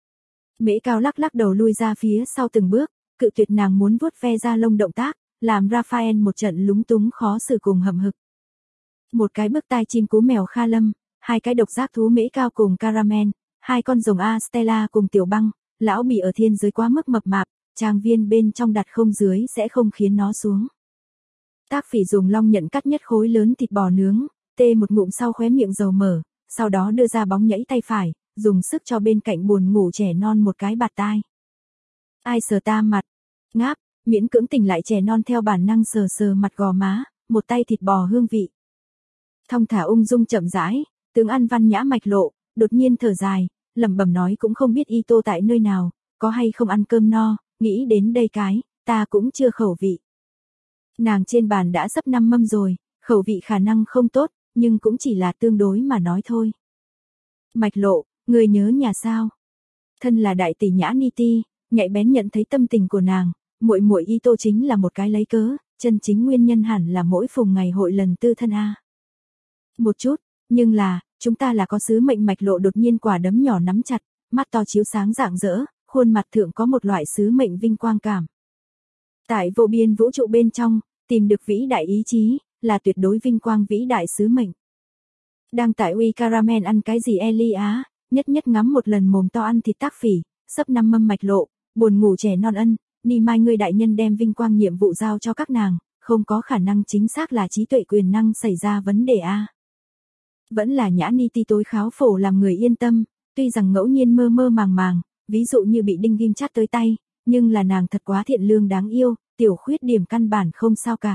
Mễ Cao lắc đầu lui ra phía sau từng bước, cự tuyệt nàng muốn vuốt ve da lông động tác, làm Raphael một trận lúng túng khó xử cùng hậm hực. Một cái bức tai chim cú mèo Kha Lâm, 2 cái độc giác thú Mễ Cao cùng Caramel, 2 con rồng A Stella cùng Tiểu Băng, lão Bỉ ở thiên giới quá mức mập mạp, trang viên bên trong đặt không dưới sẽ không khiến nó xuống. Tác Phỉ dùng long nhận cắt nhất khối lớn thịt bò nướng, tê một ngụm sau khóe miệng dầu mở, sau đó đưa ra bóng nhảy tay phải, dùng sức cho bên cạnh buồn ngủ trẻ non một cái bạt tai. Ai sờ ta mặt? Ngáp, miễn cưỡng tỉnh lại trẻ non theo bản năng sờ mặt gò má, một tay thịt bò hương vị. Thong thả ung dung chậm rãi, tướng ăn văn nhã mạch lộ, đột nhiên thở dài, lẩm bẩm nói cũng không biết Y Tô tại nơi nào, có hay không ăn cơm no, nghĩ đến đây cái, ta cũng chưa khẩu vị. Nàng trên bàn đã sắp 5 mâm rồi, khẩu vị khả năng không tốt, nhưng cũng chỉ là tương đối mà nói thôi. Mạch lộ, người nhớ nhà sao? Thân là đại tỷ Nhã Ni Ti, nhạy bén nhận thấy tâm tình của nàng, muội Y Tô chính là một cái lấy cớ, chân chính nguyên nhân hẳn là mỗi phùng ngày hội lần tư thân a. Một chút, nhưng là, chúng ta là có sứ mệnh. Mạch lộ đột nhiên quả đấm nhỏ nắm chặt, mắt to chiếu sáng rạng rỡ, khuôn mặt thượng có một loại sứ mệnh vinh quang cảm. Tại vô biên vũ trụ bên trong, tìm được vĩ đại ý chí, là tuyệt đối vinh quang vĩ đại sứ mệnh. Đang tại uy Caramel ăn cái gì Eli Á, nhất ngắm một lần mồm to ăn thịt Tác Phỉ, sắp 5 mâm Mạch lộ, buồn ngủ trẻ non ân, ni mai ngươi đại nhân đem vinh quang nhiệm vụ giao cho các nàng, không có khả năng chính xác là trí tuệ quyền năng xảy ra vấn đề a. Vẫn là Nhã Ni Ti tối kháo phổ làm người yên tâm, tuy rằng ngẫu nhiên mơ màng, ví dụ như bị đinh ghim chát tới tay, nhưng là nàng thật quá thiện lương đáng yêu, tiểu khuyết điểm căn bản không sao cả.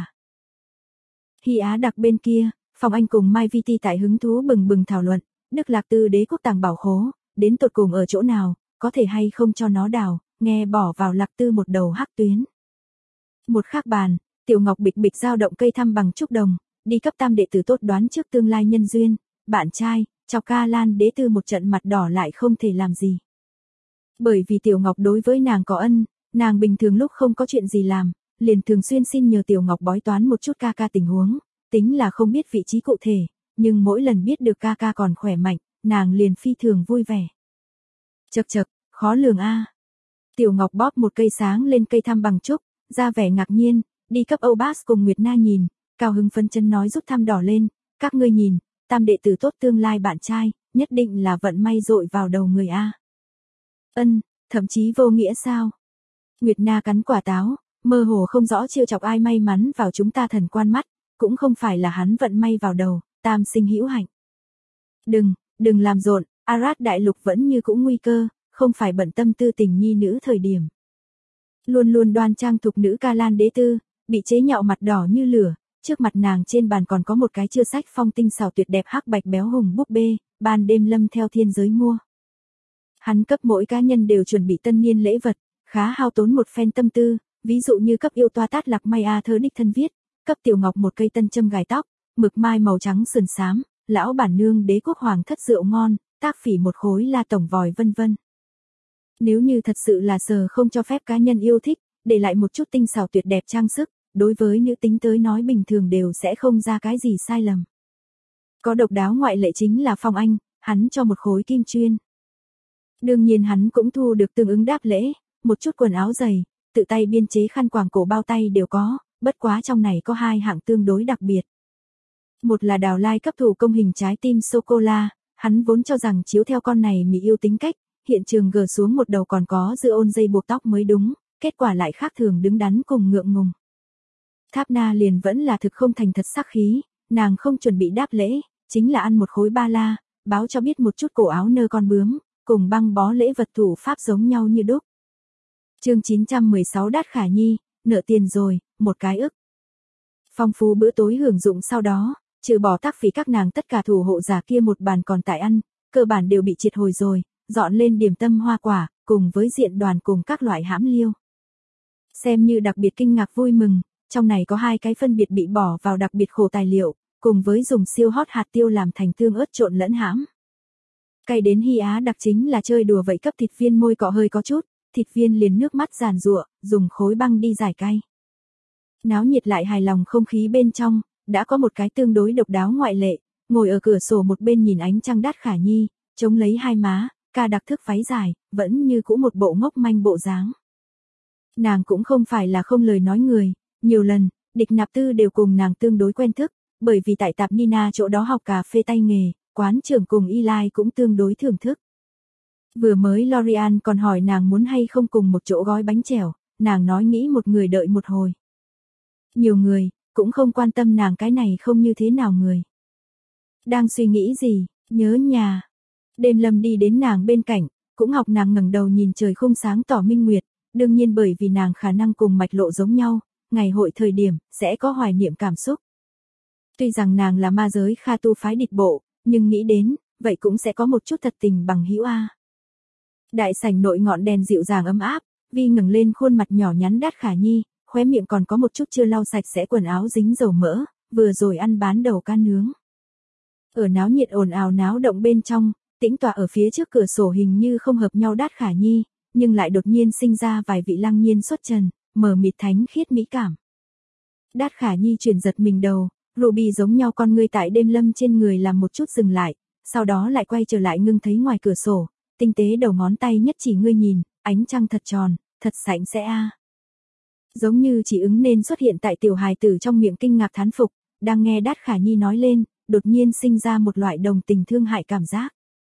Hy Á Đặc bên kia, Phòng Anh cùng Mai Vi Ti tại hứng thú bừng thảo luận, Đức Lạc Tư đế quốc tàng bảo khố, đến tột cùng ở chỗ nào, có thể hay không cho nó đào, nghe bỏ vào Lạc Tư một đầu hắc tuyến. Một khác bàn, Tiểu Ngọc bịch dao động cây thăm bằng trúc đồng, đi cấp tam đệ tử tốt đoán trước tương lai nhân duyên, bạn trai, chọc Ca Lan đế tư một trận mặt đỏ lại không thể làm gì. Bởi vì Tiểu Ngọc đối với nàng có ân, nàng bình thường lúc không có chuyện gì làm, liền thường xuyên xin nhờ Tiểu Ngọc bói toán một chút ca tình huống, tính là không biết vị trí cụ thể, nhưng mỗi lần biết được ca còn khỏe mạnh, nàng liền phi thường vui vẻ. Chậc, khó lường a. Tiểu Ngọc bóp một cây sáng lên cây thăm bằng trúc, ra vẻ ngạc nhiên, đi cấp Âu Bas cùng Nguyệt Na nhìn, cao hứng phấn chấn nói rút thăm đỏ lên, các ngươi nhìn, tam đệ tử tốt tương lai bạn trai, nhất định là vận may dội vào đầu người a. Ân, thậm chí vô nghĩa sao? Nguyệt Na cắn quả táo, mơ hồ không rõ trêu chọc ai may mắn vào chúng ta thần quan mắt, cũng không phải là hắn vận may vào đầu, tam sinh hữu hạnh. Đừng làm rộn, Arad đại lục vẫn như cũng nguy cơ, không phải bận tâm tư tình nhi nữ thời điểm. Luôn đoan trang thục nữ Ca Lan đế tư, bị chế nhạo mặt đỏ như lửa, trước mặt nàng trên bàn còn có một cái chưa sách phong tinh xảo tuyệt đẹp hắc bạch béo hùng búp bê, ban đêm Lâm theo thiên giới mua. Hắn cấp mỗi cá nhân đều chuẩn bị tân niên lễ vật, khá hao tốn một phen tâm tư, ví dụ như cấp yêu toa tát lạc may thơ đích thân viết, cấp tiểu ngọc một cây tân châm gài tóc, mực mai màu trắng sườn xám, lão bản nương đế quốc hoàng thất rượu ngon, tác phỉ một khối la tổng vòi vân vân. Nếu như thật sự là Sở không cho phép cá nhân yêu thích, để lại một chút tinh xảo tuyệt đẹp trang sức, đối với nữ tính tới nói bình thường đều sẽ không ra cái gì sai lầm. Có độc đáo ngoại lệ chính là Phong Anh, hắn cho một khối kim chuyên. Đương nhiên hắn cũng thu được tương ứng đáp lễ, một chút quần áo giày, tự tay biên chế khăn quàng cổ bao tay đều có, bất quá trong này có hai hạng tương đối đặc biệt. Một là Đào Lai cấp thủ công hình trái tim sô-cô-la, hắn vốn cho rằng chiếu theo con này mị yêu tính cách, hiện trường gờ xuống một đầu còn có dự ôn dây buộc tóc mới đúng, kết quả lại khác thường đứng đắn cùng ngượng ngùng. Tháp Na liền vẫn là thực không thành thật sắc khí, nàng không chuẩn bị đáp lễ, chính là ăn một khối ba la, báo cho biết một chút cổ áo nơ con bướm, cùng băng bó lễ vật thủ pháp giống nhau như đúc. Chương 916 Đát Khả Nhi, nợ tiền rồi, một cái ức. Phong phú bữa tối hưởng dụng sau đó, trừ bỏ tác phỉ các nàng tất cả thủ hộ giả kia một bàn còn tại ăn, cơ bản đều bị triệt hồi rồi, dọn lên điểm tâm hoa quả, cùng với diện đoàn cùng các loại hãm liêu. Xem như đặc biệt kinh ngạc vui mừng, trong này có hai cái phân biệt bị bỏ vào đặc biệt khổ tài liệu, cùng với dùng siêu hot hạt tiêu làm thành tương ớt trộn lẫn hãm. Cay đến hy á đặc chính là chơi đùa vậy cấp thịt viên môi cọ hơi có chút, thịt viên liền nước mắt giàn giụa, dùng khối băng đi giải cay. Náo nhiệt lại hài lòng không khí bên trong, đã có một cái tương đối độc đáo ngoại lệ, ngồi ở cửa sổ một bên nhìn ánh trăng Đát Khả Nhi, chống lấy hai má, ca đặc thức váy dài, vẫn như cũ một bộ ngốc manh bộ dáng. Nàng cũng không phải là không lời nói người, nhiều lần, Địch Nạp Tư đều cùng nàng tương đối quen thức, bởi vì tại tạp Nina chỗ đó học cà phê tay nghề, quán trưởng cùng Eli cũng tương đối thưởng thức. Vừa mới Lorian còn hỏi nàng muốn hay không cùng một chỗ gói bánh chèo, nàng nói nghĩ một người đợi một hồi. Nhiều người, cũng không quan tâm nàng cái này không như thế nào người. Đang suy nghĩ gì, nhớ nhà. Đêm Lâm đi đến nàng bên cạnh, cũng học nàng ngẩng đầu nhìn trời không sáng tỏ minh nguyệt, đương nhiên bởi vì nàng khả năng cùng Mạch Lộ giống nhau, ngày hội thời điểm, sẽ có hoài niệm cảm xúc. Tuy rằng nàng là ma giới Kha Tu phái địch bộ, nhưng nghĩ đến, vậy cũng sẽ có một chút thật tình bằng hữu a. Đại sảnh nội ngọn đèn dịu dàng ấm áp, Vi ngẩng lên khuôn mặt nhỏ nhắn Đát Khả Nhi, khóe miệng còn có một chút chưa lau sạch sẽ quần áo dính dầu mỡ, vừa rồi ăn bán đầu cá nướng. Ở náo nhiệt ồn ào náo động bên trong, tĩnh tọa ở phía trước cửa sổ hình như không hợp nhau Đát Khả Nhi, nhưng lại đột nhiên sinh ra vài vị lăng nhiên xuất trần, mờ mịt thánh khiết mỹ cảm. Đát Khả Nhi chuyển giật mình đầu, Ruby giống nhau con ngươi tại đêm Lâm trên người làm một chút dừng lại, sau đó lại quay trở lại ngưng thấy ngoài cửa sổ, tinh tế đầu ngón tay nhất chỉ ngươi nhìn, ánh trăng thật tròn, thật sạch sẽ a. Giống như chỉ ứng nên xuất hiện tại tiểu hài tử trong miệng kinh ngạc thán phục, đang nghe Đát Khả Nhi nói lên, đột nhiên sinh ra một loại đồng tình thương hại cảm giác.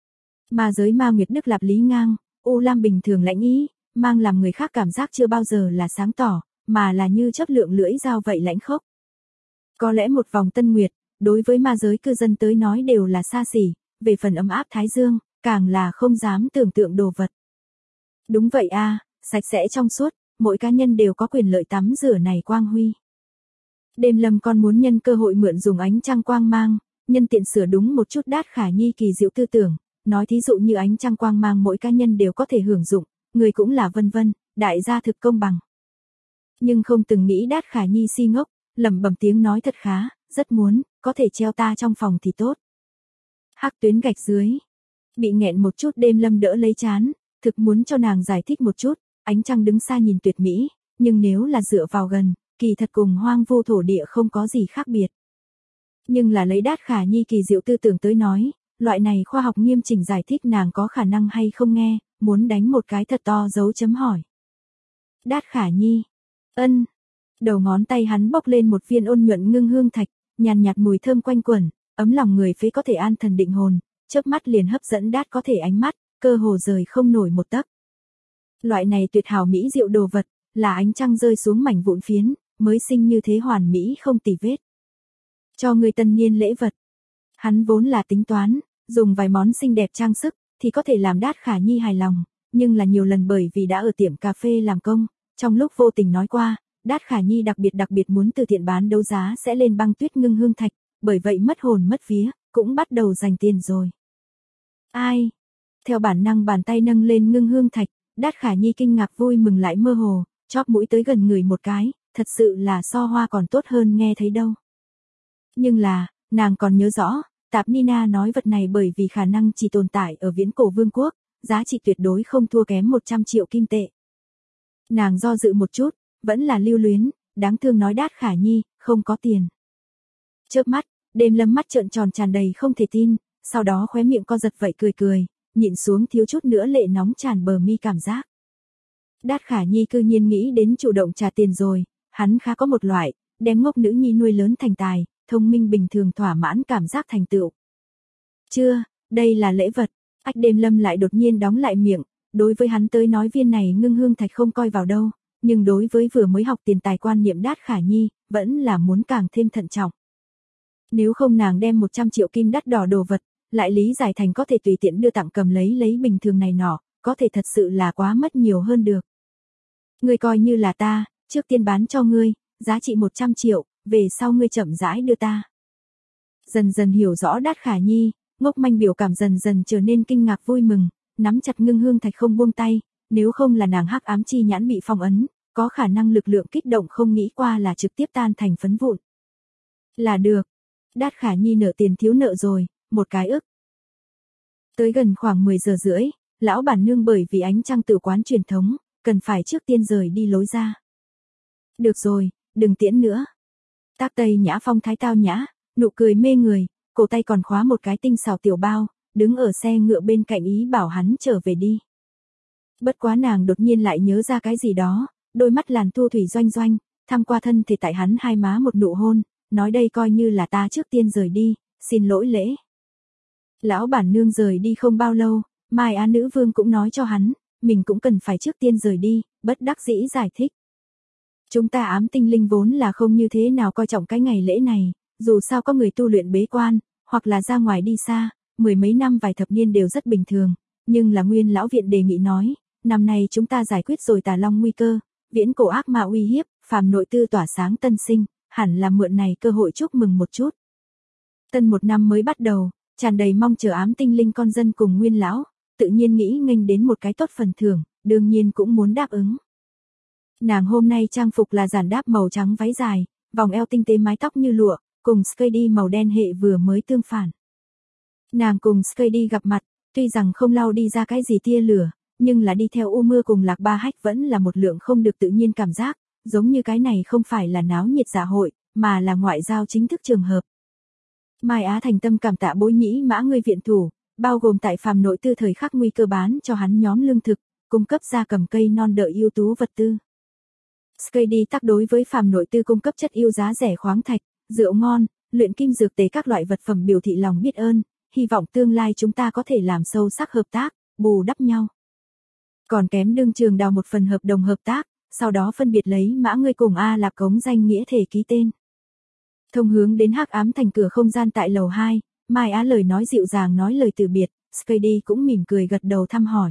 Ma giới ma nguyệt đức lạp lý ngang, U Lam bình thường lãnh ý, mang làm người khác cảm giác chưa bao giờ là sáng tỏ, mà là như chớp lượng lưỡi dao vậy lãnh khốc. Có lẽ một vòng tân nguyệt, đối với ma giới cư dân tới nói đều là xa xỉ, về phần ấm áp thái dương, càng là không dám tưởng tượng đồ vật. Đúng vậy a, sạch sẽ trong suốt, mỗi cá nhân đều có quyền lợi tắm rửa này quang huy. Đêm Lâm còn muốn nhân cơ hội mượn dùng ánh trăng quang mang, nhân tiện sửa đúng một chút Đát Khả Nhi kỳ diệu tư tưởng, nói thí dụ như ánh trăng quang mang mỗi cá nhân đều có thể hưởng dụng, người cũng là vân vân, đại gia thực công bằng. Nhưng không từng nghĩ Đát Khả Nhi si ngốc, lẩm bẩm tiếng nói thật khá, rất muốn, có thể treo ta trong phòng thì tốt. Hắc tuyến gạch dưới. Bị nghẹn một chút đêm Lâm đỡ lấy chán, thực muốn cho nàng giải thích một chút, ánh trăng đứng xa nhìn tuyệt mỹ, nhưng nếu là dựa vào gần, kỳ thật cùng hoang vu thổ địa không có gì khác biệt. Nhưng là lấy Đát Khả Nhi kỳ diệu tư tưởng tới nói, loại này khoa học nghiêm chỉnh giải thích nàng có khả năng hay không nghe, muốn đánh một cái thật to dấu chấm hỏi. Đát Khả Nhi. Ân. Đầu ngón tay hắn bốc lên một viên ôn nhuận ngưng hương thạch, nhàn nhạt mùi thơm quanh quẩn, ấm lòng người phế có thể an thần định hồn, chớp mắt liền hấp dẫn Đát có thể ánh mắt, cơ hồ rời không nổi một tấc. Loại này tuyệt hảo mỹ diệu đồ vật, là ánh trăng rơi xuống mảnh vụn phiến, mới sinh như thế hoàn mỹ không tì vết. Cho người tân niên lễ vật. Hắn vốn là tính toán, dùng vài món xinh đẹp trang sức, thì có thể làm Đát Khả Nhi hài lòng, nhưng là nhiều lần bởi vì đã ở tiệm cà phê làm công, trong lúc vô tình nói qua, Đát Khả Nhi đặc biệt muốn từ thiện bán đấu giá sẽ lên băng tuyết ngưng hương thạch, bởi vậy mất hồn mất vía, cũng bắt đầu dành tiền rồi. Ai? Theo bản năng bàn tay nâng lên ngưng hương thạch, Đát Khả Nhi kinh ngạc vui mừng lại mơ hồ, chóp mũi tới gần người một cái, thật sự là so hoa còn tốt hơn nghe thấy đâu. Nhưng là, nàng còn nhớ rõ, Tạp Nina nói vật này bởi vì khả năng chỉ tồn tại ở viễn cổ vương quốc, giá trị tuyệt đối không thua kém 100 triệu kim tệ. Nàng do dự một chút, vẫn là lưu luyến, đáng thương nói Đát Khả Nhi, không có tiền. Chớp mắt, Đêm Lâm mắt trợn tròn tràn đầy không thể tin, sau đó khóe miệng co giật vậy cười, nhịn xuống thiếu chút nữa lệ nóng tràn bờ mi cảm giác. Đát Khả Nhi cư nhiên nghĩ đến chủ động trả tiền rồi, hắn khá có một loại, đem ngốc nữ nhi nuôi lớn thành tài, thông minh bình thường thỏa mãn cảm giác thành tựu. Chưa, đây là lễ vật. Ách Đêm Lâm lại đột nhiên đóng lại miệng, đối với hắn tới nói viên này ngưng hương thạch không coi vào đâu, nhưng đối với vừa mới học tiền tài quan niệm Đát Khả Nhi, vẫn là muốn càng thêm thận trọng. Nếu không nàng đem 100 triệu kim đắt đỏ đồ vật, lại lý giải thành có thể tùy tiện đưa tặng cầm lấy bình thường này nọ, có thể thật sự là quá mất nhiều hơn được. Ngươi coi như là ta, trước tiên bán cho ngươi, giá trị 100 triệu, về sau ngươi chậm rãi đưa ta. Dần dần hiểu rõ Đát Khả Nhi, ngốc manh biểu cảm dần dần trở nên kinh ngạc vui mừng, nắm chặt ngưng hương thạch không buông tay, nếu không là nàng hắc ám chi nhãn bị phong ấn, có khả năng lực lượng kích động không nghĩ qua là trực tiếp tan thành phấn vụn. Là được. Đát Khả Nhi nợ tiền thiếu nợ rồi, một cái ức. Tới gần khoảng 10 giờ rưỡi, lão bản nương bởi vì ánh trăng tử quán truyền thống, cần phải trước tiên rời đi lối ra. Được rồi, đừng tiễn nữa. Tác Tây Nhã phong thái tao nhã, nụ cười mê người, cổ tay còn khóa một cái tinh xảo tiểu bao, đứng ở xe ngựa bên cạnh ý bảo hắn trở về đi. Bất quá nàng đột nhiên lại nhớ ra cái gì đó, đôi mắt làn thu thủy doanh doanh, thăm qua thân thể tại hắn hai má một nụ hôn, nói đây coi như là ta trước tiên rời đi, xin lỗi lễ. Lão bản nương rời đi không bao lâu, Mai Á nữ vương cũng nói cho hắn, mình cũng cần phải trước tiên rời đi, bất đắc dĩ giải thích. Chúng ta ám tinh linh vốn là không như thế nào coi trọng cái ngày lễ này, dù sao có người tu luyện bế quan, hoặc là ra ngoài đi xa, mười mấy năm vài thập niên đều rất bình thường, nhưng là Nguyên lão viện đề nghị nói, năm nay chúng ta giải quyết rồi Tà Long nguy cơ, viễn cổ ác ma uy hiếp, phàm nội tư tỏa sáng tân sinh, hẳn là mượn này cơ hội chúc mừng một chút. Tân một năm mới bắt đầu, tràn đầy mong chờ ám tinh linh con dân cùng Nguyên lão, tự nhiên nghĩ nghênh đến một cái tốt phần thưởng, đương nhiên cũng muốn đáp ứng. Nàng hôm nay trang phục là giản đáp màu trắng váy dài, vòng eo tinh tế mái tóc như lụa, cùng Skady màu đen hệ vừa mới tương phản. Nàng cùng Skady gặp mặt, tuy rằng không lau đi ra cái gì tia lửa, nhưng là đi theo U Mưa cùng Lạc Ba Hách vẫn là một lượng không được tự nhiên cảm giác, giống như cái này không phải là náo nhiệt dạ hội, mà là ngoại giao chính thức trường hợp. Mai Á thành tâm cảm tạ Bối Nhĩ Mã người viện thủ, bao gồm tại phàm nội tư thời khắc nguy cơ bán cho hắn nhóm lương thực, cung cấp ra cầm cây non đợi ưu tú vật tư. Skady tác đối với phàm nội tư cung cấp chất yêu giá rẻ khoáng thạch, rượu ngon, luyện kim dược tế các loại vật phẩm biểu thị lòng biết ơn, hy vọng tương lai chúng ta có thể làm sâu sắc hợp tác, bù đắp nhau. Còn kém đương trường đào một phần hợp đồng hợp tác, sau đó phân biệt lấy Mã ngươi cùng A Lạp Cống danh nghĩa thể ký tên. Thông hướng đến hắc ám thành cửa không gian tại lầu 2, Mai Á lời nói dịu dàng nói lời từ biệt, Skady cũng mỉm cười gật đầu thăm hỏi.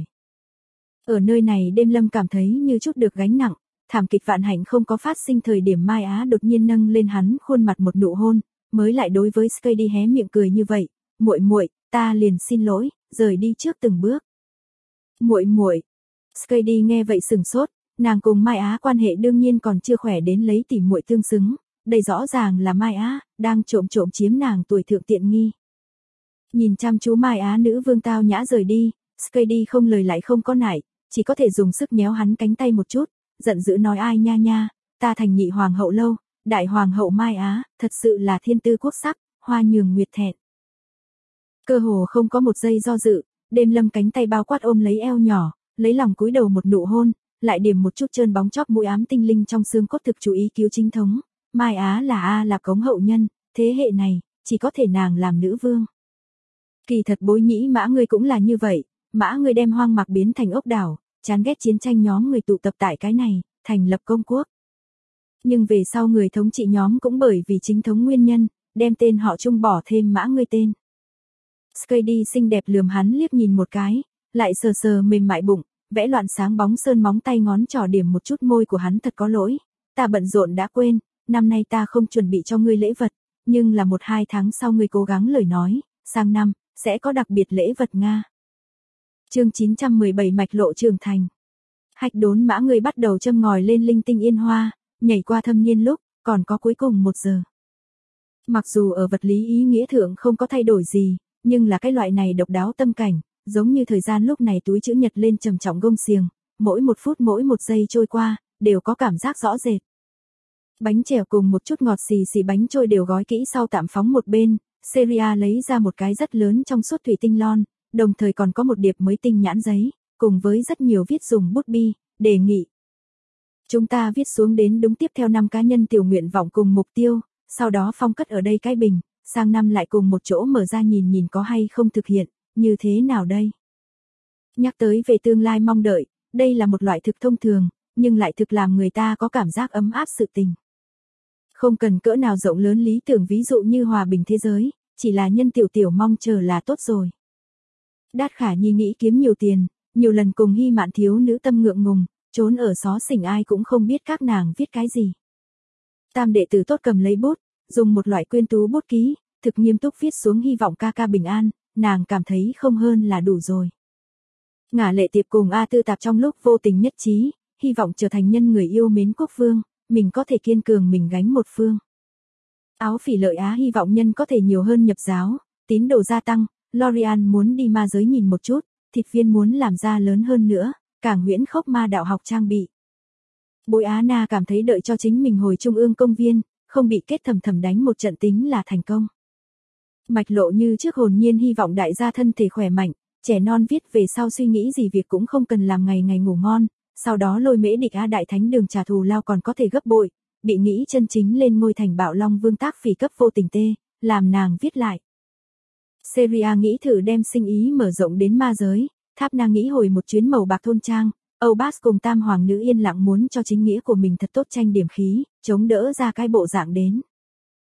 Ở nơi này Đêm Lâm cảm thấy như chút được gánh nặng, thảm kịch vạn hạnh không có phát sinh thời điểm Mai Á đột nhiên nâng lên hắn khuôn mặt một nụ hôn, mới lại đối với Skady hé miệng cười như vậy, muội muội, ta liền xin lỗi, rời đi trước từng bước. Muội muội. Skady nghe vậy sừng sốt, nàng cùng Mai Á quan hệ đương nhiên còn chưa khỏe đến lấy tỉ muội tương xứng, đây rõ ràng là Mai Á đang trộm chiếm nàng tuổi thượng tiện nghi. Nhìn chăm chú Mai Á nữ vương tao nhã rời đi, Skady không lời lại không có nại, chỉ có thể dùng sức nhéo hắn cánh tay một chút, giận dữ nói ai nha nha, ta thành nhị hoàng hậu lâu, đại hoàng hậu Mai Á, thật sự là thiên tư quốc sắc, hoa nhường nguyệt thẹn. Cơ hồ không có một giây do dự, Đêm Lâm cánh tay bao quát ôm lấy eo nhỏ, lấy lòng cúi đầu một nụ hôn, lại điểm một chút trơn bóng chóp mũi ám tinh linh trong xương cốt thực chú ý cứu chính thống. Mai Á là A Lạp Cống hậu nhân, thế hệ này, chỉ có thể nàng làm nữ vương. Kỳ thật Bối Nhĩ Mã ngươi cũng là như vậy, Mã ngươi đem hoang mạc biến thành ốc đảo, chán ghét chiến tranh nhóm người tụ tập tại cái này, thành lập công quốc. Nhưng về sau người thống trị nhóm cũng bởi vì chính thống nguyên nhân, đem tên họ chung bỏ thêm Mã ngươi tên. Skady xinh đẹp lườm hắn liếc nhìn một cái, lại sờ sờ mềm mại bụng, vẽ loạn sáng bóng sơn móng tay ngón trỏ điểm một chút môi của hắn thật có lỗi. ta bận rộn đã quên, năm nay ta không chuẩn bị cho ngươi lễ vật, nhưng là 1-2 tháng sau ngươi cố gắng lời nói, sang năm, sẽ có đặc biệt lễ vật Nga. Chương 917 mạch lộ trưởng thành. Hạch Đốn Mã ngươi bắt đầu châm ngòi lên linh tinh yên hoa, nhảy qua thâm niên lúc, còn có cuối cùng 1 giờ. Mặc dù ở vật lý ý nghĩa thượng không có thay đổi gì, nhưng là cái loại này độc đáo tâm cảnh, giống như thời gian lúc này túi chữ nhật lên trầm trọng gông xiềng, mỗi 1 phút mỗi 1 giây trôi qua, đều có cảm giác rõ rệt. Bánh chèo cùng một chút ngọt xì xì bánh trôi đều gói kỹ sau tạm phóng một bên, Seria lấy ra một cái rất lớn trong suốt thủy tinh lon, đồng thời còn có một điệp mới tinh nhãn giấy, cùng với rất nhiều viết dùng bút bi, đề nghị. Chúng ta viết xuống đến đúng tiếp theo 5 cá nhân tiểu nguyện vọng cùng mục tiêu, sau đó phong cất ở đây cái bình, sang năm lại cùng một chỗ mở ra nhìn nhìn có hay không thực hiện, như thế nào đây? Nhắc tới về tương lai mong đợi, đây là một loại thực thông thường, nhưng lại thực làm người ta có cảm giác ấm áp sự tình. Không cần cỡ nào rộng lớn lý tưởng ví dụ như hòa bình thế giới, chỉ là nhân tiểu tiểu mong chờ là tốt rồi. Đát Khả Nhi nghĩ kiếm nhiều tiền, nhiều lần cùng Hy Mạn thiếu nữ tâm ngượng ngùng, trốn ở xó xỉnh ai cũng không biết các nàng viết cái gì. Tam đệ tử tốt cầm lấy bút, dùng một loại quyên tú bút ký, thực nghiêm túc viết xuống hy vọng ca ca bình an, nàng cảm thấy không hơn là đủ rồi. Ngả Lệ Tiệp cùng A Tư Tạp trong lúc vô tình nhất trí, hy vọng trở thành nhân người yêu mến quốc vương, mình có thể kiên cường mình gánh một phương. Áo Phỉ Lợi Á hy vọng nhân có thể nhiều hơn nhập giáo, tín đồ gia tăng, Lorian muốn đi ma giới nhìn một chút, Thịt Viên muốn làm ra lớn hơn nữa, Cảng Nguyễn Khốc ma đạo học trang bị. Bối Á Na cảm thấy đợi cho chính mình hồi trung ương công viên, không bị kết thầm thầm đánh một trận tính là thành công. Mạch Lộ như trước hồn nhiên hy vọng đại gia thân thể khỏe mạnh, trẻ non viết về sau suy nghĩ gì việc cũng không cần làm ngày ngày ngủ ngon, sau đó lôi Mễ Địch Á đại thánh đường trả thù lao còn có thể gấp bội, bị nghĩ chân chính lên ngôi thành Bạo Long Vương tác phỉ cấp vô tình tê, làm nàng viết lại. Seria nghĩ thử đem sinh ý mở rộng đến ma giới, Tháp Na nghĩ hồi một chuyến màu bạc thôn trang, Âu Bas cùng Tam Hoàng nữ yên lặng muốn cho chính nghĩa của mình thật tốt tranh điểm khí, chống đỡ ra cái bộ dạng đến.